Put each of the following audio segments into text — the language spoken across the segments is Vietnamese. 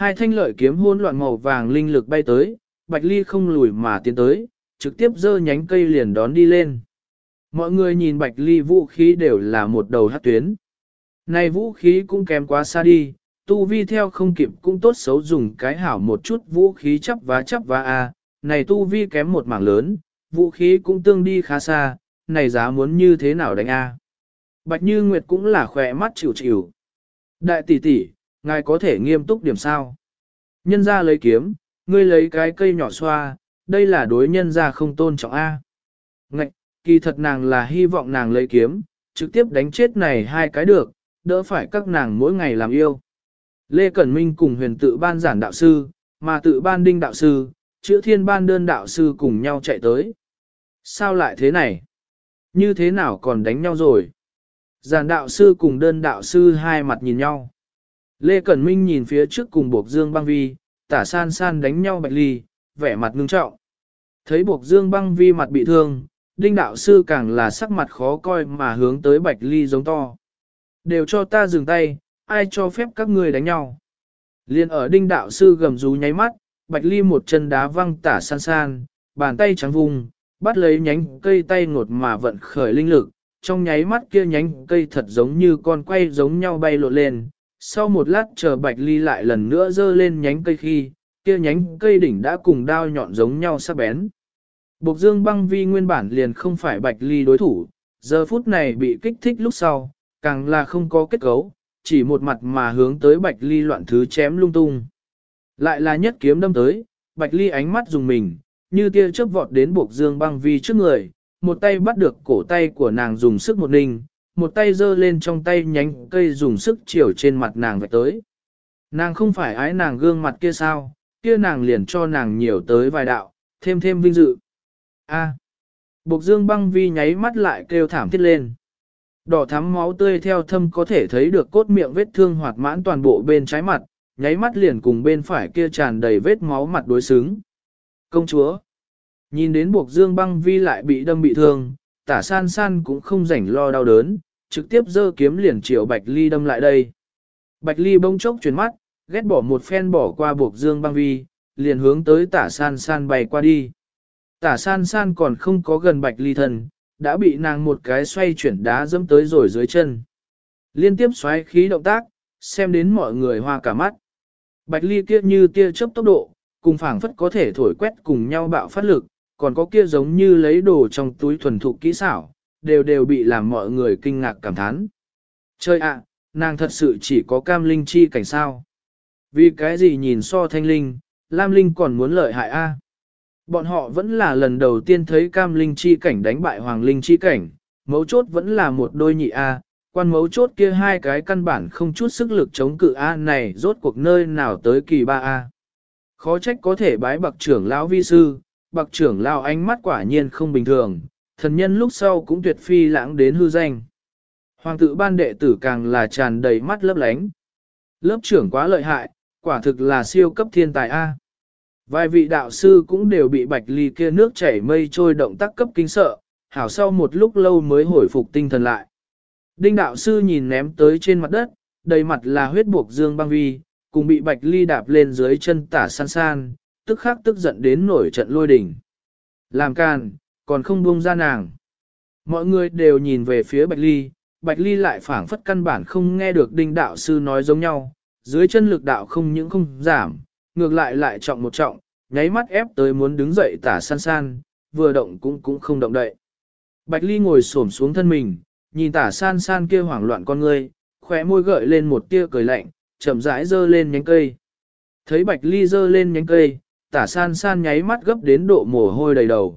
Hai thanh lợi kiếm hỗn loạn màu vàng linh lực bay tới, Bạch Ly không lùi mà tiến tới, trực tiếp giơ nhánh cây liền đón đi lên. Mọi người nhìn Bạch Ly vũ khí đều là một đầu hắc tuyến. Này vũ khí cũng kém quá xa đi, tu vi theo không kịp cũng tốt xấu dùng cái hảo một chút vũ khí chắp vá a, này tu vi kém một mảng lớn, vũ khí cũng tương đi khá xa, này giá muốn như thế nào đánh a? Bạch Như Nguyệt cũng là khỏe mắt chịu chịu. Đại tỷ tỷ, ngài có thể nghiêm túc điểm sao? Nhân ra lấy kiếm, ngươi lấy cái cây nhỏ xoa, đây là đối nhân ra không tôn trọng a. Ngạch, kỳ thật nàng là hy vọng nàng lấy kiếm, trực tiếp đánh chết này hai cái được, đỡ phải các nàng mỗi ngày làm yêu. Lê Cẩn Minh cùng huyền tự ban giản đạo sư, mà tự ban đinh đạo sư, chữa thiên ban đơn đạo sư cùng nhau chạy tới. Sao lại thế này? Như thế nào còn đánh nhau rồi? Giản đạo sư cùng đơn đạo sư hai mặt nhìn nhau. Lê Cẩn Minh nhìn phía trước cùng Bộc Dương Băng Vi, Tả San San đánh nhau Bạch Ly, vẻ mặt ngưng trọng. Thấy Bộc Dương Băng Vi mặt bị thương, đinh đạo sư càng là sắc mặt khó coi mà hướng tới Bạch Ly giống to. Đều cho ta dừng tay, ai cho phép các ngươi đánh nhau. Liên ở đinh đạo sư gầm rú nháy mắt, Bạch Ly một chân đá văng Tả San San, bàn tay trắng vùng, bắt lấy nhánh cây tay ngột mà vận khởi linh lực, trong nháy mắt kia nhánh cây thật giống như con quay giống nhau bay lộn lên. Sau một lát chờ Bạch Ly lại lần nữa giơ lên nhánh cây khi, kia nhánh cây đỉnh đã cùng đao nhọn giống nhau sắc bén. Bộc Dương Băng Vi nguyên bản liền không phải Bạch Ly đối thủ, giờ phút này bị kích thích lúc sau, càng là không có kết cấu, chỉ một mặt mà hướng tới Bạch Ly loạn thứ chém lung tung. Lại là nhất kiếm đâm tới, Bạch Ly ánh mắt dùng mình, như tia chớp vọt đến Bộc Dương Băng Vi trước người, một tay bắt được cổ tay của nàng dùng sức một ninh, một tay giơ lên trong tay nhánh cây dùng sức chiều trên mặt nàng vạch tới. Nàng không phải ái nàng gương mặt kia sao, kia nàng liền cho nàng nhiều tới vài đạo, thêm vinh dự. A. Bộc Dương Băng Vi nháy mắt lại kêu thảm thiết lên. Đỏ thắm máu tươi theo thâm có thể thấy được cốt miệng vết thương hoạt mãn toàn bộ bên trái mặt, nháy mắt liền cùng bên phải kia tràn đầy vết máu mặt đối xứng. Công chúa. Nhìn đến Bộc Dương Băng Vi lại bị đâm bị thương, Tả San San cũng không rảnh lo đau đớn, trực tiếp giơ kiếm liền chiều Bạch Ly đâm lại đây. Bạch Ly bỗng chốc chuyển mắt, ghét bỏ một phen bỏ qua Bộc Dương Băng Vi, liền hướng tới Tả San San bay qua đi. Tả San San còn không có gần Bạch Ly thân, đã bị nàng một cái xoay chuyển đá dẫm tới rồi dưới chân. Liên tiếp xoáy khí động tác, xem đến mọi người hoa cả mắt. Bạch Ly kia như tia chớp tốc độ, cùng phảng phất có thể thổi quét cùng nhau bạo phát lực, còn có kia giống như lấy đồ trong túi thuần thục kỹ xảo, đều bị làm mọi người kinh ngạc cảm thán. Trời ạ, nàng thật sự chỉ có cam linh chi cảnh sao. Vì cái gì nhìn so thanh linh, lam linh còn muốn lợi hại a? Bọn họ vẫn là lần đầu tiên thấy cam linh chi cảnh đánh bại hoàng linh chi cảnh, mấu chốt vẫn là một đôi nhị a, quan mấu chốt kia hai cái căn bản không chút sức lực chống cự a này rốt cuộc nơi nào tới kỳ ba a. Khó trách có thể bái bậc trưởng lão vi sư, bậc trưởng lão ánh mắt quả nhiên không bình thường, thần nhân lúc sau cũng tuyệt phi lãng đến hư danh. Hoàng tự ban đệ tử càng là tràn đầy mắt lấp lánh. Lớp trưởng quá lợi hại, quả thực là siêu cấp thiên tài A. Vài vị đạo sư cũng đều bị Bạch Ly kia nước chảy mây trôi động tác cấp kinh sợ, hảo sau một lúc lâu mới hồi phục tinh thần lại. Đinh đạo sư nhìn ném tới trên mặt đất, đầy mặt là huyết Bộc Dương Băng Vi, cùng bị Bạch Ly đạp lên dưới chân Tả San San, tức khắc tức giận đến nổi trận lôi đình. Làm càn, còn không buông ra nàng. Mọi người đều nhìn về phía Bạch Ly lại phảng phất căn bản không nghe được đinh đạo sư nói giống nhau, dưới chân lực đạo không những không giảm, ngược lại trọng một trọng, nháy mắt ép tới muốn đứng dậy Tả San San, vừa động cũng không động đậy. Bạch Ly ngồi xổm xuống thân mình, nhìn Tả San San kia hoảng loạn con ngươi, khóe môi gợi lên một tia cười lạnh, chậm rãi giơ lên nhánh cây. Thấy Bạch Ly giơ lên nhánh cây, Tả San San nháy mắt gấp đến độ mồ hôi đầy đầu.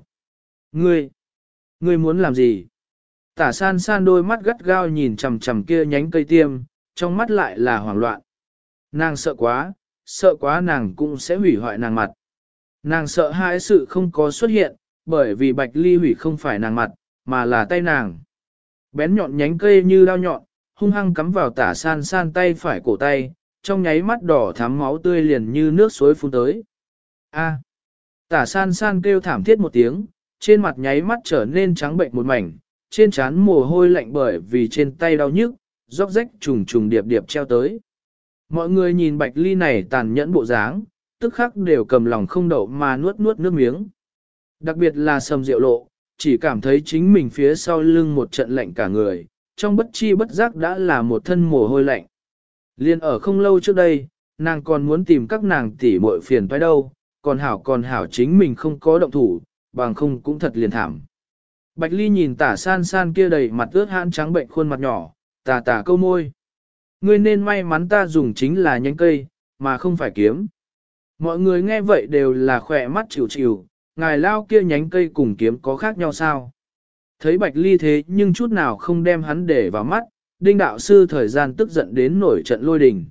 Ngươi muốn làm gì? Tả San San đôi mắt gắt gao nhìn chằm chằm kia nhánh cây tiêm, trong mắt lại là hoảng loạn. Nàng sợ quá nàng cũng sẽ hủy hoại nàng mặt. Nàng sợ hãi sự không có xuất hiện, bởi vì Bạch Ly hủy không phải nàng mặt, mà là tay nàng. Bén nhọn nhánh cây như đao nhọn, hung hăng cắm vào Tả San San tay phải cổ tay, trong nháy mắt đỏ thắm máu tươi liền như nước suối phun tới. A. Tả San San kêu thảm thiết một tiếng, trên mặt nháy mắt trở nên trắng bệnh một mảnh, trên trán mồ hôi lạnh bởi vì trên tay đau nhức, róc rách trùng điệp treo tới. Mọi người nhìn Bạch Ly này tàn nhẫn bộ dáng, tức khắc đều cầm lòng không đậu mà nuốt nuốt nước miếng. Đặc biệt là Sầm Diệu Lộ, chỉ cảm thấy chính mình phía sau lưng một trận lạnh cả người, trong bất chi bất giác đã là một thân mồ hôi lạnh. Liên ở không lâu trước đây, nàng còn muốn tìm các nàng tỷ muội phiền toái đâu, còn hảo chính mình không có động thủ, bằng không cũng thật liền thảm. Bạch Ly nhìn Tả San San kia đầy mặt ướt hãn trắng bệnh khuôn mặt nhỏ, tà câu môi. Ngươi nên may mắn ta dùng chính là nhánh cây, mà không phải kiếm. Mọi người nghe vậy đều là khỏe mắt chịu chịu, ngài lao kia nhánh cây cùng kiếm có khác nhau sao? Thấy Bạch Ly thế nhưng chút nào không đem hắn để vào mắt, Đinh đạo sư thời gian tức giận đến nổi trận lôi đình.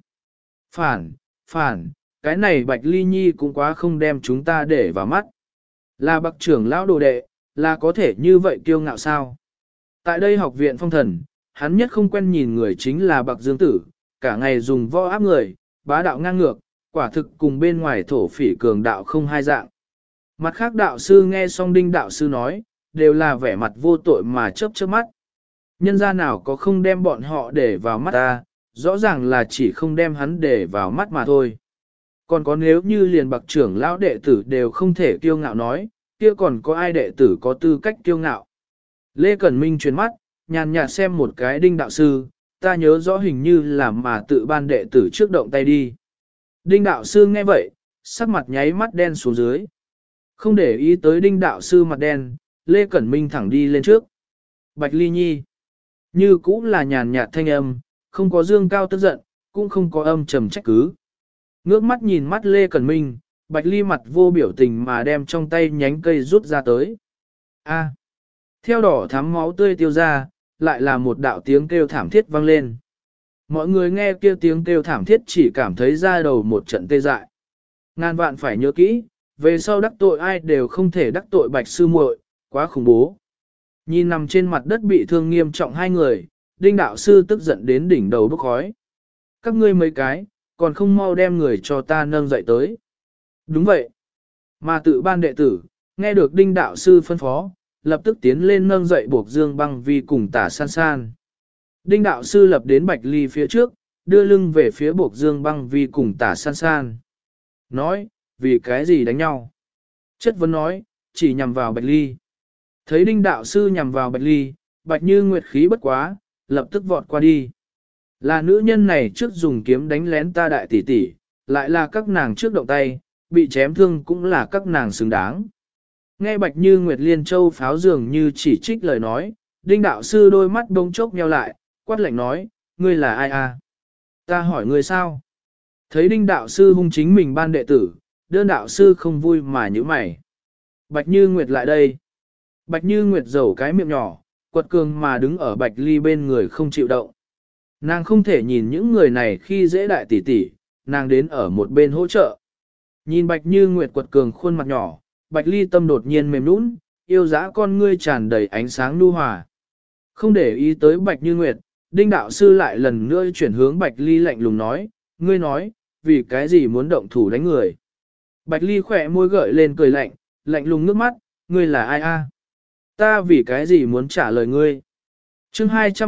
Phản, cái này Bạch Ly Nhi cũng quá không đem chúng ta để vào mắt. Là bậc trưởng lão đồ đệ, là có thể như vậy kiêu ngạo sao? Tại đây học viện phong thần, hắn nhất không quen nhìn người chính là bậc dương tử, cả ngày dùng võ áp người, bá đạo ngang ngược, quả thực cùng bên ngoài thổ phỉ cường đạo không hai dạng. Mặt khác đạo sư nghe xong Đinh đạo sư nói, đều là vẻ mặt vô tội mà chớp chớp mắt. Nhân gia nào có không đem bọn họ để vào mắt ta, rõ ràng là chỉ không đem hắn để vào mắt mà thôi. Còn có nếu như liền bậc trưởng lão đệ tử đều không thể kiêu ngạo nói, kia còn có ai đệ tử có tư cách kiêu ngạo. Lê Cẩn Minh chuyển mắt, nhàn nhạt xem một cái Đinh đạo sư, ta nhớ rõ hình như là mà tự ban đệ tử trước động tay đi. Đinh đạo sư nghe vậy, sắc mặt nháy mắt đen xuống dưới. Không để ý tới Đinh đạo sư mặt đen, Lê Cẩn Minh thẳng đi lên trước. Bạch Ly Nhi. Như cũng là nhàn nhạt thanh âm, không có dương cao tức giận, cũng không có âm trầm trách cứ. Ngước mắt nhìn mắt Lê Cẩn Minh, Bạch Ly mặt vô biểu tình mà đem trong tay nhánh cây rút ra tới. A. Theo đỏ thắm máu tươi tiêu ra, lại là một đạo tiếng kêu thảm thiết vang lên. Mọi người nghe kia tiếng kêu thảm thiết chỉ cảm thấy ra đầu một trận tê dại. Ngàn vạn phải nhớ kỹ, về sau đắc tội ai đều không thể đắc tội Bạch sư muội, quá khủng bố. Nhìn nằm trên mặt đất bị thương nghiêm trọng hai người, Đinh đạo sư tức giận đến đỉnh đầu bốc khói. Các ngươi mấy cái, còn không mau đem người cho ta nâng dậy tới. Đúng vậy. Mà tự ban đệ tử, nghe được Đinh đạo sư phân phó, lập tức tiến lên nâng dậy buộc Dương Băng Vi cùng Tả San San. Đinh đạo sư lập đến Bạch Ly phía trước, đưa lưng về phía buộc Dương Băng Vi cùng Tả San San. Nói, vì cái gì đánh nhau? Chất vấn nói, chỉ nhằm vào Bạch Ly. Thấy Đinh đạo sư nhằm vào Bạch Ly, Bạch Như Nguyệt khí bất quá, lập tức vọt qua đi. Là nữ nhân này trước dùng kiếm đánh lén ta đại tỷ tỷ, lại là các nàng trước động tay, bị chém thương cũng là các nàng xứng đáng. Nghe Bạch Như Nguyệt Liên Châu pháo dường như chỉ trích lời nói, Đinh đạo sư đôi mắt bông chốc nheo lại, quát lạnh nói, ngươi là ai à? Ta hỏi ngươi sao? Thấy Đinh đạo sư hung chính mình ban đệ tử, đơn đạo sư không vui mà nhíu mày. Bạch Như Nguyệt lại đây. Bạch Như Nguyệt dầu cái miệng nhỏ, quật cường mà đứng ở Bạch Ly bên người không chịu động. Nàng không thể nhìn những người này khi dễ đại tỷ tỷ, nàng đến ở một bên hỗ trợ. Nhìn Bạch Như Nguyệt quật cường khuôn mặt nhỏ, Bạch Ly tâm đột nhiên mềm nũng, yêu dã con ngươi tràn đầy ánh sáng nhu hòa. Không để ý tới Bạch Như Nguyệt, Đinh đạo sư lại lần nữa chuyển hướng Bạch Ly lạnh lùng nói, ngươi nói, vì cái gì muốn động thủ đánh người. Bạch Ly khỏe môi gợi lên cười lạnh, lạnh lùng nước mắt, ngươi là ai a? Ta vì cái gì muốn trả lời ngươi? Chương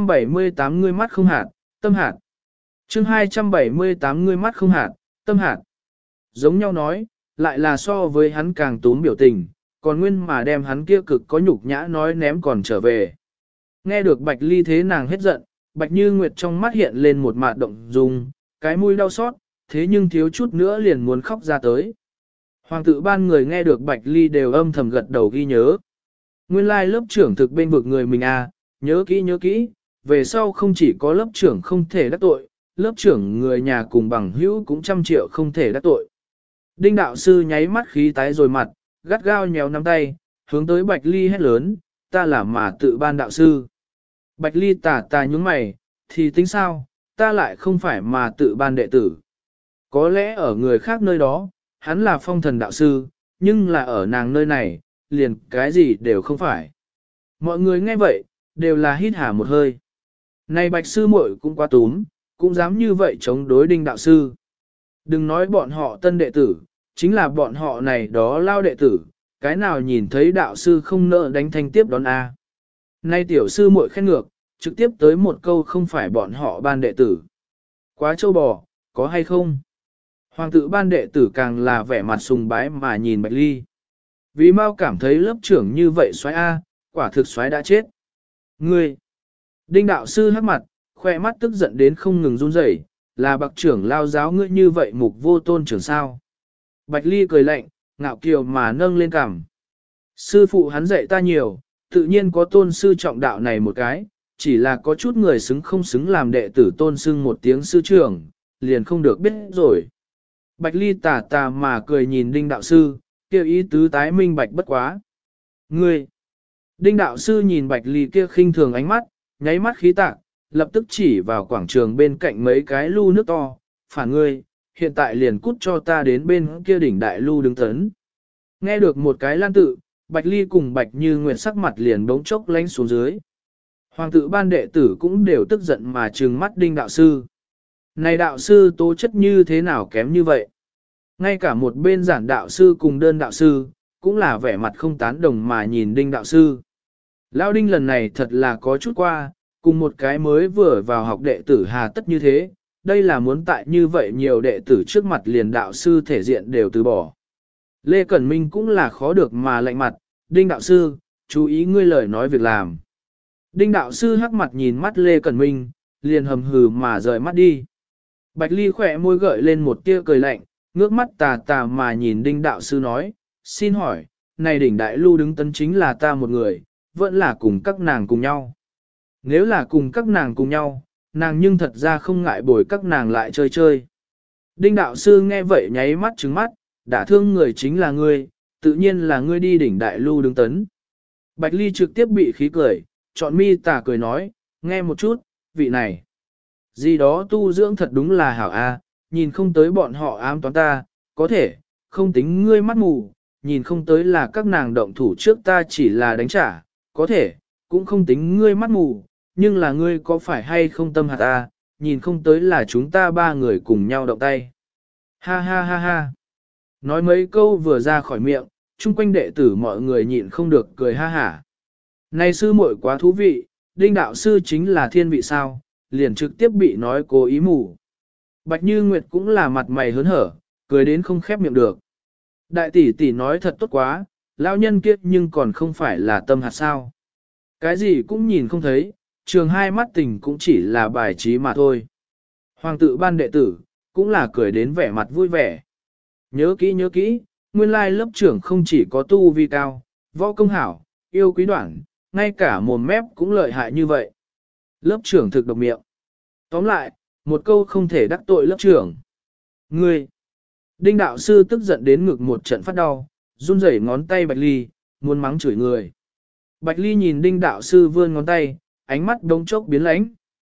278 ngươi mắt không hạt, tâm hạt. Chương 278 ngươi mắt không hạt, tâm hạt. Giống nhau nói, lại là so với hắn càng tốn biểu tình, còn nguyên mà đem hắn kia cực có nhục nhã nói ném còn trở về. Nghe được Bạch Ly thế nàng hết giận, Bạch Như Nguyệt trong mắt hiện lên một mạt động dung, cái mũi đau xót, thế nhưng thiếu chút nữa liền muốn khóc ra tới. Hoàng tử ban người nghe được Bạch Ly đều âm thầm gật đầu ghi nhớ. Nguyên lai lớp trưởng thực bên vực người mình à, nhớ kỹ, về sau không chỉ có lớp trưởng không thể đắc tội, lớp trưởng người nhà cùng bằng hữu cũng 100 triệu không thể đắc tội. Đinh đạo sư nháy mắt khí tái rồi mặt, gắt gao nhéo nắm tay, hướng tới Bạch Ly hét lớn, ta là mà tự ban đạo sư. Bạch Ly tà nhúng mày, thì tính sao, ta lại không phải mà tự ban đệ tử. Có lẽ ở người khác nơi đó, hắn là phong thần đạo sư, nhưng là ở nàng nơi này, liền cái gì đều không phải. Mọi người nghe vậy, đều là hít hà một hơi. Này Bạch sư muội cũng quá túm, cũng dám như vậy chống đối Đinh đạo sư. Đừng nói bọn họ tân đệ tử, chính là bọn họ này đó lao đệ tử, cái nào nhìn thấy đạo sư không nỡ đánh thanh tiếp đón A. Nay tiểu sư muội khen ngược, trực tiếp tới một câu không phải bọn họ ban đệ tử. Quá trâu bò, có hay không? Hoàng tự ban đệ tử càng là vẻ mặt sùng bái mà nhìn Bạch Ly. Vì mau cảm thấy lớp trưởng như vậy xoái A, quả thực xoái đã chết. Ngươi! Đinh đạo sư hắc mặt, khoe mắt tức giận đến không ngừng run rẩy, là bậc trưởng lao giáo ngươi như vậy mục vô tôn trưởng sao. Bạch Ly cười lạnh, ngạo kiều mà nâng lên cằm. Sư phụ hắn dạy ta nhiều, tự nhiên có tôn sư trọng đạo này một cái, chỉ là có chút người xứng không xứng làm đệ tử tôn xưng một tiếng sư trưởng, liền không được biết rồi. Bạch Ly tà tà mà cười nhìn Đinh đạo sư, kêu ý tứ tái minh bạch bất quá. Ngươi! Đinh đạo sư nhìn Bạch Ly kia khinh thường ánh mắt, nháy mắt khí tạc, lập tức chỉ vào quảng trường bên cạnh mấy cái lu nước to, phản ngươi, hiện tại liền cút cho ta đến bên kia đỉnh đại lu đứng tấn. Nghe được một cái lan tự, Bạch Ly cùng Bạch Như Nguyệt sắc mặt liền bỗng chốc lánh xuống dưới. Hoàng tự ban đệ tử cũng đều tức giận mà trừng mắt Đinh đạo sư. Này đạo sư tố chất như thế nào kém như vậy? Ngay cả một bên giản đạo sư cùng đơn đạo sư, cũng là vẻ mặt không tán đồng mà nhìn Đinh đạo sư. Lão Đinh lần này thật là có chút qua, cùng một cái mới vừa vào học đệ tử hà tất như thế, đây là muốn tại như vậy nhiều đệ tử trước mặt liền đạo sư thể diện đều từ bỏ. Lê Cẩn Minh cũng là khó được mà lạnh mặt, Đinh đạo sư, chú ý ngươi lời nói việc làm. Đinh đạo sư hắc mặt nhìn mắt Lê Cẩn Minh, liền hầm hừ mà rời mắt đi. Bạch Ly khỏe môi gợi lên một tia cười lạnh, ngước mắt tà tà mà nhìn Đinh đạo sư nói, xin hỏi, này đỉnh đại lưu đứng tấn chính là ta một người, vẫn là cùng các nàng cùng nhau. Nếu là cùng các nàng cùng nhau, nàng nhưng thật ra không ngại bồi các nàng lại chơi chơi. Đinh đạo sư nghe vậy nháy mắt trứng mắt, đã thương người chính là ngươi, tự nhiên là ngươi đi đỉnh đại lưu đứng tấn. Bạch Ly trực tiếp bị khí cười, chọn mi tà cười nói, nghe một chút, vị này. Gì đó tu dưỡng thật đúng là hảo a, nhìn không tới bọn họ ám toán ta, có thể, không tính ngươi mắt mù, nhìn không tới là các nàng động thủ trước ta chỉ là đánh trả, có thể, cũng không tính ngươi mắt mù, nhưng là ngươi có phải hay không tâm hạt ta, nhìn không tới là chúng ta ba người cùng nhau động tay. Ha ha ha ha. Nói mấy câu vừa ra khỏi miệng, chung quanh đệ tử mọi người nhịn không được cười ha hả. Này sư muội quá thú vị, Đinh đạo sư chính là thiên vị sao, liền trực tiếp bị nói cố ý mù. Bạch Như Nguyệt cũng là mặt mày hớn hở, cười đến không khép miệng được. Đại tỷ tỷ nói thật tốt quá, lão nhân kiếp nhưng còn không phải là tâm hạt sao. Cái gì cũng nhìn không thấy, trường hai mắt tình cũng chỉ là bài trí mà thôi. Hoàng tự ban đệ tử, cũng là cười đến vẻ mặt vui vẻ. Nhớ kỹ, nguyên lai lớp trưởng không chỉ có tu vi cao, võ công hảo, yêu quý đoạn, ngay cả mồm mép cũng lợi hại như vậy. Lớp trưởng thực độc miệng. Tóm lại, một câu không thể đắc tội lớp trưởng. Ngươi! Đinh đạo sư tức giận đến ngực một trận phát đau, run rẩy ngón tay Bạch Ly, muốn mắng chửi người. Bạch Ly nhìn Đinh đạo sư vươn ngón tay, ánh mắt đống chốc biến lãnh.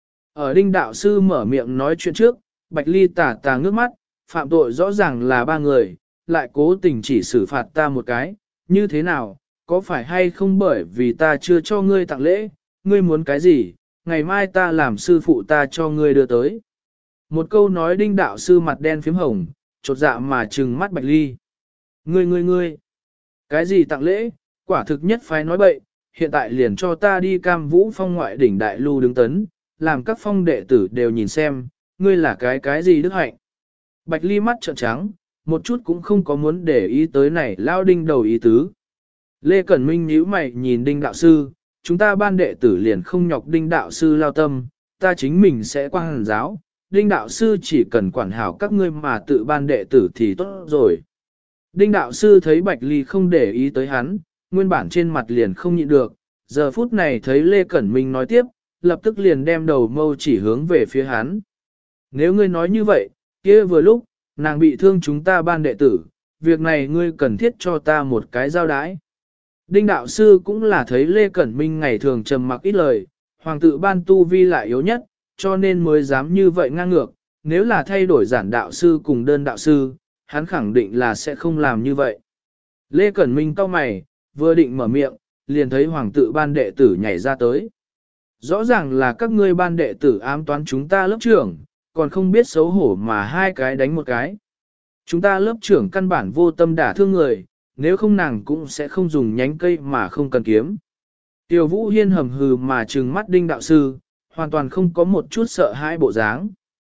Ở Đinh đạo sư mở miệng nói chuyện trước, Bạch Ly tà tà ngước mắt, phạm tội rõ ràng là ba người, lại cố tình chỉ xử phạt ta một cái, như thế nào, có phải hay không bởi vì ta chưa cho ngươi tặng lễ, ngươi muốn cái gì, ngày mai ta làm sư phụ ta cho ngươi đưa tới. Một câu nói Đinh đạo sư mặt đen phím hồng, chột dạ mà trừng mắt Bạch Ly. Ngươi, cái gì tặng lễ, quả thực nhất phải nói bậy, hiện tại liền cho ta đi Cam Vũ Phong ngoại đỉnh đại lưu đứng tấn, làm các phong đệ tử đều nhìn xem, ngươi là cái gì đức hạnh. Bạch Ly mắt trợn trắng, một chút cũng không có muốn để ý tới này lao Đinh đầu ý tứ. Lê Cẩn Minh nhíu mày nhìn Đinh đạo sư, chúng ta ban đệ tử liền không nhọc Đinh đạo sư lao tâm, ta chính mình sẽ quang hàn giáo, Đinh đạo sư chỉ cần quản hảo các ngươi mà tự ban đệ tử thì tốt rồi. Đinh đạo sư thấy Bạch Ly không để ý tới hắn, nguyên bản trên mặt liền không nhịn được, giờ phút này thấy Lê Cẩn Minh nói tiếp, lập tức liền đem đầu mâu chỉ hướng về phía hắn. Nếu ngươi nói như vậy, kia vừa lúc, nàng bị thương chúng ta ban đệ tử, việc này ngươi cần thiết cho ta một cái giao đái. Đinh đạo sư cũng là thấy Lê Cẩn Minh ngày thường trầm mặc ít lời, hoàng tự ban tu vi lại yếu nhất, cho nên mới dám như vậy ngang ngược, nếu là thay đổi giản đạo sư cùng đơn đạo sư, hắn khẳng định là sẽ không làm như vậy. Lê Cẩn Minh cau mày, vừa định mở miệng, liền thấy hoàng tự ban đệ tử nhảy ra tới. Rõ ràng là các ngươi ban đệ tử ám toán chúng ta lớp trưởng, còn không biết xấu hổ mà hai cái đánh một cái. Chúng ta lớp trưởng căn bản vô tâm đả thương người, nếu không nàng cũng sẽ không dùng nhánh cây mà không cần kiếm. Tiểu Vũ Hiên hầm hừ mà trừng mắt Đinh đạo sư, hoàn toàn không có một chút sợ hãi bộ dáng.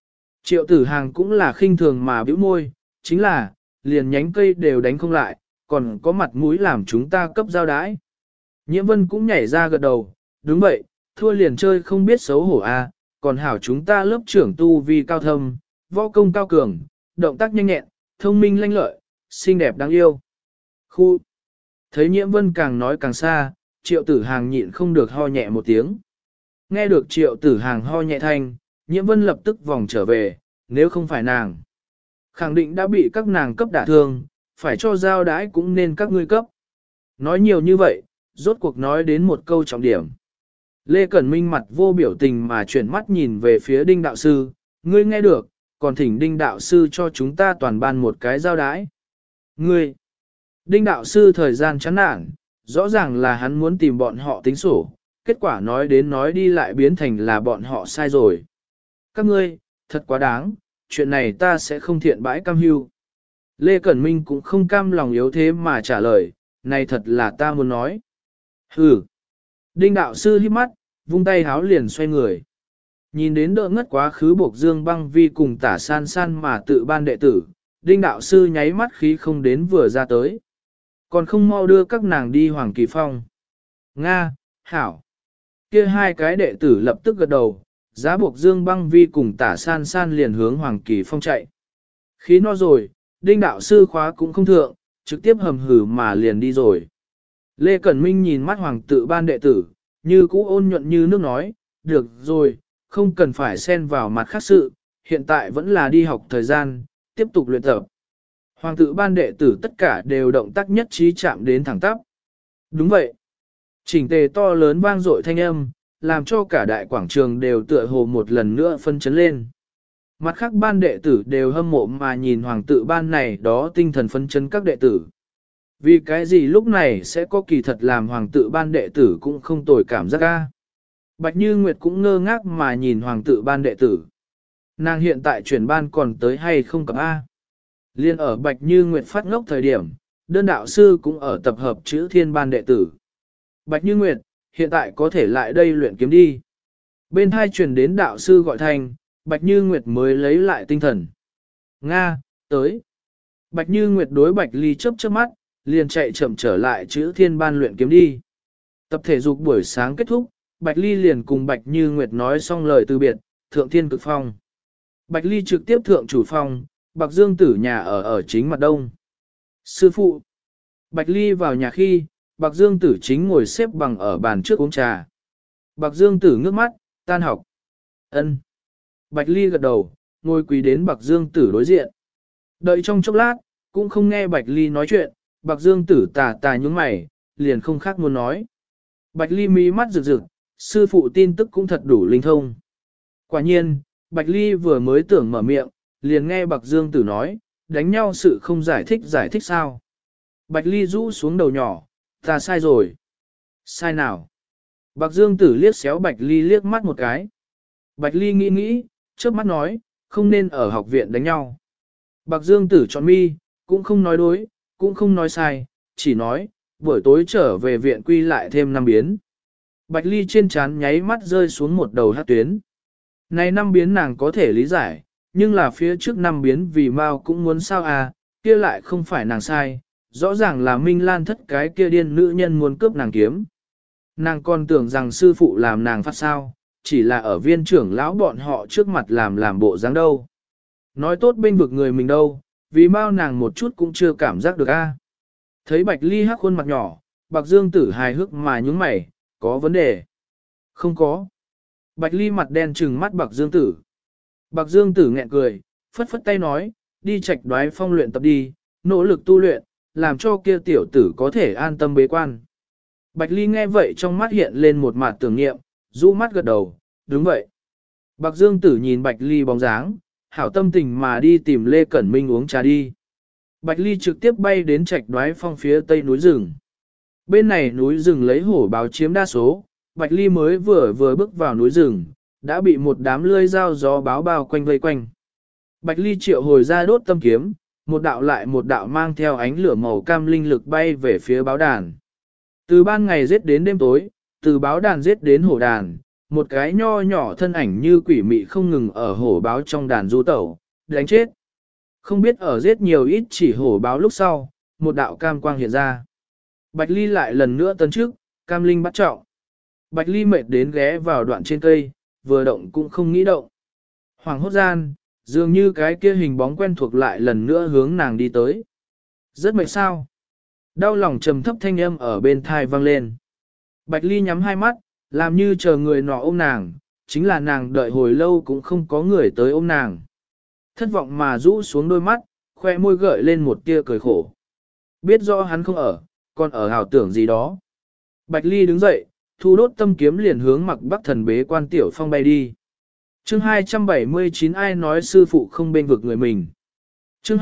Triệu tử hàng cũng là khinh thường mà bĩu môi, chính là, liền nhánh cây đều đánh không lại, còn có mặt mũi làm chúng ta cấp giao đái. Nhiễm Vân cũng nhảy ra gật đầu, đúng vậy, thua liền chơi không biết xấu hổ à, còn hảo chúng ta lớp trưởng tu vi cao thâm, võ công cao cường, động tác nhanh nhẹn, thông minh lanh lợi, xinh đẹp đáng yêu. Khu! Thấy Nhiễm Vân càng nói càng xa, Triệu tử hàng nhịn không được ho nhẹ một tiếng. Nghe được Triệu tử hàng ho nhẹ thanh, Nhiễm Vân lập tức vòng trở về, nếu không phải nàng. Khẳng định đã bị các nàng cấp đả thương, phải cho giao đái cũng nên các ngươi cấp. Nói nhiều như vậy, rốt cuộc nói đến một câu trọng điểm. Lê Cẩn Minh mặt vô biểu tình mà chuyển mắt nhìn về phía Đinh Đạo Sư, ngươi nghe được, còn thỉnh Đinh Đạo Sư cho chúng ta toàn ban một cái giao đái. Ngươi! Đinh Đạo Sư thời gian chán nản, rõ ràng là hắn muốn tìm bọn họ tính sổ, kết quả nói đến nói đi lại biến thành là bọn họ sai rồi. Các ngươi, thật quá đáng, chuyện này ta sẽ không thiện bãi cam hưu. Lê Cẩn Minh cũng không cam lòng yếu thế mà trả lời, này thật là ta muốn nói. Hừ. Đinh Đạo Sư hít mắt, vung tay háo liền xoay người. Nhìn đến đỡ ngất quá khứ Bộc Dương Băng Vi cùng Tả San San mà tự ban đệ tử, Đinh Đạo Sư nháy mắt khí không đến vừa ra tới. Còn không mau đưa các nàng đi Hoàng Kỳ Phong. Nga, Hảo. Kia hai cái đệ tử lập tức gật đầu, giá Bộc Dương Băng Vi cùng Tả San San liền hướng Hoàng Kỳ Phong chạy. Khí no rồi, Đinh Đạo Sư khóa cũng không thượng, trực tiếp hầm hử mà liền đi rồi. Lê Cẩn Minh nhìn mắt Hoàng tự ban đệ tử, như cũ ôn nhuận như nước nói, được rồi, không cần phải xen vào mặt khác sự, hiện tại vẫn là đi học thời gian, tiếp tục luyện tập. Hoàng tự ban đệ tử tất cả đều động tác nhất trí chạm đến thẳng tắp. Đúng vậy. Chỉnh tề to lớn vang dội thanh âm, làm cho cả đại quảng trường đều tựa hồ một lần nữa phân chấn lên. Mặt khác ban đệ tử đều hâm mộ mà nhìn hoàng tự ban này đó tinh thần phân chấn các đệ tử. Vì cái gì lúc này sẽ có kỳ thật làm hoàng tự ban đệ tử cũng không tồi cảm giác ca. Bạch Như Nguyệt cũng ngơ ngác mà nhìn hoàng tự ban đệ tử. Nàng hiện tại chuyển ban còn tới hay không cập A. Liên ở Bạch Như Nguyệt phát ngốc thời điểm, đơn đạo sư cũng ở tập hợp chữ thiên ban đệ tử. Bạch Như Nguyệt, hiện tại có thể lại đây luyện kiếm đi. Bên hai truyền đến đạo sư gọi thành, Bạch Như Nguyệt mới lấy lại tinh thần. Nga, tới. Bạch Như Nguyệt đối Bạch Ly chớp chớp mắt, liền chạy chậm trở lại chữ thiên ban luyện kiếm đi. Tập thể dục buổi sáng kết thúc, Bạch Ly liền cùng Bạch Như Nguyệt nói xong lời từ biệt, thượng thiên cực phong. Bạch Ly trực tiếp thượng chủ phong, Bạc Dương Tử nhà ở chính mặt đông. Sư phụ. Bạch Ly vào nhà khi, Bạc Dương Tử chính ngồi xếp bằng ở bàn trước uống trà. Bạc Dương Tử ngước mắt, tan học. Ân. Bạch Ly gật đầu, ngồi quỳ đến Bạc Dương Tử đối diện. Đợi trong chốc lát, cũng không nghe Bạch Ly nói chuyện, Bạc Dương Tử tà tà nhúng mày, liền không khác muốn nói. Bạch Ly mí mắt rực rực, sư phụ tin tức cũng thật đủ linh thông. Quả nhiên, Bạch Ly vừa mới tưởng mở miệng, liền nghe Bạc Dương Tử nói, đánh nhau sự không giải thích sao. Bạch Ly rũ xuống đầu nhỏ, ta sai rồi. Sai nào? Bạc Dương Tử liếc xéo Bạch Ly liếc mắt một cái. Bạch Ly nghĩ, trước mắt nói, không nên ở học viện đánh nhau. Bạc Dương Tử chọn mi, cũng không nói đối, cũng không nói sai, chỉ nói, buổi tối trở về viện quy lại thêm 5 biến. Bạch Ly trên trán nháy mắt rơi xuống một đầu hát tuyến. Này 5 biến nàng có thể lý giải, nhưng là phía trước 5 biến vì mau cũng muốn sao à, kia lại không phải nàng sai, rõ ràng là Minh Lan thất cái kia điên nữ nhân muốn cướp nàng kiếm. Nàng còn tưởng rằng sư phụ làm nàng phát sao, chỉ là ở viên trưởng lão bọn họ trước mặt làm bộ dáng đâu. Nói tốt bên vực người mình đâu, vì mau nàng một chút cũng chưa cảm giác được a. Thấy Bạch Ly hắc khuôn mặt nhỏ, Bạc Dương Tử hài hước mà nhúng mày, có vấn đề. Không có. Bạch Ly mặt đen trừng mắt Bạc Dương Tử. Bạc Dương Tử nghẹn cười, phất phất tay nói, đi Trạch Đoái Phong luyện tập đi, nỗ lực tu luyện, làm cho kia tiểu tử có thể an tâm bế quan. Bạch Ly nghe vậy trong mắt hiện lên một mặt tưởng niệm, rũ mắt gật đầu, đúng vậy. Bạc Dương Tử nhìn Bạch Ly bóng dáng, hảo tâm tình mà đi tìm Lê Cẩn Minh uống trà đi. Bạch Ly trực tiếp bay đến Trạch Đoái Phong phía tây núi rừng. Bên này núi rừng lấy hổ báo chiếm đa số, Bạch Ly mới vừa bước vào núi rừng, đã bị một đám lươi dao gió báo bao quanh vây quanh. Bạch Ly triệu hồi ra đốt tâm kiếm, một đạo lại một đạo mang theo ánh lửa màu cam linh lực bay về phía báo đàn. Từ ban ngày giết đến đêm tối, từ báo đàn giết đến hổ đàn, một cái nho nhỏ thân ảnh như quỷ mị không ngừng ở hổ báo trong đàn du tẩu, đánh chết. Không biết ở giết nhiều ít chỉ hổ báo lúc sau, một đạo cam quang hiện ra. Bạch Ly lại lần nữa tấn trước, cam linh bắt trọng. Bạch Ly mệt đến ghé vào đoạn trên cây, vừa động cũng không nghĩ động. Hoàng hốt gian, dường như cái kia hình bóng quen thuộc lại lần nữa hướng nàng đi tới. Rất mệt sao? Đau lòng trầm thấp thanh âm ở bên thai vang lên. Bạch Ly nhắm hai mắt, làm như chờ người nọ ôm nàng, chính là nàng đợi hồi lâu cũng không có người tới ôm nàng. Thất vọng mà rũ xuống đôi mắt, khoe môi gợi lên một tia cười khổ. Biết rõ hắn không ở, còn ở ảo tưởng gì đó. Bạch Ly đứng dậy, thu đốt tâm kiếm liền hướng mặc bắc thần bế quan tiểu phong bay đi. Chương 279 ai nói sư phụ không bên vực người mình. Chương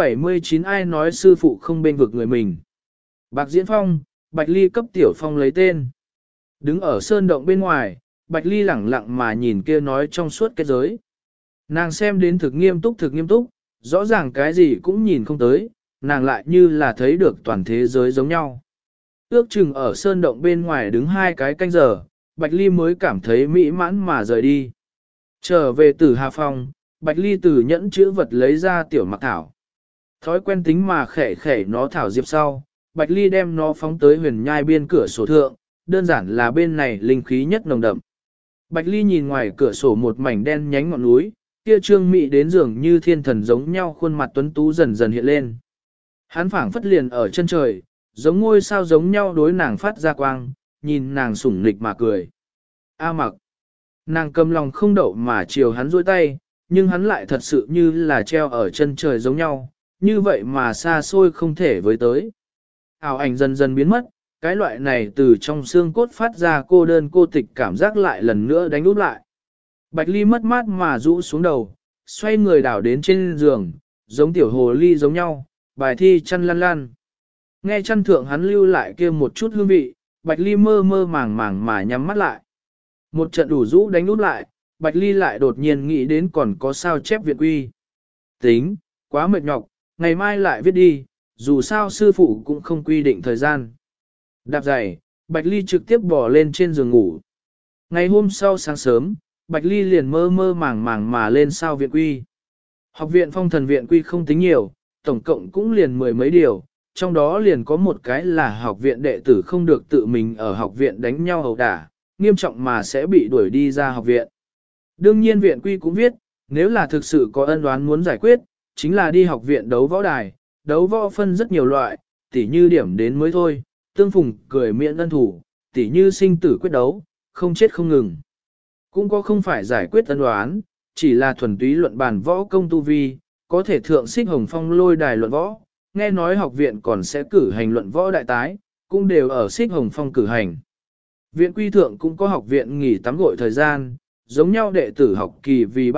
279 ai nói sư phụ không bên vực người mình. Bạc Diễn Phong, Bạch Ly cấp tiểu phong lấy tên. Đứng ở sơn động bên ngoài, Bạch Ly lẳng lặng mà nhìn kia nói trong suốt kết giới. Nàng xem đến thực nghiêm túc, rõ ràng cái gì cũng nhìn không tới, nàng lại như là thấy được toàn thế giới giống nhau. Ước chừng ở sơn động bên ngoài đứng 2 cái canh giờ, Bạch Ly mới cảm thấy mỹ mãn mà rời đi. Trở về Tử Hà Phong, Bạch Ly từ nhẫn chữ vật lấy ra tiểu mặc thảo. Thói quen tính mà khẽ khẽ nó thảo diệp sau, Bạch Ly đem nó phóng tới huyền nhai biên cửa sổ thượng, đơn giản là bên này linh khí nhất nồng đậm. Bạch Ly nhìn ngoài cửa sổ một mảnh đen nhánh ngọn núi, kia trương mị đến dường như thiên thần giống nhau khuôn mặt tuấn tú dần dần hiện lên. Hắn phảng phất liền ở chân trời, giống ngôi sao giống nhau đối nàng phát ra quang, nhìn nàng sủng nịch mà cười. A Mặc. Nàng cầm lòng không đậu mà chiều hắn duỗi tay, nhưng hắn lại thật sự như là treo ở chân trời giống nhau, như vậy mà xa xôi không thể với tới. Ảo ảnh dần dần biến mất, cái loại này từ trong xương cốt phát ra cô đơn cô tịch cảm giác lại lần nữa đánh úp lại. Bạch Ly mất mát mà rũ xuống đầu, xoay người đảo đến trên giường, giống tiểu hồ ly giống nhau, bài thi chăn lăn lăn. Nghe chăn thượng hắn lưu lại kia một chút hương vị, Bạch Ly mơ mơ màng màng mà nhắm mắt lại. Một trận đủ rũ đánh úp lại, Bạch Ly lại đột nhiên nghĩ đến còn có sao chép viện quy. Tính, quá mệt nhọc, ngày mai lại viết đi, dù sao sư phụ cũng không quy định thời gian. Đạp giày, Bạch Ly trực tiếp bỏ lên trên giường ngủ. Ngày hôm sau sáng sớm, Bạch Ly liền mơ mơ màng màng mà lên sao viện quy. Học viện Phong Thần viện quy không tính nhiều, tổng cộng cũng liền 10 mấy điều, trong đó liền có một cái là học viện đệ tử không được tự mình ở học viện đánh nhau ẩu đả, nghiêm trọng mà sẽ bị đuổi đi ra học viện. Đương nhiên viện quy cũng viết, nếu là thực sự có ân oán muốn giải quyết, chính là đi học viện đấu võ đài, đấu võ phân rất nhiều loại, tỉ như điểm đến mới thôi, tương phùng cười miễn ân thủ, tỉ như sinh tử quyết đấu, không chết không ngừng. Cũng có không phải giải quyết ân oán, chỉ là thuần túy luận bàn võ công tu vi, có thể thượng xích hồng phong lôi đài luận võ, nghe nói học viện còn sẽ cử hành luận võ đại tái, cũng đều ở xích hồng phong cử hành. Viện quy thượng cũng có học viện nghỉ tắm gội thời gian, giống nhau đệ tử học kỳ vì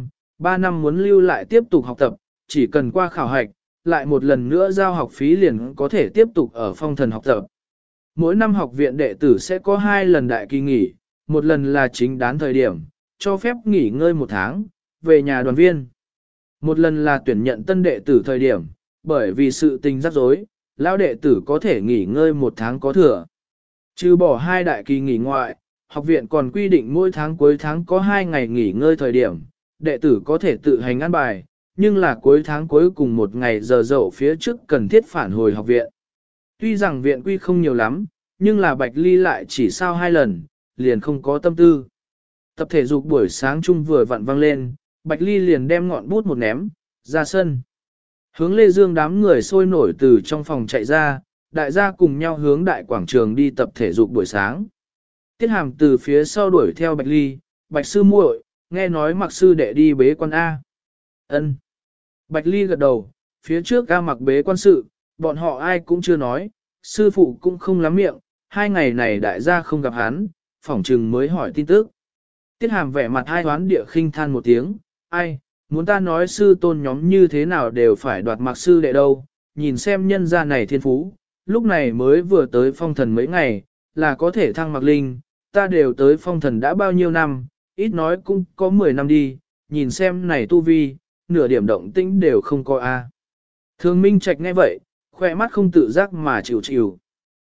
3 năm muốn lưu lại tiếp tục học tập, chỉ cần qua khảo hạch, lại một lần nữa giao học phí liền có thể tiếp tục ở phong thần học tập. Mỗi năm học viện đệ tử sẽ có 2 lần đại kỳ nghỉ, một lần là chính đán thời điểm, cho phép nghỉ ngơi 1 tháng, về nhà đoàn viên. Một lần là tuyển nhận tân đệ tử thời điểm, bởi vì sự tình rắc rối, lão đệ tử có thể nghỉ ngơi 1 tháng có thừa. Trừ bỏ 2 đại kỳ nghỉ ngoại, học viện còn quy định mỗi tháng cuối tháng có 2 ngày nghỉ ngơi thời điểm, đệ tử có thể tự hành ăn bài, nhưng là cuối tháng cuối cùng 1 ngày giờ dậu phía trước cần thiết phản hồi học viện. Tuy rằng viện quy không nhiều lắm, nhưng là Bạch Ly lại chỉ sao 2 lần, liền không có tâm tư. Tập thể dục buổi sáng chung vừa vặn vang lên, Bạch Ly liền đem ngọn bút một ném, ra sân. Hướng Lê Dương đám người sôi nổi từ trong phòng chạy ra, đại gia cùng nhau hướng đại quảng trường đi tập thể dục buổi sáng. Tiết Hàm từ phía sau đuổi theo Bạch Ly, Bạch sư muội, nghe nói Mặc sư đệ đi bế quan A. Ân. Bạch Ly gật đầu, phía trước A Mặc bế quan sự, bọn họ ai cũng chưa nói, sư phụ cũng không lắm miệng, 2 ngày này đại gia không gặp hắn, phỏng trừng mới hỏi tin tức. Tiết Hàm vẻ mặt ai hoán địa khinh than một tiếng, ai, muốn ta nói sư tôn nhóm như thế nào đều phải đoạt Mặc sư đệ đâu, nhìn xem nhân gia này thiên phú, lúc này mới vừa tới phong thần mấy ngày, là có thể thăng Mặc linh, ta đều tới phong thần đã bao nhiêu năm, ít nói cũng có 10 năm đi, nhìn xem này tu vi, nửa điểm động tĩnh đều không có a. Thường Minh Trạch nghe vậy, khoe mắt không tự giác mà chịu chịu.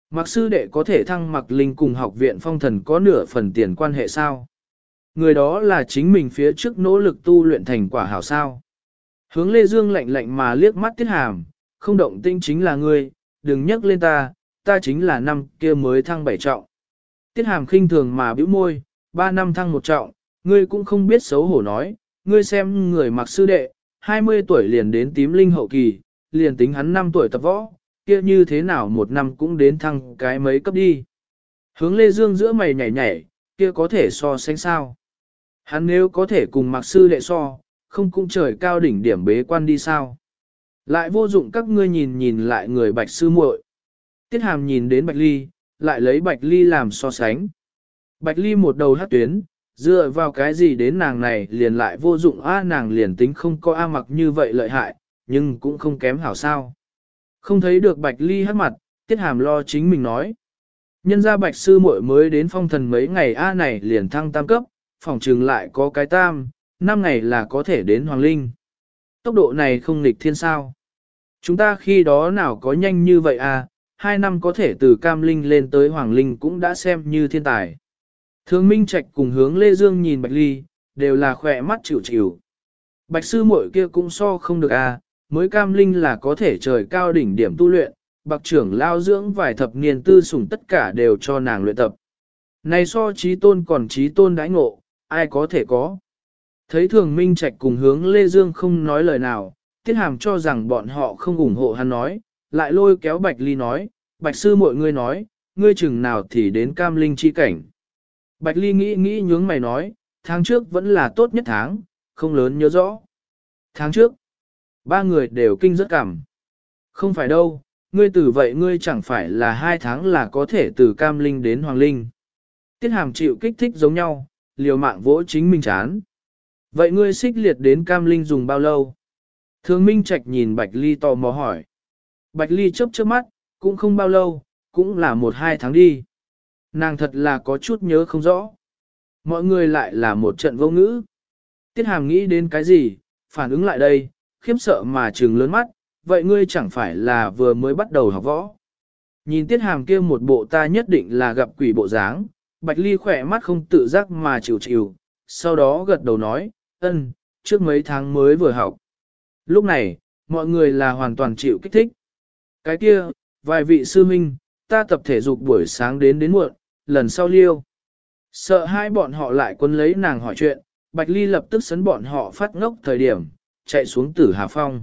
Mặc sư đệ có thể thăng Mặc Linh cùng học viện phong thần có nửa phần tiền quan hệ sao? Người đó là chính mình phía trước nỗ lực tu luyện thành quả hảo sao. Hướng Lê Dương lạnh lạnh mà liếc mắt Tiết Hàm, không động tinh chính là ngươi, đừng nhắc lên ta chính là năm kia mới thăng 7 trọng. Tiết Hàm khinh thường mà bĩu môi, 3 năm thăng 1 trọng, ngươi cũng không biết xấu hổ nói, ngươi xem người Mặc sư đệ, 20 tuổi liền đến tím linh hậu kỳ, liền tính hắn 5 tuổi tập võ, kia như thế nào một năm cũng đến thăng cái mấy cấp đi. Hướng Lê Dương giữa mày nhảy nhảy, kia có thể so sánh sao. Hắn nếu có thể cùng Mặc sư đệ so, không cũng trời cao đỉnh điểm bế quan đi sao. Lại vô dụng các ngươi nhìn lại người Bạch sư muội. Tiết Hàm nhìn đến Bạch Ly, lại lấy Bạch Ly làm so sánh. Bạch Ly một đầu hát tuyến, dựa vào cái gì đến nàng này liền lại vô dụng nàng liền tính không có A Mặc như vậy lợi hại, nhưng cũng không kém hảo sao. Không thấy được Bạch Ly hát mặt, Tiết Hàm lo chính mình nói. Nhân ra Bạch sư muội mới đến phong thần mấy ngày này liền thăng tam cấp, phòng trừng lại có cái tam, 5 ngày là có thể đến Hoàng Linh. Tốc độ này không nghịch thiên sao. Chúng ta khi đó nào có nhanh như vậy 2 năm có thể từ Cam Linh lên tới Hoàng Linh cũng đã xem như thiên tài. Thường Minh Trạch cùng Hướng Lê Dương nhìn Bạch Ly, đều là khỏe mắt chịu chịu. Bạch sư muội kia cũng so không được mới Cam Linh là có thể trời cao đỉnh điểm tu luyện, bạc trưởng lao dưỡng vài thập niên tư sủng tất cả đều cho nàng luyện tập. Này so trí tôn còn trí tôn đãi ngộ, ai có thể có. Thấy Thường Minh Trạch cùng Hướng Lê Dương không nói lời nào, Tiết Hàm cho rằng bọn họ không ủng hộ hắn nói, lại lôi kéo Bạch Ly nói, Bạch sư muội ngươi nói, ngươi chừng nào thì đến Cam Linh chi cảnh. Bạch Ly nghĩ nhướng mày nói, tháng trước vẫn là tốt nhất tháng, không lớn nhớ rõ. Tháng trước, 3 người đều kinh rất cảm. Không phải đâu, ngươi tử vậy ngươi chẳng phải là 2 tháng là có thể từ Cam Linh đến Hoàng Linh. Tiết Hàm chịu kích thích giống nhau, liều mạng vỗ chính mình chán. Vậy ngươi xích liệt đến Cam Linh dùng bao lâu? Thường Minh Trạch nhìn Bạch Ly tò mò hỏi. Bạch Ly chớp chớp mắt, cũng không bao lâu, cũng là 1-2 tháng đi. Nàng thật là có chút nhớ không rõ. Mọi người lại là một trận vô ngữ. Tiết Hàm nghĩ đến cái gì, phản ứng lại đây, khiếp sợ mà trừng lớn mắt, vậy ngươi chẳng phải là vừa mới bắt đầu học võ. Nhìn Tiết Hàm kia một bộ ta nhất định là gặp quỷ bộ dáng, Bạch Ly khỏe mắt không tự giác mà chịu chịu, sau đó gật đầu nói, trước mấy tháng mới vừa học. Lúc này, mọi người là hoàn toàn chịu kích thích. Cái kia, vài vị sư huynh, ta tập thể dục buổi sáng đến muộn, lần sau liêu. Sợ hai bọn họ lại quân lấy nàng hỏi chuyện, Bạch Ly lập tức sấn bọn họ phát ngốc thời điểm, chạy xuống Tử Hà Phong.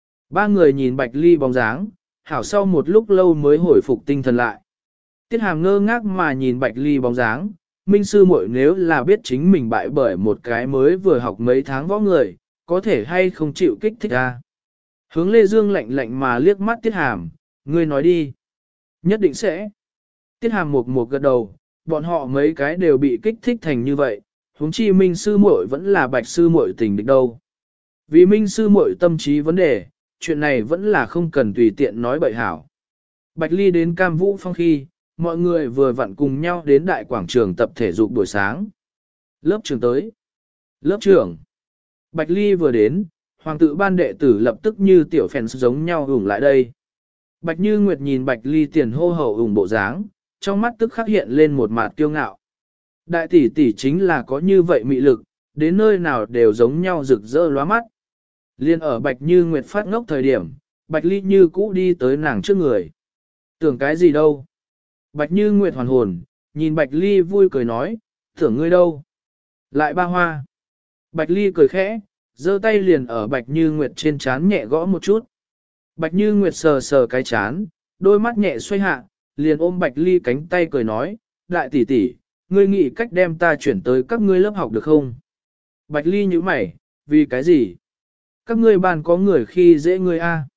3 người nhìn Bạch Ly bóng dáng, hảo sau một lúc lâu mới hồi phục tinh thần lại. Tiết Hàm ngơ ngác mà nhìn Bạch Ly bóng dáng, Minh sư muội nếu là biết chính mình bại bởi một cái mới vừa học mấy tháng võ người, có thể hay không chịu kích thích Hướng Lê Dương lạnh lạnh mà liếc mắt Tiết Hàm, ngươi nói đi. Nhất định sẽ. Tiết Hàm một gật đầu, bọn họ mấy cái đều bị kích thích thành như vậy, huống chi Minh sư muội vẫn là Bạch sư muội tình địch đâu. Vì Minh sư muội tâm trí vấn đề, chuyện này vẫn là không cần tùy tiện nói bậy hảo. Bạch Ly đến Cam Vũ Phong khi, mọi người vừa vặn cùng nhau đến đại quảng trường tập thể dục buổi sáng. Lớp trưởng tới. Lớp trưởng. Bạch Ly vừa đến, hoàng tự ban đệ tử lập tức như tiểu phèn giống nhau ủng lại đây. Bạch Như Nguyệt nhìn Bạch Ly tiền hô hậu ủng bộ dáng, trong mắt tức khắc hiện lên một mặt kiêu ngạo. Đại tỷ tỷ chính là có như vậy mị lực, đến nơi nào đều giống nhau rực rỡ lóa mắt. Liên ở Bạch Như Nguyệt phát ngốc thời điểm, Bạch Ly như cũ đi tới nàng trước người. Tưởng cái gì đâu? Bạch Như Nguyệt hoàn hồn, nhìn Bạch Ly vui cười nói, tưởng ngươi đâu? Lại ba hoa. Bạch Ly cười khẽ, giơ tay liền ở Bạch Như Nguyệt trên trán nhẹ gõ một chút. Bạch Như Nguyệt sờ sờ cái chán, đôi mắt nhẹ xoay hạ, liền ôm Bạch Ly cánh tay cười nói, đại tỷ tỷ, ngươi nghĩ cách đem ta chuyển tới các ngươi lớp học được không? Bạch Ly nhíu mày, vì cái gì? Các ngươi bàn có người khi dễ ngươi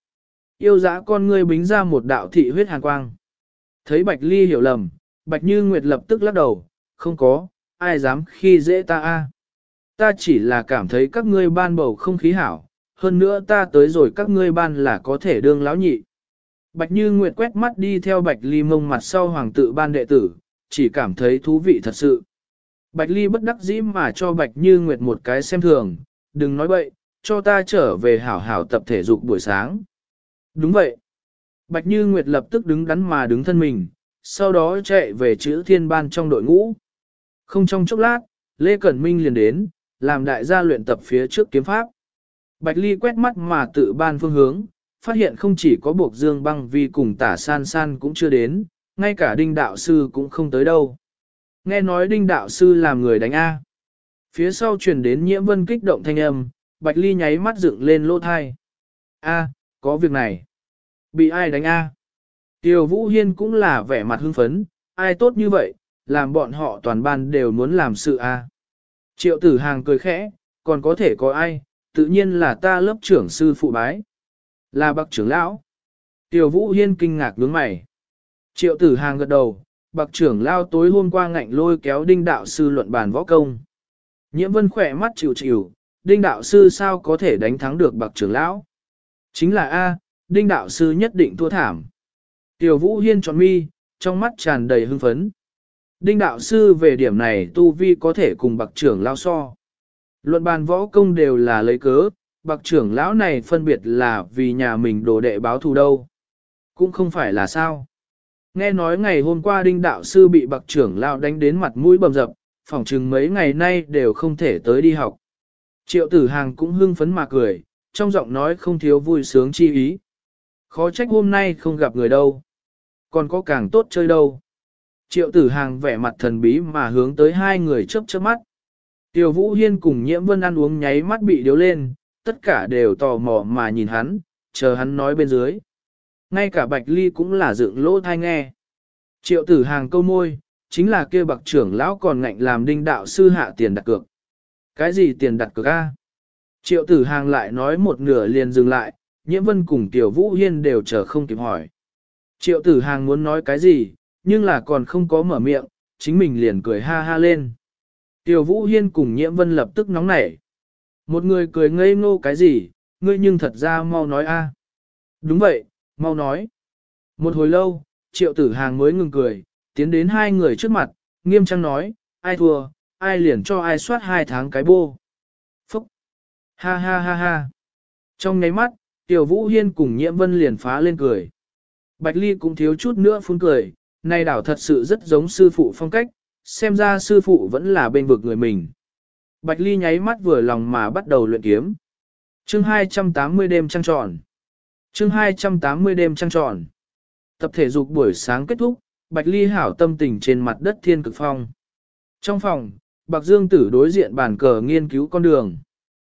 Yêu dã con ngươi bính ra một đạo thị huyết hàn quang. Thấy Bạch Ly hiểu lầm, Bạch Như Nguyệt lập tức lắc đầu, không có, ai dám khi dễ ta Ta chỉ là cảm thấy các ngươi ban bầu không khí hảo, hơn nữa ta tới rồi các ngươi ban là có thể đương lão nhị. Bạch Như Nguyệt quét mắt đi theo Bạch Ly mông mặt sau hoàng tự ban đệ tử, chỉ cảm thấy thú vị thật sự. Bạch Ly bất đắc dĩ mà cho Bạch Như Nguyệt một cái xem thường, đừng nói bậy, cho ta trở về hảo hảo tập thể dục buổi sáng. Đúng vậy. Bạch Như Nguyệt lập tức đứng đắn mà đứng thân mình, sau đó chạy về chữ thiên ban trong đội ngũ. Không trong chốc lát, Lê Cẩn Minh liền đến, làm đại gia luyện tập phía trước kiếm pháp. Bạch Ly quét mắt mà tự ban phương hướng, phát hiện không chỉ có buộc Dương Băng Vi cùng Tả San San cũng chưa đến, ngay cả Đinh Đạo Sư cũng không tới đâu. Nghe nói Đinh Đạo Sư làm người đánh A. Phía sau truyền đến Nhiễm Vân kích động thanh âm, Bạch Ly nháy mắt dựng lên lỗ thai. A, có việc này. Bị ai đánh A? Tiêu Vũ Hiên cũng là vẻ mặt hưng phấn, ai tốt như vậy, làm bọn họ toàn ban đều muốn làm sự A. Triệu Tử Hàng cười khẽ, còn có thể có ai, tự nhiên là ta lớp trưởng sư phụ bái. Là Bạc trưởng lão. Tiêu Vũ Hiên kinh ngạc nhướng mày. Triệu Tử Hàng gật đầu, Bạc trưởng lão tối hôm qua ngạnh lôi kéo Đinh Đạo Sư luận bàn võ công. Nhiễm Vân khỏe mắt chịu chịu, Đinh Đạo Sư sao có thể đánh thắng được Bạc trưởng lão? Chính là A, Đinh Đạo Sư nhất định thua thảm. Tiêu Vũ Hiên tròn mi, trong mắt tràn đầy hưng phấn. Đinh Đạo Sư về điểm này tu vi có thể cùng Bạc trưởng lão so. Luận bàn võ công đều là lấy cớ, Bạc trưởng lão này phân biệt là vì nhà mình đồ đệ báo thù đâu. Cũng không phải là sao. Nghe nói ngày hôm qua Đinh Đạo Sư bị Bạc trưởng lão đánh đến mặt mũi bầm dập, phỏng chừng mấy ngày nay đều không thể tới đi học. Triệu Tử Hàng cũng hưng phấn mà cười, trong giọng nói không thiếu vui sướng chi ý. Khó trách hôm nay không gặp người đâu. Còn có càng tốt chơi đâu. Triệu Tử Hàng vẻ mặt thần bí mà hướng tới hai người chớp chớp mắt. Tiêu Vũ Hiên cùng Nhiễm Vân ăn uống nháy mắt bị điếu lên, tất cả đều tò mò mà nhìn hắn, chờ hắn nói bên dưới. Ngay cả Bạch Ly cũng là dựng lỗ thai nghe. Triệu Tử Hàng câu môi, chính là kia Bạc trưởng lão còn ngạnh làm Đinh Đạo Sư hạ tiền đặt cược. Cái gì tiền đặt cược a? Triệu Tử Hàng lại nói một nửa liền dừng lại, Nhiễm Vân cùng Tiểu Vũ Hiên đều chờ không kịp hỏi. Triệu Tử Hàng muốn nói cái gì, nhưng là còn không có mở miệng, chính mình liền cười ha ha lên. Tiểu Vũ Hiên cùng Nhiễm Vân lập tức nóng nảy. Một người cười ngây ngô cái gì, ngươi nhưng thật ra mau nói a. Đúng vậy, mau nói. Một hồi lâu, Triệu Tử Hàng mới ngừng cười, tiến đến hai người trước mặt, nghiêm trang nói, ai thua, ai liền cho ai soát 2 tháng cái bô. Phúc! Ha ha ha ha! Trong nháy mắt, Tiểu Vũ Hiên cùng Nhiễm Vân liền phá lên cười. Bạch Ly cũng thiếu chút nữa phun cười, này đảo thật sự rất giống sư phụ phong cách, xem ra sư phụ vẫn là bên vực người mình. Bạch Ly nháy mắt vừa lòng mà bắt đầu luyện kiếm. Chương 280 đêm trăng tròn. Chương 280 đêm trăng tròn. Tập thể dục buổi sáng kết thúc, Bạch Ly hảo tâm tình trên mặt đất thiên cực phong. Trong phòng, Bạc Dương Tử đối diện bàn cờ nghiên cứu con đường.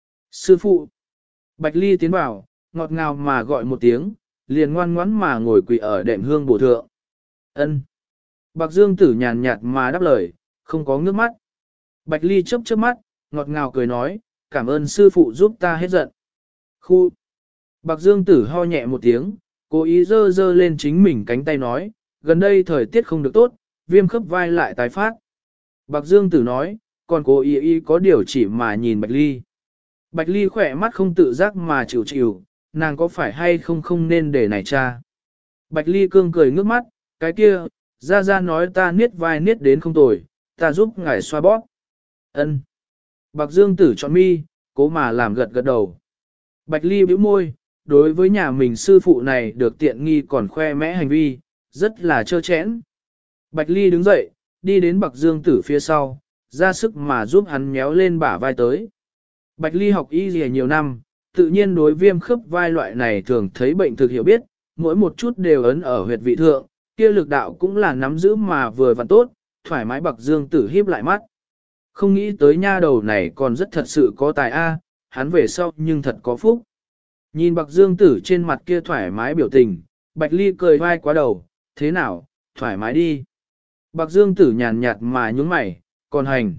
Sư phụ. Bạch Ly tiến vào, ngọt ngào mà gọi một tiếng, liền ngoan ngoãn mà ngồi quỳ ở đệm hương bổ thượng. Ân. Bạc Dương Tử nhàn nhạt mà đáp lời, không có nước mắt. Bạch Ly chớp chớp mắt, ngọt ngào cười nói, cảm ơn sư phụ giúp ta hết giận. Khu. Bạc Dương Tử ho nhẹ một tiếng, cố ý dơ dơ lên chính mình cánh tay nói, gần đây thời tiết không được tốt, viêm khớp vai lại tái phát. Bạc Dương Tử nói, còn cố ý có điều chỉ mà nhìn Bạch Ly. Bạch Ly khỏe mắt không tự giác mà chịu chịu, nàng có phải hay không nên để này cha. Bạch Ly cương cười ngước mắt, cái kia, ra nói ta niết vai niết đến không tồi, ta giúp ngài xoa bóp. Ân. Bạc Dương Tử chọn mi, cố mà làm gật gật đầu. Bạch Ly bĩu môi, đối với nhà mình sư phụ này được tiện nghi còn khoe mẽ hành vi, rất là trơ chẽn. Bạch Ly đứng dậy, đi đến Bạc Dương Tử phía sau, ra sức mà giúp hắn méo lên bả vai tới. Bạch Ly học y gì nhiều năm, tự nhiên đối viêm khớp vai loại này thường thấy bệnh thực hiểu biết, mỗi một chút đều ấn ở huyệt vị thượng, kia lực đạo cũng là nắm giữ mà vừa vặn tốt, thoải mái Bạc Dương Tử híp lại mắt. Không nghĩ tới nha đầu này còn rất thật sự có tài a, hắn về sau nhưng thật có phúc. Nhìn Bạc Dương Tử trên mặt kia thoải mái biểu tình, Bạch Ly cười vai quá đầu, thế nào, thoải mái đi. Bạc Dương Tử nhàn nhạt mà nhúng mày, còn hành.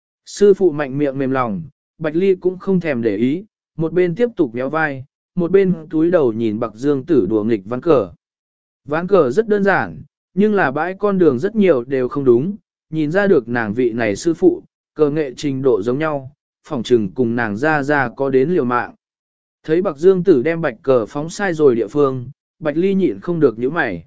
Sư phụ mạnh miệng mềm lòng, Bạch Ly cũng không thèm để ý, một bên tiếp tục méo vai, một bên túi đầu nhìn Bạc Dương Tử đùa nghịch ván cờ. Ván cờ rất đơn giản, nhưng là bãi con đường rất nhiều đều không đúng, nhìn ra được nàng vị này sư phụ, cờ nghệ trình độ giống nhau, phỏng trừng cùng nàng ra có đến liều mạng. Thấy Bạc Dương Tử đem bạch cờ phóng sai rồi địa phương, Bạch Ly nhịn không được nhíu mày.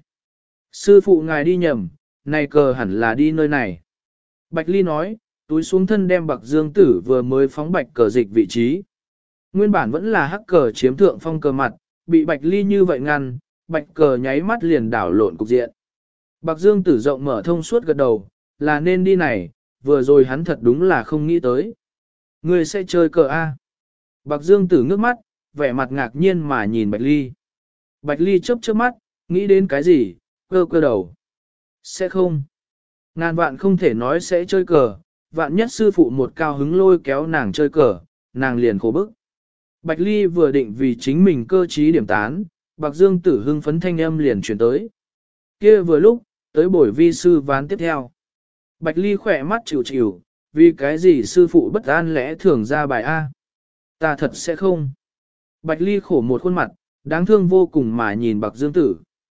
Sư phụ ngài đi nhầm, này cờ hẳn là đi nơi này. Bạch Ly nói, túi xuống thân đem Bạc Dương Tử vừa mới phóng bạch cờ dịch vị trí. Nguyên bản vẫn là hắc cờ chiếm thượng phong cờ mặt, bị Bạch Ly như vậy ngăn, bạch cờ nháy mắt liền đảo lộn cục diện. Bạc Dương Tử rộng mở thông suốt gật đầu, là nên đi này, vừa rồi hắn thật đúng là không nghĩ tới. Ngươi sẽ chơi cờ A. Bạc Dương Tử ngước mắt, vẻ mặt ngạc nhiên mà nhìn Bạch Ly. Bạch Ly chớp chớp mắt, nghĩ đến cái gì, cơ cơ đầu. Sẽ không. Ngàn vạn không thể nói sẽ chơi cờ, vạn nhất sư phụ một cao hứng lôi kéo nàng chơi cờ, nàng liền khổ bức. Bạch Ly vừa định vì chính mình cơ trí điểm tán, Bạc Dương Tử hưng phấn thanh âm liền chuyển tới. Kia vừa lúc, tới buổi vi sư ván tiếp theo. Bạch Ly khỏe mắt chịu chịu, vì cái gì sư phụ bất an lẽ thường ra bài A. Ta thật sẽ không. Bạch Ly khổ một khuôn mặt, đáng thương vô cùng mà nhìn Bạc Dương Tử.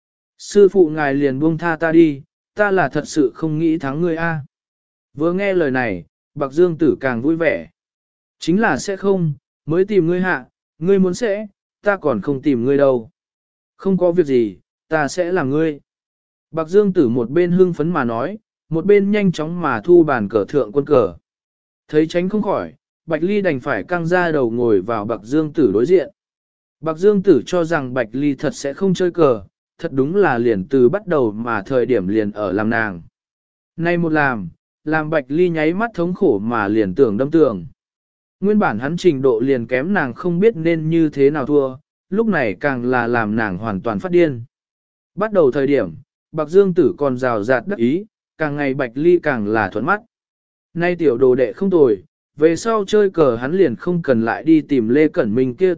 Sư phụ ngài liền buông tha ta đi, ta là thật sự không nghĩ thắng ngươi A. Vừa nghe lời này, Bạc Dương Tử càng vui vẻ. Chính là sẽ không, mới tìm ngươi hạ, ngươi muốn sẽ, ta còn không tìm ngươi đâu. Không có việc gì, ta sẽ làm ngươi. Bạc Dương Tử một bên hưng phấn mà nói, một bên nhanh chóng mà thu bàn cờ thượng quân cờ. Thấy tránh không khỏi, Bạch Ly đành phải căng ra đầu ngồi vào Bạc Dương Tử đối diện. Bạc Dương Tử cho rằng Bạch Ly thật sẽ không chơi cờ, thật đúng là liền từ bắt đầu mà thời điểm liền ở làm nàng. Nay một làm Bạch Ly nháy mắt thống khổ mà liền tưởng đâm tường. Nguyên bản hắn trình độ liền kém nàng không biết nên như thế nào thua, lúc này càng là làm nàng hoàn toàn phát điên. Bắt đầu thời điểm, Bạc Dương Tử còn rào rạt đắc ý, càng ngày Bạch Ly càng là thuận mắt. Nay tiểu đồ đệ không tồi, về sau chơi cờ hắn liền không cần lại đi tìm Lê Cẩn Minh kia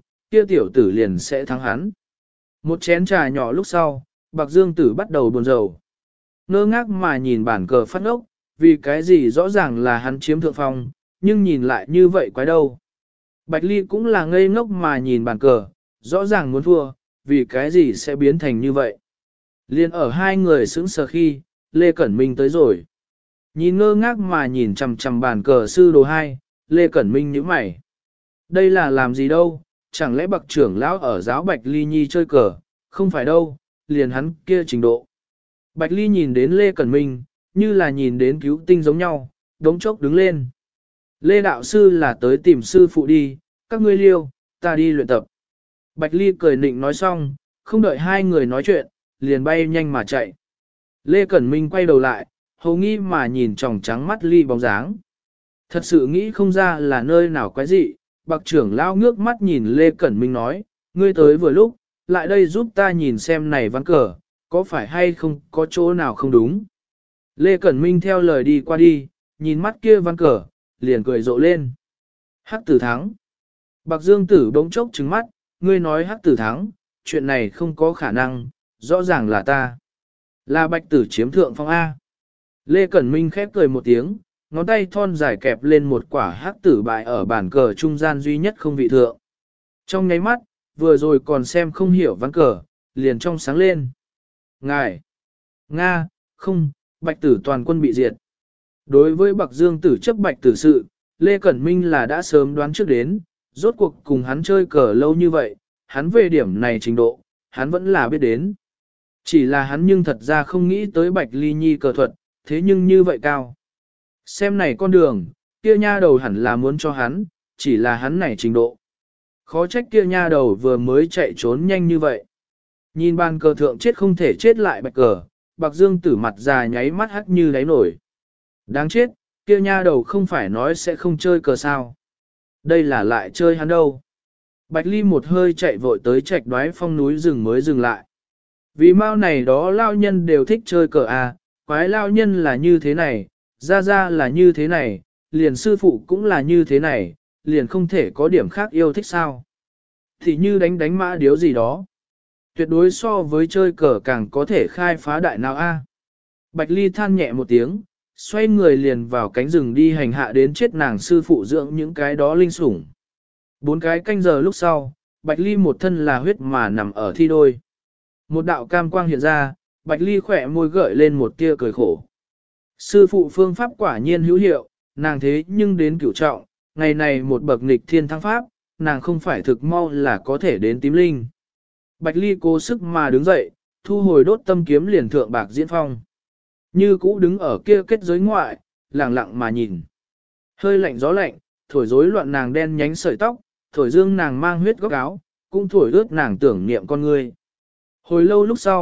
tiểu tử liền sẽ thắng hắn. Một chén trà nhỏ lúc sau, Bạc Dương Tử bắt đầu buồn rầu. Ngơ ngác mà nhìn bản cờ phát ốc, vì cái gì rõ ràng là hắn chiếm thượng phong, nhưng nhìn lại như vậy quái đâu. Bạch Ly cũng là ngây ngốc mà nhìn bản cờ, rõ ràng muốn thua, vì cái gì sẽ biến thành như vậy. Liên ở hai người sững sờ khi, Lê Cẩn Minh tới rồi. Nhìn ngơ ngác mà nhìn chằm chằm bàn cờ sư đồ 2, Lê Cẩn Minh nhíu mày. Đây là làm gì đâu, chẳng lẽ bậc trưởng lão ở giáo Bạch Ly Nhi chơi cờ, không phải đâu, liền hắn kia trình độ. Bạch Ly nhìn đến Lê Cẩn Minh, như là nhìn đến cứu tinh giống nhau, đống chốc đứng lên. Lê đạo sư là tới tìm sư phụ đi, các ngươi liêu, ta đi luyện tập. Bạch Ly cười nịnh nói xong, không đợi hai người nói chuyện, liền bay nhanh mà chạy. Lê Cẩn Minh quay đầu lại, hầu nghi mà nhìn tròng trắng mắt Ly bóng dáng. Thật sự nghĩ không ra là nơi nào quái dị, bạc trưởng lao ngước mắt nhìn Lê Cẩn Minh nói, ngươi tới vừa lúc, lại đây giúp ta nhìn xem này ván cờ, có phải hay không có chỗ nào không đúng. Lê Cẩn Minh theo lời đi qua đi, nhìn mắt kia ván cờ, liền cười rộ lên. Hắc tử thắng. Bạc Dương Tử bỗng chốc trừng mắt, ngươi nói hắc tử thắng, chuyện này không có khả năng, rõ ràng là ta. Là bạch tử chiếm thượng phong A. Lê Cẩn Minh khép cười một tiếng, ngón tay thon dài kẹp lên một quả hắc tử bại ở bàn cờ trung gian duy nhất không vị thượng. Trong nháy mắt, vừa rồi còn xem không hiểu ván cờ, liền trong sáng lên. Ngài! Nga! Không! Bạch tử toàn quân bị diệt. Đối với Bạc Dương Tử chấp bạch tử sự, Lê Cẩn Minh là đã sớm đoán trước đến, rốt cuộc cùng hắn chơi cờ lâu như vậy, hắn về điểm này trình độ, hắn vẫn là biết đến. Chỉ là hắn nhưng thật ra không nghĩ tới Bạch Ly Nhi cờ thuật, thế nhưng như vậy cao. Xem này con đường, kia nha đầu hẳn là muốn cho hắn, chỉ là hắn này trình độ. Khó trách kia nha đầu vừa mới chạy trốn nhanh như vậy. Nhìn bàn cờ thượng chết không thể chết lại bạch cờ, Bạc Dương Tử mặt già nháy mắt hắt như đáy nổi. Đáng chết, kia nha đầu không phải nói sẽ không chơi cờ sao. Đây là lại chơi hắn đâu. Bạch Ly một hơi chạy vội tới Trạch Đoái Phong núi rừng mới dừng lại. Vì mau này đó lao nhân đều thích chơi cờ à, quái lao nhân là như thế này, ra là như thế này, liền sư phụ cũng là như thế này, liền không thể có điểm khác yêu thích sao. Thì như đánh mã điếu gì đó. Tuyệt đối so với chơi cờ càng có thể khai phá đại nào a. Bạch Ly than nhẹ một tiếng, xoay người liền vào cánh rừng đi hành hạ đến chết nàng sư phụ dưỡng những cái đó linh sủng. 4 cái canh giờ lúc sau, Bạch Ly một thân là huyết mà nằm ở thi đôi. Một đạo cam quang hiện ra, Bạch Ly khỏe môi gợi lên một tia cười khổ. Sư phụ phương pháp quả nhiên hữu hiệu, nàng thế nhưng đến cửu trọng, ngày này một bậc nghịch thiên thăng pháp, nàng không phải thực mau là có thể đến tím linh. Bạch Ly cố sức mà đứng dậy, thu hồi đốt tâm kiếm liền thượng bạc diễn phong. Như cũ đứng ở kia kết giới ngoại, lặng lặng mà nhìn. Hơi lạnh gió lạnh, thổi rối loạn nàng đen nhánh sợi tóc, thổi dương nàng mang huyết góc áo, cũng thổi ướt nàng tưởng niệm con ngươi. Hồi lâu lúc sau,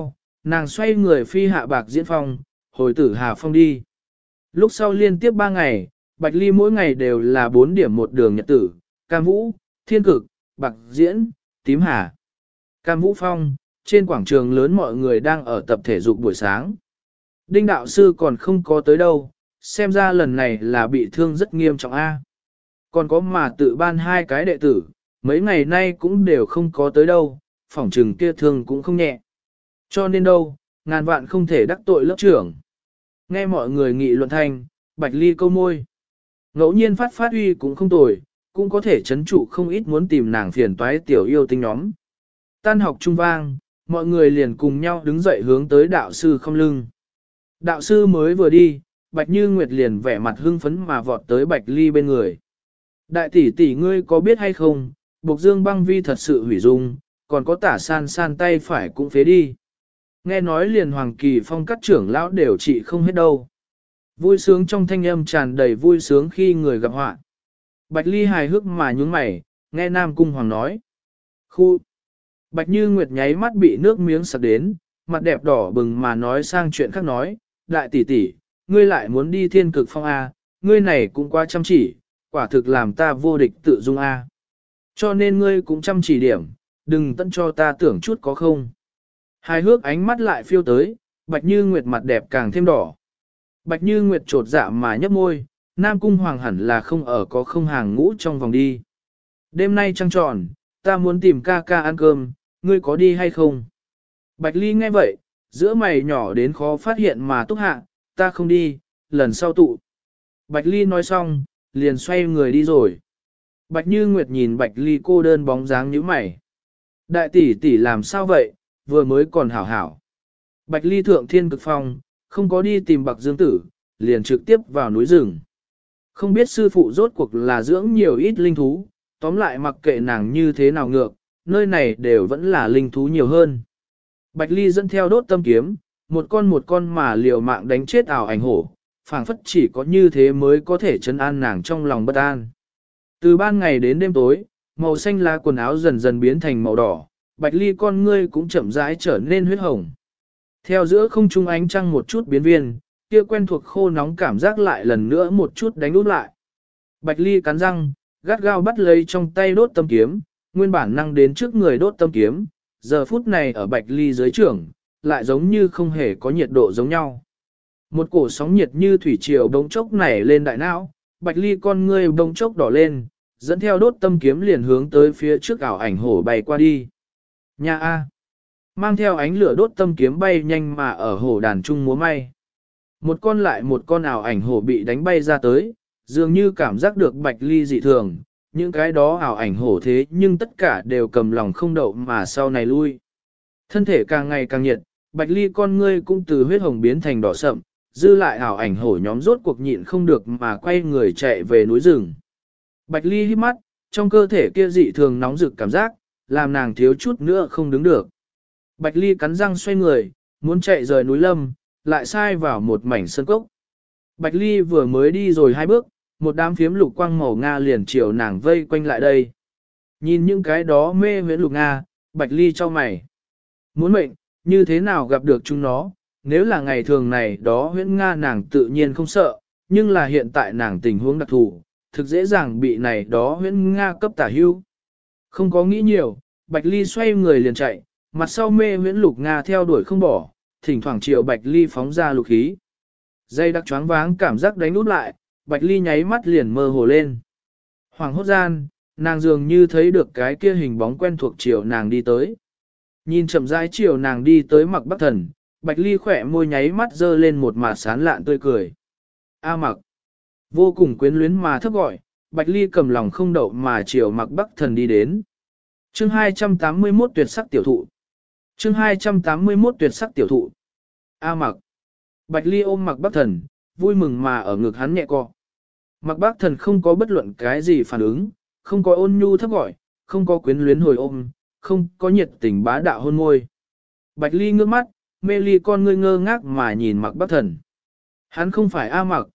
Nàng xoay người phi hạ bạc diễn phong, hồi tử Hà Phong đi. Lúc sau liên tiếp 3 ngày, Bạch Ly mỗi ngày đều là 4 điểm một đường nhật tử, Cam Vũ, Thiên Cực, Bạc Diễn, Tím Hà. Cam Vũ Phong, trên quảng trường lớn mọi người đang ở tập thể dục buổi sáng. Đinh đạo sư còn không có tới đâu, xem ra lần này là bị thương rất nghiêm trọng a. Còn có mà tự ban 2 cái đệ tử, mấy ngày nay cũng đều không có tới đâu, phỏng trừng kia thương cũng không nhẹ. Cho nên đâu, ngàn vạn không thể đắc tội lớp trưởng. Nghe mọi người nghị luận thanh, Bạch Ly câu môi. Ngẫu nhiên phát uy cũng không tồi, cũng có thể chấn trụ không ít muốn tìm nàng phiền toái tiểu yêu tinh nhóm. Tan học trung vang, mọi người liền cùng nhau đứng dậy hướng tới đạo sư không lưng. Đạo sư mới vừa đi, Bạch Như Nguyệt liền vẻ mặt hưng phấn mà vọt tới Bạch Ly bên người. Đại tỷ tỷ ngươi có biết hay không, Bộc Dương băng vi thật sự hủy dung, còn có tả san san tay phải cũng phế đi. Nghe nói liền Hoàng Kỳ Phong các trưởng lão đều trị không hết đâu. Vui sướng trong thanh âm tràn đầy vui sướng khi người gặp họa. Bạch Ly hài hước mà nhướng mày, nghe Nam Cung Hoàng nói. Khu! Bạch Như Nguyệt nháy mắt bị nước miếng sặc đến, mặt đẹp đỏ bừng mà nói sang chuyện khác nói. Đại tỷ tỷ, ngươi lại muốn đi Thiên Cực Phong A, ngươi này cũng quá chăm chỉ, quả thực làm ta vô địch tự dung A. Cho nên ngươi cũng chăm chỉ điểm, đừng tận cho ta tưởng chút có không. Hài hước ánh mắt lại phiêu tới, Bạch Như Nguyệt mặt đẹp càng thêm đỏ. Bạch Như Nguyệt trột dạ mà nhấp môi, Nam Cung Hoàng hẳn là không ở có không hàng ngũ trong vòng đi. Đêm nay trăng tròn, ta muốn tìm ca ca ăn cơm, ngươi có đi hay không? Bạch Ly nghe vậy, giữa mày nhỏ đến khó phát hiện mà túc hạ, ta không đi, lần sau tụ. Bạch Ly nói xong, liền xoay người đi rồi. Bạch Như Nguyệt nhìn Bạch Ly cô đơn bóng dáng như mày. Đại tỷ tỷ làm sao vậy, vừa mới còn hảo hảo. Bạch Ly thượng Thiên Cực Phong, không có đi tìm Bạc Dương Tử, liền trực tiếp vào núi rừng. Không biết sư phụ rốt cuộc là dưỡng nhiều ít linh thú, tóm lại mặc kệ nàng như thế nào ngược, nơi này đều vẫn là linh thú nhiều hơn. Bạch Ly dẫn theo đốt tâm kiếm, một con mà liều mạng đánh chết ảo ảnh hổ, phảng phất chỉ có như thế mới có thể trấn an nàng trong lòng bất an. Từ ban ngày đến đêm tối, màu xanh lá quần áo dần dần biến thành màu đỏ, Bạch Ly con ngươi cũng chậm rãi trở nên huyết hồng. Theo giữa không trung ánh trăng một chút biến viên, kia quen thuộc khô nóng cảm giác lại lần nữa một chút đánh út lại. Bạch Ly cắn răng, gắt gao bắt lấy trong tay đốt tâm kiếm, nguyên bản năng đến trước người đốt tâm kiếm, giờ phút này ở Bạch Ly dưới trưởng, lại giống như không hề có nhiệt độ giống nhau. Một cổ sóng nhiệt như thủy triều bỗng chốc nảy lên đại não, Bạch Ly con ngươi bỗng chốc đỏ lên, dẫn theo đốt tâm kiếm liền hướng tới phía trước ảo ảnh hổ bay qua đi. Nha A! Mang theo ánh lửa đốt tâm kiếm bay nhanh mà ở hổ đàn trung múa may. Một con lại một con ảo ảnh hổ bị đánh bay ra tới, dường như cảm giác được Bạch Ly dị thường, những cái đó ảo ảnh hổ thế nhưng tất cả đều cầm lòng không đậu mà sau này lui. Thân thể càng ngày càng nhiệt, Bạch Ly con ngươi cũng từ huyết hồng biến thành đỏ sậm, dư lại ảo ảnh hổ nhóm rốt cuộc nhịn không được mà quay người chạy về núi rừng. Bạch Ly hít mắt, trong cơ thể kia dị thường nóng rực cảm giác, làm nàng thiếu chút nữa không đứng được. Bạch Ly cắn răng xoay người, muốn chạy rời núi lâm, lại sai vào một mảnh sơn cốc. Bạch Ly vừa mới đi rồi 2 bước, một đám phiếm lục quang màu Nga liền chiều nàng vây quanh lại đây. Nhìn những cái đó mê huyễn lục Nga, Bạch Ly cho mày. Muốn mệnh, như thế nào gặp được chúng nó, nếu là ngày thường này đó huyễn Nga nàng tự nhiên không sợ, nhưng là hiện tại nàng tình huống đặc thù, thực dễ dàng bị này đó huyễn Nga cấp tả hưu. Không có nghĩ nhiều, Bạch Ly xoay người liền chạy, mặt sau mê huyễn lục Nga theo đuổi không bỏ, thỉnh thoảng chiều Bạch Ly phóng ra lục khí. Dây đặc choáng váng cảm giác đánh út lại, Bạch Ly nháy mắt liền mơ hồ lên. Hoàng hốt gian, nàng dường như thấy được cái kia hình bóng quen thuộc chiều nàng đi tới. Nhìn chậm rãi chiều nàng đi tới Mặc Bắc Thần, Bạch Ly khỏe môi nháy mắt dơ lên một mặt sán lạn tươi cười. A Mặc! Vô cùng quyến luyến mà thấp gọi, Bạch Ly cầm lòng không đậu mà chiều Mặc Bắc Thần đi đến. Chương 281 tuyệt sắc tiểu thụ. Chương 281 tuyệt sắc tiểu thụ. A Mặc! Bạch Ly ôm Mặc Bắc Thần, vui mừng mà ở ngực hắn nhẹ cọ. Mặc Bắc Thần không có bất luận cái gì phản ứng, không có ôn nhu thấp gọi, không có quyến luyến hồi ôm, không có nhiệt tình bá đạo hôn môi. Bạch Ly ngước mắt, mê ly con ngươi ngơ ngác mà nhìn Mặc Bắc Thần. Hắn không phải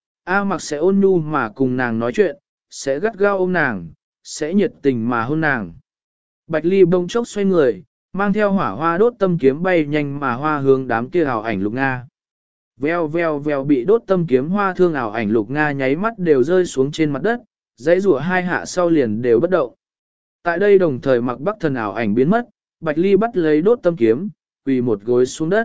A Mặc sẽ ôn nhu mà cùng nàng nói chuyện, sẽ gắt gao ôm nàng, sẽ nhiệt tình mà hôn nàng. Bạch Ly bỗng chốc xoay người, mang theo hỏa hoa đốt tâm kiếm bay nhanh mà hoa hướng đám kia ảo ảnh Lục Nga. Veo veo veo bị đốt tâm kiếm hoa thương ảo ảnh Lục Nga nháy mắt đều rơi xuống trên mặt đất, dãy rủa hai hạ sau liền đều bất động. Tại đây đồng thời Mặc Bắc Thần ảo ảnh biến mất, Bạch Ly bắt lấy đốt tâm kiếm, quỳ một gối xuống đất.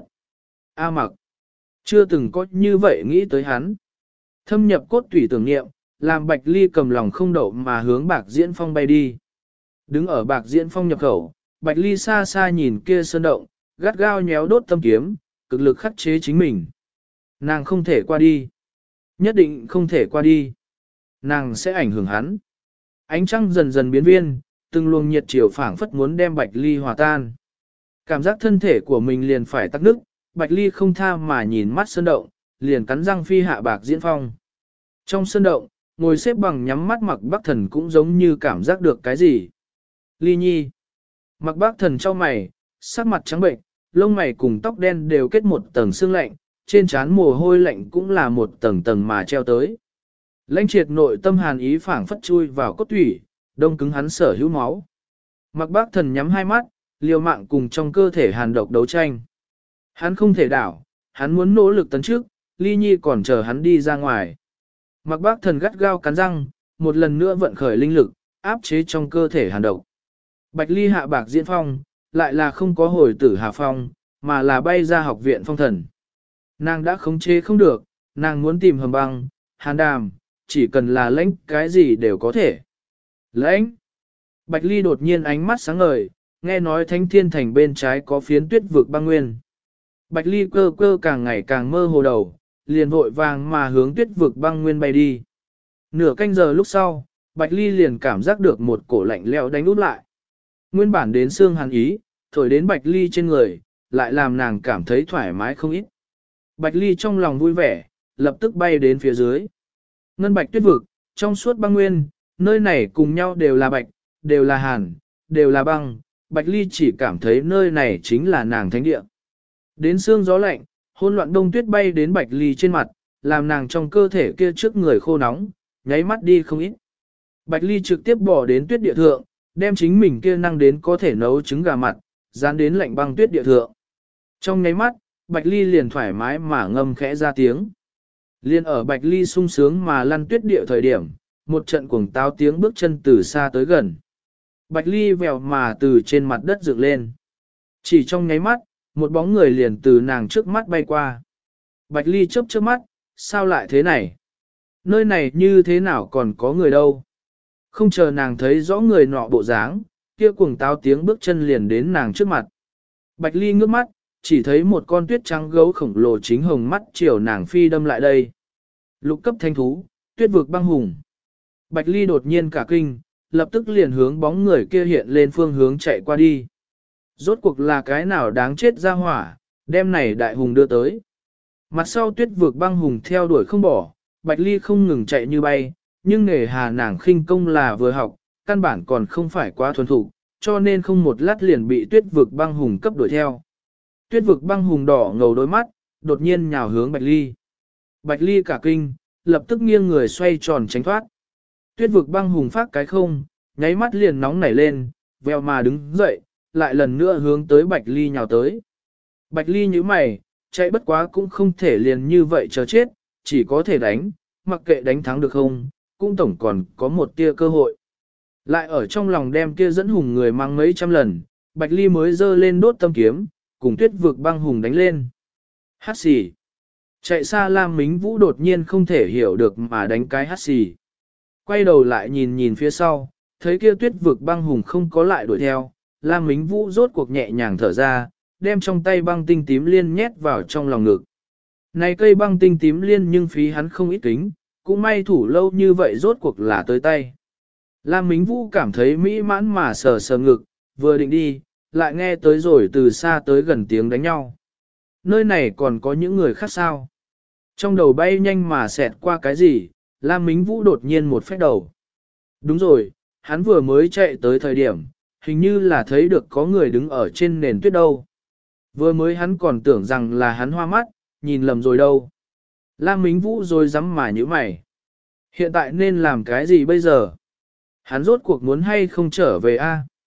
A Mặc, chưa từng có như vậy nghĩ tới hắn. Thâm nhập cốt tủy tưởng niệm, làm Bạch Ly cầm lòng không đậu mà hướng Bạc Diễn Phong bay đi. Đứng ở Bạc Diễn Phong nhập khẩu, Bạch Ly xa xa nhìn kia sơn động, gắt gao nhéo đốt tâm kiếm, cực lực khắc chế chính mình. Nàng không thể qua đi. Nhất định không thể qua đi. Nàng sẽ ảnh hưởng hắn. Ánh trăng dần dần biến viên, từng luồng nhiệt chiều phảng phất muốn đem Bạch Ly hòa tan. Cảm giác thân thể của mình liền phải tắc nước, Bạch Ly không tha mà nhìn mắt sơn động, liền cắn răng phi hạ Bạc Diễn Phong. Trong sơn động, ngồi xếp bằng nhắm mắt Mặc Bắc Thần cũng giống như cảm giác được cái gì. Ly nhi. Mặc Bắc Thần trao mày, sắc mặt trắng bệnh, lông mày cùng tóc đen đều kết một tầng sương lạnh, trên trán mồ hôi lạnh cũng là một tầng tầng mà treo tới. Lãnh triệt nội tâm hàn ý phảng phất chui vào cốt thủy, đông cứng hắn sở hữu máu. Mặc Bắc Thần nhắm hai mắt, liều mạng cùng trong cơ thể hàn độc đấu tranh. Hắn không thể đảo, hắn muốn nỗ lực tấn trước, Ly nhi còn chờ hắn đi ra ngoài. Mặc Bắc Thần gắt gao cắn răng, một lần nữa vận khởi linh lực, áp chế trong cơ thể hàn độc. Bạch Ly hạ Bạc Diễn Phong, lại là không có hồi tử Hà Phong, mà là bay ra học viện phong thần. Nàng đã khống chế không được, nàng muốn tìm Hầm Băng, Hàn Đàm, chỉ cần là lãnh cái gì đều có thể. Lãnh! Bạch Ly đột nhiên ánh mắt sáng ngời, nghe nói Thánh Thiên Thành bên trái có phiến tuyết vực băng nguyên. Bạch Ly cơ cơ càng ngày càng mơ hồ đầu, liền vội vàng mà hướng tuyết vực băng nguyên bay đi. Nửa canh giờ lúc sau, Bạch Ly liền cảm giác được một cổ lạnh lẽo đánh út lại. Nguyên bản đến xương hàn ý, thổi đến Bạch Ly trên người, lại làm nàng cảm thấy thoải mái không ít. Bạch Ly trong lòng vui vẻ, lập tức bay đến phía dưới. Ngân bạch tuyết vực, trong suốt băng nguyên, nơi này cùng nhau đều là bạch, đều là hàn, đều là băng. Bạch Ly chỉ cảm thấy nơi này chính là nàng thánh địa. Đến xương gió lạnh, hỗn loạn đông tuyết bay đến Bạch Ly trên mặt, làm nàng trong cơ thể kia trước người khô nóng, nháy mắt đi không ít. Bạch Ly trực tiếp bỏ đến tuyết địa thượng, đem chính mình kia năng đến có thể nấu trứng gà mặt, dán đến lạnh băng tuyết địa thượng. Trong nháy mắt, Bạch Ly liền thoải mái mà ngâm khẽ ra tiếng. Liên ở Bạch Ly sung sướng mà lăn tuyết địa thời điểm, một trận cuồng táo tiếng bước chân từ xa tới gần. Bạch Ly vèo mà từ trên mặt đất dựng lên. Chỉ trong nháy mắt, một bóng người liền từ nàng trước mắt bay qua. Bạch Ly chớp chớp mắt, sao lại thế này? Nơi này như thế nào còn có người đâu? Không chờ nàng thấy rõ người nọ bộ dáng, kia cuồng táo tiếng bước chân liền đến nàng trước mặt. Bạch Ly ngước mắt, chỉ thấy một con tuyết trắng gấu khổng lồ chính hồng mắt chiều nàng phi đâm lại đây. Lục cấp thanh thú, tuyết vực băng hùng. Bạch Ly đột nhiên cả kinh, lập tức liền hướng bóng người kia hiện lên phương hướng chạy qua đi. Rốt cuộc là cái nào đáng chết ra hỏa, đem này đại hùng đưa tới. Mặt sau tuyết vực băng hùng theo đuổi không bỏ, Bạch Ly không ngừng chạy như bay, nhưng nghề hà nàng khinh công là vừa học, căn bản còn không phải quá thuần thục, cho nên không một lát liền bị tuyết vực băng hùng cấp đuổi theo. Tuyết vực băng hùng đỏ ngầu đôi mắt, đột nhiên nhào hướng Bạch Ly. Bạch Ly cả kinh, lập tức nghiêng người xoay tròn tránh thoát. Tuyết vực băng hùng phát cái không, nháy mắt liền nóng nảy lên, veo mà đứng dậy, lại lần nữa hướng tới Bạch Ly nhào tới. Bạch Ly nhíu mày, chạy bất quá cũng không thể liền như vậy chờ chết, chỉ có thể đánh, mặc kệ đánh thắng được không, cũng tổng còn có một tia cơ hội. Lại ở trong lòng đem kia dẫn hùng người mang mấy trăm lần, Bạch Ly mới dơ lên đốt tâm kiếm, cùng tuyết vực băng hùng đánh lên. Hát xì. Chạy xa Lam Mính Vũ đột nhiên không thể hiểu được mà đánh cái hát xì. Quay đầu lại nhìn nhìn phía sau, thấy kia tuyết vực băng hùng không có lại đuổi theo, Lam Mính Vũ rốt cuộc nhẹ nhàng thở ra, đem trong tay băng tinh tím liên nhét vào trong lòng ngực. Này cây băng tinh tím liên nhưng phí hắn không ít kính, cũng may thủ lâu như vậy rốt cuộc là tới tay. Lam Mính Vũ cảm thấy mỹ mãn mà sờ sờ ngực, vừa định đi, lại nghe tới rồi từ xa tới gần tiếng đánh nhau. Nơi này còn có những người khác sao? Trong đầu bay nhanh mà xẹt qua cái gì, Lam Mính Vũ đột nhiên một phách đầu. Đúng rồi, hắn vừa mới chạy tới thời điểm, hình như là thấy được có người đứng ở trên nền tuyết đâu. Vừa mới hắn còn tưởng rằng là hắn hoa mắt, nhìn lầm rồi đâu. Lam Mính Vũ rồi dám mà nhíu mày. Hiện tại nên làm cái gì bây giờ? Hắn rốt cuộc muốn hay không trở về a?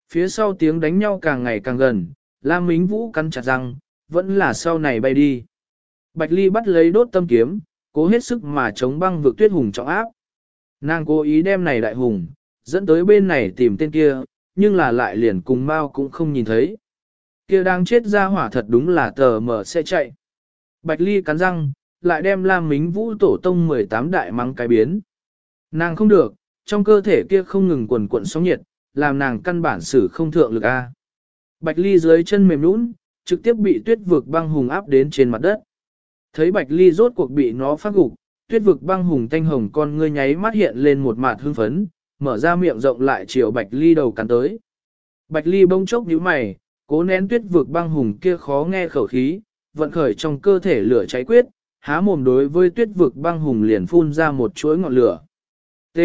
Phía sau tiếng đánh nhau càng ngày càng gần, Lam Mính Vũ cắn chặt răng, vẫn là sau này bay đi. Bạch Ly bắt lấy đốt tâm kiếm, cố hết sức mà chống băng vực Tuyết Hùng trọng áp. Nàng cố ý đem này đại hùng, dẫn tới bên này tìm tên kia, nhưng là lại liền cùng Mao cũng không nhìn thấy. Kia đang chết ra hỏa thật đúng là tờ mở sẽ chạy. Bạch Ly cắn răng, lại đem Lam Mính Vũ tổ tông 18 đại mắng cái biến. Nàng không được, trong cơ thể kia không ngừng quần cuộn sóng nhiệt, làm nàng căn bản xử không thượng lực a. Bạch Ly dưới chân mềm nhũn, trực tiếp bị Tuyết Vực Băng Hùng áp đến trên mặt đất. Thấy Bạch Ly rốt cuộc bị nó phát gục, Tuyết Vực Băng Hùng tanh hồng con ngươi nháy mắt hiện lên một mạt hưng phấn, mở ra miệng rộng lại chiều Bạch Ly đầu cắn tới. Bạch Ly bỗng chốc nhíu mày, cố nén Tuyết Vực Băng Hùng kia khó nghe khẩu khí, vận khởi trong cơ thể lửa cháy quyết, há mồm đối với Tuyết Vực Băng Hùng liền phun ra một chuỗi ngọn lửa. T.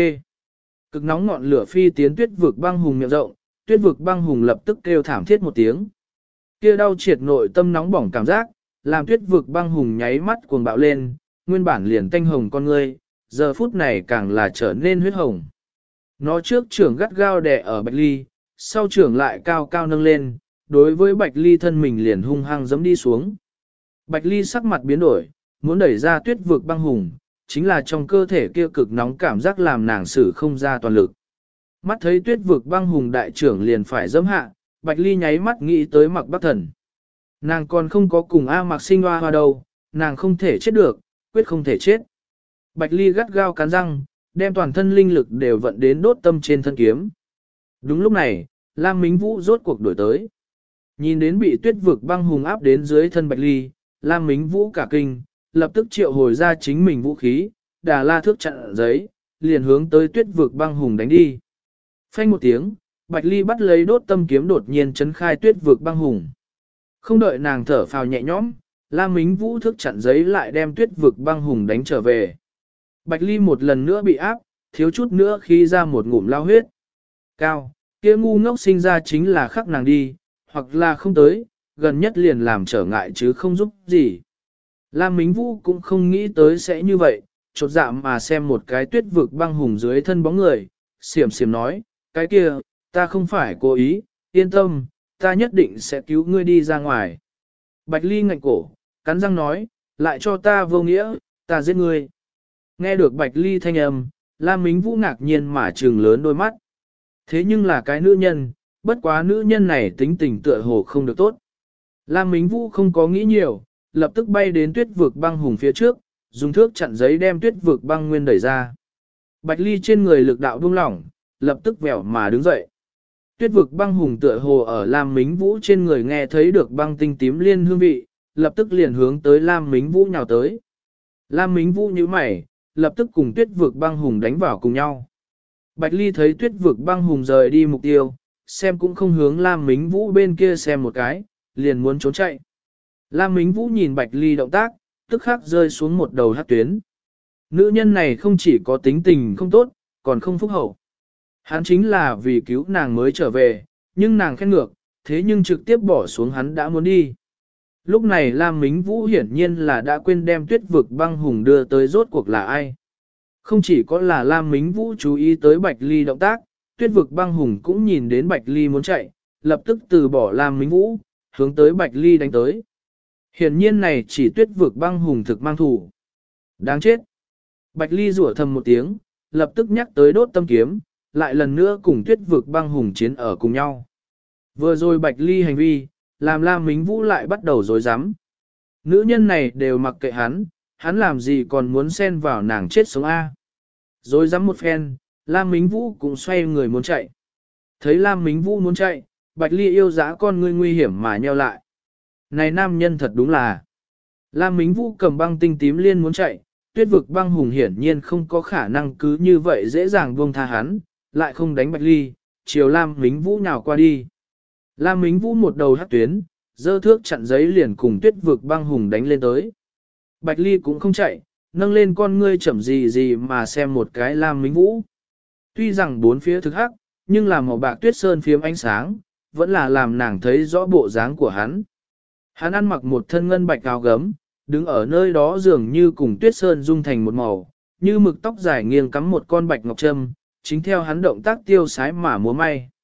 Cực nóng ngọn lửa phi tiến Tuyết Vực Băng Hùng miệng rộng, Tuyết Vực Băng Hùng lập tức kêu thảm thiết một tiếng. Kia đau triệt nội tâm nóng bỏng cảm giác, làm Tuyết Vực Băng Hùng nháy mắt cuồng bạo lên, nguyên bản liền tanh hồng con ngươi, giờ phút này càng là trở nên huyết hồng. Nó trước trưởng gắt gao đè ở Bạch Ly, sau trưởng lại cao cao nâng lên, đối với Bạch Ly thân mình liền hung hăng giẫm đi xuống. Bạch Ly sắc mặt biến đổi, muốn đẩy ra Tuyết Vực Băng Hùng, chính là trong cơ thể kia cực nóng cảm giác làm nàng sử không ra toàn lực. Mắt thấy Tuyết Vực Băng Hùng đại trưởng liền phải giẫm hạ, Bạch Ly nháy mắt nghĩ tới Mạc Bắc Thần. Nàng còn không có cùng A Mạc sinh hoa đâu, nàng không thể chết được, quyết không thể chết. Bạch Ly gắt gao cắn răng, đem toàn thân linh lực đều vận đến đốt tâm trên thân kiếm. Đúng lúc này, Lam Mính Vũ rốt cuộc đuổi tới. Nhìn đến bị Tuyết Vực Băng Hùng áp đến dưới thân Bạch Ly, Lam Mính Vũ cả kinh, lập tức triệu hồi ra chính mình vũ khí, Đà La thước chặn giấy, liền hướng tới Tuyết Vực Băng Hùng đánh đi. Phanh một tiếng, Bạch Ly bắt lấy đốt tâm kiếm đột nhiên chấn khai Tuyết Vực Băng Hùng. Không đợi nàng thở phào nhẹ nhõm, Lam Mính Vũ thước chặn giấy lại đem Tuyết Vực Băng Hùng đánh trở về. Bạch Ly một lần nữa bị áp, thiếu chút nữa khi ra một ngụm lao huyết. Cao, kia ngu ngốc sinh ra chính là khắc nàng đi, hoặc là không tới, gần nhất liền làm trở ngại chứ không giúp gì. Lam Mính Vũ cũng không nghĩ tới sẽ như vậy, chột dạ mà xem một cái Tuyết Vực Băng Hùng dưới thân bóng người, xiểm xiểm nói, cái kia, ta không phải cố ý, yên tâm, ta nhất định sẽ cứu ngươi đi ra ngoài. Bạch Ly ngạnh cổ, cắn răng nói, lại cho ta vô nghĩa, ta giết ngươi. Nghe được Bạch Ly thanh âm, Lam Mính Vũ ngạc nhiên mà trừng lớn đôi mắt. Thế nhưng là cái nữ nhân, bất quá nữ nhân này tính tình tựa hồ không được tốt. Lam Mính Vũ không có nghĩ nhiều, lập tức bay đến Tuyết Vực Băng Hùng phía trước, dùng thước chặn giấy đem Tuyết Vực Băng Nguyên đẩy ra. Bạch Ly trên người lực đạo buông lỏng, lập tức vèo mà đứng dậy. Tuyết Vực Băng Hùng tựa hồ ở Lam Mính Vũ trên người nghe thấy được băng tinh tím liên hương vị, lập tức liền hướng tới Lam Mính Vũ nhào tới. Lam Mính Vũ nhíu mày, lập tức cùng Tuyết Vực Băng Hùng đánh vào cùng nhau. Bạch Ly thấy Tuyết Vực Băng Hùng rời đi mục tiêu, xem cũng không hướng Lam Mính Vũ bên kia xem một cái, liền muốn trốn chạy. Lam Mính Vũ nhìn Bạch Ly động tác, tức khắc rơi xuống một đầu hắc tuyến. Nữ nhân này không chỉ có tính tình không tốt, còn không phúc hậu. Hắn chính là vì cứu nàng mới trở về, nhưng nàng khen ngược, thế nhưng trực tiếp bỏ xuống hắn đã muốn đi. Lúc này Lam Mính Vũ hiển nhiên là đã quên đem Tuyết Vực Băng Hùng đưa tới rốt cuộc là ai. Không chỉ có là Lam Mính Vũ chú ý tới Bạch Ly động tác, Tuyết Vực Băng Hùng cũng nhìn đến Bạch Ly muốn chạy, lập tức từ bỏ Lam Mính Vũ, hướng tới Bạch Ly đánh tới. Hiển nhiên này chỉ Tuyết Vực Băng Hùng thực mang thủ. Đáng chết. Bạch Ly rủa thầm một tiếng, lập tức nhắc tới đốt tâm kiếm, lại lần nữa cùng Tuyết Vực Băng Hùng chiến ở cùng nhau. Vừa rồi Bạch Ly hành vi, làm Lam Mính Vũ lại bắt đầu rối rắm. Nữ nhân này đều mặc kệ hắn làm gì còn muốn xen vào nàng chết sống A. Rối rắm một phen, Lam Mính Vũ cũng xoay người muốn chạy. Thấy Lam Mính Vũ muốn chạy, Bạch Ly yêu dã con ngươi nguy hiểm mà nheo lại. Này nam nhân thật đúng là. Lam Mính Vũ cầm băng tinh tím liên muốn chạy, Tuyết Vực Băng Hùng hiển nhiên không có khả năng cứ như vậy dễ dàng buông tha hắn, lại không đánh Bạch Ly, chiều Lam Mính Vũ nhào qua đi. Lam Mính Vũ một đầu hắc tuyến, dơ thước chặn giấy liền cùng Tuyết Vực Băng Hùng đánh lên tới. Bạch Ly cũng không chạy, nâng lên con ngươi chậm gì gì mà xem một cái Lam Mính Vũ. Tuy rằng bốn phía thực hắc, nhưng là màu bạc tuyết sơn phiếm ánh sáng, vẫn là làm nàng thấy rõ bộ dáng của hắn. Hắn ăn mặc một thân ngân bạch áo gấm, đứng ở nơi đó dường như cùng tuyết sơn dung thành một màu, như mực tóc dài nghiêng cắm một con bạch ngọc trâm, chính theo hắn động tác tiêu sái mà múa may.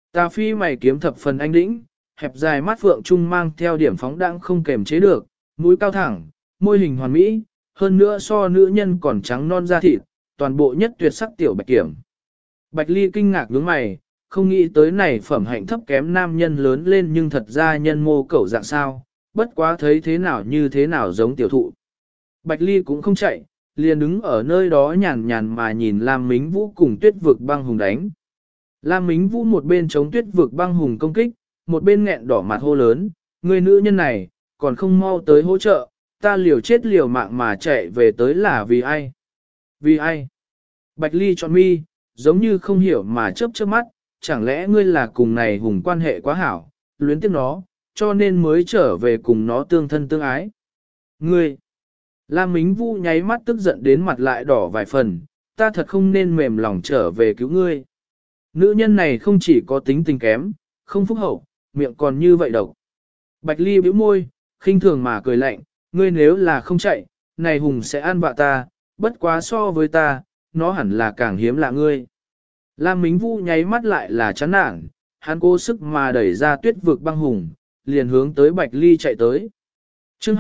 Tà phi mày kiếm thập phần anh đĩnh, hẹp dài mắt phượng trung mang theo điểm phóng đãng không kềm chế được, mũi cao thẳng, môi hình hoàn mỹ, hơn nữa so nữ nhân còn trắng non da thịt, toàn bộ nhất tuyệt sắc tiểu bạch kiểm. Bạch Ly kinh ngạc nhướng mày, không nghĩ tới này phẩm hạnh thấp kém nam nhân lớn lên nhưng thật ra nhân mô cẩu dạng sao, bất quá thấy thế nào như thế nào giống tiểu thụ. Bạch Ly cũng không chạy, liền đứng ở nơi đó nhàn nhàn mà nhìn Lam Mính Vũ cùng Tuyết Vực Băng Hùng đánh. Lam Mính Vũ một bên chống Tuyết Vực Băng Hùng công kích, một bên nghẹn đỏ mặt hô lớn, người nữ nhân này, còn không mau tới hỗ trợ, ta liều chết liều mạng mà chạy về tới là vì ai? Vì ai? Bạch Ly chọn mi, giống như không hiểu mà chớp chớp mắt, chẳng lẽ ngươi là cùng này hùng quan hệ quá hảo, luyến tiếc nó, cho nên mới trở về cùng nó tương thân tương ái. Ngươi! Lam Mính Vũ nháy mắt tức giận đến mặt lại đỏ vài phần, ta thật không nên mềm lòng trở về cứu ngươi. Nữ nhân này không chỉ có tính tình kém, không phúc hậu, miệng còn như vậy độc. Bạch Ly bĩu môi, khinh thường mà cười lạnh, ngươi nếu là không chạy, này hùng sẽ ăn bạ ta, bất quá so với ta, nó hẳn là càng hiếm lạ ngươi. Lam Mính Vũ nháy mắt lại là chán nản, hắn cố sức mà đẩy ra Tuyết Vực Băng Hùng, liền hướng tới Bạch Ly chạy tới. Chương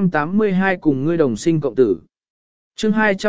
282 cùng ngươi đồng sinh cộng tử. Chương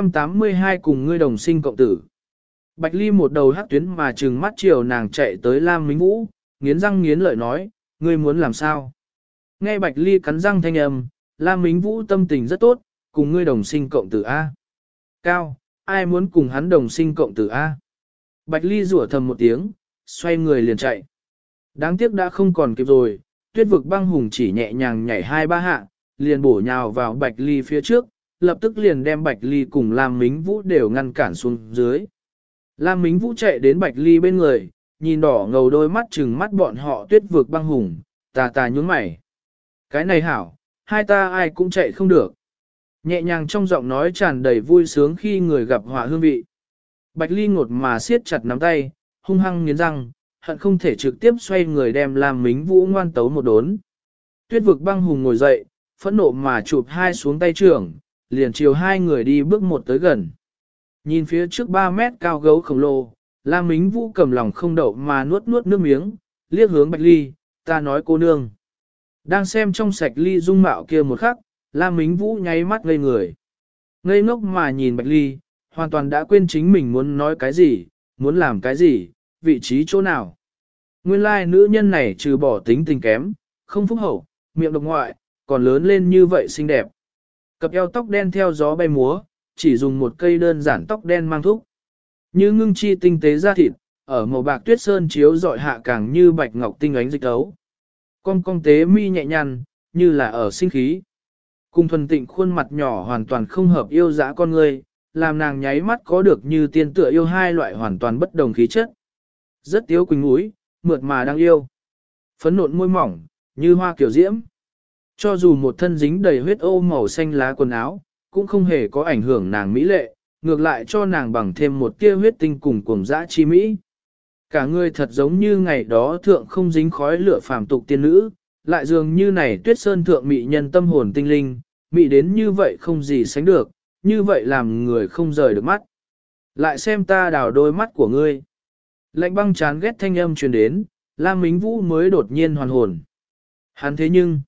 282 cùng ngươi đồng sinh cộng tử. Bạch Ly một đầu hắc tuyến mà trừng mắt chiều nàng chạy tới Lam Mính Vũ, nghiến răng nghiến lợi nói, ngươi muốn làm sao? Nghe Bạch Ly cắn răng thanh âm, Lam Mính Vũ tâm tình rất tốt, cùng ngươi đồng sinh cộng tử A. Cao, ai muốn cùng hắn đồng sinh cộng tử A? Bạch Ly rủa thầm một tiếng, xoay người liền chạy. Đáng tiếc đã không còn kịp rồi, Tuyết Vực Băng Hùng chỉ nhẹ nhàng nhảy 2-3 hạ, liền bổ nhào vào Bạch Ly phía trước, lập tức liền đem Bạch Ly cùng Lam Mính Vũ đều ngăn cản xuống dưới. Lam Mính Vũ chạy đến Bạch Ly bên người, nhìn đỏ ngầu đôi mắt trừng mắt bọn họ Tuyết Vực Băng Hùng, tà tà nhướng mày. Cái này hảo, hai ta ai cũng chạy không được. Nhẹ nhàng trong giọng nói tràn đầy vui sướng khi người gặp họa hương vị. Bạch Ly ngột mà siết chặt nắm tay, hung hăng nghiến răng, hận không thể trực tiếp xoay người đem Lam Mính Vũ ngoan tấu một đốn. Tuyết Vực Băng Hùng ngồi dậy, phẫn nộ mà chụp hai xuống tay trưởng, liền chiều hai người đi bước một tới gần. Nhìn phía trước 3 mét cao gấu khổng lồ, Lam Mính Vũ cầm lòng không đậu mà nuốt nuốt nước miếng, liếc hướng Bạch Ly, ta nói cô nương. Đang xem trong sạch ly dung mạo kia một khắc, Lam Mính Vũ nháy mắt ngây người. Ngây ngốc mà nhìn Bạch Ly, hoàn toàn đã quên chính mình muốn nói cái gì, muốn làm cái gì, vị trí chỗ nào. Nguyên lai nữ nhân này trừ bỏ tính tình kém, không phúc hậu, miệng độc ngoại, còn lớn lên như vậy xinh đẹp. Cặp eo tóc đen theo gió bay múa, chỉ dùng một cây đơn giản tóc đen mang thúc. Như ngưng chi tinh tế da thịt, ở màu bạc tuyết sơn chiếu dọi hạ càng như bạch ngọc tinh ánh dịch tấu. Cong tế mi nhẹ nhăn, như là ở sinh khí. Cùng thuần tịnh khuôn mặt nhỏ hoàn toàn không hợp yêu dã con người, làm nàng nháy mắt có được như tiên tựa yêu hai loại hoàn toàn bất đồng khí chất. Rất tiếu quỳnh mũi, mượt mà đang yêu. Phấn nộn môi mỏng, như hoa kiểu diễm. Cho dù một thân dính đầy huyết ô màu xanh lá quần áo, cũng không hề có ảnh hưởng nàng mỹ lệ, ngược lại cho nàng bằng thêm một tia huyết tinh cùng cuồng dã chi mỹ. Cả người thật giống như ngày đó thượng không dính khói lửa phàm tục tiên nữ, lại dường như này tuyết sơn thượng mị nhân tâm hồn tinh linh, mị đến như vậy không gì sánh được, như vậy làm người không rời được mắt. Lại xem ta đào đôi mắt của ngươi. Lạnh băng chán ghét thanh âm truyền đến, Lam Mính Vũ mới đột nhiên hoàn hồn. Hắn thế nhưng,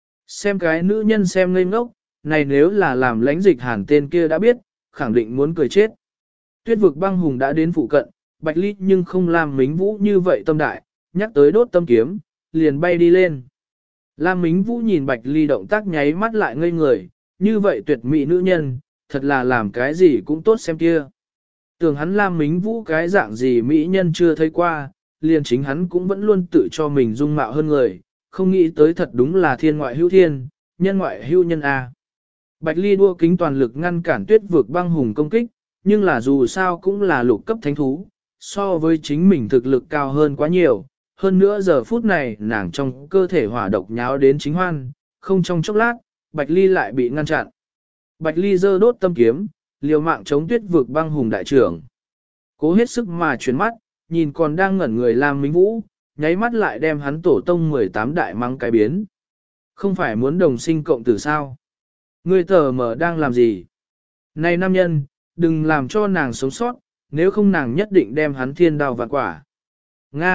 xem cái nữ nhân xem ngây ngốc, này nếu là làm lãnh dịch hàn tên kia đã biết, khẳng định muốn cười chết. Tuyết Vực Băng Hùng đã đến phụ cận, Bạch Ly nhưng không làm Mính Vũ như vậy tâm đại, nhắc tới đốt tâm kiếm, liền bay đi lên. Lam Mính Vũ nhìn Bạch Ly động tác nháy mắt lại ngây người, như vậy tuyệt mỹ nữ nhân, thật là làm cái gì cũng tốt xem kia. Tưởng hắn Lam Mính Vũ cái dạng gì mỹ nhân chưa thấy qua, liền chính hắn cũng vẫn luôn tự cho mình dung mạo hơn người, không nghĩ tới thật đúng là thiên ngoại hữu thiên, nhân ngoại hữu nhân A. Bạch Ly đua kính toàn lực ngăn cản Tuyết Vực Băng Hùng công kích, nhưng là dù sao cũng là lục cấp thánh thú, so với chính mình thực lực cao hơn quá nhiều. Hơn nữa giờ phút này nàng trong cơ thể hỏa độc nháo đến chính hoan, không trong chốc lát, Bạch Ly lại bị ngăn chặn. Bạch Ly giơ đốt tâm kiếm, liều mạng chống Tuyết Vực Băng Hùng đại trưởng. Cố hết sức mà chuyển mắt, nhìn còn đang ngẩn người Lam Mính Vũ, nháy mắt lại đem hắn tổ tông 18 đại mắng cái biến. Không phải muốn đồng sinh cộng tử sao? Ngươi tờ mở đang làm gì? Này nam nhân, đừng làm cho nàng sống sót, nếu không nàng nhất định đem hắn thiên đao vạn quả. Nga,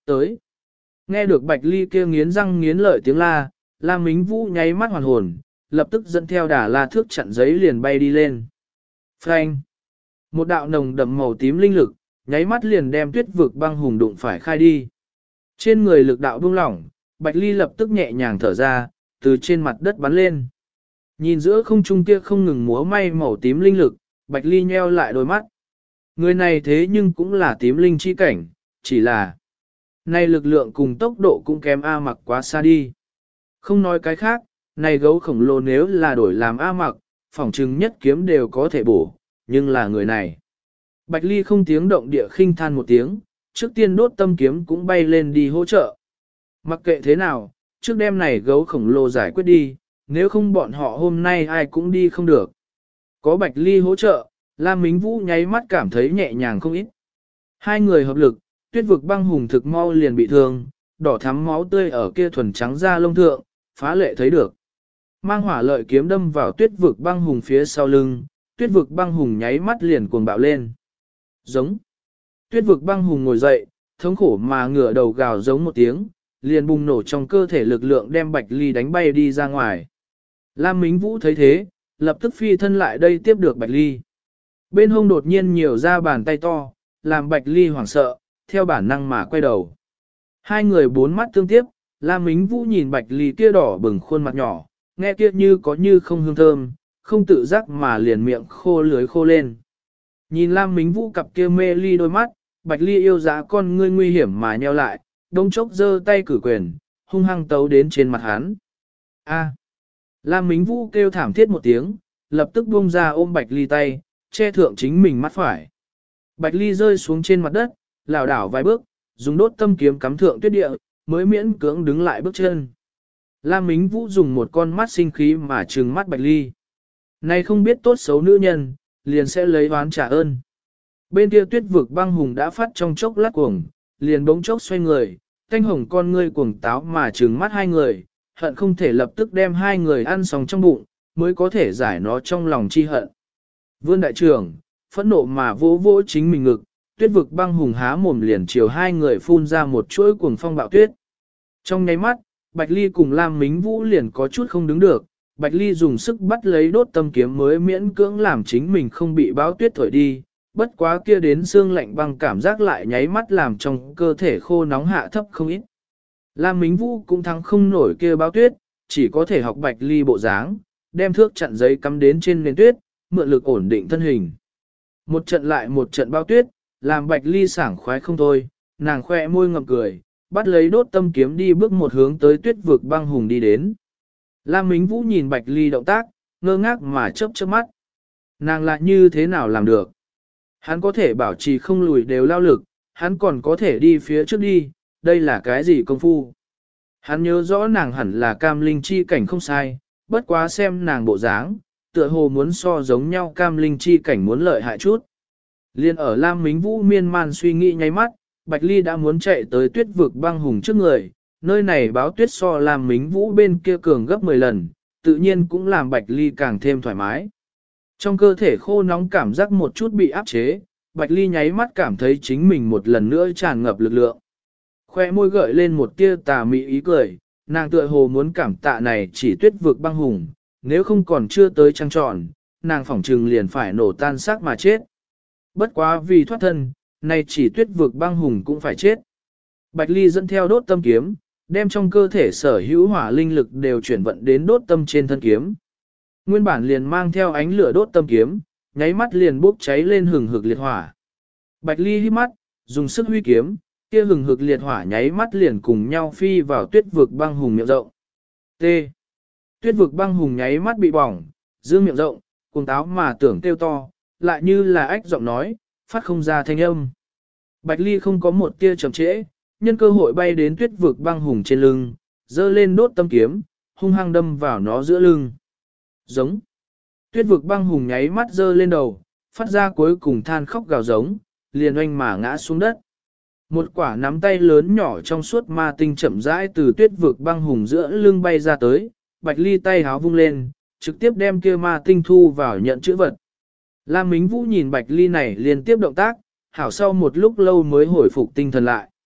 Tới. Nghe được Bạch Ly kia nghiến răng nghiến lợi tiếng la, Lam Mính Vũ nháy mắt hoàn hồn, lập tức dẫn theo đà la thước chặn giấy liền bay đi lên. Phanh. Một đạo nồng đậm màu tím linh lực, nháy mắt liền đem tuyết vực băng hùng đụng phải khai đi. Trên người lực đạo buông lỏng, Bạch Ly lập tức nhẹ nhàng thở ra, từ trên mặt đất bắn lên. Nhìn giữa không trung kia không ngừng múa may màu tím linh lực, Bạch Ly nheo lại đôi mắt. Người này thế nhưng cũng là tím linh chi cảnh, chỉ là này lực lượng cùng tốc độ cũng kém A Mặc quá xa đi. Không nói cái khác, này gấu khổng lồ nếu là đổi làm A Mặc, phỏng chừng nhất kiếm đều có thể bổ, nhưng là người này. Bạch Ly không tiếng động địa khinh than một tiếng, trước tiên đốt tâm kiếm cũng bay lên đi hỗ trợ. Mặc kệ thế nào, trước đêm này gấu khổng lồ giải quyết đi, nếu không bọn họ hôm nay ai cũng đi không được. Có Bạch Ly hỗ trợ, Lam Mính Vũ nháy mắt cảm thấy nhẹ nhàng không ít. Hai người hợp lực, tuyết vực băng hùng thực mau liền bị thương, đỏ thắm máu tươi ở kia thuần trắng da lông thượng, phá lệ thấy được. Mang hỏa lợi kiếm đâm vào tuyết vực băng hùng phía sau lưng, tuyết vực băng hùng nháy mắt liền cuồng bạo lên. Giống. Tuyết vực băng hùng ngồi dậy, thống khổ mà ngửa đầu gào giống một tiếng, liền bùng nổ trong cơ thể lực lượng đem Bạch Ly đánh bay đi ra ngoài. Lam Mính Vũ thấy thế, lập tức phi thân lại đây tiếp được Bạch Ly. Bên hông đột nhiên nhiều ra bàn tay to, làm Bạch Ly hoảng sợ, theo bản năng mà quay đầu. Hai người bốn mắt tương tiếp, Lam Mính Vũ nhìn Bạch Ly kia đỏ bừng khuôn mặt nhỏ, nghe kia như có như không hương thơm, không tự giác mà liền miệng khô lưới khô lên. Nhìn Lam Mính Vũ cặp kia mê ly đôi mắt, Bạch Ly yêu giá con ngươi nguy hiểm mà nheo lại, đông chốc giơ tay cử quyền, hung hăng tấu đến trên mặt hắn. A. Lam Mính Vũ kêu thảm thiết một tiếng, lập tức buông ra ôm Bạch Ly tay, che thượng chính mình mắt phải. Bạch Ly rơi xuống trên mặt đất, lảo đảo vài bước, dùng đốt tâm kiếm cắm thượng tuyết địa, mới miễn cưỡng đứng lại bước chân. Lam Mính Vũ dùng một con mắt sinh khí mà trừng mắt Bạch Ly. Này không biết tốt xấu nữ nhân, liền sẽ lấy oán trả ơn. Bên kia tuyết vực băng hùng đã phát trong chốc lát cuồng, liền bỗng chốc xoay người, thanh hồng con ngươi cuồng táo mà trừng mắt hai người, hận không thể lập tức đem hai người ăn xong trong bụng, mới có thể giải nó trong lòng chi hận. Vương đại trưởng, phẫn nộ mà vỗ vỗ chính mình ngực, tuyết vực băng hùng há mồm liền chiều hai người phun ra một chuỗi cuồng phong bạo tuyết. Trong nháy mắt, Bạch Ly cùng Lam Mính Vũ liền có chút không đứng được, Bạch Ly dùng sức bắt lấy đốt tâm kiếm mới miễn cưỡng làm chính mình không bị bão tuyết thổi đi, bất quá kia đến xương lạnh băng cảm giác lại nháy mắt làm trong cơ thể khô nóng hạ thấp không ít. Lam Mính Vũ cũng thắng không nổi kia bão tuyết, chỉ có thể học Bạch Ly bộ dáng, đem thước chặn giấy cắm đến trên nền tuyết, mượn lực ổn định thân hình. Một trận lại một trận bão tuyết, làm Bạch Ly sảng khoái không thôi, nàng khoe môi ngậm cười, bắt lấy đốt tâm kiếm đi bước một hướng tới tuyết vực băng hùng đi đến. Lam Mính Vũ nhìn Bạch Ly động tác, ngơ ngác mà chớp chớp mắt. Nàng lại như thế nào làm được? Hắn có thể bảo trì không lùi đều lao lực, hắn còn có thể đi phía trước đi, đây là cái gì công phu? Hắn nhớ rõ nàng hẳn là cam linh chi cảnh không sai, bất quá xem nàng bộ dáng, tựa hồ muốn so giống nhau cam linh chi cảnh muốn lợi hại chút. Liên ở Lam Mính Vũ miên man suy nghĩ nháy mắt, Bạch Ly đã muốn chạy tới tuyết vực băng hùng trước người, nơi này báo tuyết so Lam Mính Vũ bên kia cường gấp 10 lần, tự nhiên cũng làm Bạch Ly càng thêm thoải mái. Trong cơ thể khô nóng cảm giác một chút bị áp chế, Bạch Ly nháy mắt cảm thấy chính mình một lần nữa tràn ngập lực lượng. Khoe môi gợi lên một tia tà mị ý cười, nàng tựa hồ muốn cảm tạ này chỉ tuyết vực băng hùng, nếu không còn chưa tới trăng tròn, nàng phỏng trừng liền phải nổ tan xác mà chết. Bất quá vì thoát thân, này chỉ tuyết vực băng hùng cũng phải chết. Bạch Ly dẫn theo đốt tâm kiếm, đem trong cơ thể sở hữu hỏa linh lực đều chuyển vận đến đốt tâm trên thân kiếm. Nguyên bản liền mang theo ánh lửa đốt tâm kiếm, nháy mắt liền bốc cháy lên hừng hực liệt hỏa. Bạch Ly hít mắt, dùng sức huy kiếm, kia hừng hực liệt hỏa nháy mắt liền cùng nhau phi vào tuyết vực băng hùng miệng rộng. T. Tuyết vực băng hùng nháy mắt bị bỏng, dương miệng rộng, cuồng táo mà tưởng kêu to, lại như là ách giọng nói, phát không ra thanh âm. Bạch Ly không có một tia chậm trễ, nhân cơ hội bay đến tuyết vực băng hùng trên lưng, dơ lên đốt tâm kiếm, hung hăng đâm vào nó giữa lưng. Giống. Tuyết vực băng hùng nháy mắt dơ lên đầu, phát ra cuối cùng than khóc gào giống, liền oanh mà ngã xuống đất. Một quả nắm tay lớn nhỏ trong suốt ma tinh chậm rãi từ tuyết vực băng hùng giữa lưng bay ra tới, Bạch Ly tay háo vung lên, trực tiếp đem kia ma tinh thu vào nhận chữ vật. Lam Mính Vũ nhìn Bạch Ly này liên tiếp động tác, hảo sau một lúc lâu mới hồi phục tinh thần lại.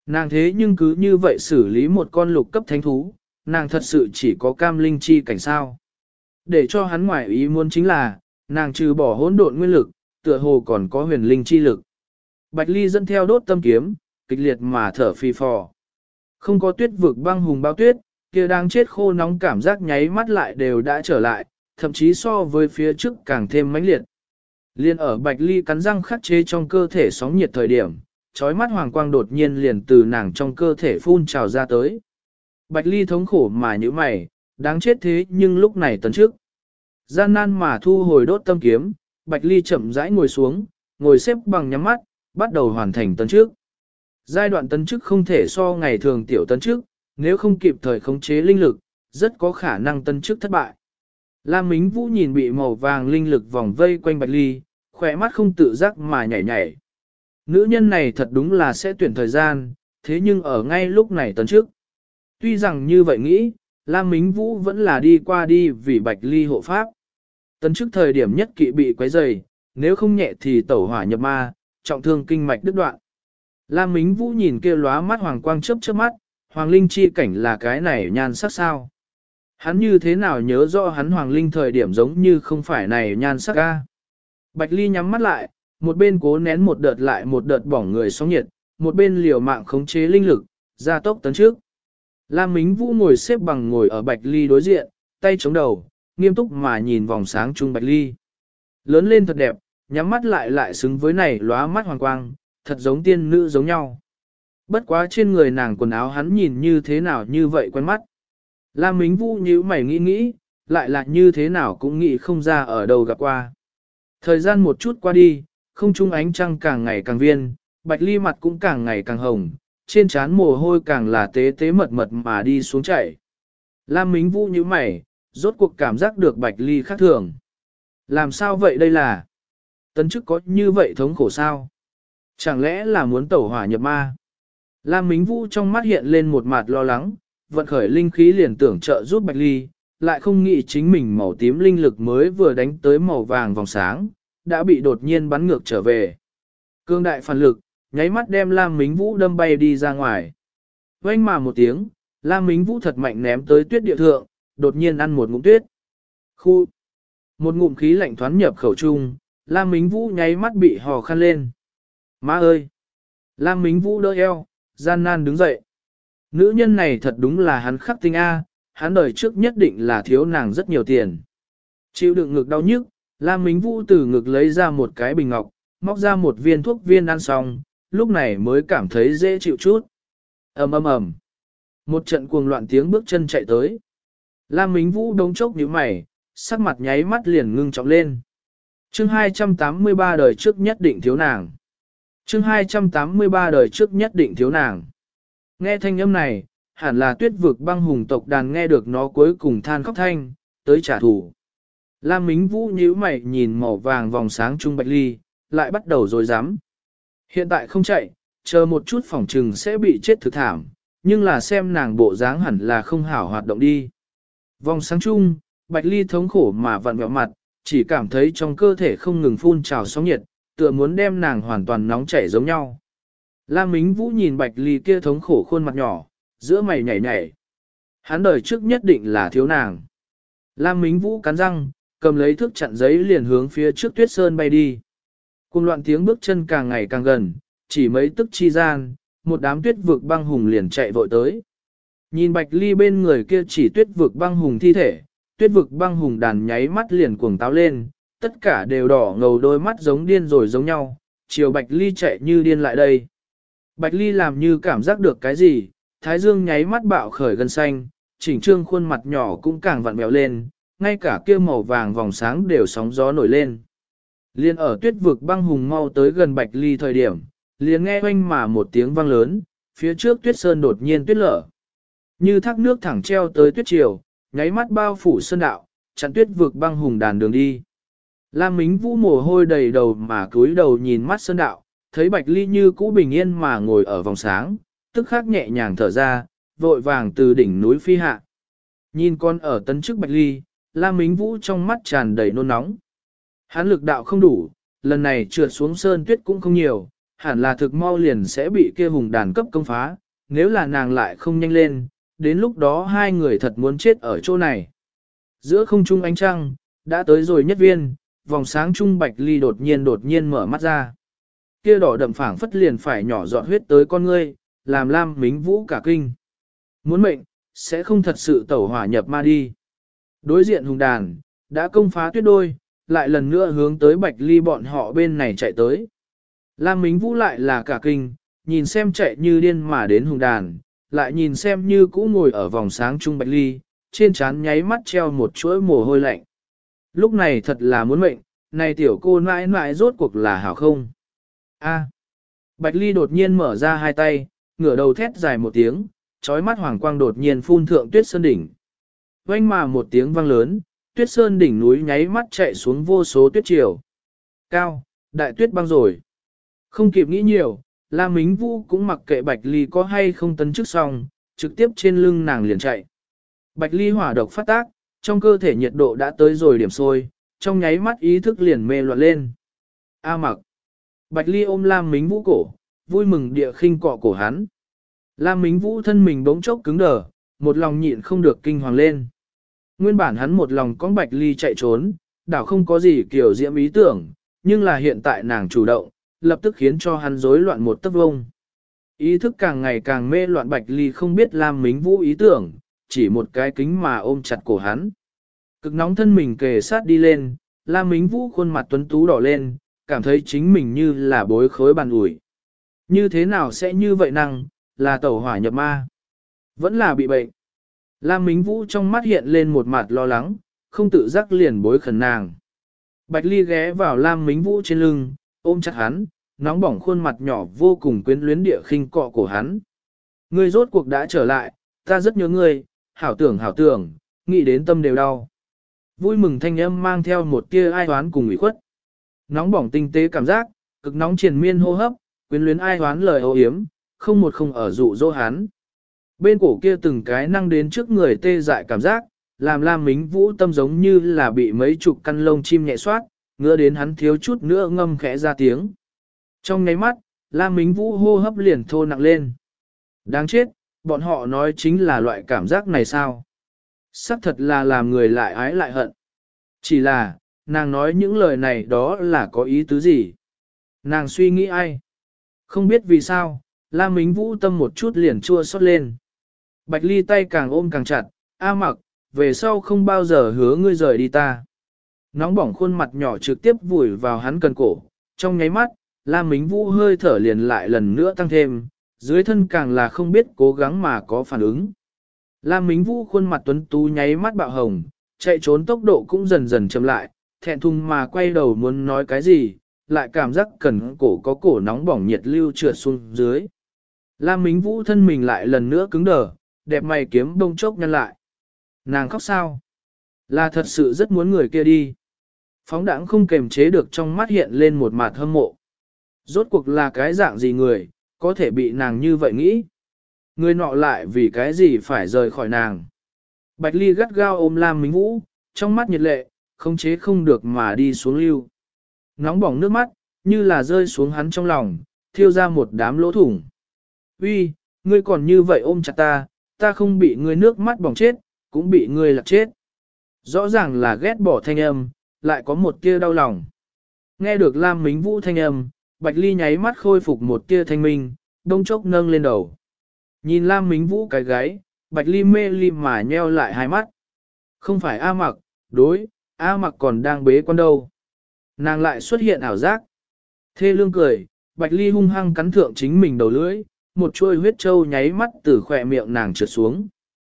Nàng thế nhưng cứ như vậy xử lý một con lục cấp thánh thú, nàng thật sự chỉ có cam linh chi cảnh sao. Để cho hắn ngoại ý muốn chính là, nàng trừ bỏ hỗn độn nguyên lực, tựa hồ còn có huyền linh chi lực. Bạch Ly dẫn theo đốt tâm kiếm, kịch liệt mà thở phì phò. Không có tuyết vực băng hùng bao tuyết, kia đang chết khô nóng cảm giác nháy mắt lại đều đã trở lại, thậm chí so với phía trước càng thêm mãnh liệt. Liên ở Bạch Ly cắn răng khắc chế trong cơ thể sóng nhiệt thời điểm, chói mắt hoàng quang đột nhiên liền từ nàng trong cơ thể phun trào ra tới. Bạch Ly thống khổ mà như mày, đáng chết thế nhưng lúc này tấn trước. Gian nan mà thu hồi đốt tâm kiếm, Bạch Ly chậm rãi ngồi xuống, ngồi xếp bằng nhắm mắt, bắt đầu hoàn thành tấn trước. Giai đoạn tấn chức không thể so ngày thường tiểu tấn chức, nếu không kịp thời khống chế linh lực, rất có khả năng tấn chức thất bại. Lam Mính Vũ nhìn bị màu vàng linh lực vòng vây quanh Bạch Ly, khỏe mắt không tự giác mà nhảy nhảy. Nữ nhân này thật đúng là sẽ tuyển thời gian, thế nhưng ở ngay lúc này tấn chức. Tuy rằng như vậy nghĩ, Lam Mính Vũ vẫn là đi qua đi vì Bạch Ly hộ pháp. Tấn chức thời điểm nhất kỵ bị quấy rầy, nếu không nhẹ thì tẩu hỏa nhập ma, trọng thương kinh mạch đứt đoạn. Lam Mính Vũ nhìn kia lóa mắt hoàng quang chớp chớp mắt, hoàng linh chi cảnh là cái này nhan sắc sao. Hắn như thế nào nhớ rõ hắn hoàng linh thời điểm giống như không phải này nhan sắc a. Bạch Ly nhắm mắt lại, một bên cố nén một đợt lại một đợt bỏng người sóng nhiệt, một bên liều mạng khống chế linh lực, gia tốc tấn trước. Lam Mính Vũ ngồi xếp bằng ngồi ở Bạch Ly đối diện, tay chống đầu, nghiêm túc mà nhìn vòng sáng trung Bạch Ly. Lớn lên thật đẹp, nhắm mắt lại xứng với này lóa mắt hoàng quang, thật giống tiên nữ giống nhau. Bất quá trên người nàng quần áo hắn nhìn như thế nào như vậy quen mắt. Lam Mính Vũ nhíu mày nghĩ, lại là như thế nào cũng nghĩ không ra ở đâu gặp qua. Thời gian một chút qua đi, không trung ánh trăng càng ngày càng viên, Bạch Ly mặt cũng càng ngày càng hồng, trên trán mồ hôi càng là tế tế mật mật mà đi xuống chảy. Lam Mính Vũ nhíu mày, rốt cuộc cảm giác được Bạch Ly khác thường. Làm sao vậy đây là? Tấn chức có như vậy thống khổ sao? Chẳng lẽ là muốn tẩu hỏa nhập ma? Lam Mính Vũ trong mắt hiện lên một mặt lo lắng, vận khởi linh khí liền tưởng trợ giúp Bạch Ly, lại không nghĩ chính mình màu tím linh lực mới vừa đánh tới màu vàng vòng sáng, đã bị đột nhiên bắn ngược trở về. Cương đại phản lực, nháy mắt đem Lam Mính Vũ đâm bay đi ra ngoài. Vang mà một tiếng, Lam Mính Vũ thật mạnh ném tới tuyết địa thượng, đột nhiên ăn một ngụm tuyết. Khu! Một ngụm khí lạnh thoán nhập khẩu trung, Lam Mính Vũ nháy mắt bị hò khăn lên. Má ơi! Lam Mính Vũ đỡ eo, gian nan đứng dậy. Nữ nhân này thật đúng là hắn khắc tinh A, hắn đời trước nhất định là thiếu nàng rất nhiều tiền. Chịu đựng ngực đau nhức, Lam Mính Vũ từ ngực lấy ra một cái bình ngọc, móc ra một viên thuốc viên ăn xong, lúc này mới cảm thấy dễ chịu chút. Ầm. Một trận cuồng loạn tiếng bước chân chạy tới. Lam Mính Vũ đống chốc nhíu mày, sắc mặt nháy mắt liền ngưng trọng lên. Chương 283 đời trước nhất định thiếu nàng. Chương 283 đời trước nhất định thiếu nàng. Nghe thanh âm này, hẳn là tuyết vực băng hùng tộc đàn nghe được nó cuối cùng than khóc thanh, tới trả thù. Lam Mính Vũ nhíu mày nhìn màu vàng vòng sáng trung Bạch Ly, lại bắt đầu rồi dám. Hiện tại không chạy, chờ một chút phỏng trừng sẽ bị chết thực thảm, nhưng là xem nàng bộ dáng hẳn là không hảo hoạt động đi. Vòng sáng trung, Bạch Ly thống khổ mà vặn vẹo mặt, chỉ cảm thấy trong cơ thể không ngừng phun trào sóng nhiệt, tựa muốn đem nàng hoàn toàn nóng chảy giống nhau. Lam Mính Vũ nhìn Bạch Ly kia thống khổ khuôn mặt nhỏ, giữa mày nhảy nhảy. Hắn đời trước nhất định là thiếu nàng. Lam Mính Vũ cắn răng, cầm lấy thước chặn giấy liền hướng phía trước tuyết sơn bay đi. Cùng loạn tiếng bước chân càng ngày càng gần, chỉ mấy tức chi gian, một đám tuyết vực băng hùng liền chạy vội tới. Nhìn Bạch Ly bên người kia chỉ tuyết vực băng hùng thi thể, tuyết vực băng hùng đàn nháy mắt liền cuồng táo lên, tất cả đều đỏ ngầu đôi mắt giống điên rồi giống nhau, chiều Bạch Ly chạy như điên lại đây. Bạch Ly làm như cảm giác được cái gì, thái dương nháy mắt bạo khởi gân xanh, chỉnh trương khuôn mặt nhỏ cũng càng vặn vẹo lên, ngay cả kia màu vàng vòng sáng đều sóng gió nổi lên. Liên ở tuyết vực băng hùng mau tới gần Bạch Ly thời điểm, liền nghe oanh mà một tiếng vang lớn, phía trước tuyết sơn đột nhiên tuyết lở. Như thác nước thẳng treo tới tuyết triều, nháy mắt bao phủ sơn đạo, chặn tuyết vực băng hùng đàn đường đi. Lam Mính Vũ mồ hôi đầy đầu mà cúi đầu nhìn mắt sơn đạo, thấy Bạch Ly như cũ bình yên mà ngồi ở vòng sáng, tức khắc nhẹ nhàng thở ra, vội vàng từ đỉnh núi phi hạ. Nhìn con ở tấn trước Bạch Ly, Lam Mính Vũ trong mắt tràn đầy nôn nóng. Hắn lực đạo không đủ, lần này trượt xuống sơn tuyết cũng không nhiều, hẳn là thực mau liền sẽ bị kia hùng đàn cấp công phá, nếu là nàng lại không nhanh lên, đến lúc đó hai người thật muốn chết ở chỗ này. Giữa không trung ánh trăng, đã tới rồi nhất viên, vòng sáng trung Bạch Ly đột nhiên mở mắt ra. Kia đỏ đậm phảng phất liền phải nhỏ giọt huyết tới con ngươi, làm Lam Mính Vũ cả kinh. Muốn mệnh, sẽ không thật sự tẩu hỏa nhập ma đi. Đối diện hùng đàn, đã công phá tuyết đôi, lại lần nữa hướng tới Bạch Ly bọn họ bên này chạy tới. Lam Mính Vũ lại là cả kinh, nhìn xem chạy như điên mà đến hùng đàn, lại nhìn xem như cũ ngồi ở vòng sáng trung Bạch Ly, trên trán nháy mắt treo một chuỗi mồ hôi lạnh. Lúc này thật là muốn mệnh, này tiểu cô mãi mãi rốt cuộc là hảo không? A. Bạch Ly đột nhiên mở ra hai tay, ngửa đầu thét dài một tiếng, chói mắt hoàng quang đột nhiên phun thượng tuyết sơn đỉnh. Vang mà một tiếng vang lớn, tuyết sơn đỉnh núi nháy mắt chạy xuống vô số tuyết triều. Cao, đại tuyết băng rồi. Không kịp nghĩ nhiều, Lam Mính Vũ cũng mặc kệ Bạch Ly có hay không tấn chức xong, trực tiếp trên lưng nàng liền chạy. Bạch Ly hỏa độc phát tác, trong cơ thể nhiệt độ đã tới rồi điểm sôi, trong nháy mắt ý thức liền mê loạn lên. A Mặc. Bạch Ly ôm Lam Mính Vũ cổ, vui mừng địa khinh cọ cổ hắn. Lam Mính Vũ thân mình bỗng chốc cứng đờ, một lòng nhịn không được kinh hoàng lên. Nguyên bản hắn một lòng con Bạch Ly chạy trốn, đảo không có gì kiểu diễm ý tưởng, nhưng là hiện tại nàng chủ động, lập tức khiến cho hắn rối loạn một tấc vông. Ý thức càng ngày càng mê loạn Bạch Ly không biết Lam Mính Vũ ý tưởng, chỉ một cái kính mà ôm chặt cổ hắn. Cực nóng thân mình kề sát đi lên, Lam Mính Vũ khuôn mặt tuấn tú đỏ lên, cảm thấy chính mình như là bối khối bàn ủi. Như thế nào sẽ như vậy năng, là tẩu hỏa nhập ma? Vẫn là bị bệnh. Lam Mính Vũ trong mắt hiện lên một mặt lo lắng, không tự giác liền bối khẩn nàng. Bạch Ly ghé vào Lam Mính Vũ trên lưng, ôm chặt hắn, nóng bỏng khuôn mặt nhỏ vô cùng quyến luyến địa khinh cọ cổ hắn. Ngươi rốt cuộc đã trở lại, ta rất nhớ ngươi, hảo tưởng, nghĩ đến tâm đều đau. Vui mừng thanh âm mang theo một tia ai oán cùng ủy khuất. Nóng bỏng tinh tế cảm giác, cực nóng triền miên hô hấp, quyến luyến ai oán lời ô yếm, không ở dụ dỗ hắn. Bên cổ kia từng cái năng đến trước người tê dại cảm giác, làm Lam Mính Vũ tâm giống như là bị mấy chục căn lông chim nhẹ xoát, ngứa đến hắn thiếu chút nữa ngâm khẽ ra tiếng. Trong nháy mắt, Lam Mính Vũ hô hấp liền thô nặng lên. Đáng chết, bọn họ nói chính là loại cảm giác này sao? Sắc thật là làm người lại ái lại hận. Chỉ là, nàng nói những lời này đó là có ý tứ gì? Nàng suy nghĩ ai? Không biết vì sao, Lam Mính Vũ tâm một chút liền chua xót lên. Bạch Ly tay càng ôm càng chặt, A Mặc, về sau không bao giờ hứa ngươi rời đi ta. Nóng bỏng khuôn mặt nhỏ trực tiếp vùi vào hắn cần cổ, trong nháy mắt, Lam Mính Vũ hơi thở liền lại lần nữa tăng thêm, dưới thân càng là không biết cố gắng mà có phản ứng. Lam Mính Vũ khuôn mặt tuấn tú nháy mắt bạo hồng, chạy trốn tốc độ cũng dần dần chậm lại, thẹn thùng mà quay đầu muốn nói cái gì, lại cảm giác cần cổ có cổ nóng bỏng nhiệt lưu trượt xuống dưới. Lam Mính Vũ thân mình lại lần nữa cứng đờ, đẹp mày kiếm bông chốc nhăn lại. Nàng khóc sao? Là thật sự rất muốn người kia đi. Phóng đãng không kềm chế được trong mắt hiện lên một mặt hâm mộ. Rốt cuộc là cái dạng gì người, có thể bị nàng như vậy nghĩ. Người nọ lại vì cái gì phải rời khỏi nàng. Bạch Ly gắt gao ôm Lam Mính Vũ, trong mắt nhiệt lệ, không chế không được mà đi xuống lưu. Nóng bỏng nước mắt, như là rơi xuống hắn trong lòng, thiêu ra một đám lỗ thủng. Uy, ngươi còn như vậy ôm chặt ta, ta không bị ngươi nước mắt bỏng chết, cũng bị ngươi lạc chết. Rõ ràng là ghét bỏ thanh âm, lại có một tia đau lòng. Nghe được Lam Mính Vũ thanh âm, Bạch Ly nháy mắt khôi phục một tia thanh minh, đông chốc nâng lên đầu. Nhìn Lam Mính Vũ cái gáy, Bạch Ly mê ly mà nheo lại hai mắt. Không phải A Mặc, đối, A Mặc còn đang bế quan đâu. Nàng lại xuất hiện ảo giác. Thê lương cười, Bạch Ly hung hăng cắn thượng chính mình đầu lưỡi, một chuôi huyết trâu nháy mắt từ khỏe miệng nàng trượt xuống.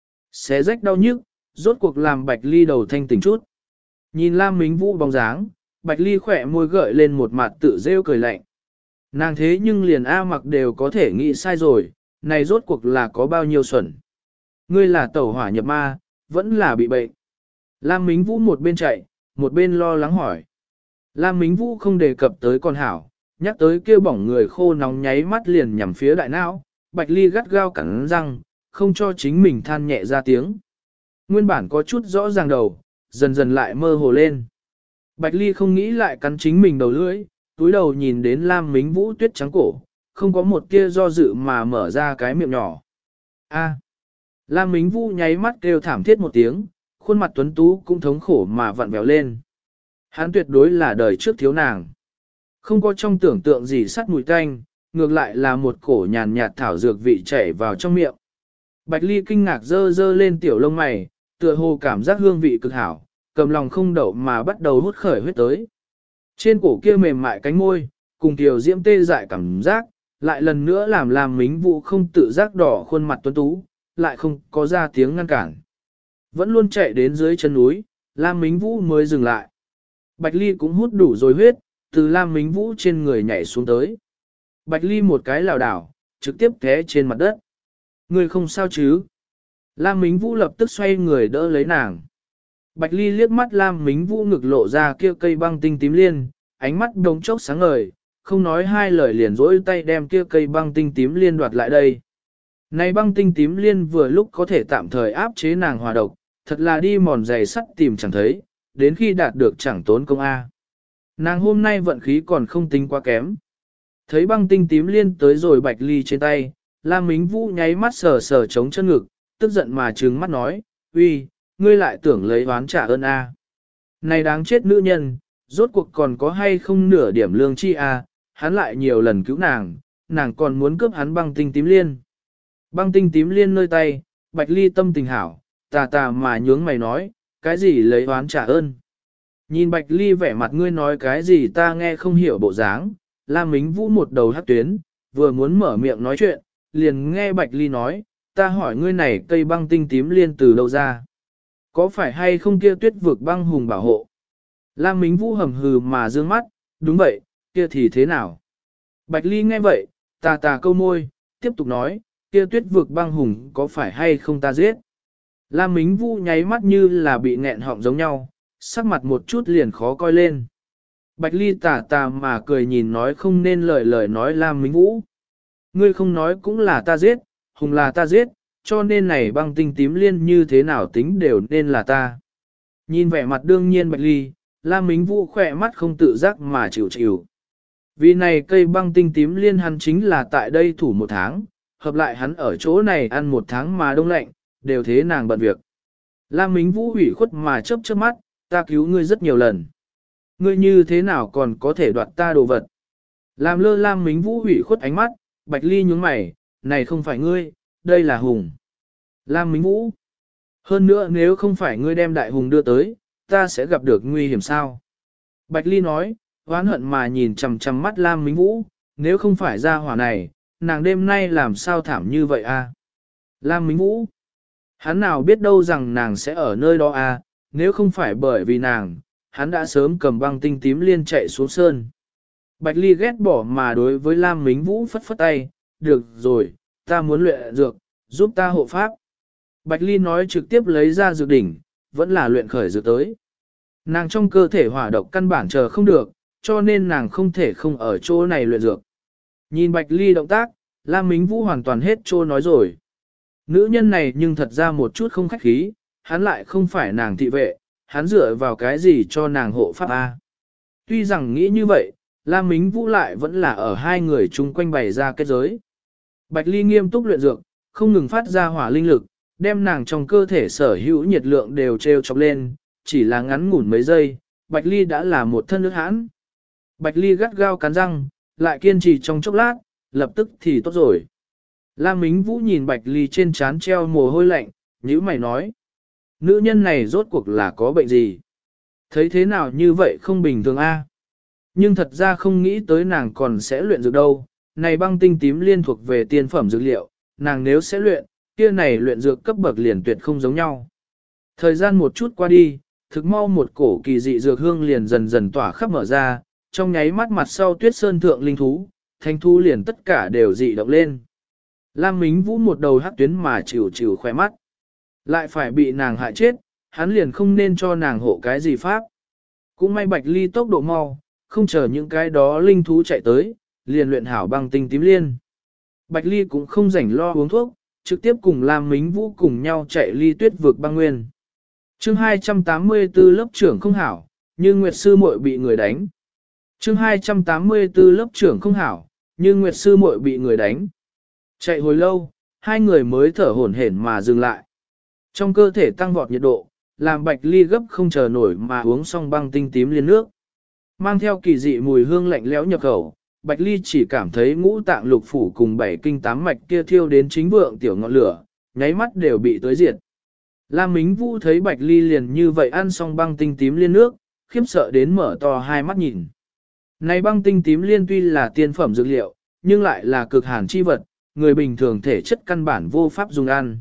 Xé rách đau nhức, rốt cuộc làm Bạch Ly đầu thanh tỉnh chút. Nhìn Lam Mính Vũ bóng dáng, Bạch Ly khỏe môi gợi lên một mặt tự rêu cười lạnh. Nàng thế nhưng liền A Mặc đều có thể nghĩ sai rồi, này rốt cuộc là có bao nhiêu xuẩn. Ngươi là tẩu hỏa nhập ma, vẫn là bị bệnh. Lam Mính Vũ một bên chạy, một bên lo lắng hỏi. Lam Mính Vũ không đề cập tới con hảo, nhắc tới kêu bỏng người khô nóng nháy mắt liền nhằm phía đại não, Bạch Ly gắt gao cắn răng, không cho chính mình than nhẹ ra tiếng. Nguyên bản có chút rõ ràng đầu, dần dần lại mơ hồ lên. Bạch Ly không nghĩ lại cắn chính mình đầu lưỡi, túi đầu nhìn đến Lam Mính Vũ tuyết trắng cổ, không có một tia do dự mà mở ra cái miệng nhỏ. A. Lam Mính Vũ nháy mắt kêu thảm thiết một tiếng, khuôn mặt tuấn tú cũng thống khổ mà vặn vẹo lên. Hắn tuyệt đối là đời trước thiếu nàng. Không có trong tưởng tượng gì sắt mùi tanh, ngược lại là một cổ nhàn nhạt thảo dược vị chảy vào trong miệng. Bạch Ly kinh ngạc dơ dơ lên tiểu lông mày, tựa hồ cảm giác hương vị cực hảo, cầm lòng không đậu mà bắt đầu hút khởi huyết tới. Trên cổ kia mềm mại cánh môi, cùng tiểu diễm tê dại cảm giác, lại lần nữa làm Mính Vũ không tự giác đỏ khuôn mặt tuấn tú, lại không có ra tiếng ngăn cản. Vẫn luôn chạy đến dưới chân núi, Lam Mính Vũ mới dừng lại. Bạch Ly cũng hút đủ rồi huyết, từ Lam Mính Vũ trên người nhảy xuống tới. Bạch Ly một cái lảo đảo, trực tiếp té trên mặt đất. Người không sao chứ? Lam Mính Vũ lập tức xoay người đỡ lấy nàng. Bạch Ly liếc mắt Lam Mính Vũ ngực lộ ra kia cây băng tinh tím liên, ánh mắt đống chốc sáng ngời, không nói hai lời liền rỗi tay đem kia cây băng tinh tím liên đoạt lại đây. Này băng tinh tím liên vừa lúc có thể tạm thời áp chế nàng hòa độc, thật là đi mòn giày sắt tìm chẳng thấy, đến khi đạt được chẳng tốn công A. Nàng hôm nay vận khí còn không tính quá kém. Thấy băng tinh tím liên tới rồi Bạch Ly trên tay, Lam Mính Vũ nháy mắt sờ sờ chống chân ngực, tức giận mà trừng mắt nói, uy, ngươi lại tưởng lấy oán trả ơn A. Này đáng chết nữ nhân, rốt cuộc còn có hay không nửa điểm lương chi A, hắn lại nhiều lần cứu nàng, nàng còn muốn cướp hắn băng tinh tím liên. Băng tinh tím liên nơi tay, Bạch Ly tâm tình hảo, tà tà mà nhướng mày nói, cái gì lấy oán trả ơn. Nhìn Bạch Ly vẻ mặt ngươi nói cái gì ta nghe không hiểu bộ dáng, Lam Mính Vũ một đầu hắc tuyến, vừa muốn mở miệng nói chuyện, liền nghe Bạch Ly nói, ta hỏi ngươi này cây băng tinh tím liên từ đâu ra. Có phải hay không kia tuyết vực băng hùng bảo hộ? Lam Mính Vũ hầm hừ mà dương mắt, đúng vậy, kia thì thế nào? Bạch Ly nghe vậy, tà tà câu môi, tiếp tục nói, kia tuyết vực băng hùng có phải hay không ta giết? Lam Mính Vũ nháy mắt như là bị nghẹn họng giống nhau, sắc mặt một chút liền khó coi lên. Bạch Ly tà tà mà cười nhìn nói không nên lời nói Lam Mính Vũ. Ngươi không nói cũng là ta giết, hùng là ta giết, cho nên này băng tinh tím liên như thế nào tính đều nên là ta. Nhìn vẻ mặt đương nhiên Bạch Ly, Lam Mính Vũ khỏe mắt không tự giác mà chịu chịu. Vì này cây băng tinh tím liên hắn chính là tại đây thủ một tháng, hợp lại hắn ở chỗ này ăn một tháng mà đông lạnh, đều thế nàng bận việc. Lam Mính Vũ ủy khuất mà chớp chớp mắt, ta cứu ngươi rất nhiều lần. Ngươi như thế nào còn có thể đoạt ta đồ vật? Làm lơ Lam Mính Vũ ủy khuất ánh mắt, Bạch Ly nhướng mày, này không phải ngươi, đây là Hùng. Lam Mính Vũ. Hơn nữa nếu không phải ngươi đem đại hùng đưa tới, ta sẽ gặp được nguy hiểm sao? Bạch Ly nói, oán hận mà nhìn chằm chằm mắt Lam Mính Vũ, nếu không phải ra hỏa này, nàng đêm nay làm sao thảm như vậy a? Lam Mính Vũ. Hắn nào biết đâu rằng nàng sẽ ở nơi đó a, nếu không phải bởi vì nàng, hắn đã sớm cầm băng tinh tím liên chạy xuống sơn. Bạch Ly ghét bỏ mà đối với Lam Mính Vũ phất phất tay, được rồi, ta muốn luyện dược, giúp ta hộ pháp. Bạch Ly nói trực tiếp lấy ra dược đỉnh, vẫn là luyện khởi dược tới. Nàng trong cơ thể hỏa độc căn bản chờ không được, cho nên nàng không thể không ở chỗ này luyện dược. Nhìn Bạch Ly động tác, Lam Mính Vũ hoàn toàn hết trô nói rồi. Nữ nhân này nhưng thật ra một chút không khách khí, hắn lại không phải nàng thị vệ, hắn dựa vào cái gì cho nàng hộ pháp A. Tuy rằng nghĩ như vậy, Lam Mính Vũ lại vẫn là ở hai người chung quanh bày ra kết giới. Bạch Ly nghiêm túc luyện dược, không ngừng phát ra hỏa linh lực, đem nàng trong cơ thể sở hữu nhiệt lượng đều treo chọc lên, chỉ là ngắn ngủn mấy giây, Bạch Ly đã là một thân nước hãn. Bạch Ly gắt gao cắn răng, lại kiên trì trong chốc lát, lập tức thì tốt rồi. Lam Mính Vũ nhìn Bạch Ly trên trán treo mồ hôi lạnh, nhíu mày nói. Nữ nhân này rốt cuộc là có bệnh gì? Thấy thế nào như vậy không bình thường a? Nhưng thật ra không nghĩ tới nàng còn sẽ luyện dược đâu. Này băng tinh tím liên thuộc về tiên phẩm dược liệu, nàng nếu sẽ luyện, kia này luyện dược cấp bậc liền tuyệt không giống nhau. Thời gian một chút qua đi, thực mau một cổ kỳ dị dược hương liền dần dần tỏa khắp mở ra, trong nháy mắt mặt sau tuyết sơn thượng linh thú, thanh thú liền tất cả đều dị động lên. Lam Mính Vũ một đầu hắc tuyến mà chịu chịu khỏe mắt. Lại phải bị nàng hại chết, hắn liền không nên cho nàng hộ cái gì pháp. Cũng may Bạch Ly tốc độ mau, không chờ những cái đó linh thú chạy tới, liền luyện hảo băng tinh tím liên. Bạch Ly cũng không rảnh lo uống thuốc, trực tiếp cùng Lam Mính Vũ cùng nhau chạy ly tuyết vực băng nguyên. Chương 284 lớp trưởng không hảo, như Nguyệt sư muội bị người đánh. chương 284 lớp trưởng không hảo, nhưng Nguyệt sư muội bị người đánh. Chạy hồi lâu, hai người mới thở hổn hển mà dừng lại. Trong cơ thể tăng vọt nhiệt độ, làm Bạch Ly gấp không chờ nổi mà uống xong băng tinh tím liên nước. Mang theo kỳ dị mùi hương lạnh lẽo nhập khẩu, Bạch Ly chỉ cảm thấy ngũ tạng lục phủ cùng bảy kinh tám mạch kia thiêu đến chính vượng tiểu ngọn lửa, nháy mắt đều bị tới diệt. Lam Mính Vũ thấy Bạch Ly liền như vậy ăn xong băng tinh tím liên nước, khiếp sợ đến mở to hai mắt nhìn. Này băng tinh tím liên tuy là tiên phẩm dược liệu, nhưng lại là cực hàn chi vật, người bình thường thể chất căn bản vô pháp dùng ăn.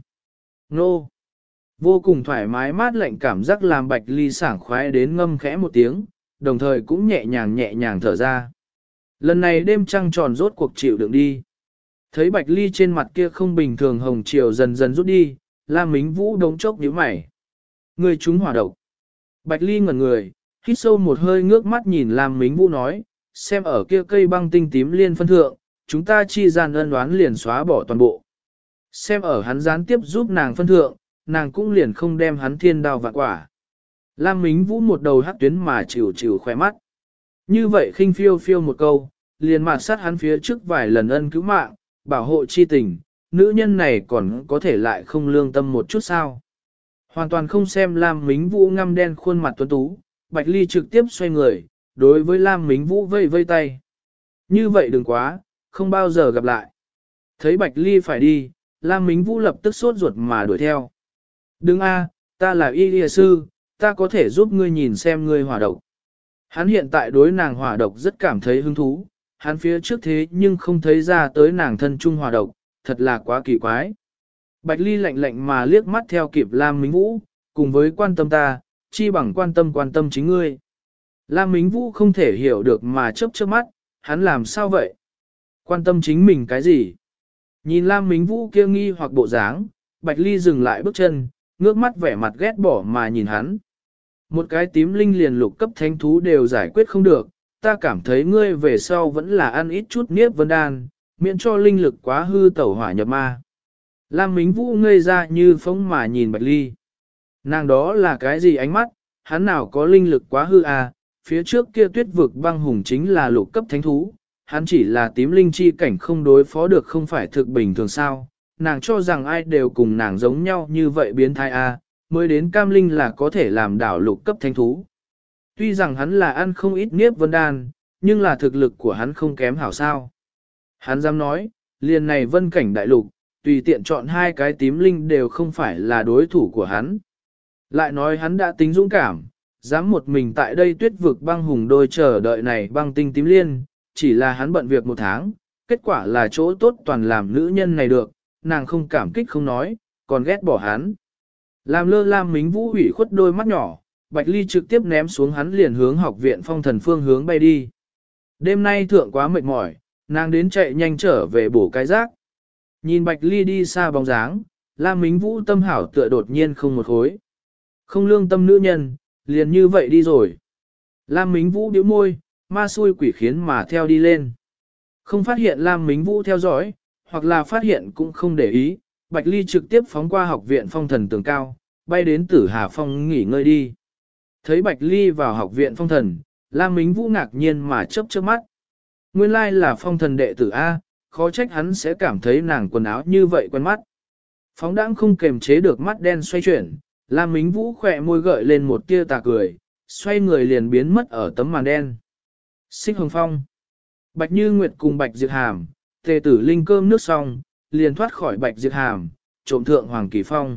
Nô! Vô cùng thoải mái mát lạnh cảm giác làm Bạch Ly sảng khoái đến ngâm khẽ một tiếng, đồng thời cũng nhẹ nhàng thở ra. Lần này đêm trăng tròn rốt cuộc chịu đựng đi. Thấy Bạch Ly trên mặt kia không bình thường hồng chiều dần dần rút đi, Lam Mính Vũ đống chốc nhíu mày. Người trúng hỏa độc. Bạch Ly ngẩn người, hít sâu một hơi ngước mắt nhìn Lam Mính Vũ nói, xem ở kia cây băng tinh tím liên phân thượng, chúng ta chi gian ân đoán liền xóa bỏ toàn bộ. Xem ở hắn gián tiếp giúp nàng phân thượng, nàng cũng liền không đem hắn thiên đao vạn quả. Lam Mính Vũ một đầu hắc tuyến mà chịu khỏe mắt. Như vậy khinh phiêu phiêu một câu, liền mạt sát hắn phía trước vài lần ân cứu mạng, bảo hộ chi tình, nữ nhân này còn có thể lại không lương tâm một chút sao. Hoàn toàn không xem Lam Mính Vũ ngăm đen khuôn mặt tuấn tú, Bạch Ly trực tiếp xoay người, đối với Lam Mính Vũ vây vây tay. Như vậy đừng quá, không bao giờ gặp lại. Thấy Bạch Ly phải đi, Lam Mính Vũ lập tức sốt ruột mà đuổi theo. Đừng a, ta là y lìa sư, ta có thể giúp ngươi nhìn xem ngươi hỏa độc. Hắn hiện tại đối nàng hỏa độc rất cảm thấy hứng thú, hắn phía trước thế nhưng không thấy ra tới nàng thân trung hỏa độc, thật là quá kỳ quái. Bạch Ly lạnh lạnh mà liếc mắt theo kịp Lam Mính Vũ, cùng với quan tâm ta, chi bằng quan tâm chính ngươi. Lam Mính Vũ không thể hiểu được mà chớp mắt, hắn làm sao vậy? Quan tâm chính mình cái gì? Nhìn Lam Mính Vũ kia nghi hoặc bộ dáng, Bạch Ly dừng lại bước chân, ngước mắt vẻ mặt ghét bỏ mà nhìn hắn. Một cái tím linh liền lục cấp thánh thú đều giải quyết không được, ta cảm thấy ngươi về sau vẫn là ăn ít chút niết vân đan, miễn cho linh lực quá hư tẩu hỏa nhập ma. Lam Mính Vũ ngây ra như phóng mà nhìn Bạch Ly. Nàng đó là cái gì ánh mắt, hắn nào có linh lực quá hư à, phía trước kia tuyết vực băng hùng chính là lục cấp thánh thú, hắn chỉ là tím linh chi cảnh không đối phó được không phải thực bình thường sao, nàng cho rằng ai đều cùng nàng giống nhau như vậy biến thái à, mới đến cam linh là có thể làm đảo lục cấp thánh thú. Tuy rằng hắn là ăn không ít niếp vân đan, nhưng là thực lực của hắn không kém hảo sao. Hắn dám nói, liền này vân cảnh đại lục, tùy tiện chọn hai cái tím linh đều không phải là đối thủ của hắn. Lại nói hắn đã tính dũng cảm, dám một mình tại đây tuyết vực băng hùng đôi chờ đợi này băng tinh tím liên, chỉ là hắn bận việc một tháng, kết quả là chỗ tốt toàn làm nữ nhân này được, nàng không cảm kích không nói, còn ghét bỏ hắn. Làm lơ Lam Mính Vũ ủy khuất đôi mắt nhỏ, Bạch Ly trực tiếp ném xuống hắn liền hướng học viện phong thần phương hướng bay đi. Đêm nay thượng quá mệt mỏi, nàng đến chạy nhanh trở về bổ cái rác. Nhìn Bạch Ly đi xa bóng dáng, Lam Mính Vũ tâm hảo tựa đột nhiên không một khối. Không lương tâm nữ nhân, liền như vậy đi rồi. Lam Mính Vũ điếu môi, ma xui quỷ khiến mà theo đi lên. Không phát hiện Lam Mính Vũ theo dõi, hoặc là phát hiện cũng không để ý, Bạch Ly trực tiếp phóng qua học viện phong thần tường cao, bay đến Tử Hà Phong nghỉ ngơi đi. Thấy Bạch Ly vào học viện phong thần, Lam Mính Vũ ngạc nhiên mà chớp mắt. Nguyên lai là phong thần đệ tử A, khó trách hắn sẽ cảm thấy nàng quần áo như vậy quen mắt. Phóng đãng không kềm chế được mắt đen xoay chuyển, Lam Mính Vũ khỏe môi gợi lên một tia tà cười, xoay người liền biến mất ở tấm màn đen. Xích Hồng Phong. Bạch Như Nguyệt cùng Bạch Diệp Hàm, tề tử linh cơm nước xong, liền thoát khỏi Bạch Diệp Hàm, trộm thượng Hoàng Kỳ Phong.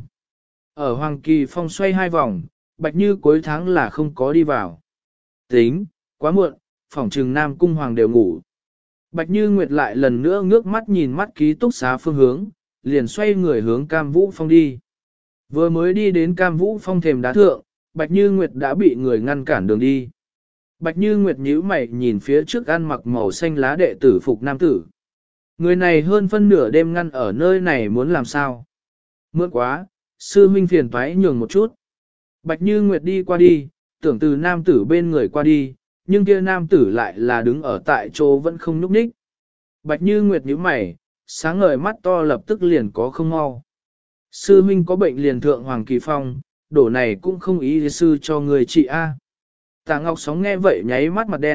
Ở Hoàng Kỳ Phong xoay hai vòng, Bạch Như cuối tháng là không có đi vào. Tính, quá muộn, phỏng trừng Nam Cung Hoàng đều ngủ. Bạch Như Nguyệt lại lần nữa ngước mắt nhìn mắt ký túc xá phương hướng, liền xoay người hướng Cam Vũ Phong đi. Vừa mới đi đến Cam Vũ Phong thềm đá thượng, Bạch Như Nguyệt đã bị người ngăn cản đường đi. Bạch Như Nguyệt nhíu mày nhìn phía trước ăn mặc màu xanh lá đệ tử phục nam tử. Người này hơn phân nửa đêm ngăn ở nơi này muốn làm sao? Mượn quá, sư huynh phiền toái nhường một chút. Bạch Như Nguyệt đi qua đi, tưởng từ nam tử bên người qua đi, nhưng kia nam tử lại là đứng ở tại chỗ vẫn không nhúc nhích. Bạch Như Nguyệt nhíu mày, sáng ngời mắt to lập tức liền có không mau. Sư huynh có bệnh liền thượng Hoàng Kỳ Phong, đổ này cũng không ý sư cho người trị A. Tạ Ngọc Sóng nghe vậy nháy mắt mặt đen,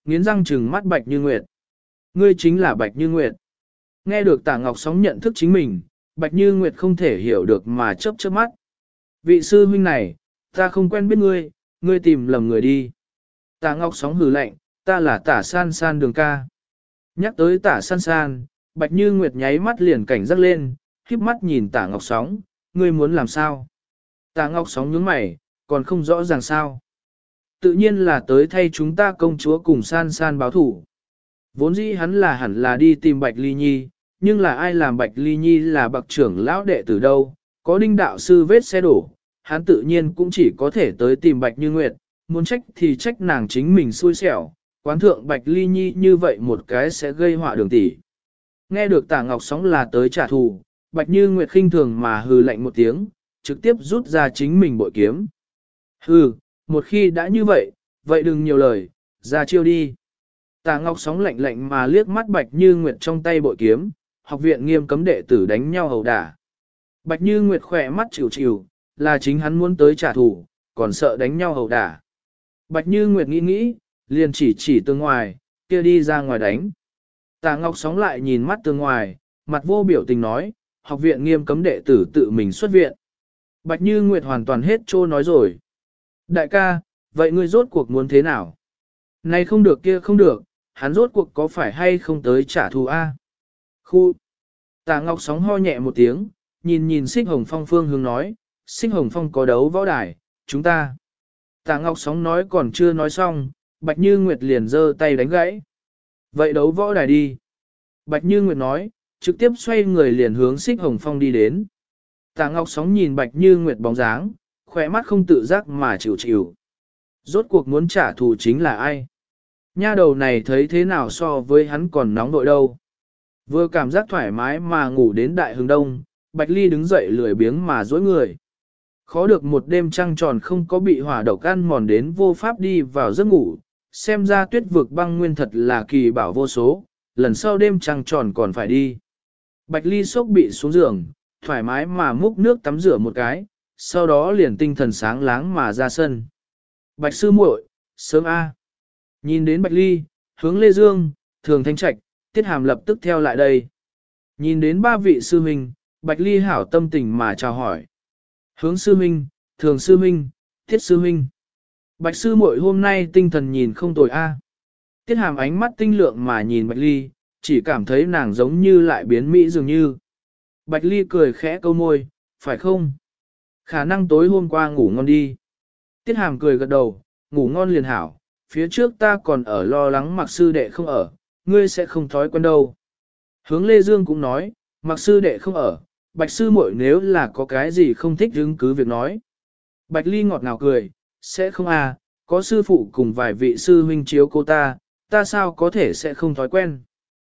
nghiến răng trừng mắt Bạch Như Nguyệt. Ngươi chính là Bạch Như Nguyệt. Nghe được Tả Ngọc Sóng nhận thức chính mình, Bạch Như Nguyệt không thể hiểu được mà chớp chớp mắt. Vị sư huynh này, ta không quen biết ngươi, ngươi tìm lầm người đi. Tả Ngọc Sóng hừ lạnh, ta là Tả San San Đường ca. Nhắc tới Tả San San, Bạch Như Nguyệt nháy mắt liền cảnh giác lên, khiếp mắt nhìn Tả Ngọc Sóng, ngươi muốn làm sao? Tả Ngọc Sóng nhướng mày, còn không rõ ràng sao. Tự nhiên là tới thay chúng ta công chúa cùng San San báo thủ. Vốn dĩ hắn là hẳn là đi tìm Bạch Ly Nhi, nhưng là ai làm Bạch Ly Nhi là bậc trưởng lão đệ từ đâu, có đinh đạo sư vết xe đổ, hắn tự nhiên cũng chỉ có thể tới tìm Bạch Như Nguyệt, muốn trách thì trách nàng chính mình xui xẻo, quán thượng Bạch Ly Nhi như vậy một cái sẽ gây họa đường tỷ. Nghe được Tả Ngọc Sóng là tới trả thù, Bạch Như Nguyệt khinh thường mà hừ lạnh một tiếng, trực tiếp rút ra chính mình bội kiếm. Hừ, một khi đã như vậy, vậy đừng nhiều lời, ra chiêu đi. Tả Ngọc Sóng lạnh lạnh mà liếc mắt Bạch Như Nguyệt trong tay bội kiếm, học viện nghiêm cấm đệ tử đánh nhau hầu đả. Bạch Như Nguyệt khỏe mắt chịu chịu, là chính hắn muốn tới trả thù, còn sợ đánh nhau hầu đả. Bạch Như Nguyệt nghĩ nghĩ, liền chỉ tường ngoài, kia đi ra ngoài đánh. Tả Ngọc Sóng lại nhìn mắt tường ngoài, mặt vô biểu tình nói, học viện nghiêm cấm đệ tử tự mình xuất viện. Bạch Như Nguyệt hoàn toàn hết trô nói rồi. Đại ca, vậy ngươi rốt cuộc muốn thế nào? Này không được kia không được, hắn rốt cuộc có phải hay không tới trả thù a? Khu! Tả Ngọc Sóng ho nhẹ một tiếng, nhìn Xích Hồng Phong phương hướng nói, Xích Hồng Phong có đấu võ đài, chúng ta. Tả Ngọc Sóng nói còn chưa nói xong, Bạch Như Nguyệt liền giơ tay đánh gãy. Vậy đấu võ đài đi. Bạch Như Nguyệt nói, trực tiếp xoay người liền hướng Xích Hồng Phong đi đến. Tả Ngọc Sóng nhìn Bạch Như Nguyệt bóng dáng, khỏe mắt không tự giác mà chịu chịu. Rốt cuộc muốn trả thù chính là ai? Nha đầu này thấy thế nào so với hắn còn nóng nội đâu. Vừa cảm giác thoải mái mà ngủ đến đại hướng đông, Bạch Ly đứng dậy lười biếng mà dối người. Khó được một đêm trăng tròn không có bị hỏa độc ăn mòn đến vô pháp đi vào giấc ngủ, xem ra tuyết vực băng nguyên thật là kỳ bảo vô số, lần sau đêm trăng tròn còn phải đi. Bạch Ly sốc bị xuống giường, thoải mái mà múc nước tắm rửa một cái, sau đó liền tinh thần sáng láng mà ra sân. Bạch sư muội, sớm A. Nhìn đến Bạch Ly, hướng Lê Dương, Thường Thanh Trạch, Tiết Hàm lập tức theo lại đây. Nhìn đến ba vị sư huynh, Bạch Ly hảo tâm tình mà chào hỏi. Hướng sư huynh, Thường sư huynh, Tiết sư huynh. Bạch sư muội hôm nay tinh thần nhìn không tồi A. Tiết Hàm ánh mắt tinh lượng mà nhìn Bạch Ly, chỉ cảm thấy nàng giống như lại biến mỹ dường như. Bạch Ly cười khẽ câu môi, phải không? Khả năng tối hôm qua ngủ ngon đi. Tiết Hàm cười gật đầu, ngủ ngon liền hảo, phía trước ta còn ở lo lắng Mạc sư đệ không ở, ngươi sẽ không thói quen đâu. Hướng Lê Dương cũng nói, Mạc sư đệ không ở, Bạch sư muội nếu là có cái gì không thích hứng cứ việc nói. Bạch Ly ngọt ngào cười, sẽ không à, có sư phụ cùng vài vị sư huynh chiếu cô ta sao có thể sẽ không thói quen.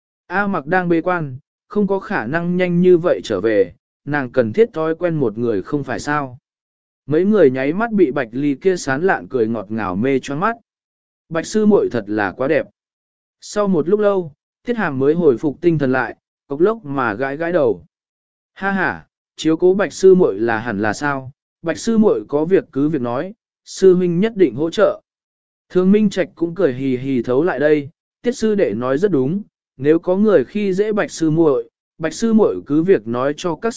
A Mặc đang bế quan, không có khả năng nhanh như vậy trở về, nàng cần thiết thói quen một người không phải sao. Mấy người nháy mắt bị Bạch Ly kia sán lạn cười ngọt ngào mê choáng mắt. Bạch sư muội thật là quá đẹp. Sau một lúc lâu, Tiết Hàm mới hồi phục tinh thần lại, cốc lốc mà gãi gãi đầu. Ha ha, chiếu cố Bạch sư muội là hẳn là sao, Bạch sư muội có việc cứ việc nói, sư huynh nhất định hỗ trợ. Thường Minh Trạch cũng cười hì hì thấu lại đây, Tiết sư đệ nói rất đúng, nếu có người khi dễ Bạch sư muội cứ việc nói cho các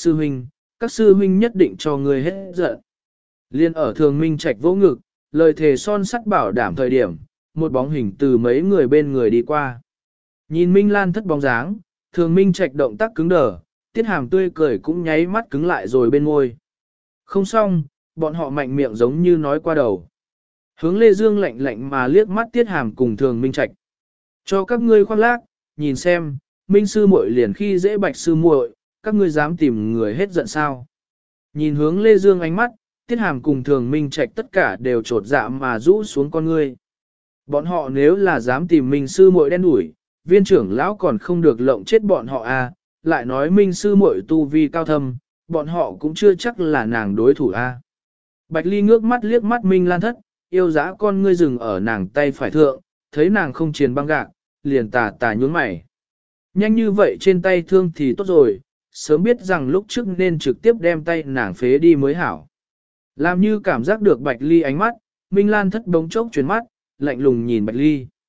sư huynh nhất định cho người hết giận. Liên ở Thường Minh Trạch vỗ ngực, lời thề son sắt bảo đảm thời điểm, một bóng hình từ mấy người bên người đi qua. Nhìn Minh Lan thất bóng dáng, Thường Minh Trạch động tác cứng đờ, Tiết Hàm tươi cười cũng nháy mắt cứng lại rồi bên môi. Không xong, bọn họ mạnh miệng giống như nói qua đầu. Hướng Lê Dương lạnh lạnh mà liếc mắt Tiết Hàm cùng Thường Minh Trạch. Cho các ngươi khoác lác, nhìn xem, Minh sư muội liền khi dễ Bạch sư muội, các ngươi dám tìm người hết giận sao. Nhìn hướng Lê Dương ánh mắt, Tiết Hàm cùng Thường Minh Trạch tất cả đều trột dạ mà rũ xuống con ngươi. Bọn họ nếu là dám tìm Minh sư muội đen đuổi, viên trưởng lão còn không được lộng chết bọn họ à, lại nói Minh sư muội tu vi cao thâm, bọn họ cũng chưa chắc là nàng đối thủ a. Bạch Ly ngước mắt liếc mắt Minh Lan thất, yêu dã con ngươi dừng ở nàng tay phải thượng, thấy nàng không triền băng gạc, liền tà nhún mày. Nhanh như vậy trên tay thương thì tốt rồi, sớm biết rằng lúc trước nên trực tiếp đem tay nàng phế đi mới hảo. Làm như cảm giác được Bạch Ly ánh mắt, Minh Lan thất bỗng chốc chuyển mắt, lạnh lùng nhìn Bạch Ly.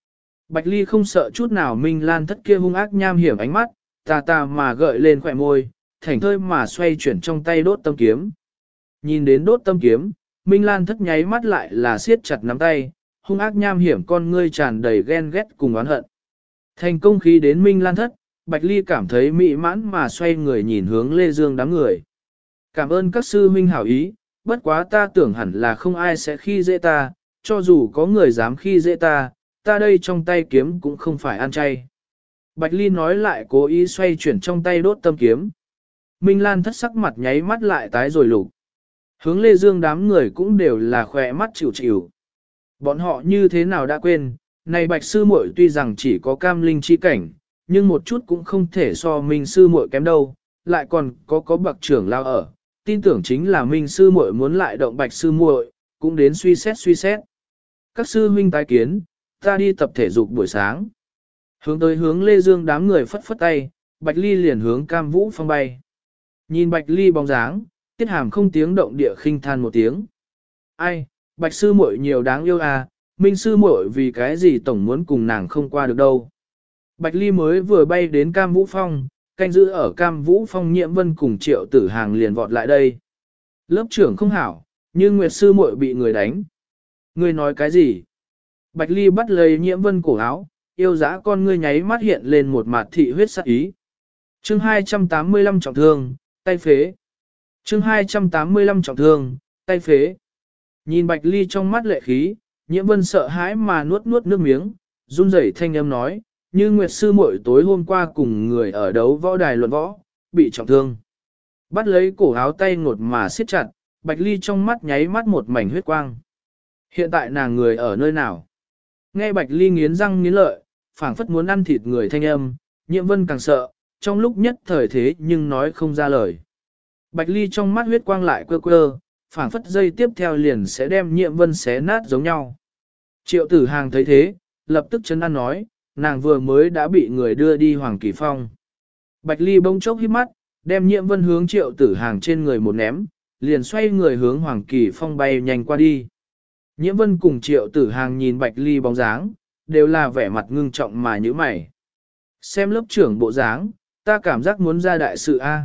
Bạch Ly không sợ chút nào Minh Lan thất kia hung ác nham hiểm ánh mắt, tà tà mà gợi lên khỏe môi, thảnh thơi mà xoay chuyển trong tay đốt tâm kiếm. Nhìn đến đốt tâm kiếm, Minh Lan thất nháy mắt lại là siết chặt nắm tay, hung ác nham hiểm con ngươi tràn đầy ghen ghét cùng oán hận. Thành công khí đến Minh Lan thất, Bạch Ly cảm thấy mỹ mãn mà xoay người nhìn hướng Lê Dương đám người. Cảm ơn các sư huynh hảo ý, bất quá ta tưởng hẳn là không ai sẽ khi dễ ta, cho dù có người dám khi dễ ta, ta đây trong tay kiếm cũng không phải ăn chay. Bạch Ly nói lại cố ý xoay chuyển trong tay đốt tâm kiếm. Minh Lan thất sắc mặt nháy mắt lại tái rồi lục. Hướng Lê Dương đám người cũng đều là khỏe mắt chịu chịu. Bọn họ như thế nào đã quên, này Bạch sư muội tuy rằng chỉ có cam linh chi cảnh, nhưng một chút cũng không thể so Minh sư muội kém đâu, lại còn có bậc trưởng lao ở. Tin tưởng chính là Minh sư muội muốn lại động Bạch sư muội, cũng đến suy xét. Các sư huynh tái kiến, ta đi tập thể dục buổi sáng. Hướng tới hướng Lê Dương đám người phất phất tay, Bạch Ly liền hướng Cam Vũ Phong bay. Nhìn Bạch Ly bóng dáng, Tiết Hàm không tiếng động địa khinh than một tiếng. Ai, Bạch sư muội nhiều đáng yêu à, Minh sư muội vì cái gì tổng muốn cùng nàng không qua được đâu. Bạch Ly mới vừa bay đến Cam Vũ Phong, canh giữ ở Cam Vũ Phong Nhiễm Vân cùng Triệu Tử Hàng liền vọt lại đây. Lớp trưởng không hảo, nhưng Nguyệt sư muội bị người đánh. Ngươi nói cái gì? Bạch Ly bắt lấy Nhiễm Vân cổ áo, yêu dã con ngươi nháy mắt hiện lên một mặt thị huyết sắc ý. Chương 285 trọng thương, tay phế. Chương 285 trọng thương, tay phế. Nhìn Bạch Ly trong mắt lệ khí, Nhiễm Vân sợ hãi mà nuốt nước miếng, run rẩy thanh âm nói, như Nguyệt sư muội tối hôm qua cùng người ở đấu võ đài luận võ, bị trọng thương. Bắt lấy cổ áo tay ngột mà siết chặt, Bạch Ly trong mắt nháy mắt một mảnh huyết quang. Hiện tại nàng người ở nơi nào? Nghe Bạch Ly nghiến răng nghiến lợi, phảng phất muốn ăn thịt người thanh âm, Nhiễm Vân càng sợ, trong lúc nhất thời thế nhưng nói không ra lời. Bạch Ly trong mắt huyết quang lại quơ quơ, phảng phất dây tiếp theo liền sẽ đem Nhiễm Vân xé nát giống nhau. Triệu Tử Hàng thấy thế, lập tức chấn an nói, nàng vừa mới đã bị người đưa đi Hoàng Kỳ Phong. Bạch Ly bỗng chốc hít mắt, đem Nhiễm Vân hướng Triệu Tử Hàng trên người một ném, liền xoay người hướng Hoàng Kỳ Phong bay nhanh qua đi. Nhiễm Vân cùng Triệu Tử Hàng nhìn Bạch Ly bóng dáng, đều là vẻ mặt ngưng trọng mà như mày. Xem lớp trưởng bộ dáng, ta cảm giác muốn ra đại sự a.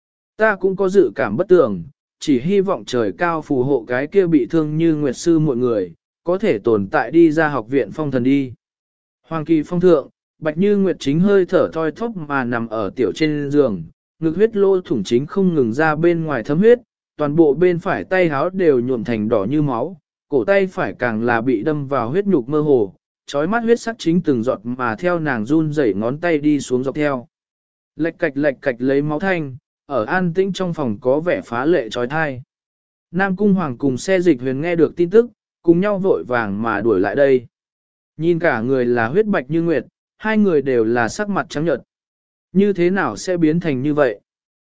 Ta cũng có dự cảm bất tường, chỉ hy vọng trời cao phù hộ cái kia bị thương như Nguyệt sư mọi người, có thể tồn tại đi ra học viện phong thần đi. Hoàng Kỳ Phong thượng, Bạch Như Nguyệt chính hơi thở thoi thóp mà nằm ở tiểu trên giường, ngực huyết lô thủng chính không ngừng ra bên ngoài thấm huyết, toàn bộ bên phải tay háo đều nhuộm thành đỏ như máu, cổ tay phải càng là bị đâm vào huyết nhục mơ hồ, trói mắt huyết sắc chính từng giọt mà theo nàng run rẩy ngón tay đi xuống dọc theo. Lệch cạch lấy máu thanh, ở an tĩnh trong phòng có vẻ phá lệ trói thai. Nam Cung Hoàng cùng xe dịch huyền nghe được tin tức, cùng nhau vội vàng mà đuổi lại đây. Nhìn cả người là huyết bạch như nguyệt, hai người đều là sắc mặt trắng nhợt. Như thế nào sẽ biến thành như vậy?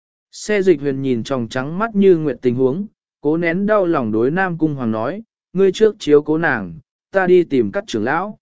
Xe dịch huyền nhìn tròng trắng mắt như nguyệt tình huống, cố nén đau lòng đối Nam Cung Hoàng nói, ngươi trước chiếu cố nàng, ta đi tìm các trưởng lão.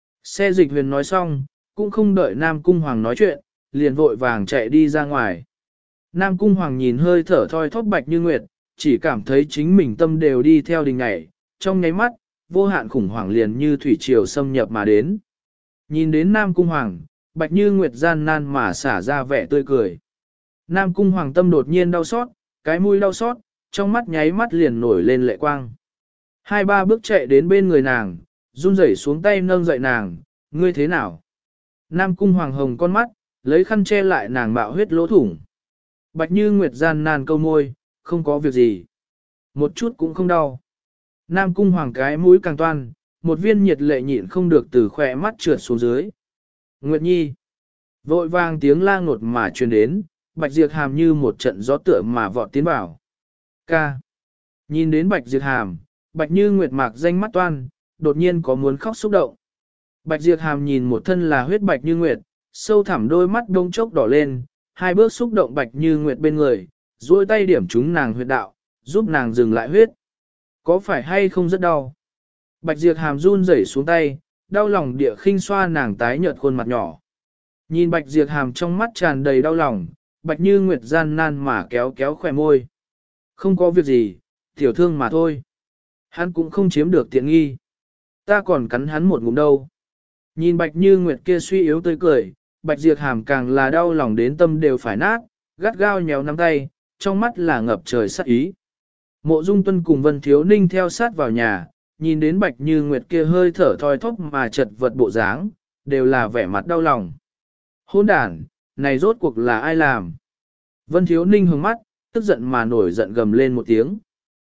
Xe dịch huyền nói xong, cũng không đợi Nam Cung Hoàng nói chuyện, liền vội vàng chạy đi ra ngoài. Nam Cung Hoàng nhìn hơi thở thoi thóp bạch như nguyệt, chỉ cảm thấy chính mình tâm đều đi theo đình ngày, trong nháy mắt, vô hạn khủng hoảng liền như thủy triều xâm nhập mà đến. Nhìn đến Nam Cung Hoàng, bạch như nguyệt gian nan mà xả ra vẻ tươi cười. Nam Cung Hoàng tâm đột nhiên đau xót, cái mũi đau xót, trong mắt nháy mắt liền nổi lên lệ quang. Hai ba bước chạy đến bên người nàng, run rẩy xuống tay nâng dậy nàng, ngươi thế nào? Nam Cung Hoàng hồng con mắt, lấy khăn che lại nàng bạo huyết lỗ thủng. Bạch Như Nguyệt gian nan câu môi, không có việc gì. Một chút cũng không đau. Nam Cung Hoàng cái mũi càng toan, một viên nhiệt lệ nhịn không được từ khỏe mắt trượt xuống dưới. Nguyệt Nhi. Vội vang tiếng la ngột mà truyền đến, Bạch Diệp Hàm như một trận gió tựa mà vọt tiến vào. Ca. Nhìn đến Bạch Diệp Hàm, Bạch Như Nguyệt mạc danh mắt toan, đột nhiên có muốn khóc xúc động. Bạch Diệp Hàm nhìn một thân là huyết Bạch Như Nguyệt, sâu thẳm đôi mắt đông chốc đỏ lên, hai bước xúc động Bạch Như Nguyệt bên người, duỗi tay điểm trúng nàng huyệt đạo, giúp nàng dừng lại huyết. Có phải hay không rất đau? Bạch Diệp Hàm run rẩy xuống tay, đau lòng địa khinh xoa nàng tái nhợt khuôn mặt nhỏ. Nhìn Bạch Diệp Hàm trong mắt tràn đầy đau lòng, Bạch Như Nguyệt gian nan mà kéo kéo khỏe môi. Không có việc gì, tiểu thương mà thôi. Hắn cũng không chiếm được tiện nghi. Ta còn cắn hắn một ngụm đâu. Nhìn Bạch Như Nguyệt kia suy yếu tươi cười, Bạch Diệp Hàm càng là đau lòng đến tâm đều phải nát, gắt gao nhéo nắm tay, trong mắt là ngập trời sát ý. Mộ Dung Tuân cùng Vân Thiếu Ninh theo sát vào nhà, nhìn đến Bạch Như Nguyệt kia hơi thở thoi thóp mà chật vật bộ dáng, đều là vẻ mặt đau lòng. Hôn đàn, này rốt cuộc là ai làm? Vân Thiếu Ninh hướng mắt, tức giận mà nổi giận gầm lên một tiếng.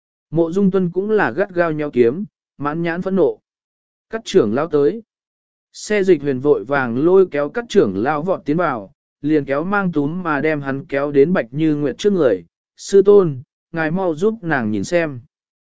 Mộ Dung Tuân cũng là gắt gao nhéo kiếm, mãn nhãn phẫn nộ. Các trưởng lão tới. Xe dịch huyền vội vàng lôi kéo các trưởng lão vọt tiến vào, liền kéo mang túm mà đem hắn kéo đến Bạch Như Nguyệt trước người. Sư tôn, ngài mau giúp nàng nhìn xem.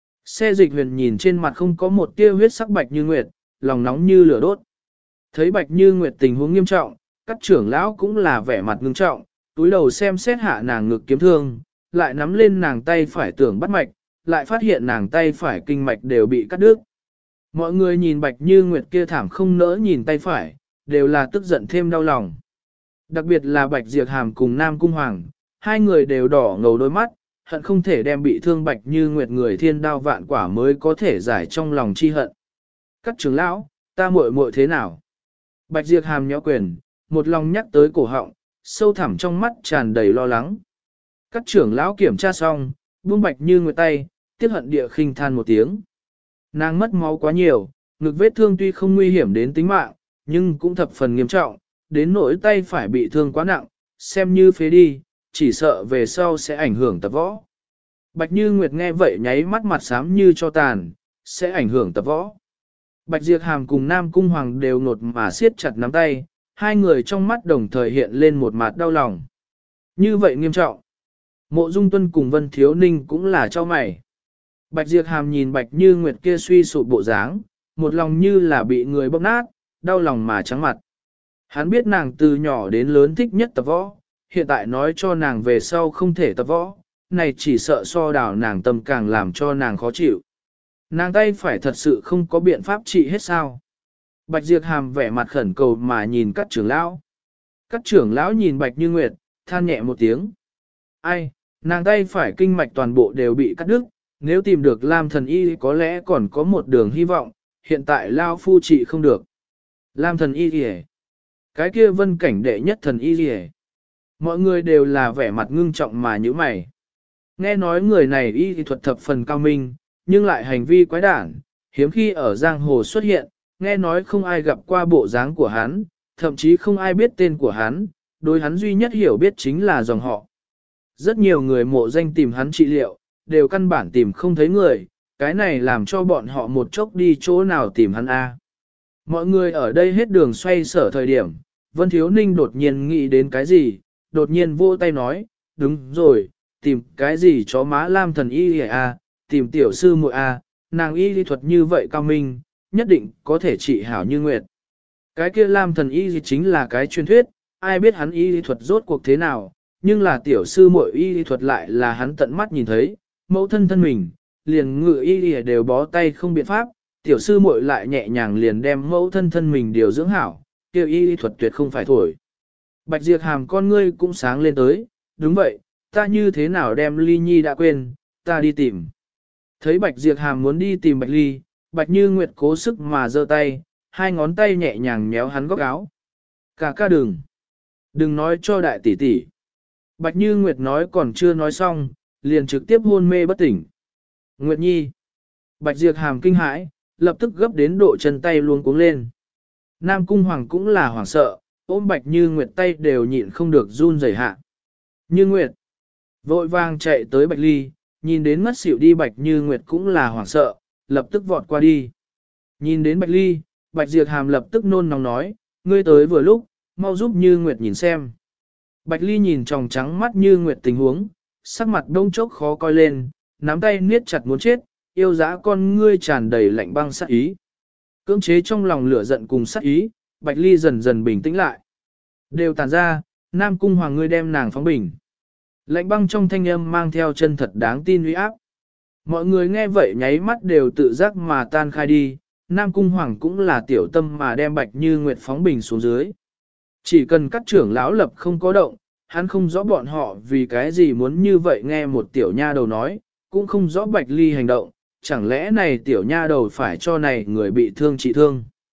Xe dịch huyền nhìn trên mặt không có một tia huyết sắc Bạch Như Nguyệt, lòng nóng như lửa đốt. Thấy Bạch Như Nguyệt tình huống nghiêm trọng, các trưởng lão cũng là vẻ mặt ngưng trọng, túi đầu xem xét hạ nàng ngực kiếm thương, lại nắm lên nàng tay phải tưởng bắt mạch, lại phát hiện nàng tay phải kinh mạch đều bị cắt đứt. Mọi người nhìn Bạch Như Nguyệt kia thảm không nỡ nhìn tay phải, đều là tức giận thêm đau lòng. Đặc biệt là Bạch Diệp Hàm cùng Nam Cung Hoàng, hai người đều đỏ ngầu đôi mắt, hận không thể đem bị thương Bạch Như Nguyệt người thiên đao vạn quả mới có thể giải trong lòng chi hận. Các trưởng lão, ta muội muội thế nào? Bạch Diệp Hàm nhó quyền, một lòng nhắc tới cổ họng, sâu thẳm trong mắt tràn đầy lo lắng. Các trưởng lão kiểm tra xong, buông Bạch Như Nguyệt tay, tiếc hận địa khinh than một tiếng. Nàng mất máu quá nhiều, ngực vết thương tuy không nguy hiểm đến tính mạng, nhưng cũng thập phần nghiêm trọng, đến nỗi tay phải bị thương quá nặng, xem như phế đi, chỉ sợ về sau sẽ ảnh hưởng tập võ. Bạch Như Nguyệt nghe vậy nháy mắt mặt xám như cho tàn, sẽ ảnh hưởng tập võ. Bạch Diệp Hàm cùng Nam Cung Hoàng đều nột mà siết chặt nắm tay, hai người trong mắt đồng thời hiện lên một mặt đau lòng. Như vậy nghiêm trọng. Mộ Dung Tuân cùng Vân Thiếu Ninh cũng là cho mày. Bạch Diệp Hàm nhìn Bạch Như Nguyệt kia suy sụp bộ dáng, một lòng như là bị người bóp nát, đau lòng mà trắng mặt. Hắn biết nàng từ nhỏ đến lớn thích nhất tập võ, hiện tại nói cho nàng về sau không thể tập võ, này chỉ sợ so đảo nàng tâm càng làm cho nàng khó chịu. Nàng tay phải thật sự không có biện pháp trị hết sao. Bạch Diệp Hàm vẻ mặt khẩn cầu mà nhìn các trưởng lão. Các trưởng lão nhìn Bạch Như Nguyệt, than nhẹ một tiếng. Ai, nàng tay phải kinh mạch toàn bộ đều bị cắt đứt, nếu tìm được Lam thần y có lẽ còn có một đường hy vọng, hiện tại Lao Phu trị không được. Lam thần y kìa. Cái kia Vân Cảnh đệ nhất thần y kìa. Mọi người đều là vẻ mặt ngưng trọng mà như mày. Nghe nói người này y thuật thập phần cao minh, nhưng lại hành vi quái đản, hiếm khi ở giang hồ xuất hiện, nghe nói không ai gặp qua bộ dáng của hắn, thậm chí không ai biết tên của hắn, đối hắn duy nhất hiểu biết chính là dòng họ. Rất nhiều người mộ danh tìm hắn trị liệu, đều căn bản tìm không thấy người, cái này làm cho bọn họ một chốc đi chỗ nào tìm hắn a. Mọi người ở đây hết đường xoay sở thời điểm, Vân Thiếu Ninh đột nhiên nghĩ đến cái gì, đột nhiên vỗ tay nói, đúng rồi, tìm cái gì chó má Lam thần y a, tìm tiểu sư muội a, nàng y lý thuật như vậy cao minh, nhất định có thể trị hảo như nguyệt. Cái kia Lam thần y chính là cái truyền thuyết, ai biết hắn y lý thuật rốt cuộc thế nào, nhưng là tiểu sư muội y lý thuật lại là hắn tận mắt nhìn thấy, mẫu thân thân mình, liền ngự y lý đều bó tay không biện pháp, tiểu sư muội lại nhẹ nhàng liền đem mẫu thân thân mình điều dưỡng hảo, kêu y lý thuật tuyệt không phải thổi. Bạch Diệp Hàm con ngươi cũng sáng lên tới, đúng vậy, ta như thế nào đem Ly Nhi đã quên, ta đi tìm. Thấy Bạch Diệp Hàm muốn đi tìm Bạch Ly, Bạch Như Nguyệt cố sức mà giơ tay, hai ngón tay nhẹ nhàng méo hắn góc áo. Ca ca đừng nói cho đại tỷ tỷ. Bạch Như Nguyệt nói còn chưa nói xong, liền trực tiếp hôn mê bất tỉnh. Nguyệt Nhi. Bạch Diệp Hàm kinh hãi, lập tức gấp đến độ chân tay luôn cuống lên. Nam Cung Hoàng cũng là hoảng sợ, ôm Bạch Như Nguyệt tay đều nhịn không được run rẩy hạ. Như Nguyệt. Vội vàng chạy tới Bạch Ly, nhìn đến ngất xỉu đi Bạch Như Nguyệt cũng là hoảng sợ, lập tức vọt qua đi. Nhìn đến Bạch Ly, Bạch Diệp Hàm lập tức nôn nóng nói, ngươi tới vừa lúc, mau giúp Như Nguyệt nhìn xem. Bạch Ly nhìn tròng trắng mắt Như Nguyệt tình huống, sắc mặt đông chốc khó coi lên, nắm tay niết chặt muốn chết, yêu dã con ngươi tràn đầy lạnh băng sát ý. Cưỡng chế trong lòng lửa giận cùng sát ý, Bạch Ly dần dần bình tĩnh lại. Đều tàn ra, Nam Cung Hoàng ngươi đem nàng phóng bình. Lạnh băng trong thanh âm mang theo chân thật đáng tin uy áp. Mọi người nghe vậy nháy mắt đều tự giác mà tan khai đi, Nam Cung Hoàng cũng là tiểu tâm mà đem Bạch Như Nguyệt phóng bình xuống dưới. Chỉ cần các trưởng lão lập không có động, hắn không rõ bọn họ vì cái gì muốn như vậy nghe một tiểu nha đầu nói, cũng không rõ Bạch Ly hành động, chẳng lẽ này tiểu nha đầu phải cho này người bị thương trị thương.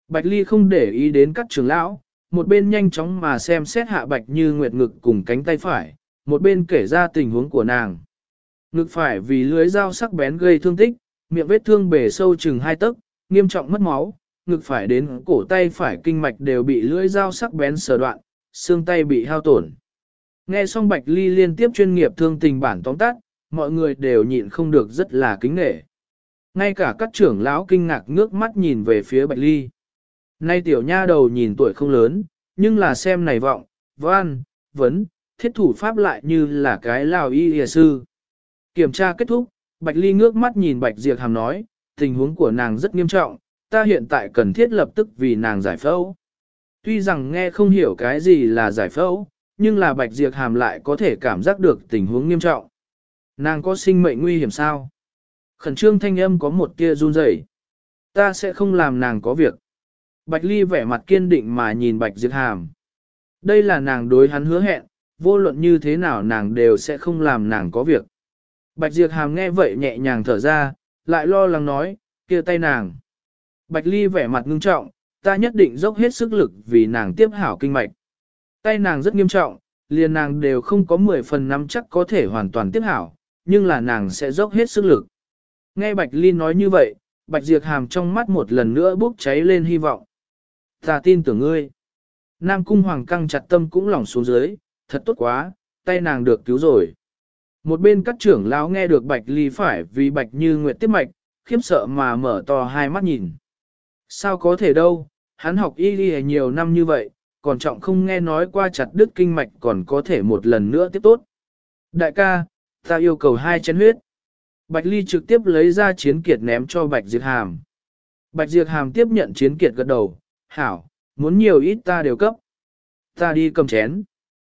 Bạch Ly không để ý đến các trưởng lão, một bên nhanh chóng mà xem xét hạ Bạch Như Nguyệt ngực cùng cánh tay phải, một bên kể ra tình huống của nàng. Ngực phải vì lưới dao sắc bén gây thương tích, miệng vết thương bể sâu chừng 2 tấc, nghiêm trọng mất máu, ngực phải đến cổ tay phải kinh mạch đều bị lưỡi dao sắc bén sờ đoạn, xương tay bị hao tổn. Nghe xong Bạch Ly liên tiếp chuyên nghiệp thương tình bản tóm tắt, mọi người đều nhịn không được rất là kính nể. Ngay cả các trưởng lão kinh ngạc ngước mắt nhìn về phía Bạch Ly. Nay tiểu nha đầu nhìn tuổi không lớn, nhưng là xem này vọng, văn, vấn, thiết thủ pháp lại như là cái lào y hìa sư. Kiểm tra kết thúc, Bạch Ly ngước mắt nhìn Bạch Diệp Hàm nói, tình huống của nàng rất nghiêm trọng, ta hiện tại cần thiết lập tức vì nàng giải phẫu. Tuy rằng nghe không hiểu cái gì là giải phẫu, nhưng là Bạch Diệp Hàm lại có thể cảm giác được tình huống nghiêm trọng. Nàng có sinh mệnh nguy hiểm sao? Khẩn trương thanh âm có một tia run rẩy. Ta sẽ không làm nàng có việc. Bạch Ly vẻ mặt kiên định mà nhìn Bạch Diệp Hàm. Đây là nàng đối hắn hứa hẹn, vô luận như thế nào nàng đều sẽ không làm nàng có việc. Bạch Diệp Hàm nghe vậy nhẹ nhàng thở ra, lại lo lắng nói, kia tay nàng. Bạch Ly vẻ mặt ngưng trọng, ta nhất định dốc hết sức lực vì nàng tiếp hảo kinh mạch. Tay nàng rất nghiêm trọng, liền nàng đều không có 10 phần nắm chắc có thể hoàn toàn tiếp hảo, nhưng là nàng sẽ dốc hết sức lực. Nghe Bạch Ly nói như vậy, Bạch Diệp Hàm trong mắt một lần nữa bốc cháy lên hy vọng. Ta tin tưởng ngươi. Nam Cung Hoàng căng chặt tâm cũng lỏng xuống dưới, thật tốt quá, tay nàng được cứu rồi. Một bên các trưởng lão nghe được Bạch Ly phải vì Bạch Như Nguyệt tiếp mạch, khiếp sợ mà mở to hai mắt nhìn. Sao có thể đâu, hắn học y y nhiều năm như vậy, còn trọng không nghe nói qua chặt đứt kinh mạch còn có thể một lần nữa tiếp tốt. Đại ca, ta yêu cầu 2 chén huyết. Bạch Ly trực tiếp lấy ra chiến kiệt ném cho Bạch Diệp Hàm. Bạch Diệp Hàm tiếp nhận chiến kiệt gật đầu, hảo, muốn nhiều ít ta đều cấp. Ta đi cầm chén.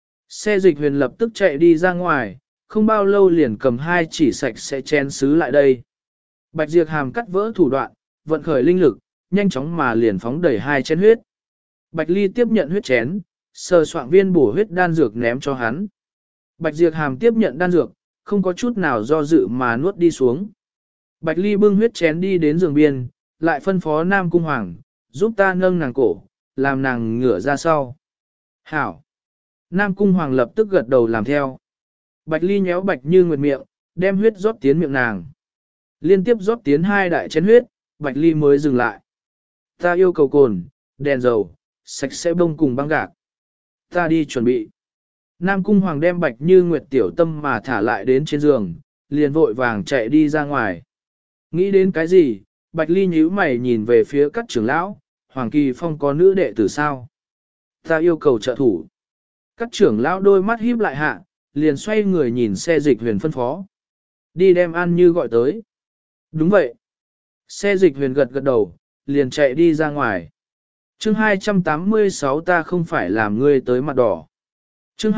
Xe dịch huyền lập tức chạy đi ra ngoài, không bao lâu liền cầm 2 chỉ sạch sẽ chén sứ lại đây. Bạch Diệp Hàm cắt vỡ thủ đoạn, vận khởi linh lực, nhanh chóng mà liền phóng đẩy 2 chén huyết. Bạch Ly tiếp nhận huyết chén, sờ soạn viên bổ huyết đan dược ném cho hắn. Bạch Diệp Hàm tiếp nhận đan dược, không có chút nào do dự mà nuốt đi xuống. Bạch Ly bưng huyết chén đi đến giường biên, lại phân phó Nam Cung Hoàng, giúp ta nâng nàng cổ, làm nàng ngửa ra sau. Hảo! Nam Cung Hoàng lập tức gật đầu làm theo. Bạch Ly nhéo Bạch Như Nguyệt miệng, đem huyết rót tiến miệng nàng. Liên tiếp rót tiến 2 đại chén huyết, Bạch Ly mới dừng lại. Ta yêu cầu cồn, đèn dầu, sạch sẽ bông cùng băng gạc. Ta đi chuẩn bị. Nam Cung Hoàng đem Bạch Như Nguyệt tiểu tâm mà thả lại đến trên giường, liền vội vàng chạy đi ra ngoài. Nghĩ đến cái gì, Bạch Ly nhíu mày nhìn về phía các trưởng lão, Hoàng Kỳ Phong có nữ đệ tử sao? Ta yêu cầu trợ thủ. Các trưởng lão đôi mắt híp lại hạ, liền xoay người nhìn xe dịch huyền phân phó. Đi đem An Như gọi tới. Đúng vậy. Xe dịch huyền gật gật đầu, liền chạy đi ra ngoài. Chương 286 ta không phải làm ngươi tới mặt đỏ. Chương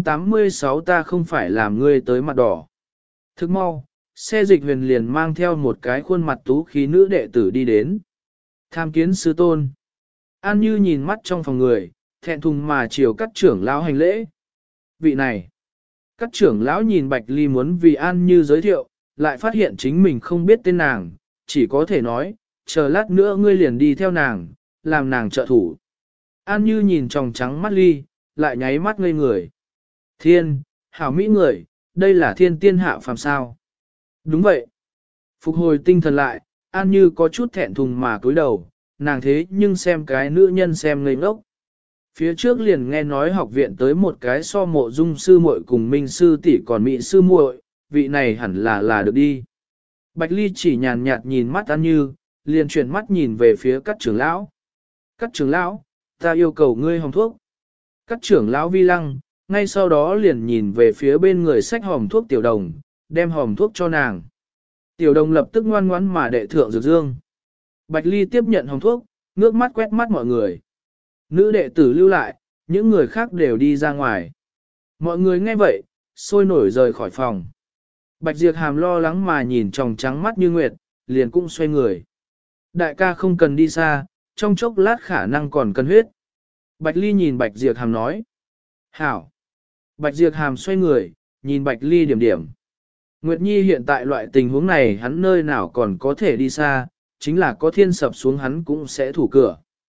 286 ta không phải làm ngươi tới mặt đỏ. Thức mau, xe dịch huyền liền mang theo một cái khuôn mặt tú khí nữ đệ tử đi đến. Tham kiến sư tôn. An Như nhìn mắt trong phòng người, thẹn thùng mà chiều các trưởng lão hành lễ. Vị này. Các trưởng lão nhìn Bạch Ly muốn vì An Như giới thiệu, lại phát hiện chính mình không biết tên nàng, chỉ có thể nói, chờ lát nữa ngươi liền đi theo nàng, làm nàng trợ thủ. An Như nhìn tròng trắng mắt Ly, lại nháy mắt ngây người. Thiên, hảo mỹ người, đây là thiên tiên hạ phàm sao. Đúng vậy. Phục hồi tinh thần lại, An Như có chút thẹn thùng mà cúi đầu, nàng thế nhưng xem cái nữ nhân xem ngây ngốc. Phía trước liền nghe nói học viện tới một cái so mộ dung sư muội cùng minh sư tỷ còn mỹ sư muội, vị này hẳn là được đi. Bạch Ly chỉ nhàn nhạt nhìn mắt An Như, liền chuyển mắt nhìn về phía các trưởng lão. Các trưởng lão, ta yêu cầu ngươi hồng thuốc. Các trưởng lão vi lăng, ngay sau đó liền nhìn về phía bên người xách hòm thuốc tiểu đồng, đem hòm thuốc cho nàng. Tiểu đồng lập tức ngoan ngoãn mà đệ thượng dược dương. Bạch Ly tiếp nhận hòm thuốc, ngước mắt quét mắt mọi người. Nữ đệ tử lưu lại, những người khác đều đi ra ngoài. Mọi người nghe vậy, sôi nổi rời khỏi phòng. Bạch Diệp Hàm lo lắng mà nhìn tròng trắng mắt như nguyệt, liền cũng xoay người. Đại ca không cần đi xa, trong chốc lát khả năng còn cần huyết. Bạch Ly nhìn Bạch Diệp Hàm nói. Hảo. Bạch Diệp Hàm xoay người, nhìn Bạch Ly điểm điểm. Nguyệt Nhi hiện tại loại tình huống này hắn nơi nào còn có thể đi xa, chính là có thiên sập xuống hắn cũng sẽ thủ cửa.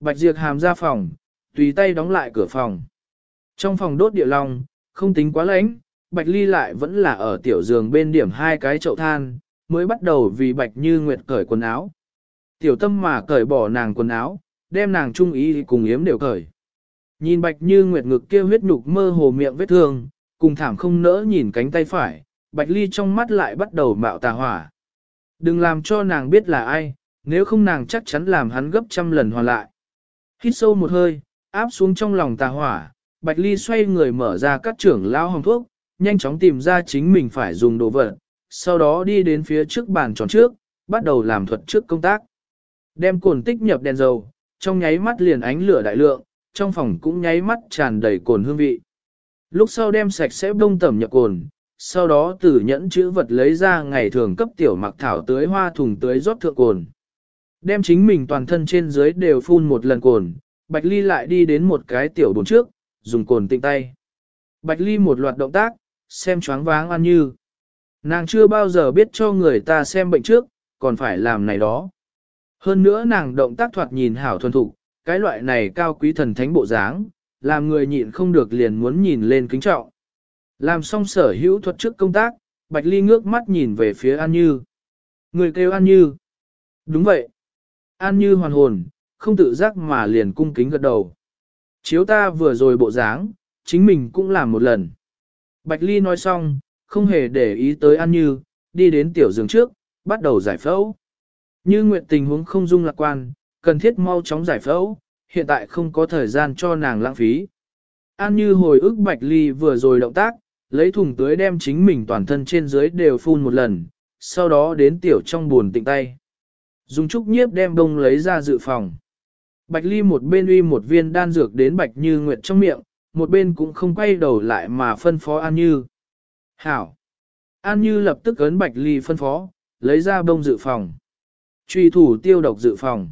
Bạch Diệp Hàm ra phòng, tùy tay đóng lại cửa phòng. Trong phòng đốt địa long, không tính quá lạnh, Bạch Ly lại vẫn là ở tiểu giường bên điểm hai cái chậu than, mới bắt đầu vì Bạch Như Nguyệt cởi quần áo. Tiểu tâm mà cởi bỏ nàng quần áo, đem nàng trung ý cùng yếm đều cởi. Nhìn Bạch Như Nguyệt ngực kia huyết nhục mơ hồ miệng vết thương, cùng thảm không nỡ nhìn cánh tay phải, Bạch Ly trong mắt lại bắt đầu mạo tà hỏa. Đừng làm cho nàng biết là ai, nếu không nàng chắc chắn làm hắn gấp trăm lần hoàn lại. Hít sâu một hơi, áp xuống trong lòng tà hỏa, Bạch Ly xoay người mở ra các trưởng lão hồng thuốc, nhanh chóng tìm ra chính mình phải dùng đồ vật, sau đó đi đến phía trước bàn tròn trước, bắt đầu làm thuật trước công tác. Đem cồn tích nhập đèn dầu, trong nháy mắt liền ánh lửa đại lượng, trong phòng cũng nháy mắt tràn đầy cồn hương vị. Lúc sau đem sạch sẽ bông tẩm nhập cồn, sau đó từ nhẫn chữ vật lấy ra ngày thường cấp tiểu mặc thảo tưới hoa thùng tưới rót thượng cồn. Đem chính mình toàn thân trên dưới đều phun một lần cồn, Bạch Ly lại đi đến một cái tiểu bồn trước, dùng cồn tịnh tay. Bạch Ly một loạt động tác, xem choáng váng An Như. Nàng chưa bao giờ biết cho người ta xem bệnh trước, còn phải làm này đó. Hơn nữa nàng động tác thoạt nhìn hảo thuần thục, cái loại này cao quý thần thánh bộ dáng, làm người nhịn không được liền muốn nhìn lên kính trọng. Làm xong sở hữu thuật trước công tác, Bạch Ly ngước mắt nhìn về phía An Như. Người kêu An Như. Đúng vậy. An Như hoàn hồn, không tự giác mà liền cung kính gật đầu. Chiếu ta vừa rồi bộ dáng, chính mình cũng làm một lần. Bạch Ly nói xong, không hề để ý tới An Như, đi đến tiểu giường trước, bắt đầu giải phẫu. Như Nguyệt tình huống không dung lạc quan, cần thiết mau chóng giải phẫu, hiện tại không có thời gian cho nàng lãng phí. An Như hồi ức Bạch Ly vừa rồi động tác, lấy thùng tưới đem chính mình toàn thân trên dưới đều phun một lần, sau đó đến tiểu trong buồn tịnh tay. Dùng trúc nhiếp đem bông lấy ra dự phòng. Bạch Ly một bên uy một viên đan dược đến Bạch Như Nguyệt trong miệng, một bên cũng không quay đầu lại mà phân phó An Như. Hảo! An Như lập tức ấn Bạch Ly phân phó, lấy ra bông dự phòng. Truy thủ tiêu độc dự phòng.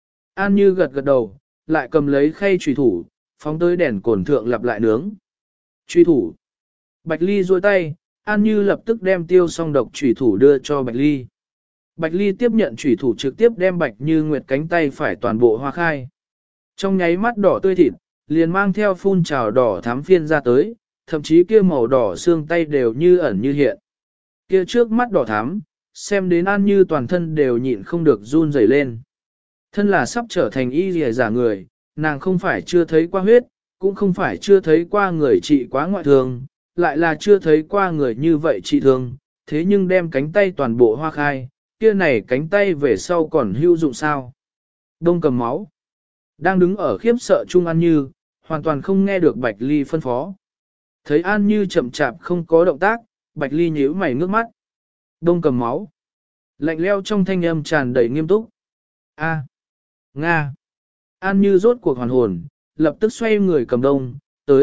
An Như gật gật đầu, lại cầm lấy khay truy thủ, phóng tới đèn cồn thượng lặp lại nướng. Truy thủ. Bạch Ly duỗi tay, An Như lập tức đem tiêu xong độc truy thủ đưa cho Bạch Ly. Bạch Ly tiếp nhận truy thủ trực tiếp đem Bạch Như Nguyệt cánh tay phải toàn bộ hoa khai. Trong nháy mắt đỏ tươi thịt, liền mang theo phun trào đỏ thắm phiên ra tới, thậm chí kia màu đỏ xương tay đều như ẩn như hiện. Kia trước mắt đỏ thắm, xem đến An Như toàn thân đều nhịn không được run rẩy lên. Thân là sắp trở thành y lìa giả người, nàng không phải chưa thấy qua huyết, cũng không phải chưa thấy qua người trị quá ngoại thương, lại là chưa thấy qua người như vậy trị thương, thế nhưng đem cánh tay toàn bộ hoa khai, kia này cánh tay về sau còn hữu dụng sao. Đông cầm máu. Đang đứng ở khiếp sợ chung An Như, hoàn toàn không nghe được Bạch Ly phân phó. Thấy An Như chậm chạp không có động tác, Bạch Ly nhíu mày ngước mắt. Đông cầm máu. Lạnh leo trong thanh âm tràn đầy nghiêm túc. A. Nga. An Như rốt cuộc hoàn hồn, lập tức xoay người cầm đông,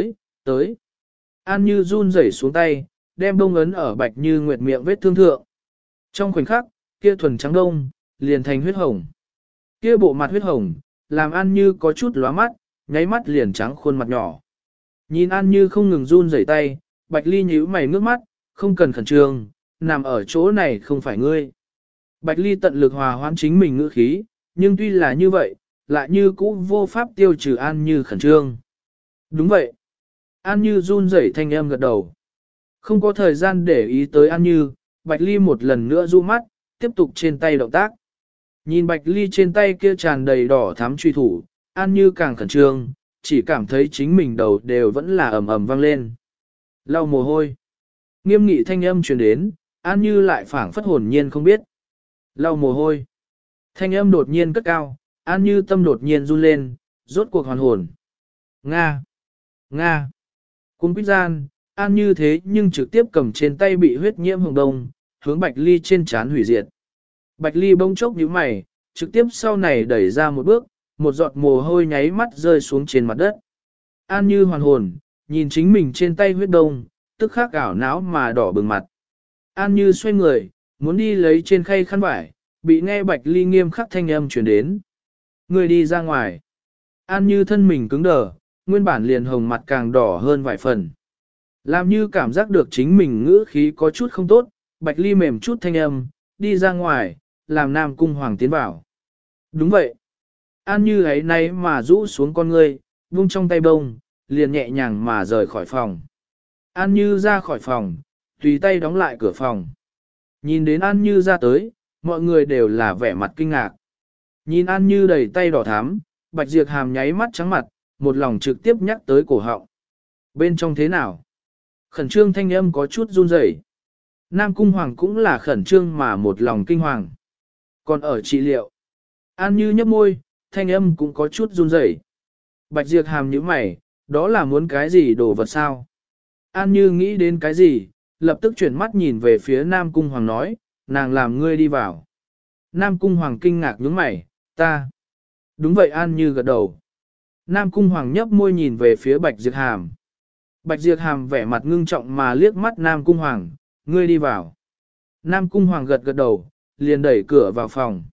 tới. An Như run rẩy xuống tay, đem đông ấn ở Bạch Như Nguyệt miệng vết thương thượng. Trong khoảnh khắc, kia thuần trắng đông, liền thành huyết hồng. Kia bộ mặt huyết hồng, làm An Như có chút lóa mắt, nháy mắt liền trắng khuôn mặt nhỏ. Nhìn An Như không ngừng run rẩy tay, Bạch Ly nhíu mày ngước mắt, không cần khẩn trương, nằm ở chỗ này không phải ngươi. Bạch Ly tận lực hòa hoãn chính mình ngữ khí, nhưng tuy là như vậy, lại như cũ vô pháp tiêu trừ An Như khẩn trương. Đúng vậy. An Như run rẩy thanh âm gật đầu. Không có thời gian để ý tới An Như, Bạch Ly một lần nữa du mắt, tiếp tục trên tay động tác. Nhìn Bạch Ly trên tay kia tràn đầy đỏ thắm truy thủ, An Như càng khẩn trương, chỉ cảm thấy chính mình đầu đều vẫn là ầm ầm vang lên. Lau mồ hôi. Nghiêm nghị thanh âm truyền đến, An Như lại phảng phất hồn nhiên không biết. Lau mồ hôi. Thanh âm đột nhiên cất cao, An Như tâm đột nhiên run lên, rốt cuộc hoàn hồn. Nga. Nga. Cung quýt gian, An Như thế nhưng trực tiếp cầm trên tay bị huyết nhiễm hồng đông, hướng Bạch Ly trên trán hủy diệt. Bạch Ly bỗng chốc nhíu mày, trực tiếp sau này đẩy ra một bước, một giọt mồ hôi nháy mắt rơi xuống trên mặt đất. An Như hoàn hồn, nhìn chính mình trên tay huyết đông, tức khắc ảo não mà đỏ bừng mặt. An Như xoay người, muốn đi lấy trên khay khăn vải, bị nghe Bạch Ly nghiêm khắc thanh âm truyền đến. Người đi ra ngoài. An Như thân mình cứng đờ, nguyên bản liền hồng mặt càng đỏ hơn vài phần. Làm như cảm giác được chính mình ngữ khí có chút không tốt, Bạch Ly mềm chút thanh âm, đi ra ngoài, làm Nam Cung Hoàng tiến vào. Đúng vậy. An Như ấy nay mà rũ xuống con ngươi, vung trong tay bông, liền nhẹ nhàng mà rời khỏi phòng. An Như ra khỏi phòng, tùy tay đóng lại cửa phòng. Nhìn đến An Như ra tới, mọi người đều là vẻ mặt kinh ngạc. Nhìn An Như đầy tay đỏ thắm, Bạch Diệp Hàm nháy mắt trắng mặt, một lòng trực tiếp nhắc tới cổ họng. Bên trong thế nào? Khẩn trương thanh âm có chút run rẩy. Nam Cung Hoàng cũng là khẩn trương mà một lòng kinh hoàng. Còn ở trị liệu, An Như nhấp môi, thanh âm cũng có chút run rẩy. Bạch Diệp Hàm nhíu mày, đó là muốn cái gì đồ vật sao? An Như nghĩ đến cái gì, lập tức chuyển mắt nhìn về phía Nam Cung Hoàng nói, nàng làm ngươi đi vào. Nam Cung Hoàng kinh ngạc nhướng mày, ta. Đúng vậy An Như gật đầu. Nam Cung Hoàng nhấp môi nhìn về phía Bạch Diệp Hàm. Bạch Diệp Hàm vẻ mặt ngưng trọng mà liếc mắt Nam Cung Hoàng, ngươi đi vào. Nam Cung Hoàng gật gật đầu, liền đẩy cửa vào phòng.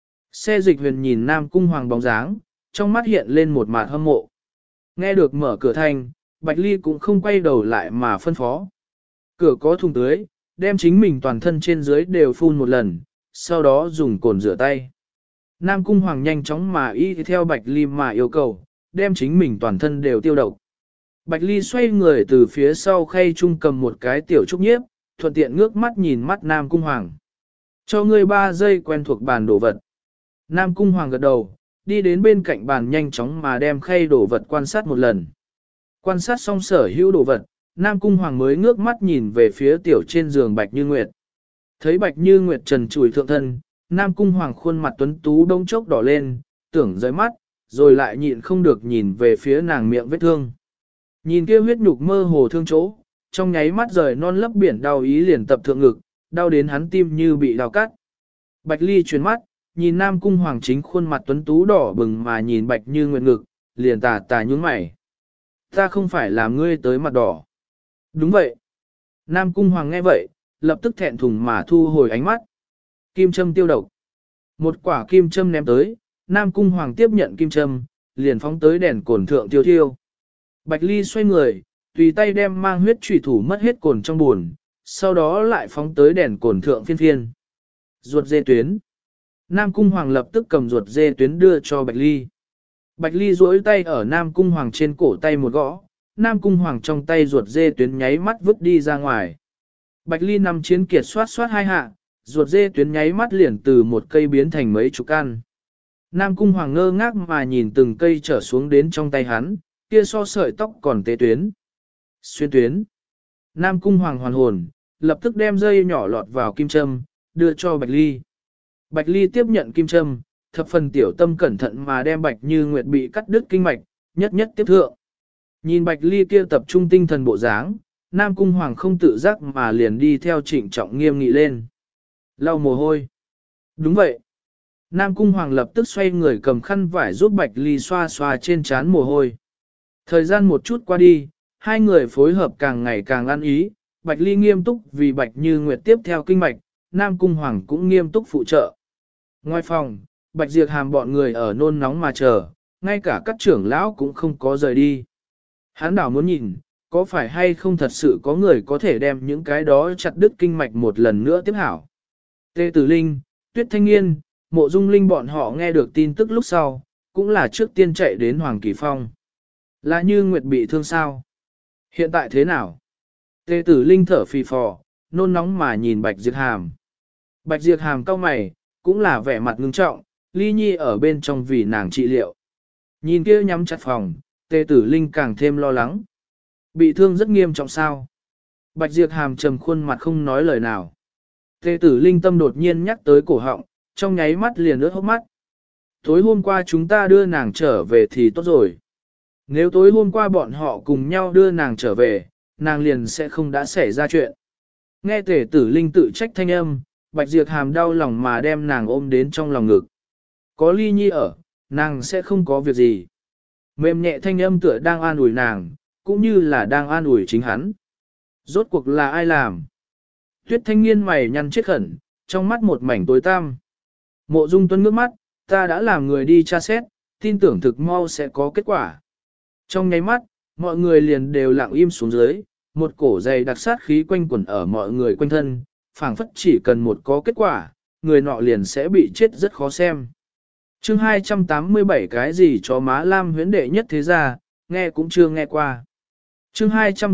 Xe Dịch Huyền nhìn Nam Cung Hoàng bóng dáng, trong mắt hiện lên một mạt hâm mộ. Nghe được mở cửa thanh, Bạch Ly cũng không quay đầu lại mà phân phó. Cửa có thùng tưới, đem chính mình toàn thân trên dưới đều phun một lần, sau đó dùng cồn rửa tay. Nam Cung Hoàng nhanh chóng mà y theo Bạch Ly mà yêu cầu, đem chính mình toàn thân đều tiêu độc. Bạch Ly xoay người từ phía sau khay chung cầm một cái tiểu trúc nhiếp, thuận tiện ngước mắt nhìn mắt Nam Cung Hoàng. Cho ngươi 3 giây quen thuộc bàn đồ vật. Nam Cung Hoàng gật đầu, đi đến bên cạnh bàn nhanh chóng mà đem khay đồ vật quan sát một lần. Quan sát xong sở hữu đồ vật, Nam Cung Hoàng mới ngước mắt nhìn về phía tiểu trên giường Bạch Như Nguyệt. Thấy Bạch Như Nguyệt trần trụi thượng thân, Nam Cung Hoàng khuôn mặt tuấn tú đông chốc đỏ lên, tưởng rời mắt, rồi lại nhịn không được nhìn về phía nàng miệng vết thương. Nhìn kia huyết nhục mơ hồ thương chỗ, trong nháy mắt rời non lấp biển đau ý liền tập thượng ngực, đau đến hắn tim như bị đau cắt. Bạch Ly chuyển mắt, nhìn Nam Cung Hoàng chính khuôn mặt tuấn tú đỏ bừng mà nhìn Bạch Như Nguyệt ngực, liền tà tà nhún mày. Ta không phải làm ngươi tới mặt đỏ. Đúng vậy. Nam Cung Hoàng nghe vậy, lập tức thẹn thùng mà thu hồi ánh mắt. Kim châm tiêu độc. Một quả kim châm ném tới, Nam Cung Hoàng tiếp nhận kim châm, liền phóng tới đèn cồn thượng tiêu thiêu. Bạch Ly xoay người, tùy tay đem mang huyết trùy thủ mất hết cồn trong buồn, sau đó lại phóng tới đèn cồn thượng phiên phiên. Ruột dê tuyến. Nam Cung Hoàng lập tức cầm ruột dê tuyến đưa cho Bạch Ly. Bạch Ly duỗi tay ở Nam Cung Hoàng trên cổ tay một gõ, Nam Cung Hoàng trong tay ruột dê tuyến nháy mắt vứt đi ra ngoài. Bạch Ly nằm chiến kiệt xoát xoát 2 hạ, ruột dê tuyến nháy mắt liền từ một cây biến thành mấy chục căn. Nam Cung Hoàng ngơ ngác mà nhìn từng cây trở xuống đến trong tay hắn, kia so sợi tóc còn tế tuyến. Xuyên tuyến. Nam Cung Hoàng hoàn hồn, lập tức đem dây nhỏ lọt vào kim châm, đưa cho Bạch Ly. Bạch Ly tiếp nhận kim châm, thập phần tiểu tâm cẩn thận mà đem Bạch Như Nguyệt bị cắt đứt kinh mạch, nhất nhất tiếp thượng. Nhìn Bạch Ly kia tập trung tinh thần bộ dáng, Nam Cung Hoàng không tự giác mà liền đi theo trịnh trọng nghiêm nghị lên. Lau mồ hôi. Đúng vậy. Nam Cung Hoàng lập tức xoay người cầm khăn vải giúp Bạch Ly xoa xoa trên trán mồ hôi. Thời gian một chút qua đi, hai người phối hợp càng ngày càng ăn ý, Bạch Ly nghiêm túc vì Bạch Như Nguyệt tiếp theo kinh mạch, Nam Cung Hoàng cũng nghiêm túc phụ trợ. Ngoài phòng, Bạch Diệp Hàm bọn người ở nôn nóng mà chờ, ngay cả các trưởng lão cũng không có rời đi. Hắn đảo muốn nhìn, có phải hay không thật sự có người có thể đem những cái đó chặt đứt kinh mạch một lần nữa tiếp hảo. Tê Tử Linh, Tuyết Thanh Nghiên, Mộ Dung Linh bọn họ nghe được tin tức lúc sau, cũng là trước tiên chạy đến Hoàng Kỳ Phong. Là Như Nguyệt bị thương sao? Hiện tại thế nào? Tê Tử Linh thở phì phò, nôn nóng mà nhìn Bạch Diệp Hàm. Bạch Diệp Hàm cau mày, cũng là vẻ mặt ngưng trọng, Ly Nhi ở bên trong vì nàng trị liệu. Nhìn kia nhắm chặt phòng, Tê Tử Linh càng thêm lo lắng. Bị thương rất nghiêm trọng sao? Bạch Diệp Hàm trầm khuôn mặt không nói lời nào. Tê Tử Linh tâm đột nhiên nhắc tới cổ họng, trong nháy mắt liền ướt hốc mắt. Tối hôm qua chúng ta đưa nàng trở về thì tốt rồi. Nếu tối hôm qua bọn họ cùng nhau đưa nàng trở về, nàng liền sẽ không đã xảy ra chuyện. Nghe Tề Tử Linh tự trách thanh âm, Bạch Diệp Hàm đau lòng mà đem nàng ôm đến trong lòng ngực. Có Ly Nhi ở, nàng sẽ không có việc gì. Mềm nhẹ thanh âm tựa đang an ủi nàng, cũng như là đang an ủi chính hắn. Rốt cuộc là ai làm? Tuyết Thanh Nghiên mày nhăn chết khẩn, trong mắt một mảnh tối tăm. Mộ Dung Tuấn ngước mắt, ta đã làm người đi tra xét, tin tưởng thực mau sẽ có kết quả. Trong nháy mắt, mọi người liền đều lặng im xuống dưới, một cổ dày đặc sát khí quanh quẩn ở mọi người quanh thân, phảng phất chỉ cần một có kết quả, người nọ liền sẽ bị chết rất khó xem. chương 287 cái gì cho má lam huyễn đệ nhất thế gia, nghe cũng chưa nghe qua. chương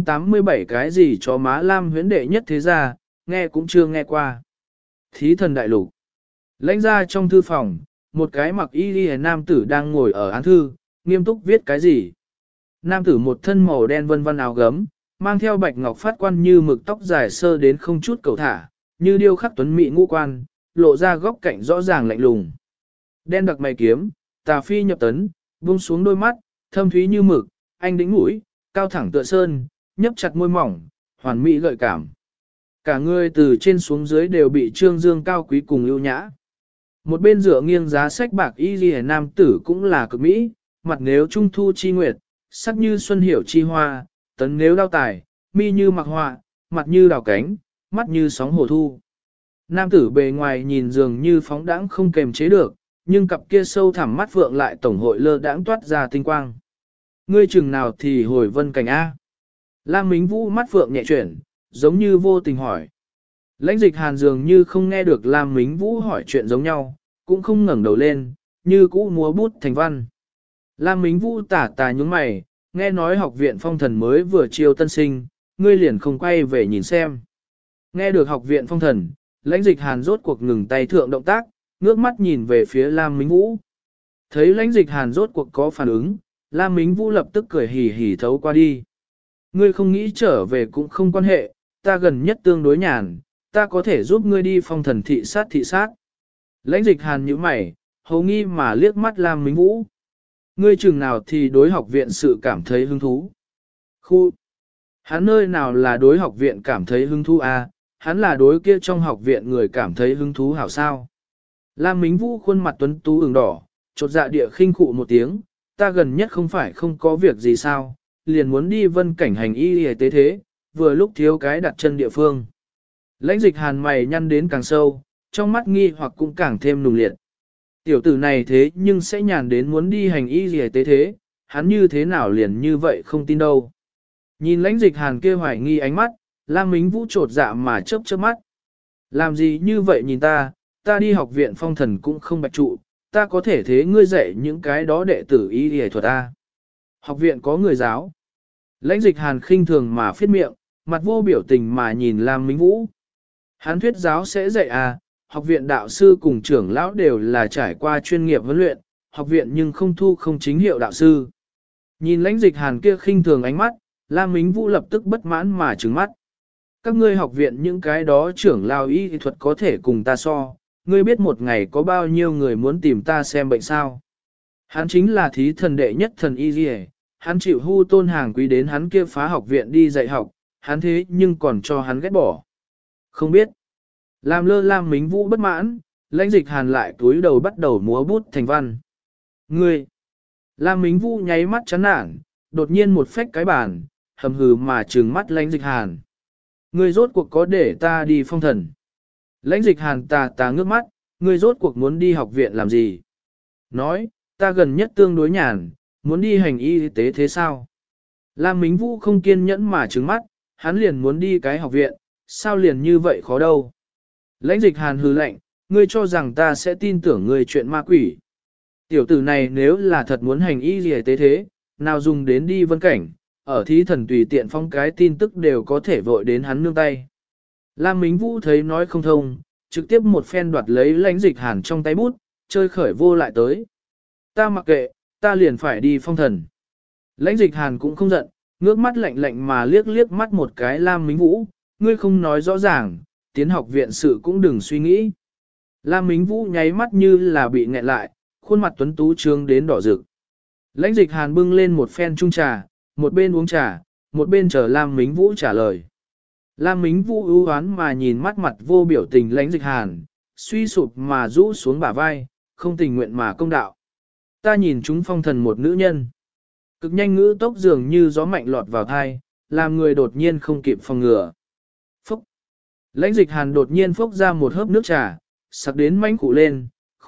287 cái gì cho má lam huyễn đệ nhất thế gia, nghe cũng chưa nghe qua. Thí thần đại lục. Lãnh ra trong thư phòng, một cái mặc y đi nam tử đang ngồi ở án thư, nghiêm túc viết cái gì. Nam tử một thân màu đen vân vân áo gấm, mang theo bạch ngọc phát quan như mực tóc dài sơ đến không chút cầu thả, như điêu khắc tuấn mỹ ngũ quan, lộ ra góc cạnh rõ ràng lạnh lùng. Đen đặc mày kiếm, tà phi nhập tấn, buông xuống đôi mắt, thâm thúy như mực, anh đĩnh mũi, cao thẳng tựa sơn, nhấp chặt môi mỏng, hoàn mỹ gợi cảm. Cả người từ trên xuống dưới đều bị trương dương cao quý cùng ưu nhã. Một bên dựa nghiêng giá sách bạc y ghi nam tử cũng là cực mỹ, mặt nếu trung thu chi nguyệt, sắc như xuân hiểu chi hoa, tấn nếu đao tài, mi như mặc họa, mặt như đào cánh, mắt như sóng hồ thu. Nam tử bề ngoài nhìn dường như phóng đãng không kềm chế được, nhưng cặp kia sâu thẳm mắt vượng lại tổng hội lơ đãng toát ra tinh quang. Ngươi chừng nào thì hồi vân cảnh A. Lam Mính Vũ mắt vượng nhẹ chuyển, giống như vô tình hỏi. Lãnh dịch hàn dường như không nghe được Lam Mính Vũ hỏi chuyện giống nhau, cũng không ngẩng đầu lên, như cũ múa bút thành văn. Lam Mính Vũ tả tà nhúng mày, nghe nói học viện phong thần mới vừa chiêu tân sinh, ngươi liền không quay về nhìn xem. Nghe được học viện phong thần, lãnh dịch hàn rốt cuộc ngừng tay thượng động tác, ngước mắt nhìn về phía Lam Mính Vũ. Thấy lãnh dịch hàn rốt cuộc có phản ứng, Lam Mính Vũ lập tức cười hì hì thấu qua đi. Ngươi không nghĩ trở về cũng không quan hệ, ta gần nhất tương đối nhàn, ta có thể giúp ngươi đi phong thần thị sát thị sát. Lãnh dịch hàn nhíu mày, hầu nghi mà liếc mắt Lam Mính Vũ. Ngươi chừng nào thì đối học viện sự cảm thấy hứng thú. Khu! Hắn nơi nào là đối học viện cảm thấy hứng thú à, hắn là đối kia trong học viện người cảm thấy hứng thú hảo sao. Lam Mính Vũ khuôn mặt tuấn tú ửng đỏ, chột dạ địa khinh khụ một tiếng, ta gần nhất không phải không có việc gì sao, liền muốn đi vân cảnh hành y y tế thế, vừa lúc thiếu cái đặt chân địa phương. Lãnh dịch hàn mày nhăn đến càng sâu, trong mắt nghi hoặc cũng càng thêm nùng liệt. Tiểu tử này thế nhưng sẽ nhàn đến muốn đi hành y y tế thế, hắn như thế nào liền như vậy không tin đâu. Nhìn lãnh dịch hàn kia hoài nghi ánh mắt, Lam Mính Vũ trột dạ mà chớp chớp mắt. Làm gì như vậy nhìn ta đi học viện phong thần cũng không bạch trụ, ta có thể thế ngươi dạy những cái đó đệ tử y y thuật ta. Học viện có người giáo. Lãnh dịch hàn khinh thường mà phiết miệng, mặt vô biểu tình mà nhìn Lam Mính Vũ. Hắn thuyết giáo sẽ dạy à, học viện đạo sư cùng trưởng lão đều là trải qua chuyên nghiệp huấn luyện, học viện nhưng không thu không chính hiệu đạo sư. Nhìn lãnh dịch hàn kia khinh thường ánh mắt, Lam Mính Vũ lập tức bất mãn mà trừng mắt. Các ngươi học viện những cái đó trưởng lão y thuật có thể cùng ta so, ngươi biết một ngày có bao nhiêu người muốn tìm ta xem bệnh sao. Hắn chính là thí thần đệ nhất thần y dì, hắn chịu hưu tôn hàng quý đến hắn kia phá học viện đi dạy học, hắn thế nhưng còn cho hắn ghét bỏ. Không biết. Làm lơ Lam Mính Vũ bất mãn, lãnh dịch hàn lại túi đầu bắt đầu múa bút thành văn. Ngươi! Lam Mính Vũ nháy mắt chán nản, đột nhiên một phách cái bàn, hầm hừ mà trừng mắt lãnh dịch hàn. Ngươi rốt cuộc có để ta đi phong thần. Lãnh dịch hàn tà ngước mắt, ngươi rốt cuộc muốn đi học viện làm gì? Nói, ta gần nhất tương đối nhàn, muốn đi hành y tế thế sao? Lam Mính Vũ không kiên nhẫn mà trừng mắt, hắn liền muốn đi cái học viện, sao liền như vậy khó đâu? Lãnh dịch hàn hừ lạnh, ngươi cho rằng ta sẽ tin tưởng ngươi chuyện ma quỷ. Tiểu tử này nếu là thật muốn hành y gì tế thế, nào dùng đến đi vân cảnh, ở thí thần tùy tiện phong cái tin tức đều có thể vội đến hắn nương tay. Lam Mính Vũ thấy nói không thông, trực tiếp một phen đoạt lấy lãnh dịch hàn trong tay bút, chơi khởi vô lại tới. Ta mặc kệ, ta liền phải đi phong thần. Lãnh dịch hàn cũng không giận, ngước mắt lạnh lạnh mà liếc liếc mắt một cái Lam Mính Vũ, ngươi không nói rõ ràng, tiến học viện sự cũng đừng suy nghĩ. Lam Mính Vũ nháy mắt như là bị nghẹn lại, khuôn mặt tuấn tú trương đến đỏ rực. Lãnh dịch hàn bưng lên một phen chung trà, một bên uống trà, một bên chờ Lam Mính Vũ trả lời. Lam Mính Vũ ưu oán mà nhìn mắt mặt vô biểu tình lãnh dịch hàn, suy sụp mà rũ xuống bả vai, không tình nguyện mà công đạo. Ta nhìn chúng phong thần một nữ nhân. Cực nhanh ngữ tốc dường như gió mạnh lọt vào thai, làm người đột nhiên không kịp phòng ngừa. Phúc! Lãnh dịch hàn đột nhiên phốc ra một hớp nước trà, sặc đến manh khụ lên,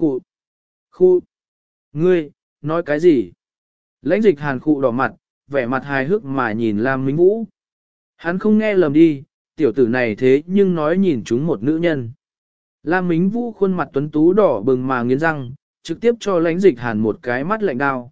khụ. Ngươi, nói cái gì? Lãnh dịch hàn khụ đỏ mặt, vẻ mặt hài hước mà nhìn Lam Mính Vũ. Hắn không nghe lầm đi, tiểu tử này thế nhưng nói nhìn chúng một nữ nhân. Lam Mính Vũ khuôn mặt tuấn tú đỏ bừng mà nghiến răng, trực tiếp cho lãnh dịch hàn một cái mắt lạnh đao.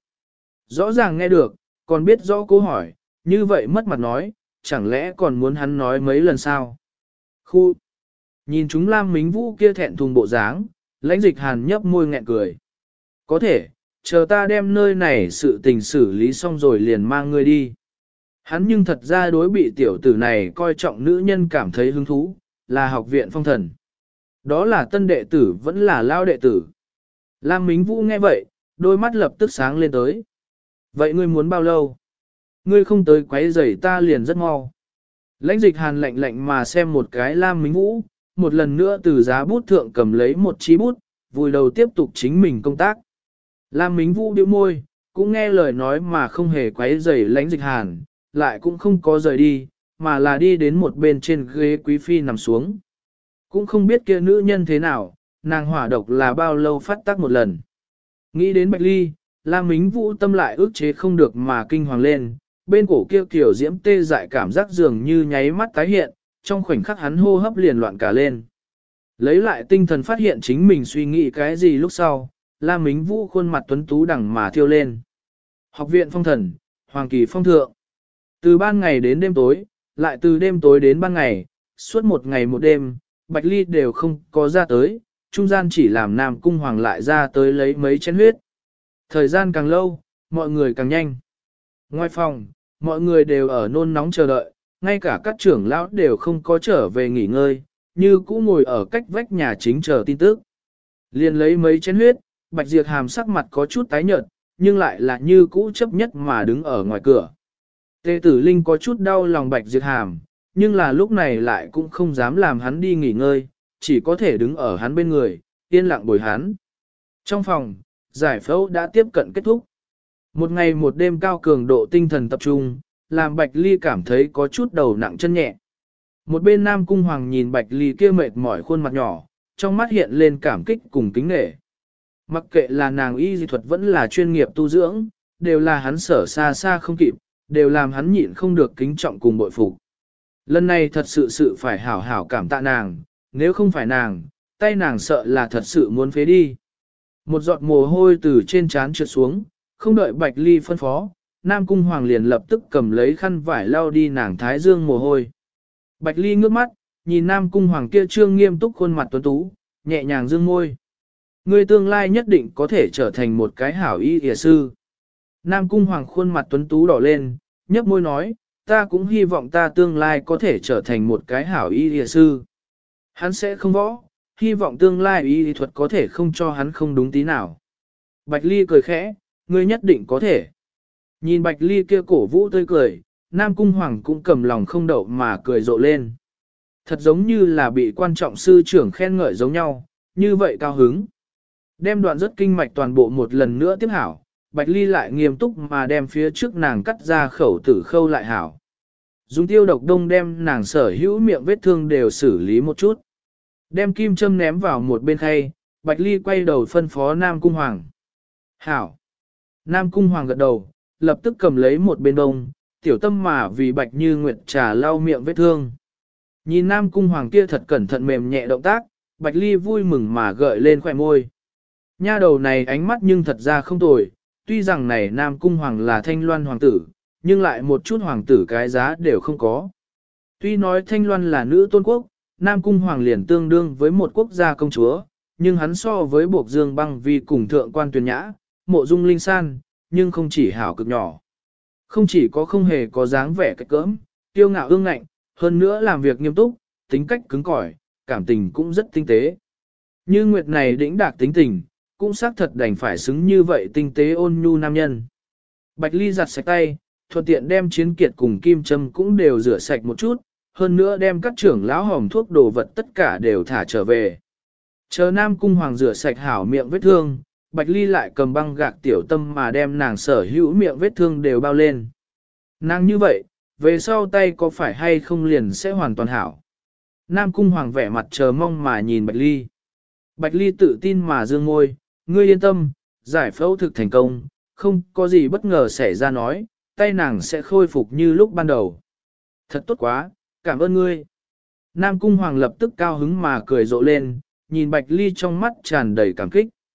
Rõ ràng nghe được, còn biết rõ câu hỏi, như vậy mất mặt nói, chẳng lẽ còn muốn hắn nói mấy lần sao? Khu! Nhìn chúng Lam Mính Vũ kia thẹn thùng bộ dáng, lãnh dịch hàn nhấp môi nghẹn cười. Có thể, chờ ta đem nơi này sự tình xử lý xong rồi liền mang ngươi đi. Hắn nhưng thật ra đối bị tiểu tử này coi trọng nữ nhân cảm thấy hứng thú, là học viện phong thần. Đó là tân đệ tử vẫn là lao đệ tử. Lam Mính Vũ nghe vậy, đôi mắt lập tức sáng lên tới. Vậy ngươi muốn bao lâu? Ngươi không tới quấy rầy ta liền rất mau. Lãnh dịch hàn lạnh lạnh mà xem một cái Lam Mính Vũ, một lần nữa từ giá bút thượng cầm lấy một chí bút, vùi đầu tiếp tục chính mình công tác. Lam Mính Vũ điệu môi, cũng nghe lời nói mà không hề quấy rầy lãnh dịch hàn, lại cũng không có rời đi, mà là đi đến một bên trên ghế quý phi nằm xuống. Cũng không biết kia nữ nhân thế nào, nàng hỏa độc là bao lâu phát tác một lần. Nghĩ đến Bạch Ly, Lam Mính Vũ tâm lại ước chế không được mà kinh hoàng lên, bên cổ kia kiểu diễm tê dại cảm giác dường như nháy mắt tái hiện, trong khoảnh khắc hắn hô hấp liền loạn cả lên. Lấy lại tinh thần phát hiện chính mình suy nghĩ cái gì lúc sau, Lam Mính Vũ khuôn mặt tuấn tú đằng mà thiêu lên. Học viện phong thần, Hoàng Kỳ phong thượng. Từ ban ngày đến đêm tối, lại từ đêm tối đến ban ngày, suốt một ngày một đêm, Bạch Ly đều không có ra tới, trung gian chỉ làm Nam Cung Hoàng lại ra tới lấy mấy chén huyết. Thời gian càng lâu, mọi người càng nhanh. Ngoài phòng, mọi người đều ở nôn nóng chờ đợi, ngay cả các trưởng lão đều không có trở về nghỉ ngơi, như cũ ngồi ở cách vách nhà chính chờ tin tức. Liền lấy mấy chén huyết, Bạch Diệp Hàm sắc mặt có chút tái nhợt, nhưng lại là như cũ chấp nhất mà đứng ở ngoài cửa. Tề Tử Linh có chút đau lòng Bạch Diệp Hàm, nhưng là lúc này lại cũng không dám làm hắn đi nghỉ ngơi, chỉ có thể đứng ở hắn bên người, yên lặng bồi hắn. Trong phòng, giải phẫu đã tiếp cận kết thúc. Một ngày một đêm cao cường độ tinh thần tập trung, làm Bạch Ly cảm thấy có chút đầu nặng chân nhẹ. Một bên Nam Cung Hoàng nhìn Bạch Ly kia mệt mỏi khuôn mặt nhỏ, trong mắt hiện lên cảm kích cùng kính nể. Mặc kệ là nàng y dị thuật vẫn là chuyên nghiệp tu dưỡng, đều là hắn sở xa xa không kịp, đều làm hắn nhịn không được kính trọng cùng bội phục. Lần này thật sự phải hảo hảo cảm tạ nàng, nếu không phải nàng, tay nàng sợ là thật sự muốn phế đi. Một giọt mồ hôi từ trên trán trượt xuống, không đợi Bạch Ly phân phó, Nam Cung Hoàng liền lập tức cầm lấy khăn vải lau đi nàng thái dương mồ hôi. Bạch Ly ngước mắt, nhìn Nam Cung Hoàng kia trương nghiêm túc khuôn mặt tuấn tú, nhẹ nhàng dương môi. Ngươi tương lai nhất định có thể trở thành một cái hảo y y sư. Nam Cung Hoàng khuôn mặt tuấn tú đỏ lên, nhấp môi nói, ta cũng hy vọng ta tương lai có thể trở thành một cái hảo y y sư. Hắn sẽ không võ, hy vọng tương lai y lý thuật có thể không cho hắn không đúng tí nào. Bạch Ly cười khẽ, ngươi nhất định có thể. Nhìn Bạch Ly kia cổ vũ tươi cười, Nam Cung Hoàng cũng cầm lòng không đậu mà cười rộ lên. Thật giống như là bị quan trọng sư trưởng khen ngợi giống nhau, như vậy cao hứng. Đem đoạn rất kinh mạch toàn bộ một lần nữa tiếp hảo, Bạch Ly lại nghiêm túc mà đem phía trước nàng cắt ra khẩu tử khâu lại hảo. Dùng tiêu độc đông đem nàng sở hữu miệng vết thương đều xử lý một chút. Đem kim châm ném vào một bên khay, Bạch Ly quay đầu phân phó Nam Cung Hoàng. Hảo! Nam Cung Hoàng gật đầu, lập tức cầm lấy một bên đông, tiểu tâm mà vì Bạch Như Nguyệt trà lau miệng vết thương. Nhìn Nam Cung Hoàng kia thật cẩn thận mềm nhẹ động tác, Bạch Ly vui mừng mà gợi lên khỏe môi. Nha đầu này ánh mắt nhưng thật ra không tồi, tuy rằng này Nam Cung Hoàng là Thanh Loan Hoàng tử, nhưng lại một chút hoàng tử cái giá đều không có. Tuy nói Thanh Loan là nữ tôn quốc, Nam Cung Hoàng liền tương đương với một quốc gia công chúa, nhưng hắn so với Bộc Dương Băng Vi cùng thượng quan Tuyền Nhã, Mộ Dung Linh San, nhưng không chỉ hảo cực nhỏ. Không chỉ có không hề có dáng vẻ cách cỡm, tiêu ngạo ương ngạnh, hơn nữa làm việc nghiêm túc, tính cách cứng cỏi, cảm tình cũng rất tinh tế. Như Nguyệt này đĩnh đạc tính tình, cũng xác thật đành phải xứng như vậy tinh tế ôn nhu nam nhân. Bạch Ly giặt sạch tay, thuận tiện đem chiến kiệt cùng kim châm cũng đều rửa sạch một chút, hơn nữa đem các trưởng lão hòm thuốc đồ vật tất cả đều thả trở về. Chờ Nam Cung Hoàng rửa sạch hảo miệng vết thương, Bạch Ly lại cầm băng gạc tiểu tâm mà đem nàng sở hữu miệng vết thương đều bao lên. Nàng như vậy, về sau tay có phải hay không liền sẽ hoàn toàn hảo. Nam Cung Hoàng vẻ mặt chờ mong mà nhìn Bạch Ly. Bạch Ly tự tin mà dương môi, ngươi yên tâm, giải phẫu thực thành công, không có gì bất ngờ xảy ra nói, tay nàng sẽ khôi phục như lúc ban đầu. Thật tốt quá, cảm ơn ngươi. Nam Cung Hoàng lập tức cao hứng mà cười rộ lên, nhìn Bạch Ly trong mắt tràn đầy cảm kích.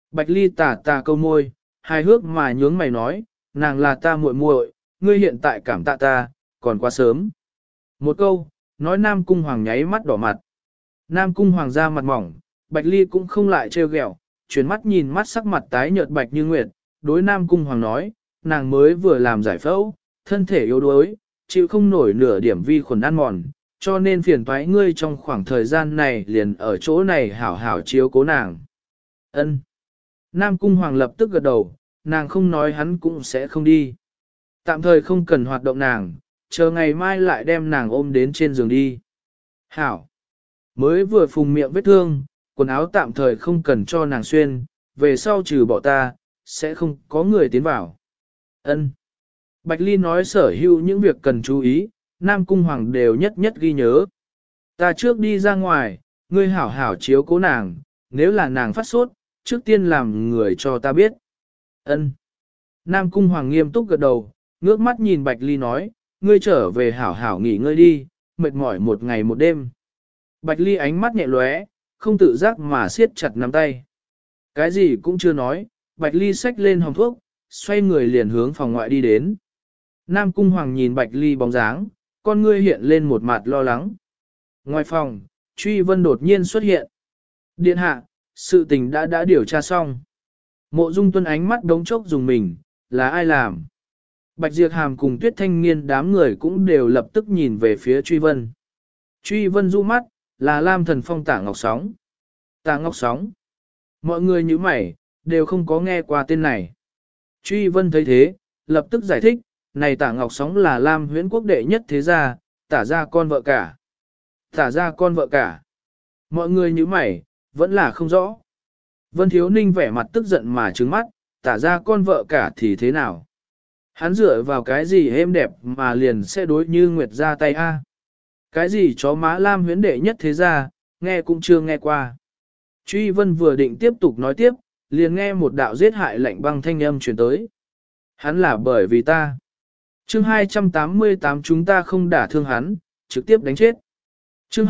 Bạch Ly tà tà câu môi, hài hước mà nhướng mày nói, nàng là ta muội muội, ngươi hiện tại cảm tạ ta, còn quá sớm. Một câu, nói Nam Cung Hoàng nháy mắt đỏ mặt. Nam Cung Hoàng ra mặt mỏng, Bạch Ly cũng không lại trêu ghẹo, chuyển mắt nhìn mắt sắc mặt tái nhợt Bạch Như Nguyệt, đối Nam Cung Hoàng nói, nàng mới vừa làm giải phẫu, thân thể yếu đuối, chịu không nổi nửa điểm vi khuẩn ăn mòn, cho nên phiền toái ngươi trong khoảng thời gian này liền ở chỗ này hảo hảo chiếu cố nàng. Ân. Nam Cung Hoàng lập tức gật đầu, nàng không nói hắn cũng sẽ không đi. Tạm thời không cần hoạt động nàng, chờ ngày mai lại đem nàng ôm đến trên giường đi. Hảo. Mới vừa phùng miệng vết thương, quần áo tạm thời không cần cho nàng xuyên, về sau trừ bỏ ta, sẽ không có người tiến vào. Ân. Bạch Ly nói sở hữu những việc cần chú ý, Nam Cung Hoàng đều nhất nhất ghi nhớ. Ta trước đi ra ngoài, ngươi hảo hảo chiếu cố nàng, nếu là nàng phát sốt, trước tiên làm người cho ta biết. Ân. Nam Cung Hoàng nghiêm túc gật đầu, ngước mắt nhìn Bạch Ly nói, ngươi trở về hảo hảo nghỉ ngơi đi, mệt mỏi một ngày một đêm. Bạch Ly ánh mắt nhẹ lóe, không tự giác mà siết chặt nắm tay. Cái gì cũng chưa nói, Bạch Ly xách lên hòm thuốc, xoay người liền hướng phòng ngoại đi đến. Nam Cung Hoàng nhìn Bạch Ly bóng dáng, con ngươi hiện lên một mặt lo lắng. Ngoài phòng, Truy Vân đột nhiên xuất hiện. Điện hạ, sự tình đã điều tra xong. Mộ Dung Tuân ánh mắt đống chốc dùng mình, là ai làm? Bạch Diệp Hàm cùng Tuyết Thanh Nghiên đám người cũng đều lập tức nhìn về phía Truy Vân. Truy Vân du mắt, là Lam Thần Phong Tả Ngọc Sóng. Tả Ngọc Sóng. Mọi người như mày, đều không có nghe qua tên này. Truy Vân thấy thế, lập tức giải thích, này Tả Ngọc Sóng là Lam Huyễn Quốc đệ nhất thế gia, tả ra con vợ cả. Tả ra con vợ cả. Mọi người như mày, vẫn là không rõ. Vân Thiếu Ninh vẻ mặt tức giận mà trừng mắt, tả ra con vợ cả thì thế nào? Hắn dựa vào cái gì êm đẹp mà liền sẽ đối như Nguyệt ra tay a? Cái gì chó má Lam Huyễn đệ nhất thế gia, nghe cũng chưa nghe qua. Truy Vân vừa định tiếp tục nói tiếp, liền nghe một đạo giết hại lạnh băng thanh âm truyền tới. Hắn là bởi vì ta. Chương 288 chúng ta không đả thương hắn, trực tiếp đánh chết. Chương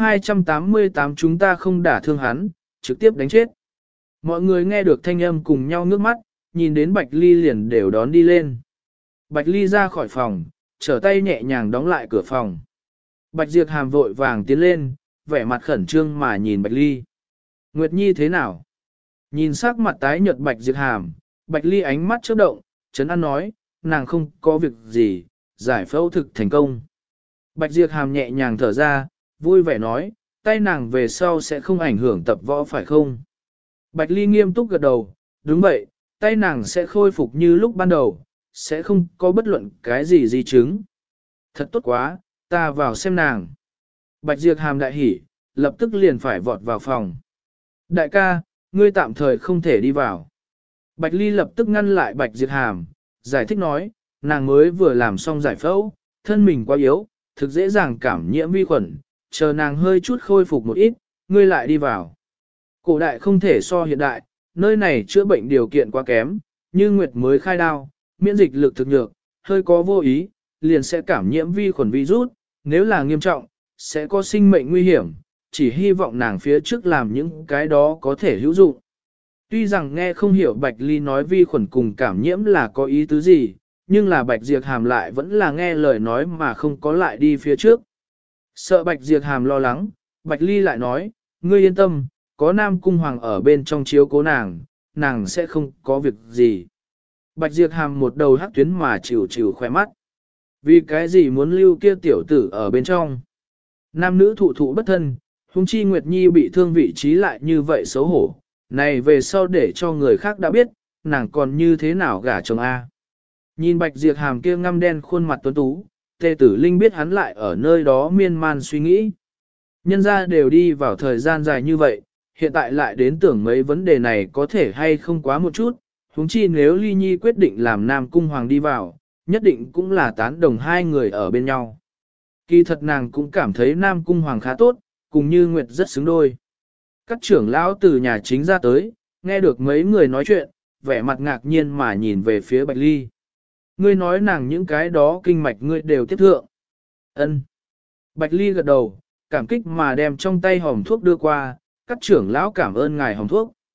288 chúng ta không đả thương hắn, trực tiếp đánh chết. Mọi người nghe được thanh âm cùng nhau nước mắt, nhìn đến Bạch Ly liền đều đón đi lên. Bạch Ly ra khỏi phòng, trở tay nhẹ nhàng đóng lại cửa phòng. Bạch Diệp Hàm vội vàng tiến lên, vẻ mặt khẩn trương mà nhìn Bạch Ly. Nguyệt Nhi thế nào? Nhìn sắc mặt tái nhợt Bạch Diệp Hàm, Bạch Ly ánh mắt chớp động, trấn an nói, nàng không có việc gì, giải phẫu thực thành công. Bạch Diệp Hàm nhẹ nhàng thở ra, vui vẻ nói, tay nàng về sau sẽ không ảnh hưởng tập võ phải không? Bạch Ly nghiêm túc gật đầu, đúng vậy, tay nàng sẽ khôi phục như lúc ban đầu, sẽ không có bất luận cái gì di chứng. Thật tốt quá, ta vào xem nàng. Bạch Diệp Hàm đại hỉ, lập tức liền phải vọt vào phòng. Đại ca, ngươi tạm thời không thể đi vào. Bạch Ly lập tức ngăn lại Bạch Diệp Hàm, giải thích nói, nàng mới vừa làm xong giải phẫu, thân mình quá yếu, thực dễ dàng cảm nhiễm vi khuẩn, chờ nàng hơi chút khôi phục một ít, ngươi lại đi vào. Cổ đại không thể so hiện đại, nơi này chữa bệnh điều kiện quá kém, như Nguyệt mới khai đao, miễn dịch lực thực nhược, hơi có vô ý, liền sẽ cảm nhiễm vi khuẩn virus, nếu là nghiêm trọng, sẽ có sinh mệnh nguy hiểm, chỉ hy vọng nàng phía trước làm những cái đó có thể hữu dụng. Tuy rằng nghe không hiểu Bạch Ly nói vi khuẩn cùng cảm nhiễm là có ý tứ gì, nhưng là Bạch Diệp Hàm lại vẫn là nghe lời nói mà không có lại đi phía trước. Sợ Bạch Diệp Hàm lo lắng, Bạch Ly lại nói, ngươi yên tâm, có Nam Cung Hoàng ở bên trong chiếu cố nàng, nàng sẽ không có việc gì. Bạch Diệp Hàm một đầu hắc tuyến mà chịu chịu khỏe mắt. Vì cái gì muốn lưu kia tiểu tử ở bên trong? Nam nữ thụ thụ bất thân, huống chi Nguyệt Nhi bị thương vị trí lại như vậy xấu hổ. Này về sau để cho người khác đã biết, nàng còn như thế nào gả chồng A. Nhìn Bạch Diệp Hàm kia ngăm đen khuôn mặt tuấn tú, Tề Tử Linh biết hắn lại ở nơi đó miên man suy nghĩ. Nhân ra đều đi vào thời gian dài như vậy, hiện tại lại đến tưởng mấy vấn đề này có thể hay không quá một chút, huống chi nếu Ly Nhi quyết định làm Nam Cung Hoàng đi vào, nhất định cũng là tán đồng hai người ở bên nhau. Kỳ thật nàng cũng cảm thấy Nam Cung Hoàng khá tốt, cùng như Nguyệt rất xứng đôi. Các trưởng lão từ nhà chính ra tới, nghe được mấy người nói chuyện, vẻ mặt ngạc nhiên mà nhìn về phía Bạch Ly. Ngươi nói nàng những cái đó kinh mạch ngươi đều tiếp thượng. Ân. Bạch Ly gật đầu, cảm kích mà đem trong tay hòm thuốc đưa qua, các trưởng lão cảm ơn ngài hòm thuốc.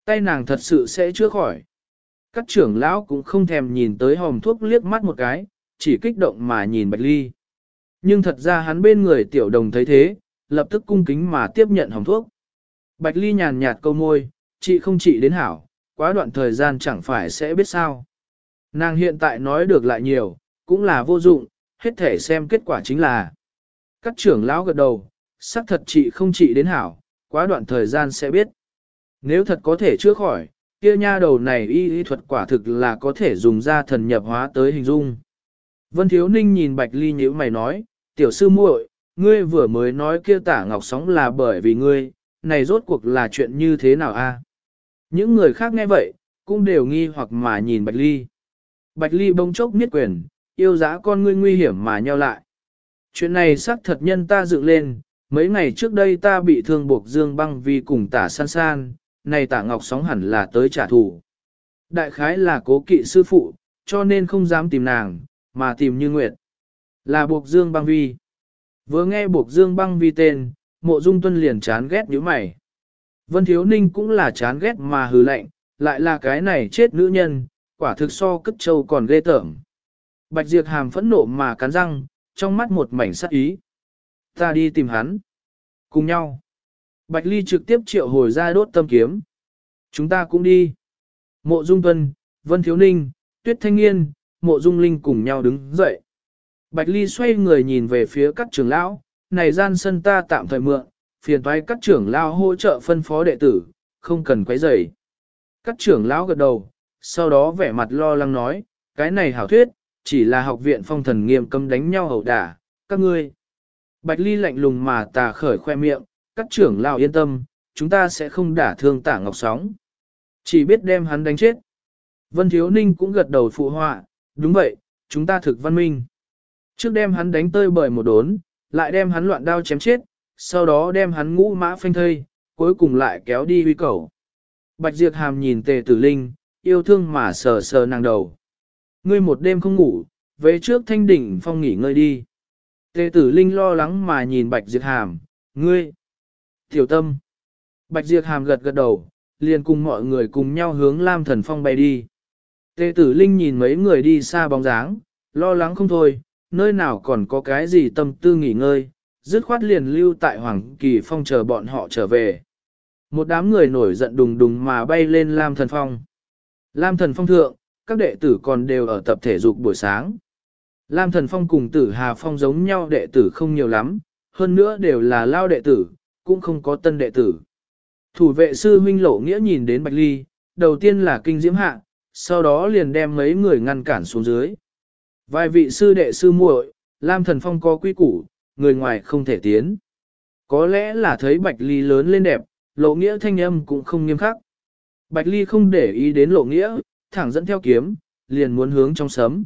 Tay nàng thật sự sẽ chữa khỏi. Các trưởng lão cũng không thèm nhìn tới hòm thuốc liếc mắt một cái, chỉ kích động mà nhìn Bạch Ly. Nhưng thật ra hắn bên người tiểu đồng thấy thế, lập tức cung kính mà tiếp nhận hòm thuốc. Bạch Ly nhàn nhạt câu môi, chị không trị đến hảo, quá đoạn thời gian chẳng phải sẽ biết sao. Nàng hiện tại nói được lại nhiều, cũng là vô dụng, hết thể xem kết quả chính là. Các trưởng lão gật đầu, xác thật chị không trị đến hảo, quá đoạn thời gian sẽ biết. Nếu thật có thể chữa khỏi, kia nha đầu này y thuật quả thực là có thể dùng ra thần nhập hóa tới hình dung. Vân Thiếu Ninh nhìn Bạch Ly nhíu mày nói, tiểu sư muội, ngươi vừa mới nói kia Tả Ngọc Sóng là bởi vì ngươi, này rốt cuộc là chuyện như thế nào a? Những người khác nghe vậy, cũng đều nghi hoặc mà nhìn Bạch Ly. Bạch Ly bỗng chốc miết quyền, yêu dã con ngươi nguy hiểm mà nheo lại. Chuyện này xác thật nhân ta dựng lên, mấy ngày trước đây ta bị thương buộc Dương Băng vì cùng Tả San San, này Tả Ngọc Sóng hẳn là tới trả thù. Đại khái là cố kỵ sư phụ, cho nên không dám tìm nàng, mà tìm Như Nguyệt. Là buộc Dương Băng Vi. Vừa nghe buộc Dương Băng Vi tên, Mộ Dung Tuân liền chán ghét nhíu mày. Vân Thiếu Ninh cũng là chán ghét mà hừ lạnh, lại là cái này chết nữ nhân, quả thực so cất trâu còn ghê tởm. Bạch Diệp Hàm phẫn nộ mà cắn răng, trong mắt một mảnh sát ý. Ta đi tìm hắn. Cùng nhau. Bạch Ly trực tiếp triệu hồi ra đốt tâm kiếm. Chúng ta cũng đi. Mộ Dung Tuân, Vân Thiếu Ninh, Tuyết Thanh Nghiên, Mộ Dung Linh cùng nhau đứng dậy. Bạch Ly xoay người nhìn về phía các trưởng lão, này gian sân ta tạm thời mượn, phiền toái các trưởng lão hỗ trợ phân phó đệ tử, không cần quấy rầy. Các trưởng lão gật đầu, sau đó vẻ mặt lo lắng nói, cái này hảo thuyết, chỉ là học viện phong thần nghiêm cấm đánh nhau ẩu đả, các ngươi. Bạch Ly lạnh lùng mà tà khởi khoe miệng, các trưởng lão yên tâm, chúng ta sẽ không đả thương Tả Ngọc Sóng. Chỉ biết đem hắn đánh chết. Vân Thiếu Ninh cũng gật đầu phụ họa, đúng vậy, chúng ta thực văn minh. Trước đem hắn đánh tơi bời một đốn, lại đem hắn loạn đao chém chết, sau đó đem hắn ngũ mã phanh thây, cuối cùng lại kéo đi huy cầu. Bạch Diệp Hàm nhìn Tề Tử Linh, yêu thương mà sờ sờ nàng đầu. Ngươi một đêm không ngủ, về trước Thanh Đỉnh Phong nghỉ ngơi đi. Tề Tử Linh lo lắng mà nhìn Bạch Diệp Hàm, ngươi. Tiểu Tâm. Bạch Diệp Hàm gật gật đầu, liền cùng mọi người cùng nhau hướng Lam Thần Phong bay đi. Tề Tử Linh nhìn mấy người đi xa bóng dáng, lo lắng không thôi, nơi nào còn có cái gì tâm tư nghỉ ngơi, dứt khoát liền lưu tại Hoàng Kỳ Phong chờ bọn họ trở về. Một đám người nổi giận đùng đùng mà bay lên Lam Thần Phong. Lam Thần Phong thượng, các đệ tử còn đều ở tập thể dục buổi sáng. Lam Thần Phong cùng Tử Hà Phong giống nhau đệ tử không nhiều lắm, hơn nữa đều là lao đệ tử, cũng không có tân đệ tử. Thủ vệ sư huynh Lộ Nghĩa nhìn đến Bạch Ly, đầu tiên là kinh diễm hạ, sau đó liền đem mấy người ngăn cản xuống dưới. Vài vị sư đệ sư muội, Lam Thần Phong có quy củ, người ngoài không thể tiến. Có lẽ là thấy Bạch Ly lớn lên đẹp, Lộ Nghĩa thanh âm cũng không nghiêm khắc. Bạch Ly không để ý đến Lộ Nghĩa, thẳng dẫn theo kiếm, liền muốn hướng trong sấm.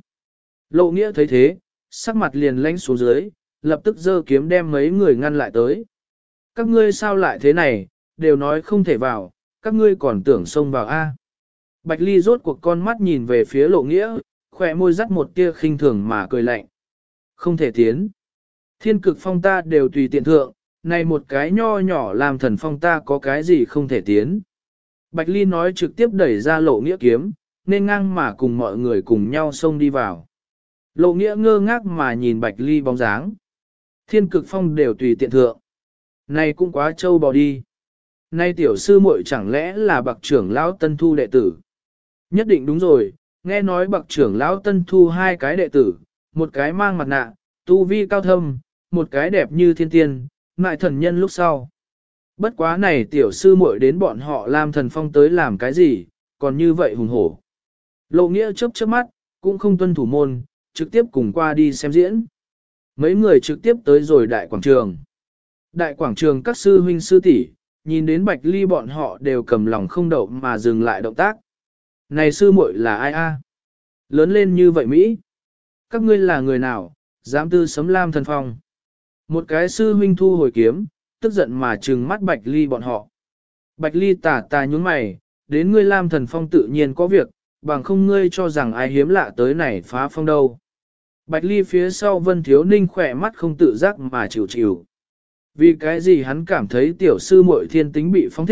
Lộ Nghĩa thấy thế, sắc mặt liền lánh xuống dưới, lập tức giơ kiếm đem mấy người ngăn lại tới. Các ngươi sao lại thế này, đều nói không thể vào, các ngươi còn tưởng xông vào A. Bạch Ly rốt cuộc con mắt nhìn về phía Lộ Nghĩa, khỏe môi dắt một tia khinh thường mà cười lạnh. Không thể tiến. Thiên Cực Phong ta đều tùy tiện thượng, này một cái nho nhỏ làm Thần Phong ta có cái gì không thể tiến. Bạch Ly nói trực tiếp đẩy ra Lộ Nghĩa kiếm, nên ngang mà cùng mọi người cùng nhau xông đi vào. Lộ Nghĩa ngơ ngác mà nhìn Bạch Ly bóng dáng. Thiên Cực Phong đều tùy tiện thượng. Này cũng quá trâu bò đi. Nay tiểu sư muội chẳng lẽ là bậc trưởng lão tân thu đệ tử? Nhất định đúng rồi, nghe nói bậc trưởng lão tân thu hai cái đệ tử, một cái mang mặt nạ, tu vi cao thâm, một cái đẹp như thiên tiên, ngại thần nhân lúc sau. Bất quá này tiểu sư muội đến bọn họ Lam Thần Phong tới làm cái gì, còn như vậy hùng hổ. Lộ Nghĩa chớp chớp mắt, cũng không tuân thủ môn, trực tiếp cùng qua đi xem diễn. Mấy người trực tiếp tới rồi đại quảng trường. Đại quảng trường các sư huynh sư tỷ nhìn đến Bạch Ly bọn họ đều cầm lòng không đậu mà dừng lại động tác. Này sư muội là ai a? Lớn lên như vậy Mỹ. Các ngươi là người nào, dám tư sấm Lam Thần Phong. Một cái sư huynh thu hồi kiếm, tức giận mà trừng mắt Bạch Ly bọn họ. Bạch Ly tà tà nhún mày, đến ngươi Lam Thần Phong tự nhiên có việc, bằng không ngươi cho rằng ai hiếm lạ tới này phá phong đâu. Bạch Ly phía sau Vân Thiếu Ninh khỏe mắt không tự giác mà chịu chịu. Vì cái gì hắn cảm thấy tiểu sư muội thiên tính bị phong thích,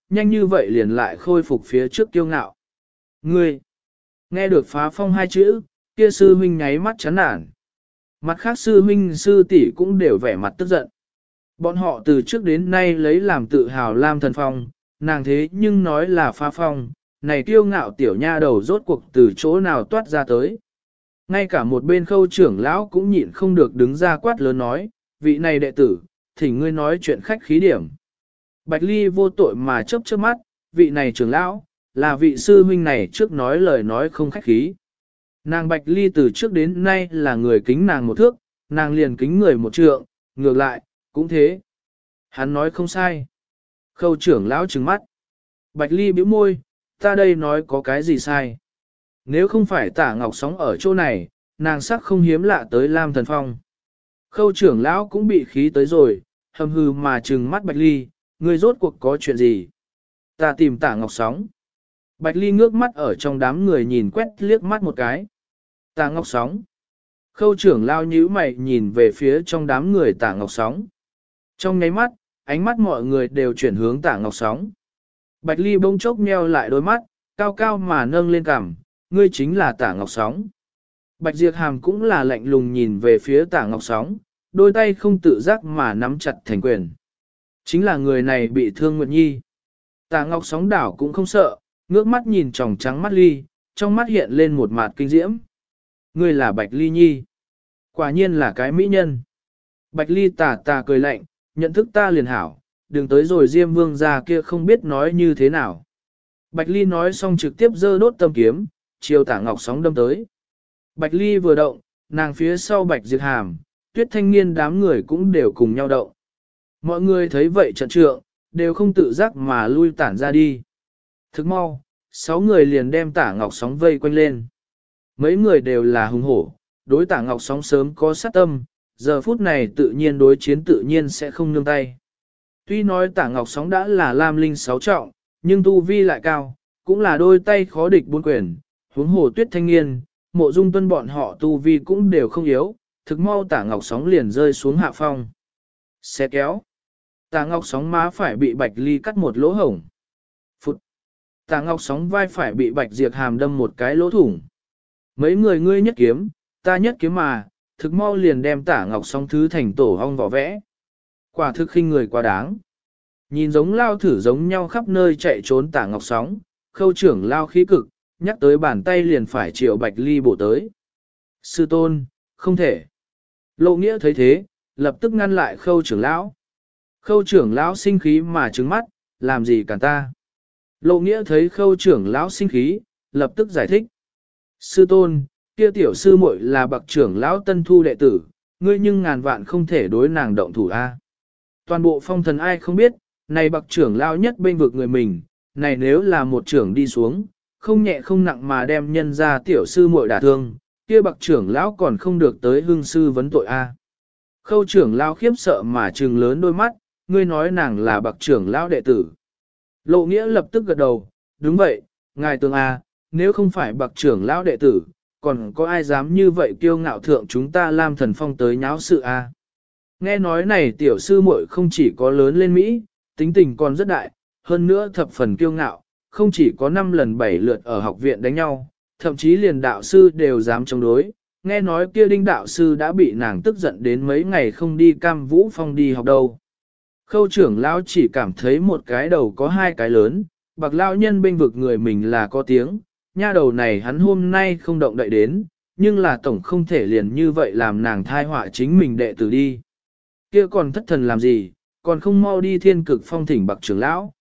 nhanh như vậy liền lại khôi phục phía trước kiêu ngạo. Ngươi, nghe được phá phong hai chữ, kia sư huynh nháy mắt chán nản. Mặt khác sư huynh sư tỷ cũng đều vẻ mặt tức giận. Bọn họ từ trước đến nay lấy làm tự hào Lam Thần Phong, nàng thế nhưng nói là phá phong, này kiêu ngạo tiểu nha đầu rốt cuộc từ chỗ nào toát ra tới. Ngay cả một bên Khâu trưởng lão cũng nhịn không được đứng ra quát lớn nói, vị này đệ tử, thỉnh ngươi nói chuyện khách khí điểm. Bạch Ly vô tội mà chớp chớp mắt, vị này trưởng lão, là vị sư huynh này trước nói lời nói không khách khí. Nàng Bạch Ly từ trước đến nay là người kính nàng một thước, nàng liền kính người một trượng, ngược lại, cũng thế. Hắn nói không sai. Khâu trưởng lão trừng mắt. Bạch Ly bĩu môi, ta đây nói có cái gì sai. Nếu không phải Tả Ngọc Sóng ở chỗ này, nàng sắc không hiếm lạ tới Lam Thần Phong. Khâu trưởng lão cũng bị khí tới rồi, hầm hừ mà trừng mắt Bạch Ly, ngươi rốt cuộc có chuyện gì? Ta tìm Tả Ngọc Sóng. Bạch Ly ngước mắt ở trong đám người nhìn quét liếc mắt một cái. Tả Ngọc Sóng. Khâu trưởng lao nhíu mày nhìn về phía trong đám người Tả Ngọc Sóng. Trong nháy mắt, ánh mắt mọi người đều chuyển hướng Tả Ngọc Sóng. Bạch Ly bỗng chốc nheo lại đôi mắt, cao cao mà nâng lên cằm, ngươi chính là Tả Ngọc Sóng. Bạch Diệp Hàm cũng là lạnh lùng nhìn về phía Tả Ngọc Sóng, đôi tay không tự giác mà nắm chặt thành quyền. Chính là người này bị thương Nguyệt Nhi. Tả Ngọc Sóng đảo cũng không sợ, ngước mắt nhìn tròng trắng mắt Ly, trong mắt hiện lên một mạt kinh diễm. Ngươi là Bạch Ly Nhi. Quả nhiên là cái mỹ nhân. Bạch Ly tà cười lạnh, nhận thức ta liền hảo, đừng tới rồi Diêm Vương gia kia không biết nói như thế nào. Bạch Ly nói xong trực tiếp giơ đốt tâm kiếm, chiều Tả Ngọc Sóng đâm tới. Bạch Ly vừa động, nàng phía sau Bạch Diệp Hàm, Tuyết Thanh Niên đám người cũng đều cùng nhau động. Mọi người thấy vậy trận trượng, đều không tự giác mà lui tản ra đi. Thức mau, 6 người liền đem Tả Ngọc Sóng vây quanh lên. Mấy người đều là hùng hổ, đối Tả Ngọc Sóng sớm có sát tâm, giờ phút này tự nhiên đối chiến tự nhiên sẽ không nương tay. Tuy nói Tả Ngọc Sóng đã là Lam Linh 6 trọng, nhưng tu vi lại cao, cũng là đôi tay khó địch bốn quyền, huống hồ Tuyết Thanh Niên, Mộ Dung Tuân bọn họ tu vi cũng đều không yếu, thực mau Tả Ngọc Sóng liền rơi xuống hạ phong. Xe kéo. Tả Ngọc Sóng má phải bị Bạch Ly cắt một lỗ hổng. Phụt. Tả Ngọc Sóng vai phải bị Bạch Diệp Hàm đâm một cái lỗ thủng. Mấy người ngươi nhất kiếm, ta nhất kiếm mà, thực mau liền đem Tả Ngọc Sóng thứ thành tổ hong vỏ vẽ. Quả thực khinh người quá đáng. Nhìn giống lao thử giống nhau khắp nơi chạy trốn Tả Ngọc Sóng, Khâu trưởng lao khí cực, nhắc tới bàn tay liền phải triệu Bạch Ly bổ tới. Sư tôn, không thể. Lộ Nghĩa thấy thế, lập tức ngăn lại Khâu trưởng lão. Khâu trưởng lão sinh khí mà trừng mắt, làm gì cả ta. Lộ Nghĩa thấy Khâu trưởng lão sinh khí, lập tức giải thích. Sư tôn, kia tiểu sư muội là bậc trưởng lão tân thu đệ tử, ngươi nhưng ngàn vạn không thể đối nàng động thủ a. Toàn bộ phong thần ai không biết, này bậc trưởng lão nhất bên vực người mình, này nếu là một trưởng đi xuống, không nhẹ không nặng mà đem nhân ra tiểu sư muội đả thương, kia bậc trưởng lão còn không được tới hương sư vấn tội a. Khâu trưởng lão khiếp sợ mà trừng lớn đôi mắt, ngươi nói nàng là bậc trưởng lão đệ tử. Lộ Nghĩa lập tức gật đầu, đúng vậy, ngài tường a, nếu không phải bậc trưởng lão đệ tử, còn có ai dám như vậy kiêu ngạo thượng chúng ta Lam Thần Phong tới nháo sự a? Nghe nói này tiểu sư muội không chỉ có lớn lên Mỹ, tính tình còn rất đại, hơn nữa thập phần kiêu ngạo, không chỉ có 5 lần 7 lượt ở học viện đánh nhau, thậm chí liền đạo sư đều dám chống đối. Nghe nói kia Đinh đạo sư đã bị nàng tức giận đến mấy ngày không đi Cam Vũ Phong đi học đâu. Khâu trưởng lão chỉ cảm thấy một cái đầu có 2 cái lớn, bậc lão nhân bên vực người mình là có tiếng, nha đầu này hắn hôm nay không động đậy đến, nhưng là tổng không thể liền như vậy làm nàng thai họa chính mình đệ tử đi. Kia còn thất thần làm gì, còn không mau đi Thiên Cực Phong thỉnh bậc trưởng lão.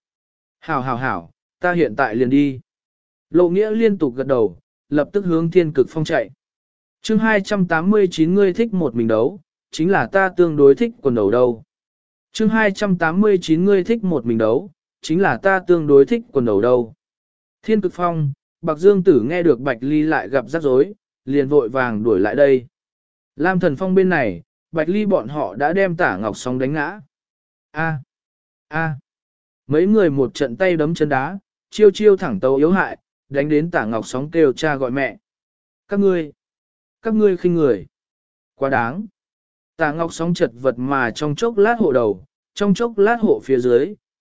Hảo, ta hiện tại liền đi. Lộ Nghĩa liên tục gật đầu, lập tức hướng Thiên Cực Phong chạy. Chương 289 ngươi thích một mình đấu, chính là ta tương đối thích quần đầu đâu. Chương 289 ngươi thích một mình đấu, chính là ta tương đối thích quần đầu đâu. Thiên Cực Phong, Bạc Dương Tử nghe được Bạch Ly lại gặp rắc rối, liền vội vàng đuổi lại đây. Lam Thần Phong bên này, Bạch Ly bọn họ đã đem Tả Ngọc Sóng đánh ngã. A. Mấy người một trận tay đấm chân đá, chiêu thẳng tấu yếu hại, đánh đến Tả Ngọc Sóng kêu cha gọi mẹ. Các ngươi khinh người. Quá đáng. Tả Ngọc Sóng chật vật mà trong chốc lát hộ đầu, trong chốc lát hộ phía dưới,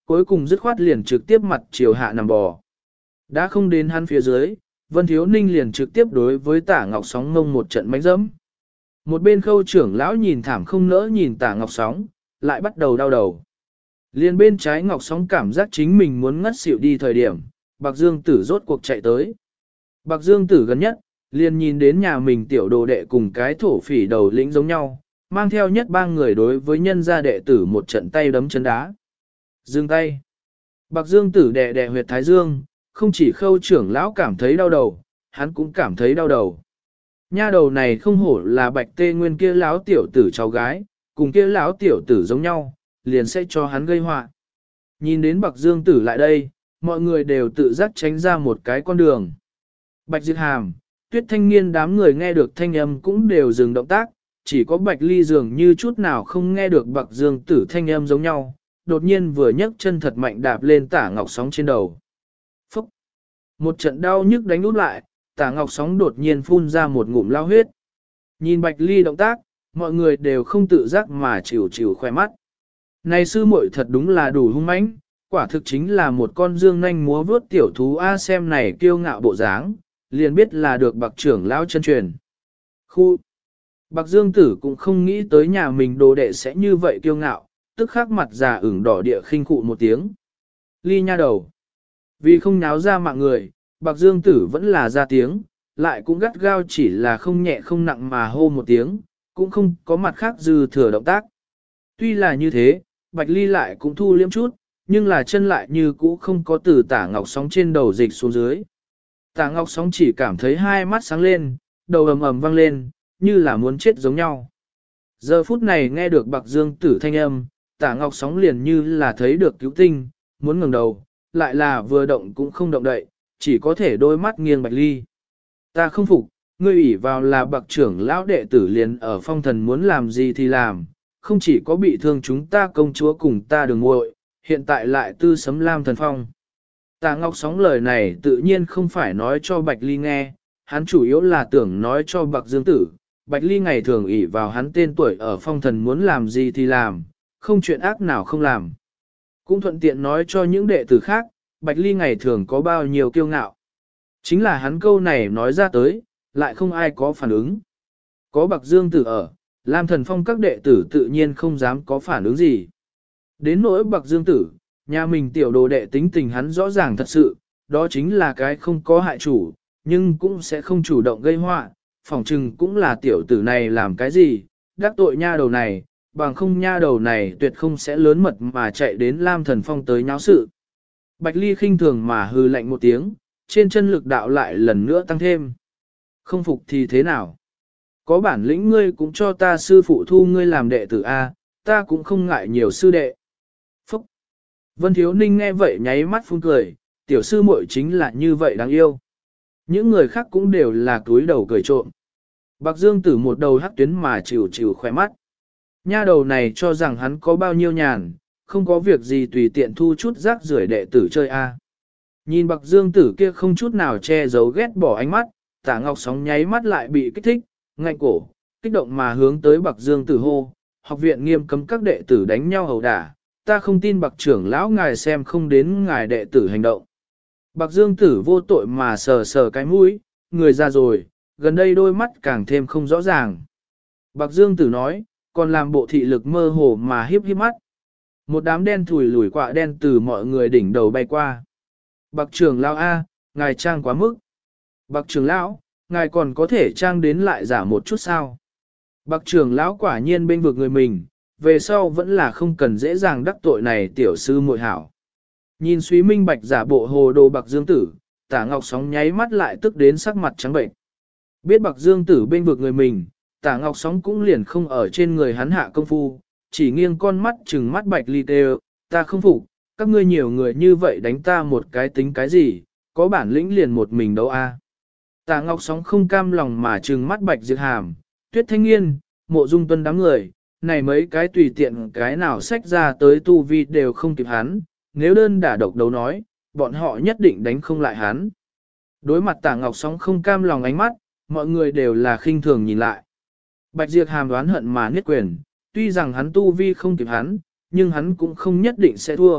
cuối cùng dứt khoát liền trực tiếp mặt chiều hạ nằm bò. Đã không đến hắn phía dưới, Vân Thiếu Ninh liền trực tiếp đối với Tả Ngọc Sóng ngông một trận mánh dẫm. Một bên Khâu trưởng lão nhìn thảm không nỡ nhìn Tả Ngọc Sóng, lại bắt đầu đau đầu. Liên bên trái Ngọc Sóng cảm giác chính mình muốn ngất xỉu đi thời điểm, Bạc Dương Tử rốt cuộc chạy tới. Bạc Dương Tử gần nhất, liền nhìn đến nhà mình tiểu đồ đệ cùng cái thổ phỉ đầu lĩnh giống nhau, mang theo nhất ba người đối với nhân gia đệ tử một trận tay đấm chân đá. Dừng tay. Bạc Dương Tử đè đè huyệt thái dương, không chỉ Khâu trưởng lão cảm thấy đau đầu, hắn cũng cảm thấy đau đầu. Nha đầu này không hổ là Bạch Tê Nguyên kia lão tiểu tử cháu gái, cùng kia lão tiểu tử giống nhau, liền sẽ cho hắn gây họa. Nhìn đến Bạc Dương Tử lại đây, mọi người đều tự giác tránh ra một cái con đường. Bạch Diệt Hàm, Tuyết Thanh Niên đám người nghe được thanh âm cũng đều dừng động tác, chỉ có Bạch Ly dường như chút nào không nghe được Bạc Dương Tử thanh âm giống nhau, đột nhiên vừa nhấc chân thật mạnh đạp lên Tả Ngọc Sóng trên đầu. Phúc! Một trận đau nhức đánh út lại, Tả Ngọc Sóng đột nhiên phun ra một ngụm lao huyết. Nhìn Bạch Ly động tác, mọi người đều không tự giác mà chịu chịu khoe mắt. Này sư muội thật đúng là đủ hung mãnh, quả thực chính là một con dương nanh múa vướt tiểu thú A, xem này kiêu ngạo bộ dáng, liền biết là được Bạc trưởng lão chân truyền. Khu! Bạc Dương Tử cũng không nghĩ tới nhà mình đồ đệ sẽ như vậy kiêu ngạo, tức khắc mặt già ửng đỏ địa khinh khụ một tiếng. Ly nha đầu! Vì không náo ra mạng người, Bạc Dương Tử vẫn là ra tiếng, lại cũng gắt gao chỉ là không nhẹ không nặng mà hô một tiếng, cũng không có mặt khác dư thừa động tác. Tuy là như thế, Bạch Ly lại cũng thu liếm chút, nhưng là chân lại như cũ không có từ Tả Ngọc Sóng trên đầu dịch xuống dưới. Tả Ngọc Sóng chỉ cảm thấy hai mắt sáng lên, đầu ầm ầm vang lên, như là muốn chết giống nhau. Giờ phút này nghe được Bạc Dương Tử thanh âm, Tả Ngọc Sóng liền như là thấy được cứu tinh, muốn ngẩng đầu, lại là vừa động cũng không động đậy, chỉ có thể đôi mắt nghiêng Bạch Ly. Ta không phục, ngươi ủy vào là Bạc trưởng lão đệ tử liền ở phong thần muốn làm gì thì làm, không chỉ có bị thương chúng ta công chúa cùng ta đường muội, hiện tại lại tư sấm lam thần phong. Tả Ngọc Sóng lời này tự nhiên không phải nói cho Bạch Ly nghe, hắn chủ yếu là tưởng nói cho Bạc Dương Tử. Bạch Ly ngày thường ỷ vào hắn tên tuổi ở phong thần muốn làm gì thì làm, không chuyện ác nào không làm. Cũng thuận tiện nói cho những đệ tử khác, Bạch Ly ngày thường có bao nhiêu kiêu ngạo. Chính là hắn câu này nói ra tới, lại không ai có phản ứng. Có Bạc Dương Tử ở, Lam Thần Phong các đệ tử tự nhiên không dám có phản ứng gì. Đến nỗi Bạc Dương Tử, nhà mình tiểu đồ đệ tính tình hắn rõ ràng thật sự, đó chính là cái không có hại chủ, nhưng cũng sẽ không chủ động gây họa, phỏng chừng cũng là tiểu tử này làm cái gì, đắc tội nha đầu này, bằng không nha đầu này tuyệt không sẽ lớn mật mà chạy đến Lam Thần Phong tới nháo sự. Bạch Ly khinh thường mà hừ lạnh một tiếng, trên chân lực đạo lại lần nữa tăng thêm. Không phục thì thế nào? Có bản lĩnh ngươi cũng cho ta sư phụ thu ngươi làm đệ tử A, ta cũng không ngại nhiều sư đệ. Phúc! Vân Thiếu Ninh nghe vậy nháy mắt phun cười, tiểu sư muội chính là như vậy đáng yêu. Những người khác cũng đều là túi đầu cười trộm. Bạc Dương Tử một đầu hắc tuyến mà chịu chịu khỏe mắt. Nha đầu này cho rằng hắn có bao nhiêu nhàn, không có việc gì tùy tiện thu chút rác rưởi đệ tử chơi A. Nhìn Bạc Dương Tử kia không chút nào che giấu ghét bỏ ánh mắt, Tả Ngọc Sóng nháy mắt lại bị kích thích, ngạnh cổ, kích động mà hướng tới Bạc Dương Tử hô, học viện nghiêm cấm các đệ tử đánh nhau hầu đả, ta không tin Bạc trưởng lão ngài xem không đến ngài đệ tử hành động. Bạc Dương Tử vô tội mà sờ sờ cái mũi, người ra rồi, gần đây đôi mắt càng thêm không rõ ràng. Bạc Dương Tử nói, còn làm bộ thị lực mơ hồ mà hiếp hiếp mắt. Một đám đen thùi lùi quạ đen từ mọi người đỉnh đầu bay qua. Bạc trưởng lão A, ngài trang quá mức. Bạc trưởng lão, ngài còn có thể trang đến lại giả một chút sao. Bạc trưởng lão quả nhiên bên vực người mình, về sau vẫn là không cần dễ dàng đắc tội này tiểu sư muội hảo. Nhìn suy minh bạch giả bộ hồ đồ Bạc Dương Tử, Tả Ngọc Sóng nháy mắt lại tức đến sắc mặt trắng bệnh. Biết Bạc Dương Tử bên vực người mình, Tả Ngọc Sóng cũng liền không ở trên người hắn hạ công phu, chỉ nghiêng con mắt trừng mắt Bạch Ly kêu, ta không phục, các ngươi nhiều người như vậy đánh ta một cái tính cái gì, có bản lĩnh liền một mình đâu a. Tả Ngọc Sóng không cam lòng mà trừng mắt Bạch Diệt Hàm, Tuyết Thanh Nghiên, Mộ Dung Tuân đám người, này mấy cái tùy tiện cái nào xách ra tới tu vi đều không kịp hắn, nếu đơn đả độc đấu nói, bọn họ nhất định đánh không lại hắn. Đối mặt Tả Ngọc Sóng không cam lòng ánh mắt, mọi người đều là khinh thường nhìn lại. Bạch Diệt Hàm đoán hận mà niết quyền, tuy rằng hắn tu vi không kịp hắn, nhưng hắn cũng không nhất định sẽ thua,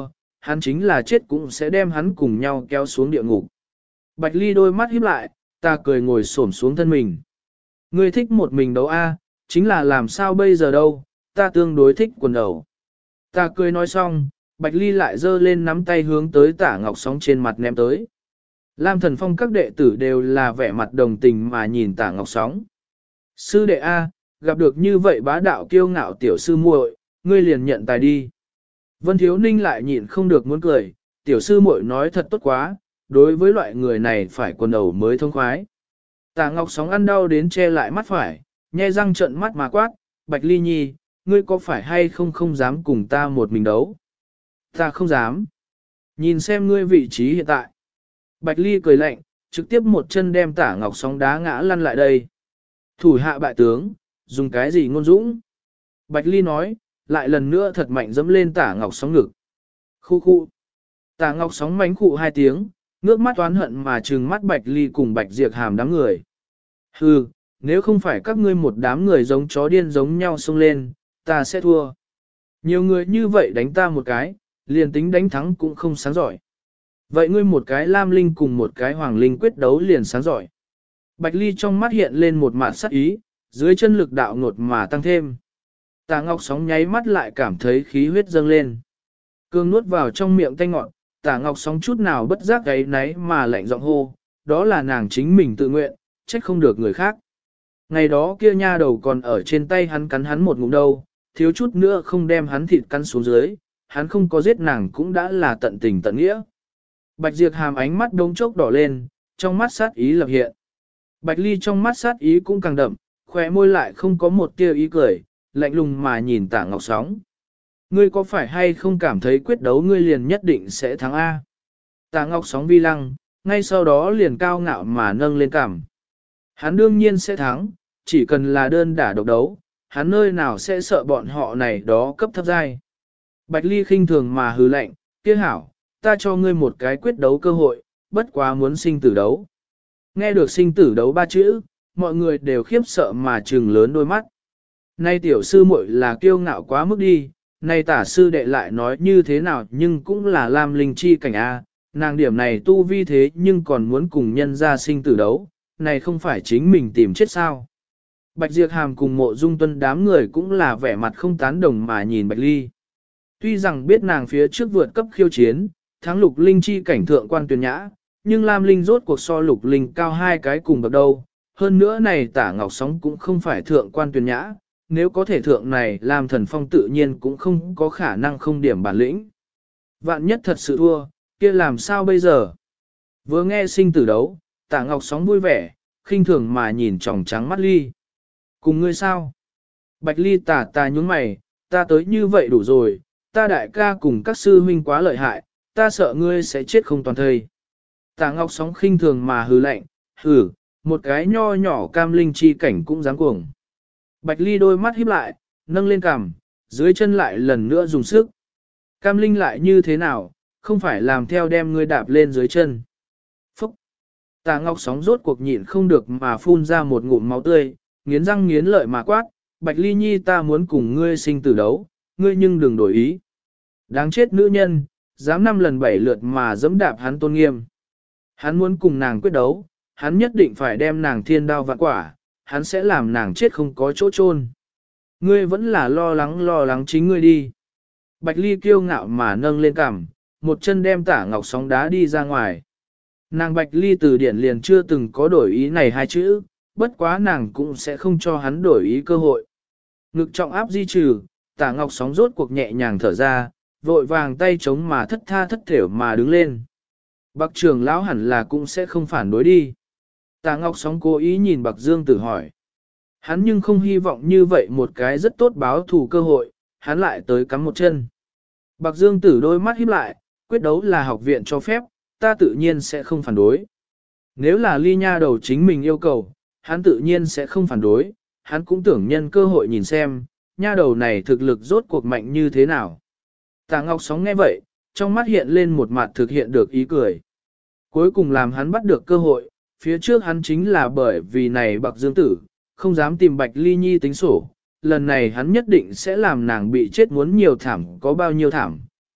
hắn chính là chết cũng sẽ đem hắn cùng nhau kéo xuống địa ngục. Bạch Ly đôi mắt híp lại, ta cười ngồi xổm xuống thân mình. Ngươi thích một mình đấu a, chính là làm sao bây giờ đâu, ta tương đối thích quần đầu. Ta cười nói xong, Bạch Ly lại giơ lên nắm tay hướng tới Tả Ngọc Sóng trên mặt ném tới. Lam Thần Phong các đệ tử đều là vẻ mặt đồng tình mà nhìn Tả Ngọc Sóng. Sư đệ A, gặp được như vậy bá đạo kiêu ngạo tiểu sư muội, ngươi liền nhận tài đi. Vân Thiếu Ninh lại nhịn không được muốn cười, tiểu sư muội nói thật tốt quá, đối với loại người này phải quần đầu mới thông khoái. Tả Ngọc Sóng ăn đau đến che lại mắt phải, nhe răng trợn mắt mà quát, Bạch Ly Nhi, ngươi có phải hay không dám cùng ta một mình đấu? Ta không dám. Nhìn xem ngươi vị trí hiện tại. Bạch Ly cười lạnh, trực tiếp một chân đem Tả Ngọc Sóng đá ngã lăn lại đây. Thủ hạ bại tướng, dùng cái gì ngôn dũng? Bạch Ly nói, lại lần nữa thật mạnh dẫm lên Tả Ngọc Sóng ngực. Khu khu. Tả Ngọc Sóng mánh khụ hai tiếng, ngước mắt oán hận mà trừng mắt Bạch Ly cùng Bạch Diệp Hàm đám người. Hừ, nếu không phải các ngươi một đám người giống chó điên giống nhau xông lên, ta sẽ thua. Nhiều người như vậy đánh ta một cái, liền tính đánh thắng cũng không sáng giỏi. Vậy ngươi một cái Lam Linh cùng một cái Hoàng Linh quyết đấu liền sáng giỏi. Bạch Ly trong mắt hiện lên một mạt sắc ý, dưới chân lực đạo ngột mà tăng thêm. Tả Ngọc Sóng nháy mắt lại cảm thấy khí huyết dâng lên. Cương nuốt vào trong miệng tanh ngọt, Tả Ngọc Sóng chút nào bất giác gáy náy mà lạnh giọng hô, đó là nàng chính mình tự nguyện, trách không được người khác. Ngày đó kia nha đầu còn ở trên tay hắn cắn hắn một ngụm đâu, thiếu chút nữa không đem hắn thịt cắn xuống dưới, hắn không có giết nàng cũng đã là tận tình tận nghĩa. Bạch Diệp Hàm ánh mắt đống chốc đỏ lên, trong mắt sát ý lập hiện. Bạch Ly trong mắt sát ý cũng càng đậm, khóe môi lại không có một tia ý cười, lạnh lùng mà nhìn Tả Ngọc Sóng. Ngươi có phải hay không cảm thấy quyết đấu ngươi liền nhất định sẽ thắng A? Tả Ngọc Sóng vi lăng, ngay sau đó liền cao ngạo mà nâng lên cằm. Hắn đương nhiên sẽ thắng, chỉ cần là đơn đả độc đấu, hắn nơi nào sẽ sợ bọn họ này đó cấp thấp giai. Bạch Ly khinh thường mà hừ lạnh, kia hảo, ta cho ngươi một cái quyết đấu cơ hội, bất quá muốn sinh tử đấu. Nghe được sinh tử đấu ba chữ, mọi người đều khiếp sợ mà trừng lớn đôi mắt. Nay tiểu sư muội là kiêu ngạo quá mức đi, nay tả sư đệ lại nói như thế nào nhưng cũng là Lam Linh chi cảnh A, nàng điểm này tu vi thế nhưng còn muốn cùng nhân ra sinh tử đấu, này không phải chính mình tìm chết sao. Bạch Diệp Hàm cùng Mộ Dung Tuân đám người cũng là vẻ mặt không tán đồng mà nhìn Bạch Ly. Tuy rằng biết nàng phía trước vượt cấp khiêu chiến, thắng Lục Linh chi cảnh thượng quan tuyển nhã, nhưng Lam Linh rốt cuộc so Lục Linh cao hai cái cùng bậc đâu. Hơn nữa này Tả Ngọc Sóng cũng không phải thượng quan tuyển nhã, nếu có thể thượng này Lam Thần Phong tự nhiên cũng không có khả năng không điểm bản lĩnh. Vạn nhất thật sự thua, kia làm sao bây giờ? Vừa nghe sinh tử đấu, Tả Ngọc Sóng vui vẻ, khinh thường mà nhìn tròng trắng mắt Ly. Cùng ngươi sao? Bạch Ly tà nhún mày, ta tới như vậy đủ rồi, ta đại ca cùng các sư huynh quá lợi hại, ta sợ ngươi sẽ chết không toàn thây. Tả Ngọc Sóng khinh thường mà hừ lạnh, hừ, một cái nho nhỏ cam linh chi cảnh cũng dám cuồng. Bạch Ly đôi mắt híp lại, nâng lên cằm, dưới chân lại lần nữa dùng sức. Cam linh lại như thế nào, không phải làm theo đem ngươi đạp lên dưới chân. Phúc! Tả Ngọc Sóng rốt cuộc nhịn không được mà phun ra một ngụm máu tươi, nghiến răng nghiến lợi mà quát, Bạch Ly Nhi ta muốn cùng ngươi sinh tử đấu, ngươi nhưng đừng đổi ý. Đáng chết nữ nhân, dám 5 lần 7 lượt mà dẫm đạp hắn tôn nghiêm. Hắn muốn cùng nàng quyết đấu, hắn nhất định phải đem nàng thiên đao vạn quả, hắn sẽ làm nàng chết không có chỗ chôn. Ngươi vẫn là lo lắng chính ngươi đi. Bạch Ly kiêu ngạo mà nâng lên cằm, một chân đem Tả Ngọc Sóng đá đi ra ngoài. Nàng Bạch Ly từ điển liền chưa từng có đổi ý này hai chữ, bất quá nàng cũng sẽ không cho hắn đổi ý cơ hội. Ngực trọng áp di trừ, Tả Ngọc Sóng rốt cuộc nhẹ nhàng thở ra, vội vàng tay chống mà thất tha thất thểu mà đứng lên. Bạc trưởng lão hẳn là cũng sẽ không phản đối đi. Tả Ngọc Sóng cố ý nhìn Bạc Dương Tử hỏi. Hắn nhưng không hy vọng như vậy một cái rất tốt báo thù cơ hội, hắn lại tới cắm một chân. Bạc Dương Tử đôi mắt híp lại, quyết đấu là học viện cho phép, ta tự nhiên sẽ không phản đối. Nếu là Ly nha đầu chính mình yêu cầu, hắn tự nhiên sẽ không phản đối, hắn cũng tưởng nhân cơ hội nhìn xem, nha đầu này thực lực rốt cuộc mạnh như thế nào. Tả Ngọc Sóng nghe vậy, trong mắt hiện lên một mặt thực hiện được ý cười. Cuối cùng làm hắn bắt được cơ hội, phía trước hắn chính là bởi vì này Bạc Dương Tử, không dám tìm Bạch Ly Nhi tính sổ, lần này hắn nhất định sẽ làm nàng bị chết muốn nhiều thảm có bao nhiêu thảm,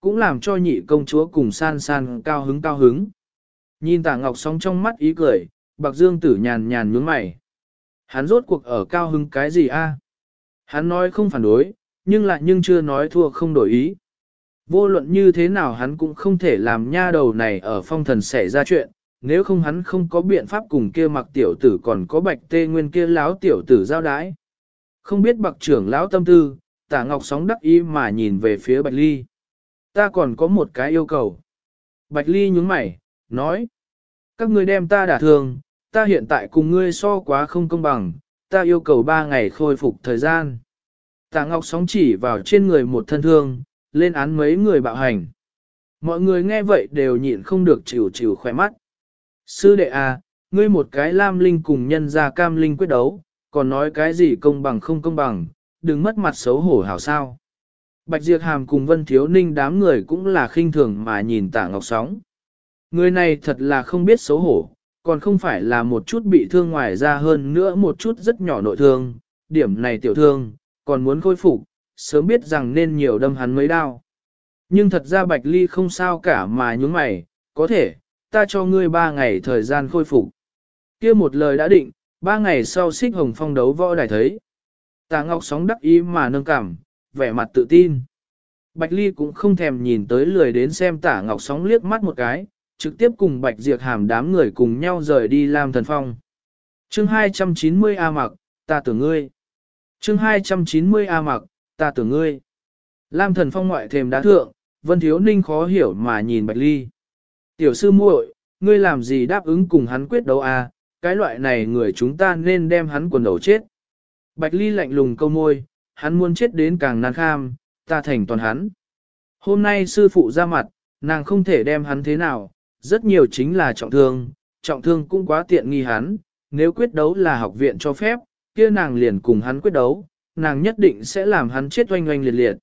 cũng làm cho nhị công chúa cùng san san cao hứng cao hứng. Nhìn Tạ Ngọc Sóng trong mắt ý cười, Bạc Dương Tử nhàn nhàn nhướng mày. Hắn rốt cuộc ở cao hứng cái gì a? Hắn nói không phản đối, nhưng chưa nói thua không đổi ý. Vô luận như thế nào hắn cũng không thể làm nha đầu này ở phong thần xảy ra chuyện, nếu không hắn không có biện pháp cùng kia Mặc tiểu tử còn có Bạch Tê Nguyên kia láo tiểu tử giao đái. Không biết Bạc trưởng lão tâm tư, Tạ Ngọc Sóng đắc ý mà nhìn về phía Bạch Ly. Ta còn có một cái yêu cầu. Bạch Ly nhướng mày, nói. Các ngươi đem ta đả thương, ta hiện tại cùng ngươi so quá không công bằng, ta yêu cầu 3 ngày khôi phục thời gian. Tạ Ngọc Sóng chỉ vào trên người một thân thương, lên án mấy người bạo hành. Mọi người nghe vậy đều nhịn không được chịu chịu khỏe mắt. Sư đệ à, ngươi một cái lam linh cùng nhân gia cam linh quyết đấu, còn nói cái gì công bằng không công bằng, đừng mất mặt xấu hổ hảo sao. Bạch Diệp Hàm cùng Vân Thiếu Ninh đám người cũng là khinh thường mà nhìn Tạ Ngọc Sóng. Người này thật là không biết xấu hổ, còn không phải là một chút bị thương ngoài ra hơn nữa một chút rất nhỏ nội thương, điểm này tiểu thương, còn muốn khôi phục, sớm biết rằng nên nhiều đâm hắn mấy đao. Nhưng thật ra Bạch Ly không sao cả mà nhướng mày, có thể, ta cho ngươi 3 ngày thời gian khôi phục. Kia một lời đã định, 3 ngày sau Xích Hồng Phong đấu võ đài thấy. Tạ Ngọc Sóng đắc ý mà nâng cảm, vẻ mặt tự tin. Bạch Ly cũng không thèm nhìn tới lười đến xem Tạ Ngọc Sóng liếc mắt một cái, trực tiếp cùng Bạch Diệp Hàm đám người cùng nhau rời đi Lam Thần Phong. Chương 290 A Mặc, ta tưởng ngươi. Chương 290 A Mặc, ta tưởng ngươi. Lam Thần Phong ngoại thềm đá thượng, Vân Thiếu Ninh khó hiểu mà nhìn Bạch Ly. Tiểu sư muội, ngươi làm gì đáp ứng cùng hắn quyết đấu à, cái loại này người chúng ta nên đem hắn quần đầu chết. Bạch Ly lạnh lùng câu môi, hắn muốn chết đến càng nan kham, ta thành toàn hắn. Hôm nay sư phụ ra mặt, nàng không thể đem hắn thế nào, rất nhiều chính là trọng thương cũng quá tiện nghi hắn, nếu quyết đấu là học viện cho phép, kia nàng liền cùng hắn quyết đấu, nàng nhất định sẽ làm hắn chết oanh oanh liệt liệt.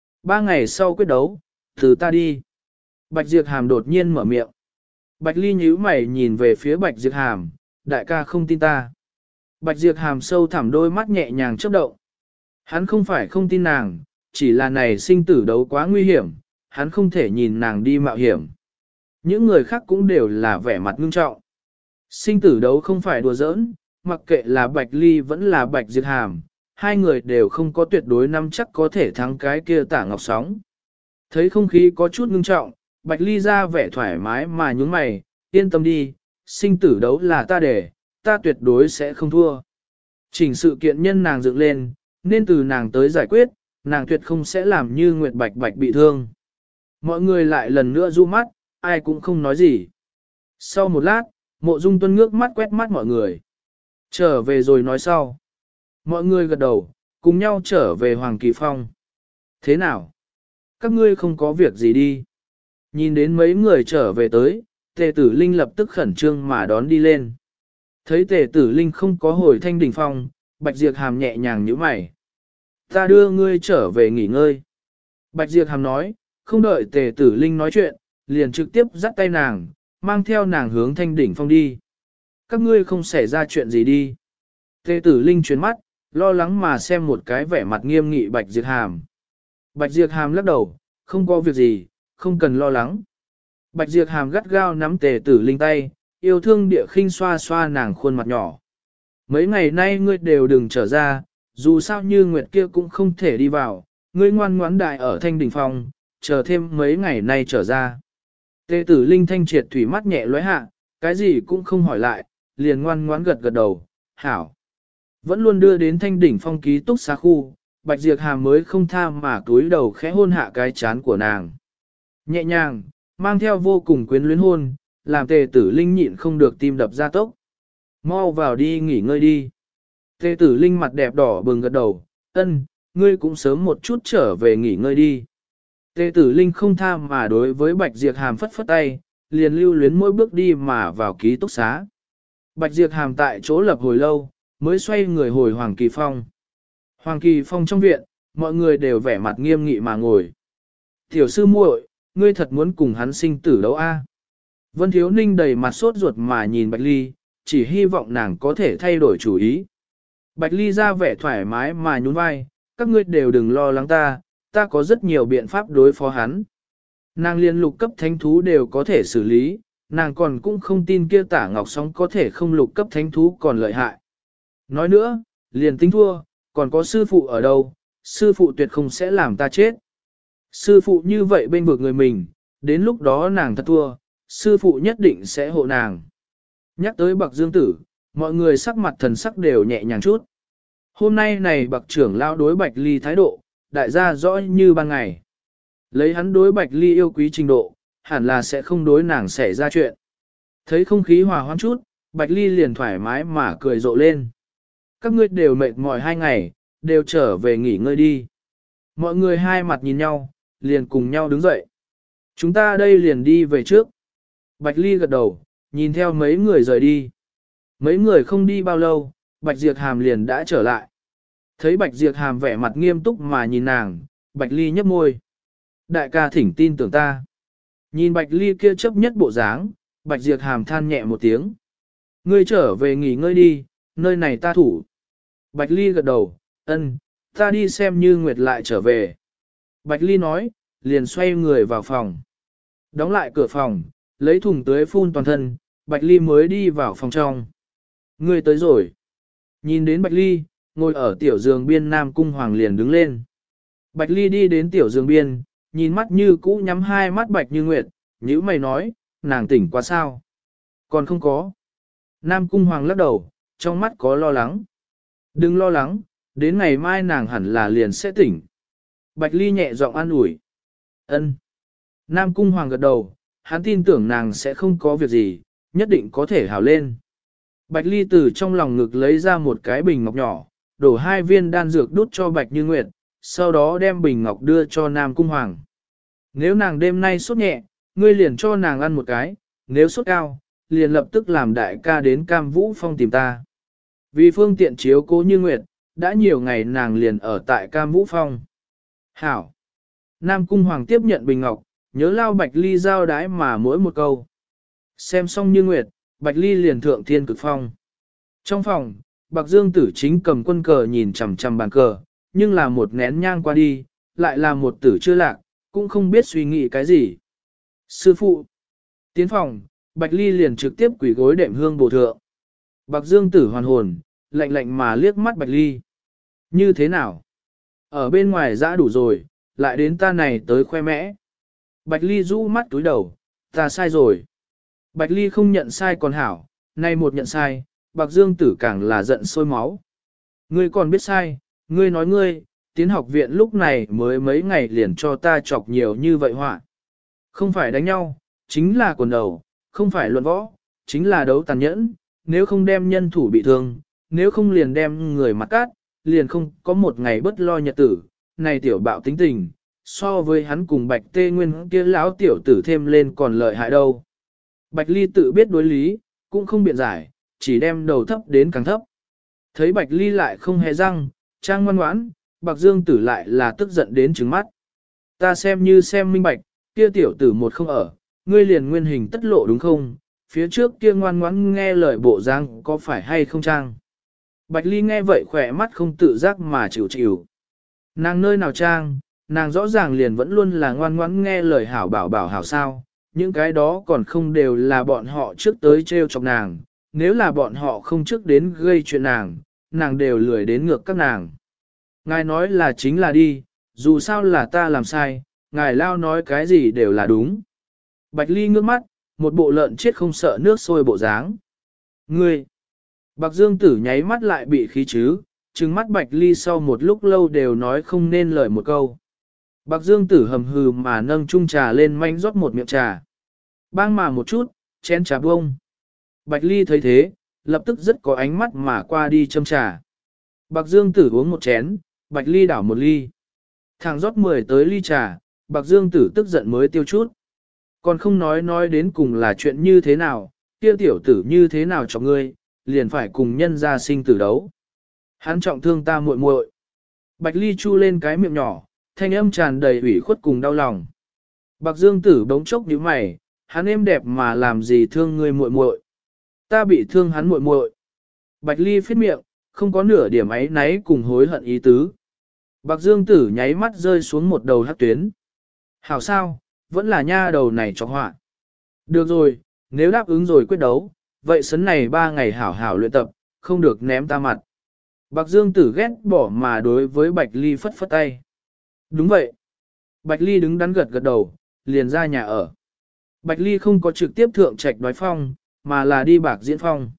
3 ngày sau quyết đấu, từ ta đi. Bạch Diệp Hàm đột nhiên mở miệng. Bạch Ly nhíu mày nhìn về phía Bạch Diệp Hàm, đại ca không tin ta. Bạch Diệp Hàm sâu thẳm đôi mắt nhẹ nhàng chớp động. Hắn không phải không tin nàng, chỉ là này sinh tử đấu quá nguy hiểm, hắn không thể nhìn nàng đi mạo hiểm. Những người khác cũng đều là vẻ mặt ngưng trọng. Sinh tử đấu không phải đùa giỡn, mặc kệ là Bạch Ly vẫn là Bạch Diệp Hàm, hai người đều không có tuyệt đối nắm chắc có thể thắng cái kia Tạ Ngọc Sóng. Thấy không khí có chút ngưng trọng, Bạch Ly ra vẻ thoải mái mà nhún mày, yên tâm đi, sinh tử đấu là ta để, ta tuyệt đối sẽ không thua. Chỉnh sự kiện nhân nàng dựng lên, nên từ nàng tới giải quyết, nàng tuyệt không sẽ làm như Nguyệt Bạch Bạch bị thương. Mọi người lại lần nữa du mắt, ai cũng không nói gì. Sau một lát, Mộ Dung Tuân ngước mắt quét mắt mọi người. Trở về rồi nói sau. Mọi người gật đầu, cùng nhau trở về Hoàng Kỳ Phong. Thế nào? Các ngươi không có việc gì đi. Nhìn đến mấy người trở về tới, Tề Tử Linh lập tức khẩn trương mà đón đi lên. Thấy Tề Tử Linh không có hồi Thanh Đỉnh Phong, Bạch Diệp Hàm nhẹ nhàng nhíu mày. Ta đưa ngươi trở về nghỉ ngơi. Bạch Diệp Hàm nói, không đợi Tề Tử Linh nói chuyện, liền trực tiếp dắt tay nàng, mang theo nàng hướng Thanh Đỉnh Phong đi. Các ngươi không xảy ra chuyện gì đi. Tề Tử Linh chuyển mắt, lo lắng mà xem một cái vẻ mặt nghiêm nghị Bạch Diệp Hàm. Bạch Diệp Hàm lắc đầu, không có việc gì, không cần lo lắng. Bạch Diệp Hàm gắt gao nắm Tề Tử Linh tay, yêu thương địa khinh xoa xoa nàng khuôn mặt nhỏ. Mấy ngày nay ngươi đều đừng trở ra, dù sao như Nguyệt kia cũng không thể đi vào, ngươi ngoan ngoãn đại ở Thanh Đỉnh Phong, chờ thêm mấy ngày nay trở ra. Tề Tử Linh thanh triệt thủy mắt nhẹ lóe hạ, cái gì cũng không hỏi lại, liền ngoan ngoãn gật gật đầu, hảo. Vẫn luôn đưa đến Thanh Đỉnh Phong ký túc xá khu, Bạch Diệp Hàm mới không tha mà túi đầu khẽ hôn hạ cái chán của nàng. Nhẹ nhàng, mang theo vô cùng quyến luyến hôn, làm Tề Tử Linh nhịn không được tim đập ra tốc. Mau vào đi nghỉ ngơi đi. Tề Tử Linh mặt đẹp đỏ bừng gật đầu, ân, ngươi cũng sớm một chút trở về nghỉ ngơi đi. Tề Tử Linh không tha mà đối với Bạch Diệp Hàm phất phất tay, liền lưu luyến mỗi bước đi mà vào ký túc xá. Bạch Diệp Hàm tại chỗ lập hồi lâu, mới xoay người hồi Hoàng Kỳ Phong. Hoàng Kỳ Phong trong viện, mọi người đều vẻ mặt nghiêm nghị mà ngồi. Tiểu sư muội, ngươi thật muốn cùng hắn sinh tử đấu a? Vân Thiếu Ninh đầy mặt sốt ruột mà nhìn Bạch Ly, chỉ hy vọng nàng có thể thay đổi chủ ý. Bạch Ly ra vẻ thoải mái mà nhún vai, các ngươi đều đừng lo lắng ta có rất nhiều biện pháp đối phó hắn. Nàng liên lục cấp thánh thú đều có thể xử lý, nàng còn cũng không tin kia Tả Ngọc Sóng có thể không lục cấp thánh thú còn lợi hại. Nói nữa, liền tính thua, còn có sư phụ ở đâu, sư phụ tuyệt không sẽ làm ta chết. Sư phụ như vậy bên vực người mình, đến lúc đó nàng thật thua, sư phụ nhất định sẽ hộ nàng. Nhắc tới Bạc Dương Tử, mọi người sắc mặt thần sắc đều nhẹ nhàng chút. Hôm nay này Bạc trưởng lão đối Bạch Ly thái độ, đại gia rõ như ban ngày. Lấy hắn đối Bạch Ly yêu quý trình độ, hẳn là sẽ không đối nàng xảy ra chuyện. Thấy không khí hòa hoãn chút, Bạch Ly liền thoải mái mà cười rộ lên. Các ngươi đều mệt mỏi 2 ngày, đều trở về nghỉ ngơi đi. Mọi người hai mặt nhìn nhau, liền cùng nhau đứng dậy. Chúng ta đây liền đi về trước. Bạch Ly gật đầu, nhìn theo mấy người rời đi. Mấy người không đi bao lâu, Bạch Diệp Hàm liền đã trở lại. Thấy Bạch Diệp Hàm vẻ mặt nghiêm túc mà nhìn nàng, Bạch Ly nhấp môi. Đại ca thỉnh tin tưởng ta. Nhìn Bạch Ly kia chấp nhất bộ dáng, Bạch Diệp Hàm than nhẹ một tiếng. Ngươi trở về nghỉ ngơi đi, nơi này ta thủ. Bạch Ly gật đầu, ân, ta đi xem Như Nguyệt lại trở về. Bạch Ly nói, liền xoay người vào phòng. Đóng lại cửa phòng, lấy thùng tưới phun toàn thân, Bạch Ly mới đi vào phòng trong. Ngươi tới rồi. Nhìn đến Bạch Ly, ngồi ở tiểu giường biên Nam Cung Hoàng liền đứng lên. Bạch Ly đi đến tiểu giường biên, nhìn mắt như cũ nhắm hai mắt Bạch Như Nguyệt, nhữ mày nói, nàng tỉnh quá sao? Còn không có. Nam Cung Hoàng lắc đầu, trong mắt có lo lắng. Đừng lo lắng, đến ngày mai nàng hẳn là liền sẽ tỉnh. Bạch Ly nhẹ giọng an ủi. Ân. Nam Cung Hoàng gật đầu, hắn tin tưởng nàng sẽ không có việc gì, nhất định có thể hảo lên. Bạch Ly từ trong lòng ngực lấy ra một cái bình ngọc nhỏ, đổ 2 viên đan dược đút cho Bạch Như Nguyệt, sau đó đem bình ngọc đưa cho Nam Cung Hoàng. Nếu nàng đêm nay sốt nhẹ, ngươi liền cho nàng ăn một cái, nếu sốt cao, liền lập tức làm đại ca đến Cam Vũ Phong tìm ta. Vì phương tiện chiếu cố Như Nguyệt, đã nhiều ngày nàng liền ở tại Cam Vũ Phong. Hảo. Nam Cung Hoàng tiếp nhận bình ngọc, nhớ lao Bạch Ly giao đái mà mỗi một câu. Xem xong Như Nguyệt, Bạch Ly liền thượng thiên cực phong. Trong phòng, Bạc Dương Tử chính cầm quân cờ nhìn chằm chằm bàn cờ, nhưng là một nén nhang qua đi, lại là một tử chưa lạc, cũng không biết suy nghĩ cái gì. Sư phụ. Tiến phòng, Bạch Ly liền trực tiếp quỳ gối đệm hương bổ thượng. Bạc Dương Tử hoàn hồn, lạnh lạnh mà liếc mắt Bạch Ly. Như thế nào? Ở bên ngoài dã đủ rồi, lại đến ta này tới khoe mẽ. Bạch Ly rũ mắt túi đầu, ta sai rồi. Bạch Ly không nhận sai còn hảo, nay một nhận sai, Bạc Dương Tử càng là giận sôi máu. Ngươi còn biết sai, ngươi nói ngươi, tiến học viện lúc này mới mấy ngày liền cho ta chọc nhiều như vậy họa. Không phải đánh nhau, chính là quần đầu, không phải luận võ, chính là đấu tàn nhẫn, nếu không đem nhân thủ bị thương, nếu không liền đem người mặt cát, liền không có một ngày bất lo nhật tử, này tiểu bạo tính tình, so với hắn cùng Bạch Tê Nguyên kia lão tiểu tử thêm lên còn lợi hại đâu. Bạch Ly tự biết đối lý, cũng không biện giải, chỉ đem đầu thấp đến càng thấp. Thấy Bạch Ly lại không hề răng, trang ngoan ngoãn, Bạc Dương Tử lại là tức giận đến trừng mắt. Ta xem như xem minh bạch, kia tiểu tử một không ở, ngươi liền nguyên hình tất lộ đúng không? Phía trước kia ngoan ngoãn nghe lời bộ giang có phải hay không trang? Bạch Ly nghe vậy khỏe mắt không tự giác mà chịu chịu. Nàng nơi nào trang, nàng rõ ràng liền vẫn luôn là ngoan ngoãn nghe lời hảo bảo hảo sao, những cái đó còn không đều là bọn họ trước tới trêu chọc nàng, nếu là bọn họ không trước đến gây chuyện nàng đều lười đến ngược các nàng. Ngài nói là chính là đi, dù sao là ta làm sai, ngài lao nói cái gì đều là đúng. Bạch Ly ngước mắt, một bộ lợn chết không sợ nước sôi bộ dáng. Ngươi! Bạc Dương Tử nháy mắt lại bị khí chứ, trừng mắt Bạch Ly sau một lúc lâu đều nói không nên lời một câu. Bạc Dương Tử hầm hừ mà nâng chung trà lên manh rót một miệng trà. Bang mà một chút, chén trà bông. Bạch Ly thấy thế, lập tức rất có ánh mắt mà qua đi châm trà. Bạc Dương Tử uống một chén, Bạch Ly đảo một ly. Thằng rót 10 tới ly trà, Bạc Dương Tử tức giận mới tiêu chút. Còn không nói đến cùng là chuyện như thế nào, kia tiểu tử như thế nào cho ngươi, liền phải cùng nhân gia sinh tử đấu. Hắn trọng thương ta muội muội. Bạch Ly chu lên cái miệng nhỏ, thanh âm tràn đầy ủy khuất cùng đau lòng. Bạc Dương Tử bỗng chốc nhíu mày, hắn êm đẹp mà làm gì thương ngươi muội muội? Ta bị thương hắn muội muội. Bạch Ly phết miệng, không có nửa điểm áy náy cùng hối hận ý tứ. Bạc Dương Tử nháy mắt rơi xuống một đầu hắc tuyến. Hảo sao, vẫn là nha đầu này cho họa. Được rồi, nếu đáp ứng rồi quyết đấu, vậy sấn này 3 ngày hảo hảo luyện tập, không được ném ta mặt. Bạc Dương Tử ghét bỏ mà đối với Bạch Ly phất phất tay. Đúng vậy. Bạch Ly đứng đắn gật gật đầu, liền ra nhà ở. Bạch Ly không có trực tiếp thượng trạch đoái phong, mà là đi bạc diễn phong.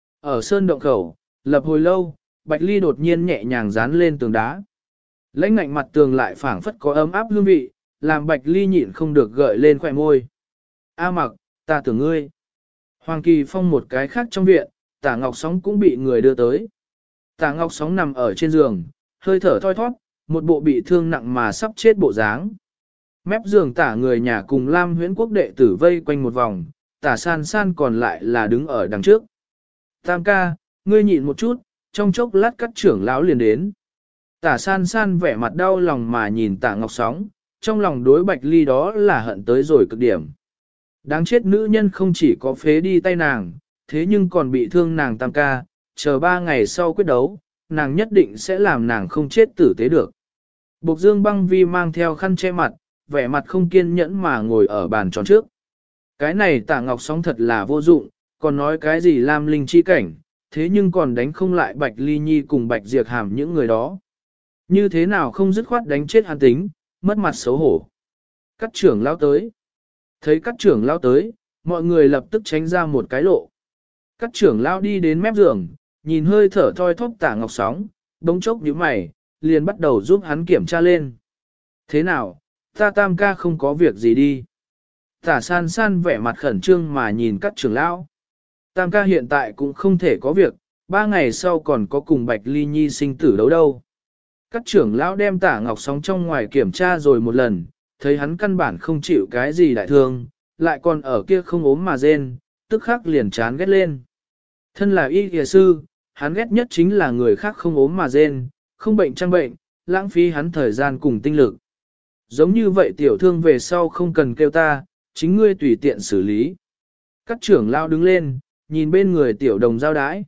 Ở sơn động khẩu, lập hồi lâu, Bạch Ly đột nhiên nhẹ nhàng dán lên tường đá. Lãnh ngạnh mặt tường lại phảng phất có ấm áp hương vị, làm Bạch Ly nhịn không được gợi lên khỏe môi. A Mặc, ta tưởng ngươi. Hoàng Kỳ Phong một cái khác trong viện, Tả Ngọc Sóng cũng bị người đưa tới. Tả Ngọc Sóng nằm ở trên giường, hơi thở thoi thoát, một bộ bị thương nặng mà sắp chết bộ dáng. Mép giường Tả người nhà cùng Lam Huyễn Quốc đệ tử vây quanh một vòng, Tả San San còn lại là đứng ở đằng trước. Tam ca, ngươi nhịn một chút, trong chốc lát các trưởng lão liền đến. Tả San San vẻ mặt đau lòng mà nhìn Tả Ngọc Sóng, trong lòng đối Bạch Ly đó là hận tới rồi cực điểm. Đáng chết nữ nhân không chỉ có phế đi tay nàng, thế nhưng còn bị thương nàng tam ca, chờ 3 ngày sau quyết đấu, nàng nhất định sẽ làm nàng không chết tử tế được. Bộc Dương Băng Vi mang theo khăn che mặt, vẻ mặt không kiên nhẫn mà ngồi ở bàn tròn trước. Cái này Tả Ngọc Sóng thật là vô dụng, còn nói cái gì Lam Linh chi cảnh, thế nhưng còn đánh không lại Bạch Ly Nhi cùng Bạch Diệp Hàm những người đó. Như thế nào không dứt khoát đánh chết hắn tính, mất mặt xấu hổ. Các trưởng lão tới. Thấy các trưởng lão tới, mọi người lập tức tránh ra một cái lộ. Các trưởng lão đi đến mép giường, nhìn hơi thở thoi thóp Tả Ngọc Sóng, đống chốc nhíu mày, liền bắt đầu giúp hắn kiểm tra lên. Thế nào, ta tam ca không có việc gì đi. Tả San San vẻ mặt khẩn trương mà nhìn các trưởng lão. Tam ca hiện tại cũng không thể có việc, 3 ngày sau còn có cùng Bạch Ly Nhi sinh tử đấu đâu. Các trưởng lão đem Tả Ngọc Sóng trong ngoài kiểm tra rồi một lần, thấy hắn căn bản không chịu cái gì đại thương, lại còn ở kia không ốm mà rên, tức khắc liền chán ghét lên. Thân là y y sư, hắn ghét nhất chính là người khác không ốm mà rên, không bệnh trang bệnh, lãng phí hắn thời gian cùng tinh lực. Giống như vậy tiểu thương về sau không cần kêu ta, chính ngươi tùy tiện xử lý. Các trưởng lão đứng lên, nhìn bên người tiểu đồng giao đái.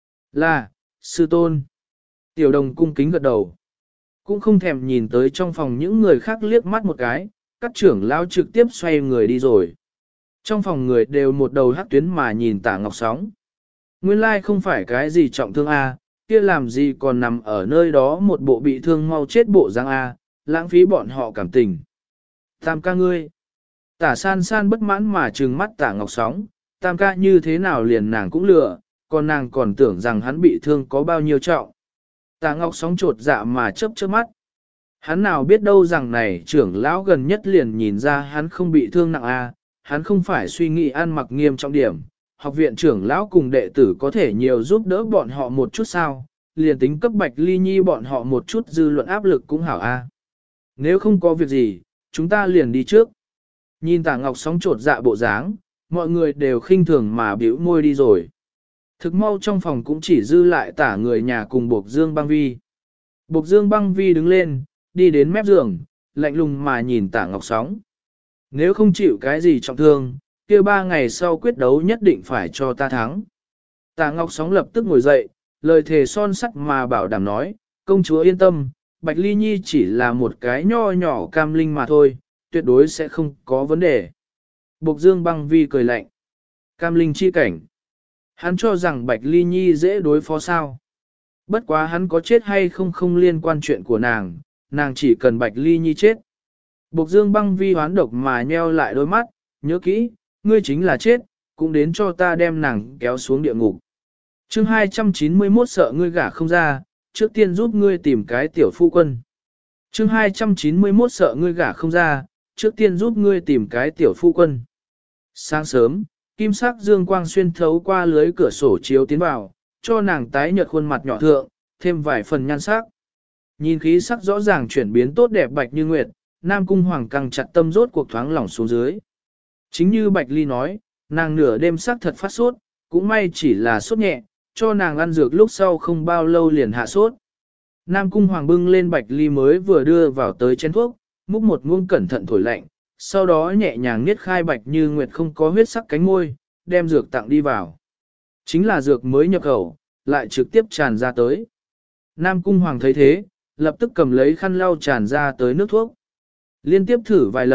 Là, sư tôn. Tiểu đồng cung kính gật đầu. Cũng không thèm nhìn tới trong phòng những người khác liếc mắt một cái, các trưởng lão trực tiếp xoay người đi rồi. Trong phòng người đều một đầu hắc tuyến mà nhìn Tả Ngọc Sóng. Nguyên lai không phải cái gì trọng thương A, kia làm gì còn nằm ở nơi đó một bộ bị thương mau chết bộ dáng A, lãng phí bọn họ cảm tình. Tam ca ngươi. Tả San San bất mãn mà trừng mắt Tả Ngọc Sóng, tam ca như thế nào liền nàng cũng lừa, còn nàng còn tưởng rằng hắn bị thương có bao nhiêu trọng. Tả Ngọc Sóng trột dạ mà chớp chớp mắt. Hắn nào biết đâu rằng này trưởng lão gần nhất liền nhìn ra hắn không bị thương nặng a, hắn không phải suy nghĩ ăn mặc nghiêm trọng điểm. Học viện trưởng lão cùng đệ tử có thể nhiều giúp đỡ bọn họ một chút sao, liền tính cấp Bạch Ly Nhi bọn họ một chút dư luận áp lực cũng hảo a. Nếu không có việc gì, chúng ta liền đi trước. Nhìn Tả Ngọc Sóng trột dạ bộ dáng, mọi người đều khinh thường mà bĩu môi đi rồi. Thực mau trong phòng cũng chỉ dư lại Tả người nhà cùng Bộc Dương Băng Vi. Bộc Dương Băng Vi đứng lên, đi đến mép giường, lạnh lùng mà nhìn Tả Ngọc Sóng. Nếu không chịu cái gì trọng thương, kia 3 ngày sau quyết đấu nhất định phải cho ta thắng. Tả Ngọc Sóng lập tức ngồi dậy, lời thề son sắt mà bảo đảm nói, công chúa yên tâm, Bạch Ly Nhi chỉ là một cái nho nhỏ cam linh mà thôi, tuyệt đối sẽ không có vấn đề. Bộc Dương Băng Vi cười lạnh. Cam linh chi cảnh. Hắn cho rằng Bạch Ly Nhi dễ đối phó sao. Bất quá hắn có chết hay không không liên quan chuyện của nàng, nàng chỉ cần Bạch Ly Nhi chết. Bộc Dương Băng Vi hoán độc mà nheo lại đôi mắt, nhớ kỹ, ngươi chính là chết, cũng đến cho ta đem nàng kéo xuống địa ngục. Chương 291 sợ ngươi gả không ra, trước tiên giúp ngươi tìm cái tiểu phu quân. Chương 291 sợ ngươi gả không ra, trước tiên giúp ngươi tìm cái tiểu phu quân. Sáng sớm, kim sắc dương quang xuyên thấu qua lưới cửa sổ chiếu tiến vào, cho nàng tái nhợt khuôn mặt nhỏ thượng, thêm vài phần nhan sắc. Nhìn khí sắc rõ ràng chuyển biến tốt đẹp Bạch Như Nguyệt, Nam Cung Hoàng căng chặt tâm rốt cuộc thoáng lỏng xuống dưới. Chính như Bạch Ly nói, nàng nửa đêm sắc thật phát sốt, cũng may chỉ là sốt nhẹ, cho nàng ăn dược lúc sau không bao lâu liền hạ sốt. Nam Cung Hoàng bưng lên Bạch Ly mới vừa đưa vào tới chén thuốc, múc một muỗng cẩn thận thổi lạnh, sau đó nhẹ nhàng niết khai Bạch Như Nguyệt không có huyết sắc cánh môi, đem dược tặng đi vào. Chính là dược mới nhập khẩu, lại trực tiếp tràn ra tới. Nam Cung Hoàng thấy thế, lập tức cầm lấy khăn lau tràn ra tới nước thuốc. Liên tiếp thử vài lần,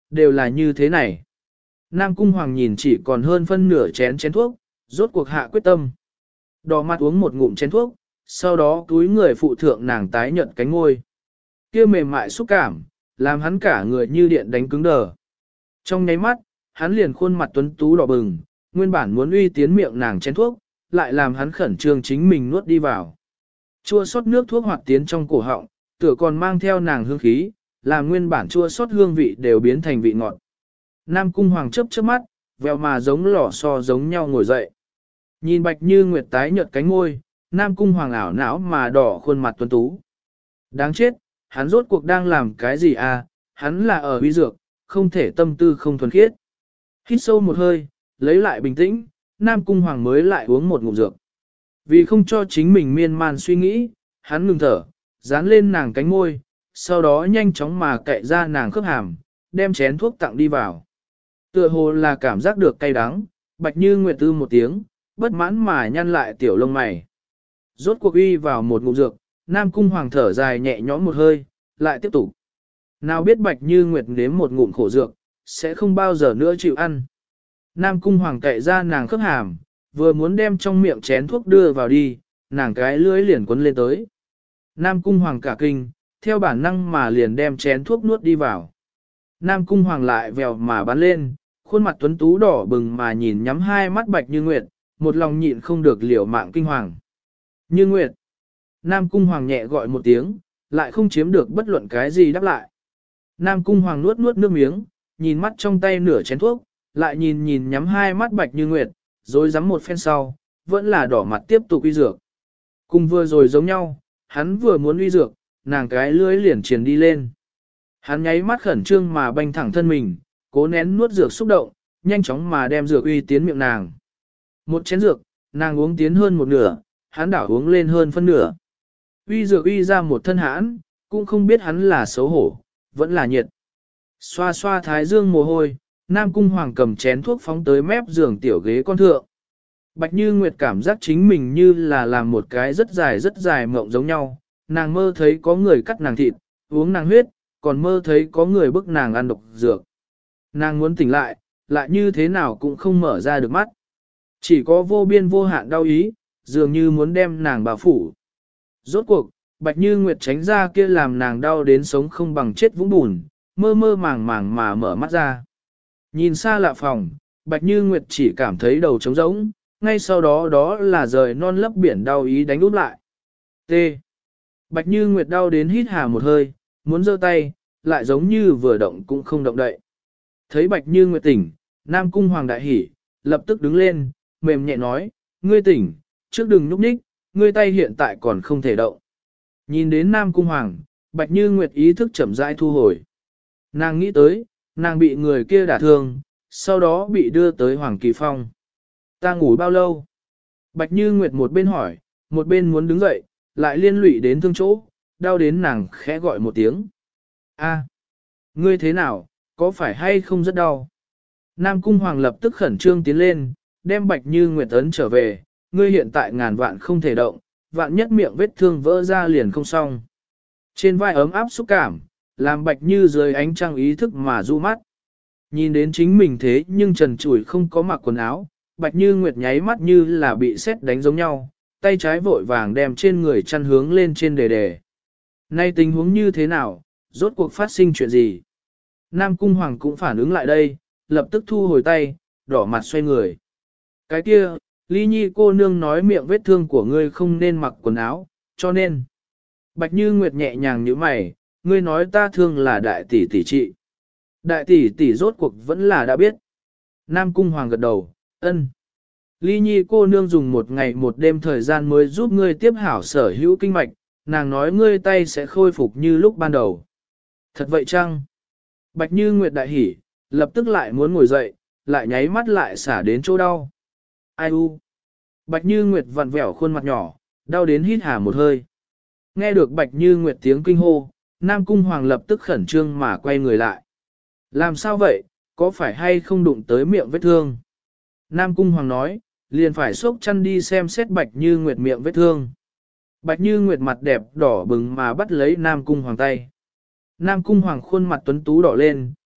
đều là như thế này. Nam Cung Hoàng nhìn chỉ còn hơn phân nửa chén thuốc, rốt cuộc hạ quyết tâm. Đỏ mặt uống một ngụm chén thuốc, sau đó túi người phụ thượng nàng tái nhợt cánh ngôi. Kia mềm mại xúc cảm, làm hắn cả người như điện đánh cứng đờ. Trong nháy mắt, hắn liền khuôn mặt tuấn tú đỏ bừng, nguyên bản muốn uy tiến miệng nàng chén thuốc, lại làm hắn khẩn trương chính mình nuốt đi vào. Chua xót nước thuốc hoạt tiến trong cổ họng, tựa còn mang theo nàng hương khí, làm nguyên bản chua xót hương vị đều biến thành vị ngọt. Nam Cung Hoàng chớp chớp mắt, vèo mà giống lò xo giống nhau ngồi dậy. Nhìn Bạch Như Nguyệt tái nhợt cánh môi, Nam Cung Hoàng ảo não mà đỏ khuôn mặt tuấn tú. Đáng chết, hắn rốt cuộc đang làm cái gì à, hắn là ở uy dược, không thể tâm tư không thuần khiết. Hít sâu một hơi, lấy lại bình tĩnh, Nam Cung Hoàng mới lại uống một ngụm dược. Vì không cho chính mình miên man suy nghĩ, hắn ngừng thở, dán lên nàng cánh môi, sau đó nhanh chóng mà cậy ra nàng khớp hàm, đem chén thuốc tặng đi vào. Tựa hồ là cảm giác được cay đắng, Bạch Như Nguyệt tư một tiếng, bất mãn mà nhăn lại tiểu lông mày. Rốt cuộc uy vào một ngụm dược, Nam Cung Hoàng thở dài nhẹ nhõm một hơi, lại tiếp tục. Nào biết Bạch Như Nguyệt nếm một ngụm khổ dược, sẽ không bao giờ nữa chịu ăn. Nam Cung Hoàng cậy ra nàng khớp hàm, vừa muốn đem trong miệng chén thuốc đưa vào đi, nàng cái lưỡi liền quấn lên tới. Nam Cung Hoàng cả kinh, theo bản năng mà liền đem chén thuốc nuốt đi vào. Nam Cung Hoàng lại vèo mà bắn lên, khuôn mặt tuấn tú đỏ bừng mà nhìn nhắm hai mắt Bạch Như Nguyệt, một lòng nhịn không được liều mạng kinh hoàng. Như Nguyệt. Nam Cung Hoàng nhẹ gọi một tiếng, lại không chiếm được bất luận cái gì đáp lại. Nam Cung Hoàng nuốt nuốt nước miếng, nhìn mắt trong tay nửa chén thuốc, lại nhìn nhắm hai mắt Bạch Như Nguyệt, rồi rắm một phen sau, vẫn là đỏ mặt tiếp tục uy dược. Cùng vừa rồi giống nhau, hắn vừa muốn uy dược, nàng cái lưỡi liền truyền đi lên. Hắn nháy mắt khẩn trương mà banh thẳng thân mình, cố nén nuốt dược xúc động, nhanh chóng mà đem dược uy tiến miệng nàng. Một chén dược, nàng uống tiến hơn một nửa, hắn đảo uống lên hơn phân nửa. Uy dược uy ra một thân hãn, cũng không biết hắn là xấu hổ, vẫn là nhiệt. Xoa xoa thái dương mồ hôi, Nam Cung Hoàng cầm chén thuốc phóng tới mép giường tiểu ghế con thượng. Bạch Như Nguyệt cảm giác chính mình như là làm một cái rất dài mộng giống nhau, nàng mơ thấy có người cắt nàng thịt, uống nàng huyết, còn mơ thấy có người bức nàng ăn độc dược. Nàng muốn tỉnh lại, lại như thế nào cũng không mở ra được mắt. Chỉ có vô biên vô hạn đau ý, dường như muốn đem nàng bao phủ. Rốt cuộc, Bạch Như Nguyệt tránh ra kia làm nàng đau đến sống không bằng chết vũng bùn, mơ mơ màng màng mà mở mắt ra. Nhìn xa lạ phòng, Bạch Như Nguyệt chỉ cảm thấy đầu trống rỗng, ngay sau đó đó là rời non lấp biển đau ý đánh úp lại. T. Bạch Như Nguyệt đau đến hít hà một hơi, muốn giơ tay, lại giống như vừa động cũng không động đậy. Thấy Bạch Như Nguyệt tỉnh, Nam Cung Hoàng đại hỉ, lập tức đứng lên, mềm nhẹ nói, ngươi tỉnh, trước đừng nhúc nhích, ngươi tay hiện tại còn không thể động. Nhìn đến Nam Cung Hoàng, Bạch Như Nguyệt ý thức chậm rãi thu hồi. Nàng nghĩ tới, nàng bị người kia đả thương, sau đó bị đưa tới Hoàng Kỳ Phong. Ta ngủ bao lâu? Bạch Như Nguyệt một bên hỏi, một bên muốn đứng dậy, lại liên lụy đến thương chỗ, đau đến nàng khẽ gọi một tiếng. A, ngươi thế nào, có phải hay không rất đau? Nam Cung Hoàng lập tức khẩn trương tiến lên, đem Bạch Như Nguyệt ấn trở về, ngươi hiện tại ngàn vạn không thể động, vạn nhất miệng vết thương vỡ ra liền không xong. Trên vai ấm áp xúc cảm, làm Bạch Như dưới ánh trăng ý thức mà du mắt. Nhìn đến chính mình thế nhưng trần trụi không có mặc quần áo, Bạch Như Nguyệt nháy mắt như là bị sét đánh giống nhau, tay trái vội vàng đem trên người chăn hướng lên trên đề đề. Nay tình huống như thế nào, rốt cuộc phát sinh chuyện gì? Nam Cung Hoàng cũng phản ứng lại đây, lập tức thu hồi tay, đỏ mặt xoay người. Cái kia, Ly Nhi cô nương nói miệng vết thương của ngươi không nên mặc quần áo, cho nên. Bạch Như Nguyệt nhẹ nhàng như mày, ngươi nói ta thương là đại tỷ tỷ trị. Đại tỷ tỷ rốt cuộc vẫn là đã biết. Nam Cung Hoàng gật đầu, ân. Ly Nhi cô nương dùng một ngày một đêm thời gian mới giúp ngươi tiếp hảo sở hữu kinh mạch, nàng nói ngươi tay sẽ khôi phục như lúc ban đầu. Thật vậy chăng? Bạch Như Nguyệt đại hỉ, lập tức lại muốn ngồi dậy, lại nháy mắt lại xả đến chỗ đau. Ai u? Bạch Như Nguyệt vặn vẹo khuôn mặt nhỏ, đau đến hít hà một hơi. Nghe được Bạch Như Nguyệt tiếng kinh hô, Nam Cung Hoàng lập tức khẩn trương mà quay người lại. Làm sao vậy, có phải hay không đụng tới miệng vết thương? Nam Cung Hoàng nói, liền phải xốc chăn đi xem xét Bạch Như Nguyệt miệng vết thương. Bạch Như Nguyệt mặt đẹp đỏ bừng mà bắt lấy Nam Cung Hoàng tay. Nam Cung Hoàng khuôn mặt tuấn tú đỏ lên,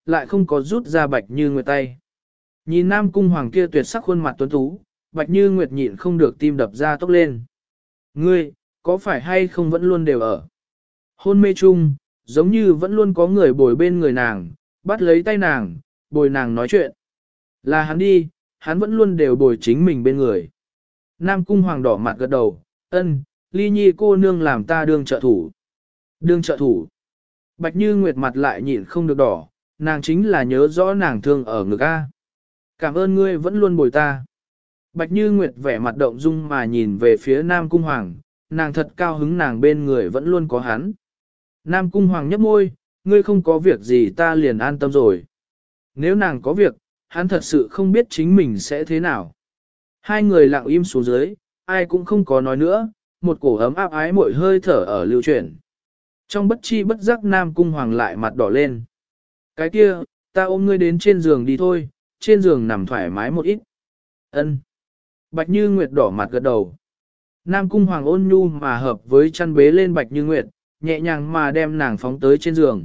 lại không có rút ra Bạch Như Nguyệt tay. Nhìn Nam Cung Hoàng kia tuyệt sắc khuôn mặt tuấn tú, Bạch Như Nguyệt nhịn không được tim đập ra tốc lên. Ngươi, có phải hay không vẫn luôn đều ở? Hôn mê chung, giống như vẫn luôn có người bồi bên người nàng, bắt lấy tay nàng, bồi nàng nói chuyện. Là hắn đi, hắn vẫn luôn đều bồi chính mình bên người. Nam Cung Hoàng đỏ mặt gật đầu, ân, Ly Nhi cô nương làm ta đương trợ thủ. Đương trợ thủ. Bạch Như Nguyệt mặt lại nhịn không được đỏ, nàng chính là nhớ rõ nàng thương ở ngực A. Cảm ơn ngươi vẫn luôn bồi ta. Bạch Như Nguyệt vẻ mặt động dung mà nhìn về phía Nam Cung Hoàng, nàng thật cao hứng nàng bên người vẫn luôn có hắn. Nam Cung Hoàng nhấp môi, ngươi không có việc gì ta liền an tâm rồi. Nếu nàng có việc, hắn thật sự không biết chính mình sẽ thế nào. Hai người lặng im xuống dưới, ai cũng không có nói nữa, một cổ ấm áp ái mội hơi thở ở lưu chuyển. Trong bất chi bất giác Nam Cung Hoàng lại mặt đỏ lên. Cái kia, ta ôm ngươi đến trên giường đi thôi, trên giường nằm thoải mái một ít. Ân. Bạch Như Nguyệt đỏ mặt gật đầu. Nam Cung Hoàng ôn nhu mà hợp với chăn bế lên Bạch Như Nguyệt, nhẹ nhàng mà đem nàng phóng tới trên giường.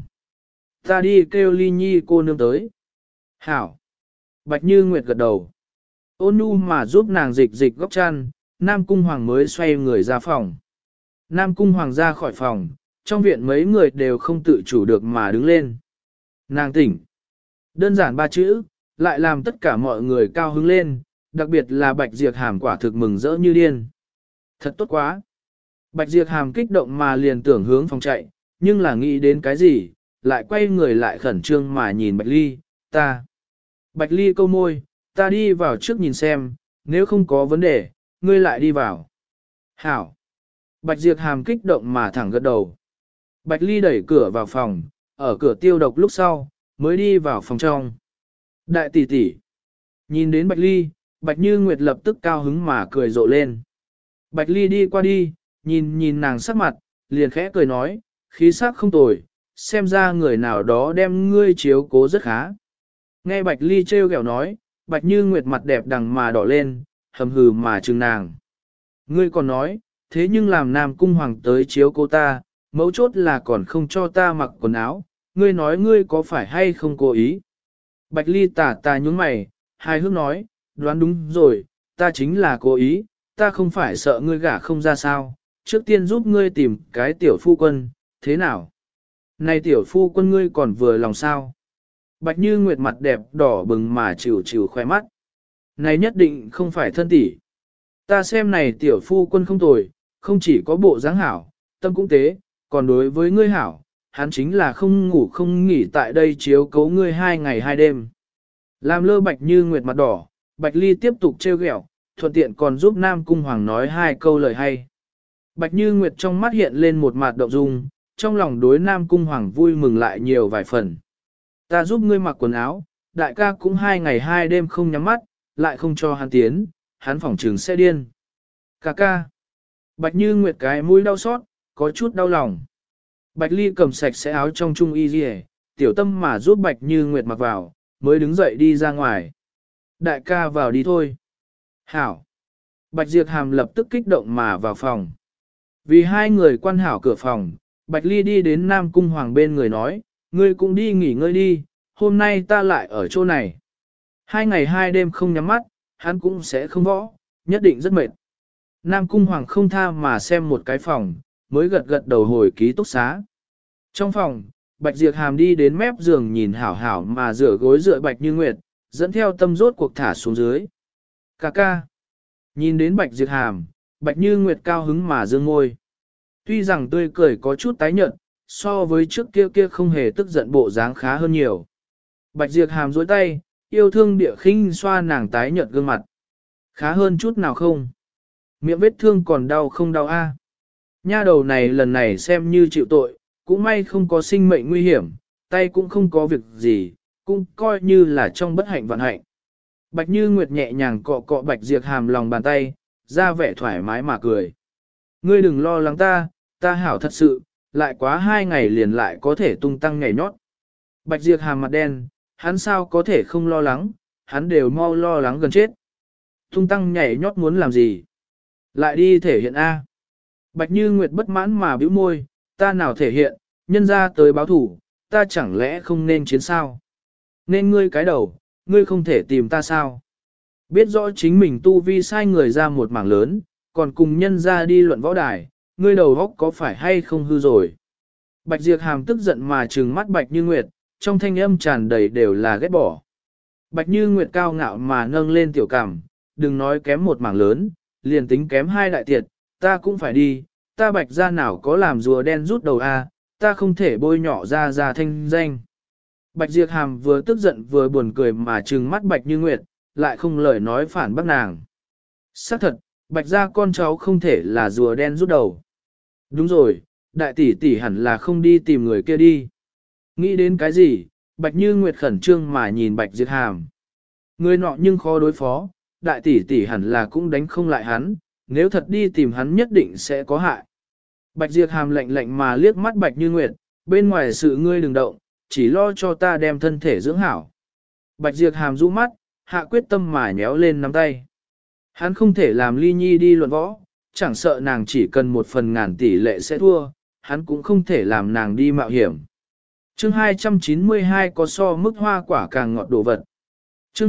Ta đi kêu Ly Nhi cô nương tới. Hảo. Bạch Như Nguyệt gật đầu. Ôn nhu mà giúp nàng dịch dịch góc chăn, Nam Cung Hoàng mới xoay người ra phòng. Nam Cung Hoàng ra khỏi phòng, trong viện mấy người đều không tự chủ được mà đứng lên. Nàng tỉnh. Đơn giản ba chữ, lại làm tất cả mọi người cao hứng lên, đặc biệt là Bạch Diệp Hàm quả thực mừng rỡ như điên. Thật tốt quá. Bạch Diệp Hàm kích động mà liền tưởng hướng phòng chạy, nhưng là nghĩ đến cái gì, lại quay người lại khẩn trương mà nhìn Bạch Ly, ta. Bạch Ly câu môi, ta đi vào trước nhìn xem, nếu không có vấn đề, ngươi lại đi vào. Hảo. Bạch Diệp Hàm kích động mà thẳng gật đầu. Bạch Ly đẩy cửa vào phòng, ở cửa tiêu độc lúc sau, mới đi vào phòng trong. Đại tỷ tỷ. Nhìn đến Bạch Ly, Bạch Như Nguyệt lập tức cao hứng mà cười rộ lên. Bạch Ly đi qua đi, nhìn nàng sắc mặt, liền khẽ cười nói, khí sắc không tồi, xem ra người nào đó đem ngươi chiếu cố rất khá. Nghe Bạch Ly trêu ghẹo nói, Bạch Như Nguyệt mặt đẹp đằng mà đỏ lên, hầm hừ mà trừng nàng. Ngươi còn nói, thế nhưng làm Nam Cung Hoàng tới chiếu cô ta, mấu chốt là còn không cho ta mặc quần áo, ngươi nói ngươi có phải hay không cố ý. Bạch Ly tà nhún mày, hài hước nói, đoán đúng rồi, ta chính là cố ý, ta không phải sợ ngươi gả không ra sao, trước tiên giúp ngươi tìm cái tiểu phu quân, thế nào? Này tiểu phu quân ngươi còn vừa lòng sao? Bạch Như Nguyệt mặt đẹp đỏ bừng mà chịu khoe mắt. Này nhất định không phải thân tỷ. Ta xem này tiểu phu quân không tồi, không chỉ có bộ dáng hảo, tâm cũng tế, còn đối với ngươi hảo, hắn chính là không ngủ không nghỉ tại đây chiếu cố ngươi 2 ngày 2 đêm. Làm lơ Bạch Như Nguyệt mặt đỏ, Bạch Ly tiếp tục trêu ghẹo, thuận tiện còn giúp Nam Cung Hoàng nói 2 câu lời hay. Bạch Như Nguyệt trong mắt hiện lên một mặt động dung, trong lòng đối Nam Cung Hoàng vui mừng lại nhiều vài phần. Ta giúp ngươi mặc quần áo, đại ca cũng 2 ngày 2 đêm không nhắm mắt, lại không cho hắn tiến, hắn phỏng trừng sẽ điên. Ca. Bạch Như Nguyệt cái mũi đau xót, có chút đau lòng. Bạch Ly cầm sạch sẽ áo trong trung y rìa, tiểu tâm mà giúp Bạch Như Nguyệt mặc vào, mới đứng dậy đi ra ngoài. Đại ca vào đi thôi. Hảo. Bạch Diệp Hàm lập tức kích động mà vào phòng. Vì hai người quan hảo cửa phòng, Bạch Ly đi đến Nam Cung Hoàng bên người nói, ngươi cũng đi nghỉ ngơi đi, hôm nay ta lại ở chỗ này. 2 ngày 2 đêm không nhắm mắt, hắn cũng sẽ không võ, nhất định rất mệt. Nam Cung Hoàng không tha mà xem một cái phòng, mới gật đầu hồi ký túc xá. Trong phòng, Bạch Diệp Hàm đi đến mép giường nhìn hảo hảo mà rửa gối dựa Bạch Như Nguyệt, dẫn theo tâm rốt cuộc thả xuống dưới. Ca. Nhìn đến Bạch Diệp Hàm, Bạch Như Nguyệt cao hứng mà dương môi. Tuy rằng tươi cười có chút tái nhợt, so với trước kia không hề tức giận bộ dáng khá hơn nhiều. Bạch Diệp Hàm duỗi tay, yêu thương địa khinh xoa nàng tái nhợt gương mặt. Khá hơn chút nào không? Miệng vết thương còn đau không đau a? Nha đầu này lần này xem như chịu tội, cũng may không có sinh mệnh nguy hiểm, tay cũng không có việc gì, cũng coi như là trong bất hạnh vạn hạnh. Bạch Như Nguyệt nhẹ nhàng cọ cọ Bạch Diệp Hàm lòng bàn tay, ra vẻ thoải mái mà cười. Ngươi đừng lo lắng ta hảo thật sự, lại quá 2 ngày liền lại có thể tung tăng nhảy nhót. Bạch Diệp Hàm mặt đen, hắn sao có thể không lo lắng, hắn đều mau lo lắng gần chết. Tung tăng nhảy nhót muốn làm gì? Lại đi thể hiện A. Bạch Như Nguyệt bất mãn mà bĩu môi, ta nào thể hiện, nhân ra tới báo thủ, ta chẳng lẽ không nên chiến sao? Nên ngươi cái đầu, ngươi không thể tìm ta sao? Biết rõ chính mình tu vi sai người ra một mảng lớn, còn cùng nhân ra đi luận võ đài, ngươi đầu góc có phải hay không hư rồi? Bạch Diệp Hàm tức giận mà trừng mắt Bạch Như Nguyệt, trong thanh âm tràn đầy đều là ghét bỏ. Bạch Như Nguyệt cao ngạo mà nâng lên tiểu cằm, đừng nói kém một mảng lớn, liền tính kém hai đại tiệt, ta cũng phải đi, ta Bạch ra nào có làm rùa đen rút đầu a, ta không thể bôi nhọ ra thanh danh. Bạch Diệp Hàm vừa tức giận vừa buồn cười mà trừng mắt Bạch Như Nguyệt, lại không lời nói phản bác nàng. Xác thật, Bạch gia con cháu không thể là rùa đen rút đầu. Đúng rồi, đại tỷ tỷ hẳn là không đi tìm người kia đi. Nghĩ đến cái gì, Bạch Như Nguyệt khẩn trương mà nhìn Bạch Diệp Hàm. Người nọ nhưng khó đối phó, đại tỷ tỷ hẳn là cũng đánh không lại hắn, nếu thật đi tìm hắn nhất định sẽ có hại. Bạch Diệp Hàm lạnh lạnh mà liếc mắt Bạch Như Nguyệt, bên ngoài sự ngươi đừng động, chỉ lo cho ta đem thân thể dưỡng hảo. Bạch Diệp Hàm rũ mắt, hạ quyết tâm mà nhéo lên nắm tay. Hắn không thể làm Ly Nhi đi luận võ, chẳng sợ nàng chỉ cần 1/1000 tỷ lệ sẽ thua, hắn cũng không thể làm nàng đi mạo hiểm. Chương 292 có so mức hoa quả càng ngọt đồ vật. Chương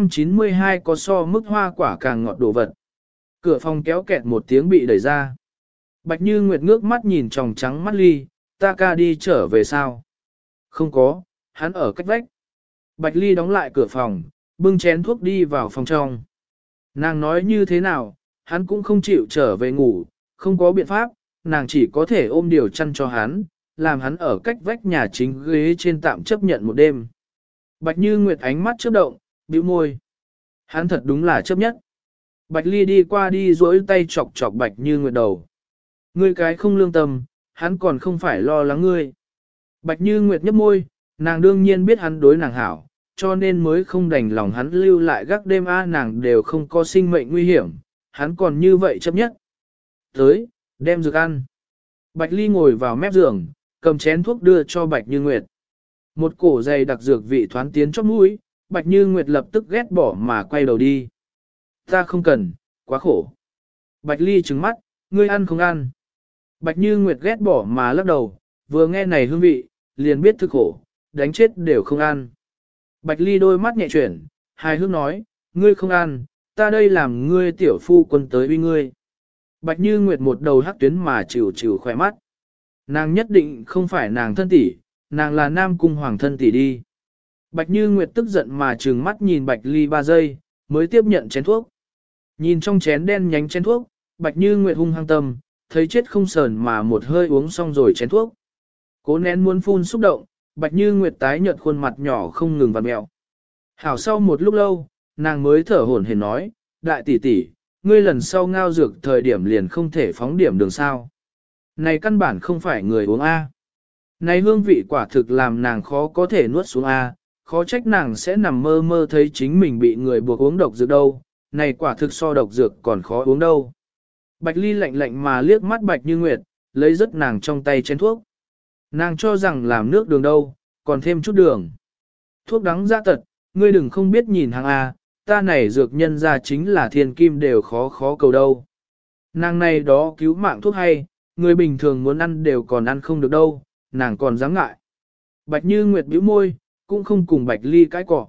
292 có so mức hoa quả càng ngọt đồ vật. Cửa phòng kéo kẹt một tiếng bị đẩy ra. Bạch Như Nguyệt ngước mắt nhìn tròng trắng mắt Ly, ta ca đi trở về sao? Không có, hắn ở cách vách. Bạch Ly đóng lại cửa phòng, bưng chén thuốc đi vào phòng trong. Nàng nói như thế nào, hắn cũng không chịu trở về ngủ, không có biện pháp, nàng chỉ có thể ôm điều chăn cho hắn, làm hắn ở cách vách nhà chính ghế trên tạm chấp nhận một đêm. Bạch Như Nguyệt ánh mắt chớp động, bĩu môi. Hắn thật đúng là chấp nhất. Bạch Ly đi qua đi duỗi tay chọc chọc Bạch Như Nguyệt đầu. Ngươi cái không lương tâm, hắn còn không phải lo lắng ngươi. Bạch Như Nguyệt nhấp môi, nàng đương nhiên biết hắn đối nàng hảo, cho nên mới không đành lòng hắn lưu lại gác đêm nàng đều không có sinh mệnh nguy hiểm, hắn còn như vậy chấp nhất. Tới, đem dược ăn. Bạch Ly ngồi vào mép giường, cầm chén thuốc đưa cho Bạch Như Nguyệt. Một cổ dày đặc dược vị thoán tiến chóp mũi, Bạch Như Nguyệt lập tức ghét bỏ mà quay đầu đi. Ta không cần, quá khổ. Bạch Ly trừng mắt, ngươi ăn không ăn. Bạch Như Nguyệt ghét bỏ mà lắc đầu, vừa nghe này hương vị, liền biết thực khổ, đánh chết đều không ăn. Bạch Ly đôi mắt nhẹ chuyển, hài hước nói, ngươi không ăn, ta đây làm ngươi tiểu phu quân tới uy ngươi. Bạch Như Nguyệt một đầu hắc tuyến mà chịu chịu khỏe mắt. Nàng nhất định không phải nàng thân tỷ, nàng là Nam Cung Hoàng thân tỷ đi. Bạch Như Nguyệt tức giận mà trừng mắt nhìn Bạch Ly 3 giây, mới tiếp nhận chén thuốc. Nhìn trong chén đen nhánh chén thuốc, Bạch Như Nguyệt hung hăng tâm, thấy chết không sờn mà một hơi uống xong rồi chén thuốc. Cố nén muốn phun xúc động, Bạch Như Nguyệt tái nhợt khuôn mặt nhỏ không ngừng vặn mẹo. Hảo sau một lúc lâu, nàng mới thở hổn hển nói, đại tỷ tỷ, ngươi lần sau ngao dược thời điểm liền không thể phóng điểm đường sao. Này căn bản không phải người uống A. Này hương vị quả thực làm nàng khó có thể nuốt xuống A, khó trách nàng sẽ nằm mơ mơ thấy chính mình bị người buộc uống độc dược đâu, này quả thực so độc dược còn khó uống đâu. Bạch Ly lạnh lạnh mà liếc mắt Bạch Như Nguyệt, lấy rất nàng trong tay chén thuốc. Nàng cho rằng làm nước đường đâu, còn thêm chút đường. Thuốc đắng dã tật, ngươi đừng không biết nhìn hàng A, ta này dược nhân ra chính là thiên kim đều khó cầu đâu. Nàng này đó cứu mạng thuốc hay, người bình thường muốn ăn đều còn ăn không được đâu, nàng còn dám ngại. Bạch Như Nguyệt bĩu môi, cũng không cùng Bạch Ly cãi cọ.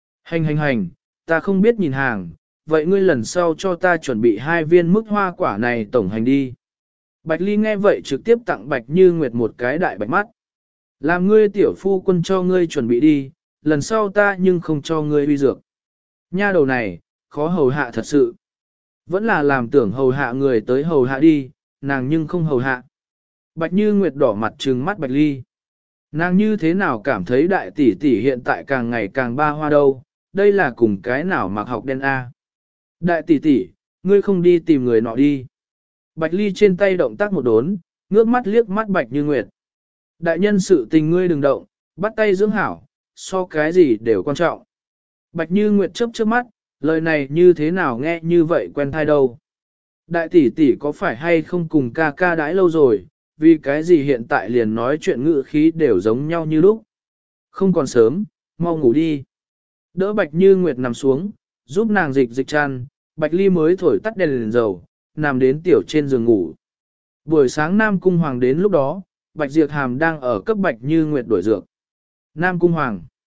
Hành, ta không biết nhìn hàng, vậy ngươi lần sau cho ta chuẩn bị 2 viên mức hoa quả này tổng hành đi. Bạch Ly nghe vậy trực tiếp tặng Bạch Như Nguyệt một cái đại bạch mắt. Làm ngươi tiểu phu quân cho ngươi chuẩn bị đi, lần sau ta nhưng không cho ngươi uy dược. Nha đầu này, khó hầu hạ thật sự. Vẫn là làm tưởng hầu hạ người tới hầu hạ đi, nàng nhưng không hầu hạ. Bạch Như Nguyệt đỏ mặt trừng mắt Bạch Ly. Nàng như thế nào cảm thấy đại tỷ tỷ hiện tại càng ngày càng ba hoa đâu, đây là cùng cái nào mặc học đen A. Đại tỷ tỷ, ngươi không đi tìm người nọ đi. Bạch Ly trên tay động tác một đốn, ngước mắt liếc mắt Bạch Như Nguyệt. Đại nhân sự tình ngươi đừng động, bắt tay dưỡng hảo, so cái gì đều quan trọng. Bạch Như Nguyệt chớp chớp mắt, lời này như thế nào nghe như vậy quen thai đâu. Đại tỷ tỷ có phải hay không cùng ca ca đãi lâu rồi, vì cái gì hiện tại liền nói chuyện ngữ khí đều giống nhau như lúc. Không còn sớm, mau ngủ đi. Đỡ Bạch Như Nguyệt nằm xuống, giúp nàng dịch chăn, Bạch Ly mới thổi tắt đèn dầu, nằm đến tiểu trên giường ngủ. Buổi sáng Nam Cung Hoàng đến lúc đó, Bạch Diệp Hàm đang ở cấp Bạch Như Nguyệt đổi dược. Nam Cung Hoàng.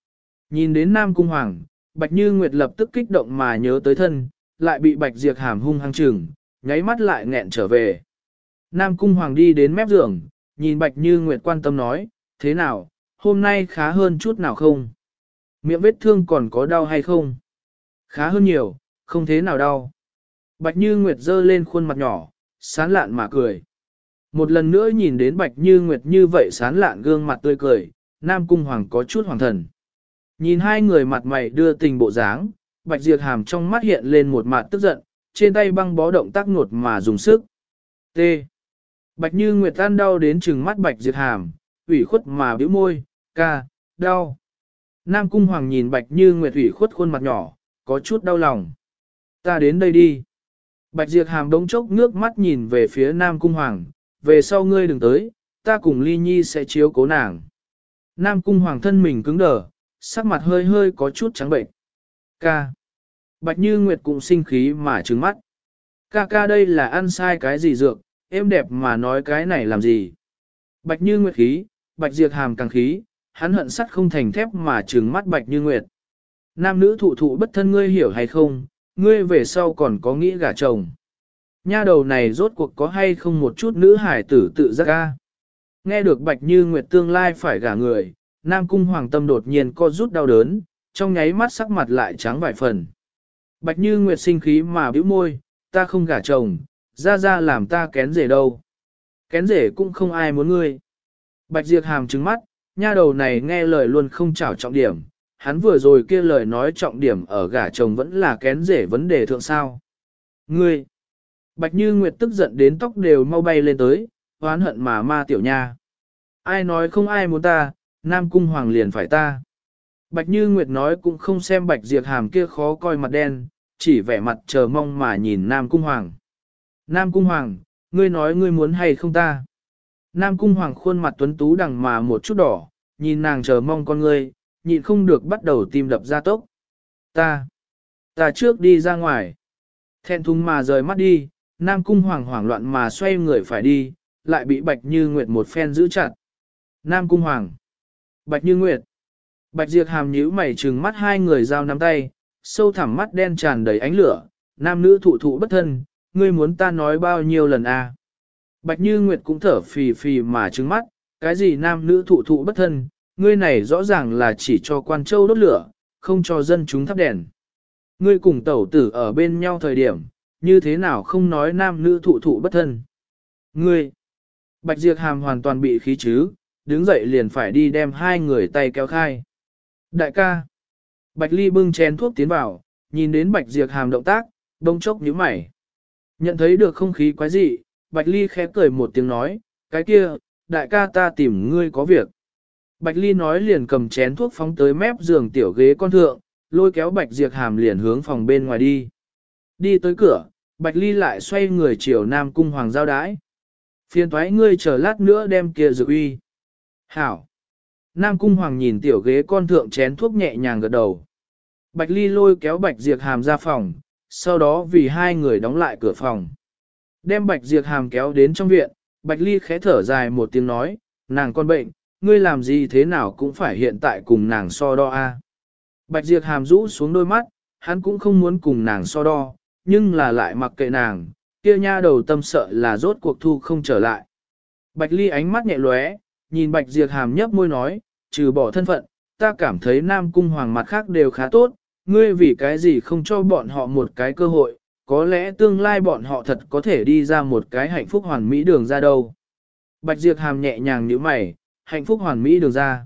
Nhìn đến Nam Cung Hoàng, Bạch Như Nguyệt lập tức kích động mà nhớ tới thân, lại bị Bạch Diệp Hàm hung hăng chừng, nháy mắt lại nghẹn trở về. Nam Cung Hoàng đi đến mép giường, nhìn Bạch Như Nguyệt quan tâm nói, thế nào, hôm nay khá hơn chút nào không? Miệng vết thương còn có đau hay không? Khá hơn nhiều, không thế nào đau. Bạch Như Nguyệt giơ lên khuôn mặt nhỏ, sán lạn mà cười. Một lần nữa nhìn đến Bạch Như Nguyệt như vậy sán lạn gương mặt tươi cười, Nam Cung Hoàng có chút hoàng thần. Nhìn hai người mặt mày đưa tình bộ dáng, Bạch Diệp Hàm trong mắt hiện lên một mặt tức giận, trên tay băng bó động tác ngột mà dùng sức. T. Bạch Như Nguyệt tan đau đến trừng mắt Bạch Diệp Hàm, ủy khuất mà bĩu môi, ca, đau. Nam Cung Hoàng nhìn Bạch Như Nguyệt ủy khuất khuôn mặt nhỏ, có chút đau lòng. Ta đến đây đi. Bạch Diệp Hàm đống chốc nước mắt nhìn về phía Nam Cung Hoàng, về sau ngươi đừng tới, ta cùng Ly Nhi sẽ chiếu cố nàng. Nam Cung Hoàng thân mình cứng đờ, sắc mặt hơi hơi có chút trắng bệnh. Ca. Bạch Như Nguyệt cũng sinh khí mà trừng mắt. Ca ca đây là ăn sai cái gì dược, em đẹp mà nói cái này làm gì. Bạch Như Nguyệt khí, Bạch Diệp Hàm càng khí, hắn hận sắt không thành thép mà trừng mắt Bạch Như Nguyệt. Nam nữ thụ thụ bất thân ngươi hiểu hay không, ngươi về sau còn có nghĩ gả chồng. Nha đầu này rốt cuộc có hay không một chút nữ hải tử tự giác ca. Nghe được Bạch Như Nguyệt tương lai phải gả người, Nam Cung Hoàng tâm đột nhiên co rút đau đớn, trong nháy mắt sắc mặt lại trắng vài phần. Bạch Như Nguyệt sinh khí mà bĩu môi, ta không gả chồng, ra làm ta kén rể đâu. Kén rể cũng không ai muốn ngươi. Bạch Diệp Hàm trừng mắt, nha đầu này nghe lời luôn không trảo trọng điểm, hắn vừa rồi kia lời nói trọng điểm ở gả chồng vẫn là kén rể vấn đề thượng sao. Ngươi! Bạch Như Nguyệt tức giận đến tóc đều mau bay lên tới, oán hận mà ma tiểu nha. Ai nói không ai muốn ta, Nam Cung Hoàng liền phải ta. Bạch Như Nguyệt nói cũng không xem Bạch Diệp Hàm kia khó coi mặt đen, chỉ vẻ mặt chờ mong mà nhìn Nam Cung Hoàng. Nam Cung Hoàng, ngươi nói ngươi muốn hay không ta? Nam Cung Hoàng khuôn mặt tuấn tú đằng mà một chút đỏ, nhìn nàng chờ mong con ngươi, nhịn không được bắt đầu tim đập ra tốc. Ta trước đi ra ngoài. Thẹn thùng mà rời mắt đi, Nam Cung Hoàng hoảng loạn mà xoay người phải đi, lại bị Bạch Như Nguyệt một phen giữ chặt. Nam Cung Hoàng, Bạch Như Nguyệt. Bạch Diệp Hàm nhíu mày trừng mắt hai người giao nắm tay, sâu thẳm mắt đen tràn đầy ánh lửa, nam nữ thụ thụ bất thân, ngươi muốn ta nói bao nhiêu lần à? Bạch Như Nguyệt cũng thở phì phì mà trừng mắt, cái gì nam nữ thụ thụ bất thân, ngươi này rõ ràng là chỉ cho quan châu đốt lửa, không cho dân chúng thắp đèn. Ngươi cùng tẩu tử ở bên nhau thời điểm, như thế nào không nói nam nữ thụ thụ bất thân. Ngươi, Bạch Diệp Hàm hoàn toàn bị khí chứ, đứng dậy liền phải đi đem hai người tay kéo khai. Đại ca, Bạch Ly bưng chén thuốc tiến vào, nhìn đến Bạch Diệp Hàm động tác, đông chốc nhíu mày. Nhận thấy được không khí quái dị, Bạch Ly khẽ cười một tiếng nói, cái kia, đại ca ta tìm ngươi có việc. Bạch Ly nói liền cầm chén thuốc phóng tới mép giường tiểu ghế con thượng, lôi kéo Bạch Diệp Hàm liền hướng phòng bên ngoài đi. Đi tới cửa, Bạch Ly lại xoay người chiều Nam Cung Hoàng giao đái. Phiền thoái ngươi chờ lát nữa đem kia dược uy. Hảo. Nam Cung Hoàng nhìn tiểu ghế con thượng chén thuốc nhẹ nhàng gật đầu. Bạch Ly lôi kéo Bạch Diệp Hàm ra phòng, sau đó vì hai người đóng lại cửa phòng. Đem Bạch Diệp Hàm kéo đến trong viện, Bạch Ly khẽ thở dài một tiếng nói, nàng con bệnh, ngươi làm gì thế nào cũng phải hiện tại cùng nàng so đo a. Bạch Diệp Hàm rũ xuống đôi mắt, hắn cũng không muốn cùng nàng so đo, nhưng là lại mặc kệ nàng, kia nha đầu tâm sợ là rốt cuộc thu không trở lại. Bạch Ly ánh mắt nhẹ lóe, nhìn Bạch Diệp Hàm nhấp môi nói, trừ bỏ thân phận, ta cảm thấy Nam Cung Hoàng mặt khác đều khá tốt, ngươi vì cái gì không cho bọn họ một cái cơ hội, có lẽ tương lai bọn họ thật có thể đi ra một cái hạnh phúc hoàn mỹ đường ra đâu. Bạch Diệp Hàm nhẹ nhàng nhíu mày, hạnh phúc hoàn mỹ đường ra.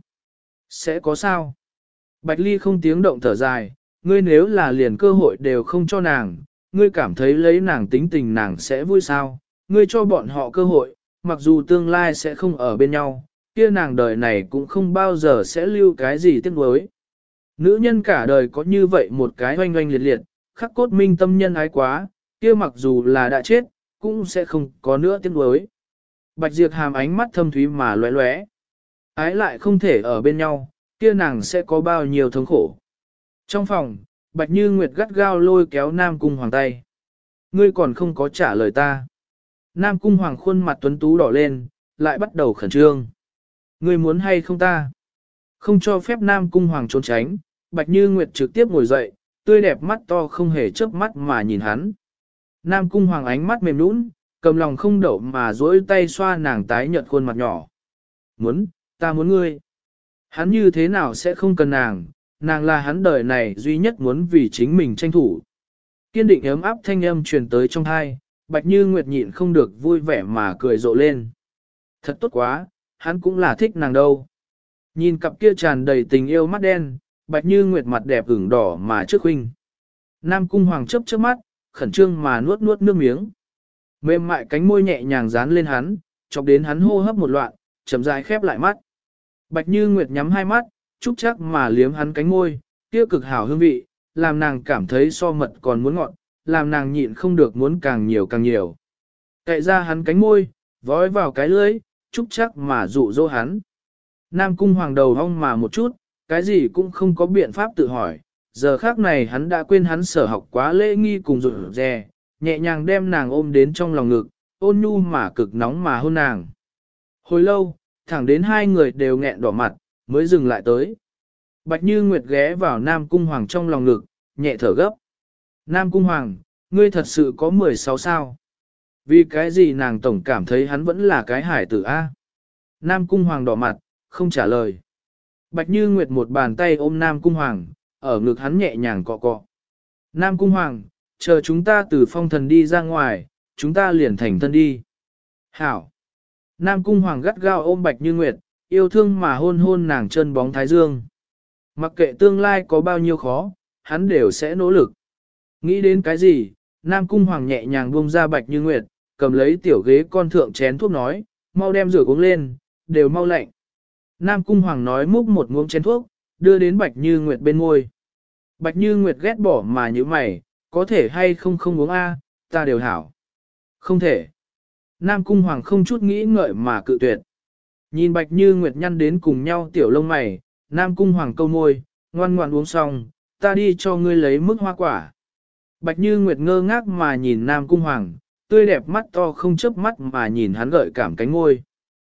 Sẽ có sao? Bạch Ly không tiếng động thở dài, ngươi nếu là liền cơ hội đều không cho nàng, ngươi cảm thấy lấy nàng tính tình nàng sẽ vui sao? Ngươi cho bọn họ cơ hội, mặc dù tương lai sẽ không ở bên nhau, kia nàng đời này cũng không bao giờ sẽ lưu cái gì tiếc nuối. Nữ nhân cả đời có như vậy một cái oanh oanh liệt liệt, khắc cốt minh tâm nhân ái quá, kia mặc dù là đã chết, cũng sẽ không có nữa tiếc nuối. Bạch Diệp Hàm ánh mắt thâm thúy mà lóe lóe. Ái lại không thể ở bên nhau, kia nàng sẽ có bao nhiêu thống khổ. Trong phòng, Bạch Như Nguyệt gắt gao lôi kéo Nam Cung Hoàng tay. Ngươi còn không có trả lời ta. Nam Cung Hoàng khuôn mặt tuấn tú đỏ lên, lại bắt đầu khẩn trương. Ngươi muốn hay không ta? Không cho phép Nam Cung Hoàng trốn tránh, Bạch Như Nguyệt trực tiếp ngồi dậy, tươi đẹp mắt to không hề chớp mắt mà nhìn hắn. Nam Cung Hoàng ánh mắt mềm nũng, cầm lòng không đậu mà duỗi tay xoa nàng tái nhợt khuôn mặt nhỏ. Ta muốn ngươi. Hắn như thế nào sẽ không cần nàng là hắn đời này duy nhất muốn vì chính mình tranh thủ. Kiên định ấm áp thanh âm truyền tới trong tai, Bạch Như Nguyệt nhịn không được vui vẻ mà cười rộ lên. Thật tốt quá, hắn cũng là thích nàng đâu. Nhìn cặp kia tràn đầy tình yêu mắt đen, Bạch Như Nguyệt mặt đẹp ửng đỏ mà trước huynh. Nam Cung Hoàng chớp chớp mắt, khẩn trương mà nuốt nuốt nước miếng. Mềm mại cánh môi nhẹ nhàng dán lên hắn, chọc đến hắn hô hấp một loạn, chậm rãi khép lại mắt. Bạch Như Nguyệt nhắm hai mắt, chúc chắc mà liếm hắn cánh môi, kia cực hảo hương vị, làm nàng cảm thấy so mật còn muốn ngọt, làm nàng nhịn không được muốn càng nhiều càng nhiều. Cậy ra hắn cánh môi, vói vào cái lưỡi, chúc chắc mà dụ dỗ hắn. Nam Cung Hoàng đầu hong mà một chút, cái gì cũng không có biện pháp tự hỏi, giờ khác này hắn đã quên hắn sở học quá lễ nghi cùng rụt rè, nhẹ nhàng đem nàng ôm đến trong lòng ngực, ôn nhu mà cực nóng mà hôn nàng. Hồi lâu, thẳng đến hai người đều nghẹn đỏ mặt, mới dừng lại tới. Bạch Như Nguyệt ghé vào Nam Cung Hoàng trong lòng ngực, nhẹ thở gấp. Nam Cung Hoàng, ngươi thật sự có 16 sao? Vì cái gì nàng tổng cảm thấy hắn vẫn là cái hải tử A? Nam Cung Hoàng đỏ mặt, không trả lời. Bạch Như Nguyệt một bàn tay ôm Nam Cung Hoàng, ở ngực hắn nhẹ nhàng cọ cọ. Nam Cung Hoàng, chờ chúng ta từ phong thần đi ra ngoài, chúng ta liền thành thân đi. Hảo. Nam Cung Hoàng gắt gao ôm Bạch Như Nguyệt, yêu thương mà hôn hôn nàng chân bóng thái dương. Mặc kệ tương lai có bao nhiêu khó, hắn đều sẽ nỗ lực. Nghĩ đến cái gì, Nam Cung Hoàng nhẹ nhàng buông ra Bạch Như Nguyệt, cầm lấy tiểu ghế con thượng chén thuốc nói, mau đem rửa uống lên, đều mau lạnh. Nam Cung Hoàng nói múc một muỗng chén thuốc, đưa đến Bạch Như Nguyệt bên môi. Bạch Như Nguyệt ghét bỏ mà như mày, có thể hay không uống a, ta đều hảo. Không thể. Nam Cung Hoàng không chút nghĩ ngợi mà cự tuyệt. Nhìn Bạch Như Nguyệt nhăn đến cùng nhau tiểu lông mày, Nam Cung Hoàng câu môi, ngoan ngoan uống xong, ta đi cho ngươi lấy mức hoa quả. Bạch Như Nguyệt ngơ ngác mà nhìn Nam Cung Hoàng, tươi đẹp mắt to không chớp mắt mà nhìn hắn gợi cảm cánh ngôi.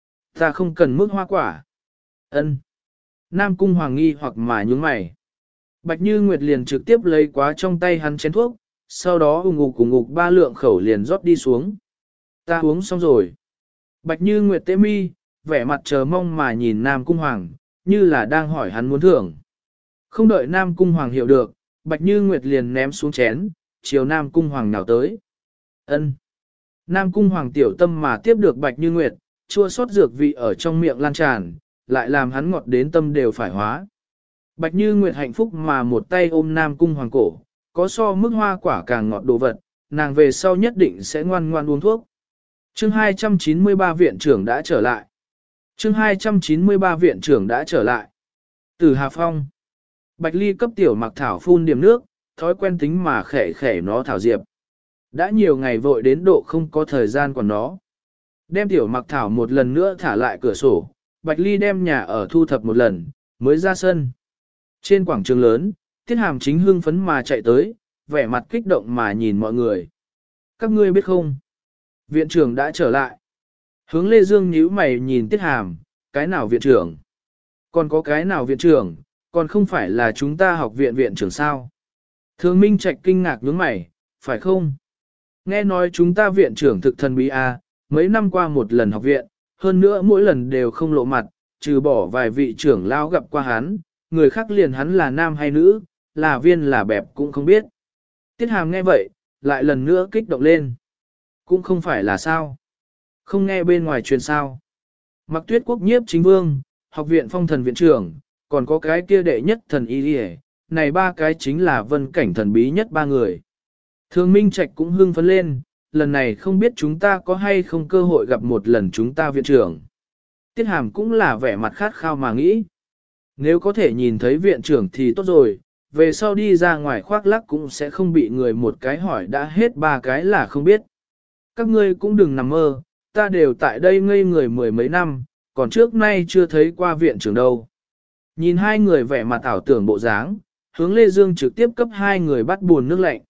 Ta không cần mức hoa quả. Ân. Nam Cung Hoàng nghi hoặc mà nhướng mày. Bạch Như Nguyệt liền trực tiếp lấy quá trong tay hắn chén thuốc, sau đó ủng ngục 3 lượng khẩu liền rót đi xuống. Ta uống xong rồi. Bạch Như Nguyệt tế mi, vẻ mặt chờ mong mà nhìn Nam Cung Hoàng, như là đang hỏi hắn muốn thưởng. Không đợi Nam Cung Hoàng hiểu được, Bạch Như Nguyệt liền ném xuống chén, chiều Nam Cung Hoàng nào tới. Ân. Nam Cung Hoàng tiểu tâm mà tiếp được Bạch Như Nguyệt, chua xót dược vị ở trong miệng lan tràn, lại làm hắn ngọt đến tâm đều phải hóa. Bạch Như Nguyệt hạnh phúc mà một tay ôm Nam Cung Hoàng cổ, có so mức hoa quả càng ngọt đồ vật, nàng về sau nhất định sẽ ngoan ngoan uống thuốc. Chương 293 viện trưởng đã trở lại. Chương 293 viện trưởng đã trở lại. Từ Hà Phong. Bạch Ly cấp tiểu mặc thảo phun điểm nước, thói quen tính mà khẽ khẽ nó thảo diệp. Đã nhiều ngày vội đến độ không có thời gian còn nó. Đem tiểu mặc thảo một lần nữa thả lại cửa sổ, Bạch Ly đem nhà ở thu thập một lần, mới ra sân. Trên quảng trường lớn, Tiết Hàm chính hưng phấn mà chạy tới, vẻ mặt kích động mà nhìn mọi người. Các ngươi biết không? Viện trưởng đã trở lại. Hướng Lê Dương nhíu mày nhìn Tiết Hàm, cái nào viện trưởng? Còn có cái nào viện trưởng, còn không phải là chúng ta học viện viện trưởng sao? Thường Minh Trạch kinh ngạc nhướng mày, phải không? Nghe nói chúng ta viện trưởng thực thần bí à, mấy năm qua một lần học viện, hơn nữa mỗi lần đều không lộ mặt, trừ bỏ vài vị trưởng lao gặp qua hắn, người khác liền hắn là nam hay nữ, là viên là bẹp cũng không biết. Tiết Hàm nghe vậy, lại lần nữa kích động lên. Cũng không phải là sao. Không nghe bên ngoài truyền sao. Mặc Tuyết Quốc nhiếp chính vương, học viện phong thần viện trưởng, còn có cái kia đệ nhất thần y đi, này 3 cái chính là vân cảnh thần bí nhất 3 người. Thường Minh Trạch cũng hưng phấn lên, lần này không biết chúng ta có hay không cơ hội gặp một lần chúng ta viện trưởng. Tiết Hàm cũng là vẻ mặt khát khao mà nghĩ. Nếu có thể nhìn thấy viện trưởng thì tốt rồi, về sau đi ra ngoài khoác lác cũng sẽ không bị người một cái hỏi đã hết 3 cái là không biết. Các ngươi cũng đừng nằm mơ, ta đều tại đây ngây người 10 mấy năm, còn trước nay chưa thấy qua viện trưởng đâu. Nhìn hai người vẻ mặt ảo tưởng bộ dáng, Hướng Lê Dương trực tiếp cấp 2 người bắt buồn nước lạnh.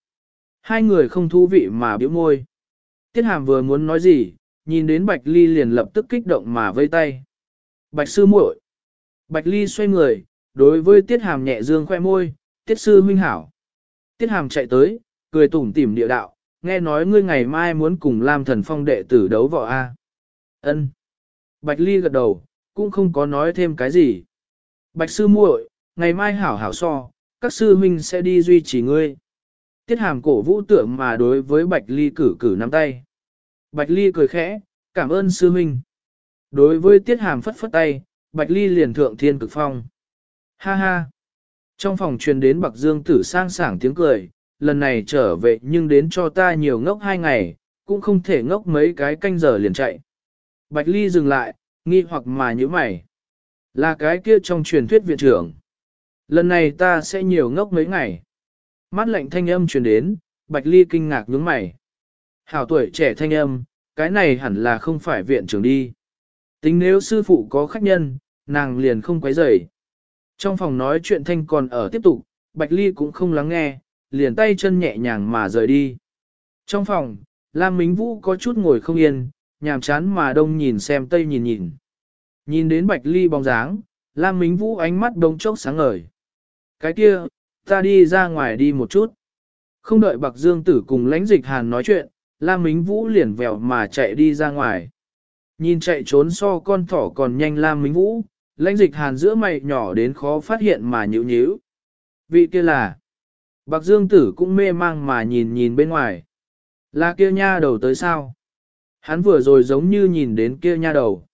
2 người không thú vị mà bĩu môi. Tiết Hàm vừa muốn nói gì, nhìn đến Bạch Ly liền lập tức kích động mà vây tay. Bạch sư muội. Bạch Ly xoay người, đối với Tiết Hàm nhẹ dương khoe môi, Tiết sư huynh hảo. Tiết Hàm chạy tới, cười tủm tỉm địa đạo, nghe nói ngươi ngày mai muốn cùng Lam Thần Phong đệ tử đấu võ A. Ân. Bạch Ly gật đầu, cũng không có nói thêm cái gì. Bạch sư muội, ngày mai hảo hảo so, các sư huynh sẽ đi duy trì ngươi. Tiết Hàm cổ vũ tưởng mà đối với Bạch Ly cử nắm tay. Bạch Ly cười khẽ, cảm ơn sư huynh. Đối với Tiết Hàm phất phất tay, Bạch Ly liền thượng thiên cực phong. Ha ha. Trong phòng truyền đến Bạc Dương Tử sang sảng tiếng cười, lần này trở về nhưng đến cho ta nhiều ngốc 2 ngày, cũng không thể ngốc mấy cái canh giờ liền chạy. Bạch Ly dừng lại, nghi hoặc mà nhíu mày. Là cái kia trong truyền thuyết viện trưởng. Lần này ta sẽ nhiều ngốc mấy ngày. Mắt lạnh thanh âm truyền đến, Bạch Ly kinh ngạc nhướng mày. Hảo tuổi trẻ thanh âm, cái này hẳn là không phải viện trưởng đi. Tính nếu sư phụ có khách nhân, nàng liền không quấy rầy. Trong phòng nói chuyện thanh còn ở tiếp tục, Bạch Ly cũng không lắng nghe, liền tay chân nhẹ nhàng mà rời đi. Trong phòng, Lam Mính Vũ có chút ngồi không yên, nhàm chán mà đông nhìn xem tây nhìn nhìn. Nhìn đến Bạch Ly bóng dáng, Lam Mính Vũ ánh mắt đông chốc sáng ngời. Cái kia, ta đi ra ngoài đi một chút. Không đợi Bạc Dương Tử cùng Lãnh Dịch Hàn nói chuyện, Lam Mính Vũ liền vèo mà chạy đi ra ngoài. Nhìn chạy trốn so con thỏ còn nhanh Lam Mính Vũ, Lãnh Dịch Hàn giữa mày nhỏ đến khó phát hiện mà nhíu nhíu. Vị kia là... Bạc Dương Tử cũng mê mang mà nhìn nhìn bên ngoài. Là kia nha đầu tới sao? Hắn vừa rồi giống như nhìn đến kia nha đầu.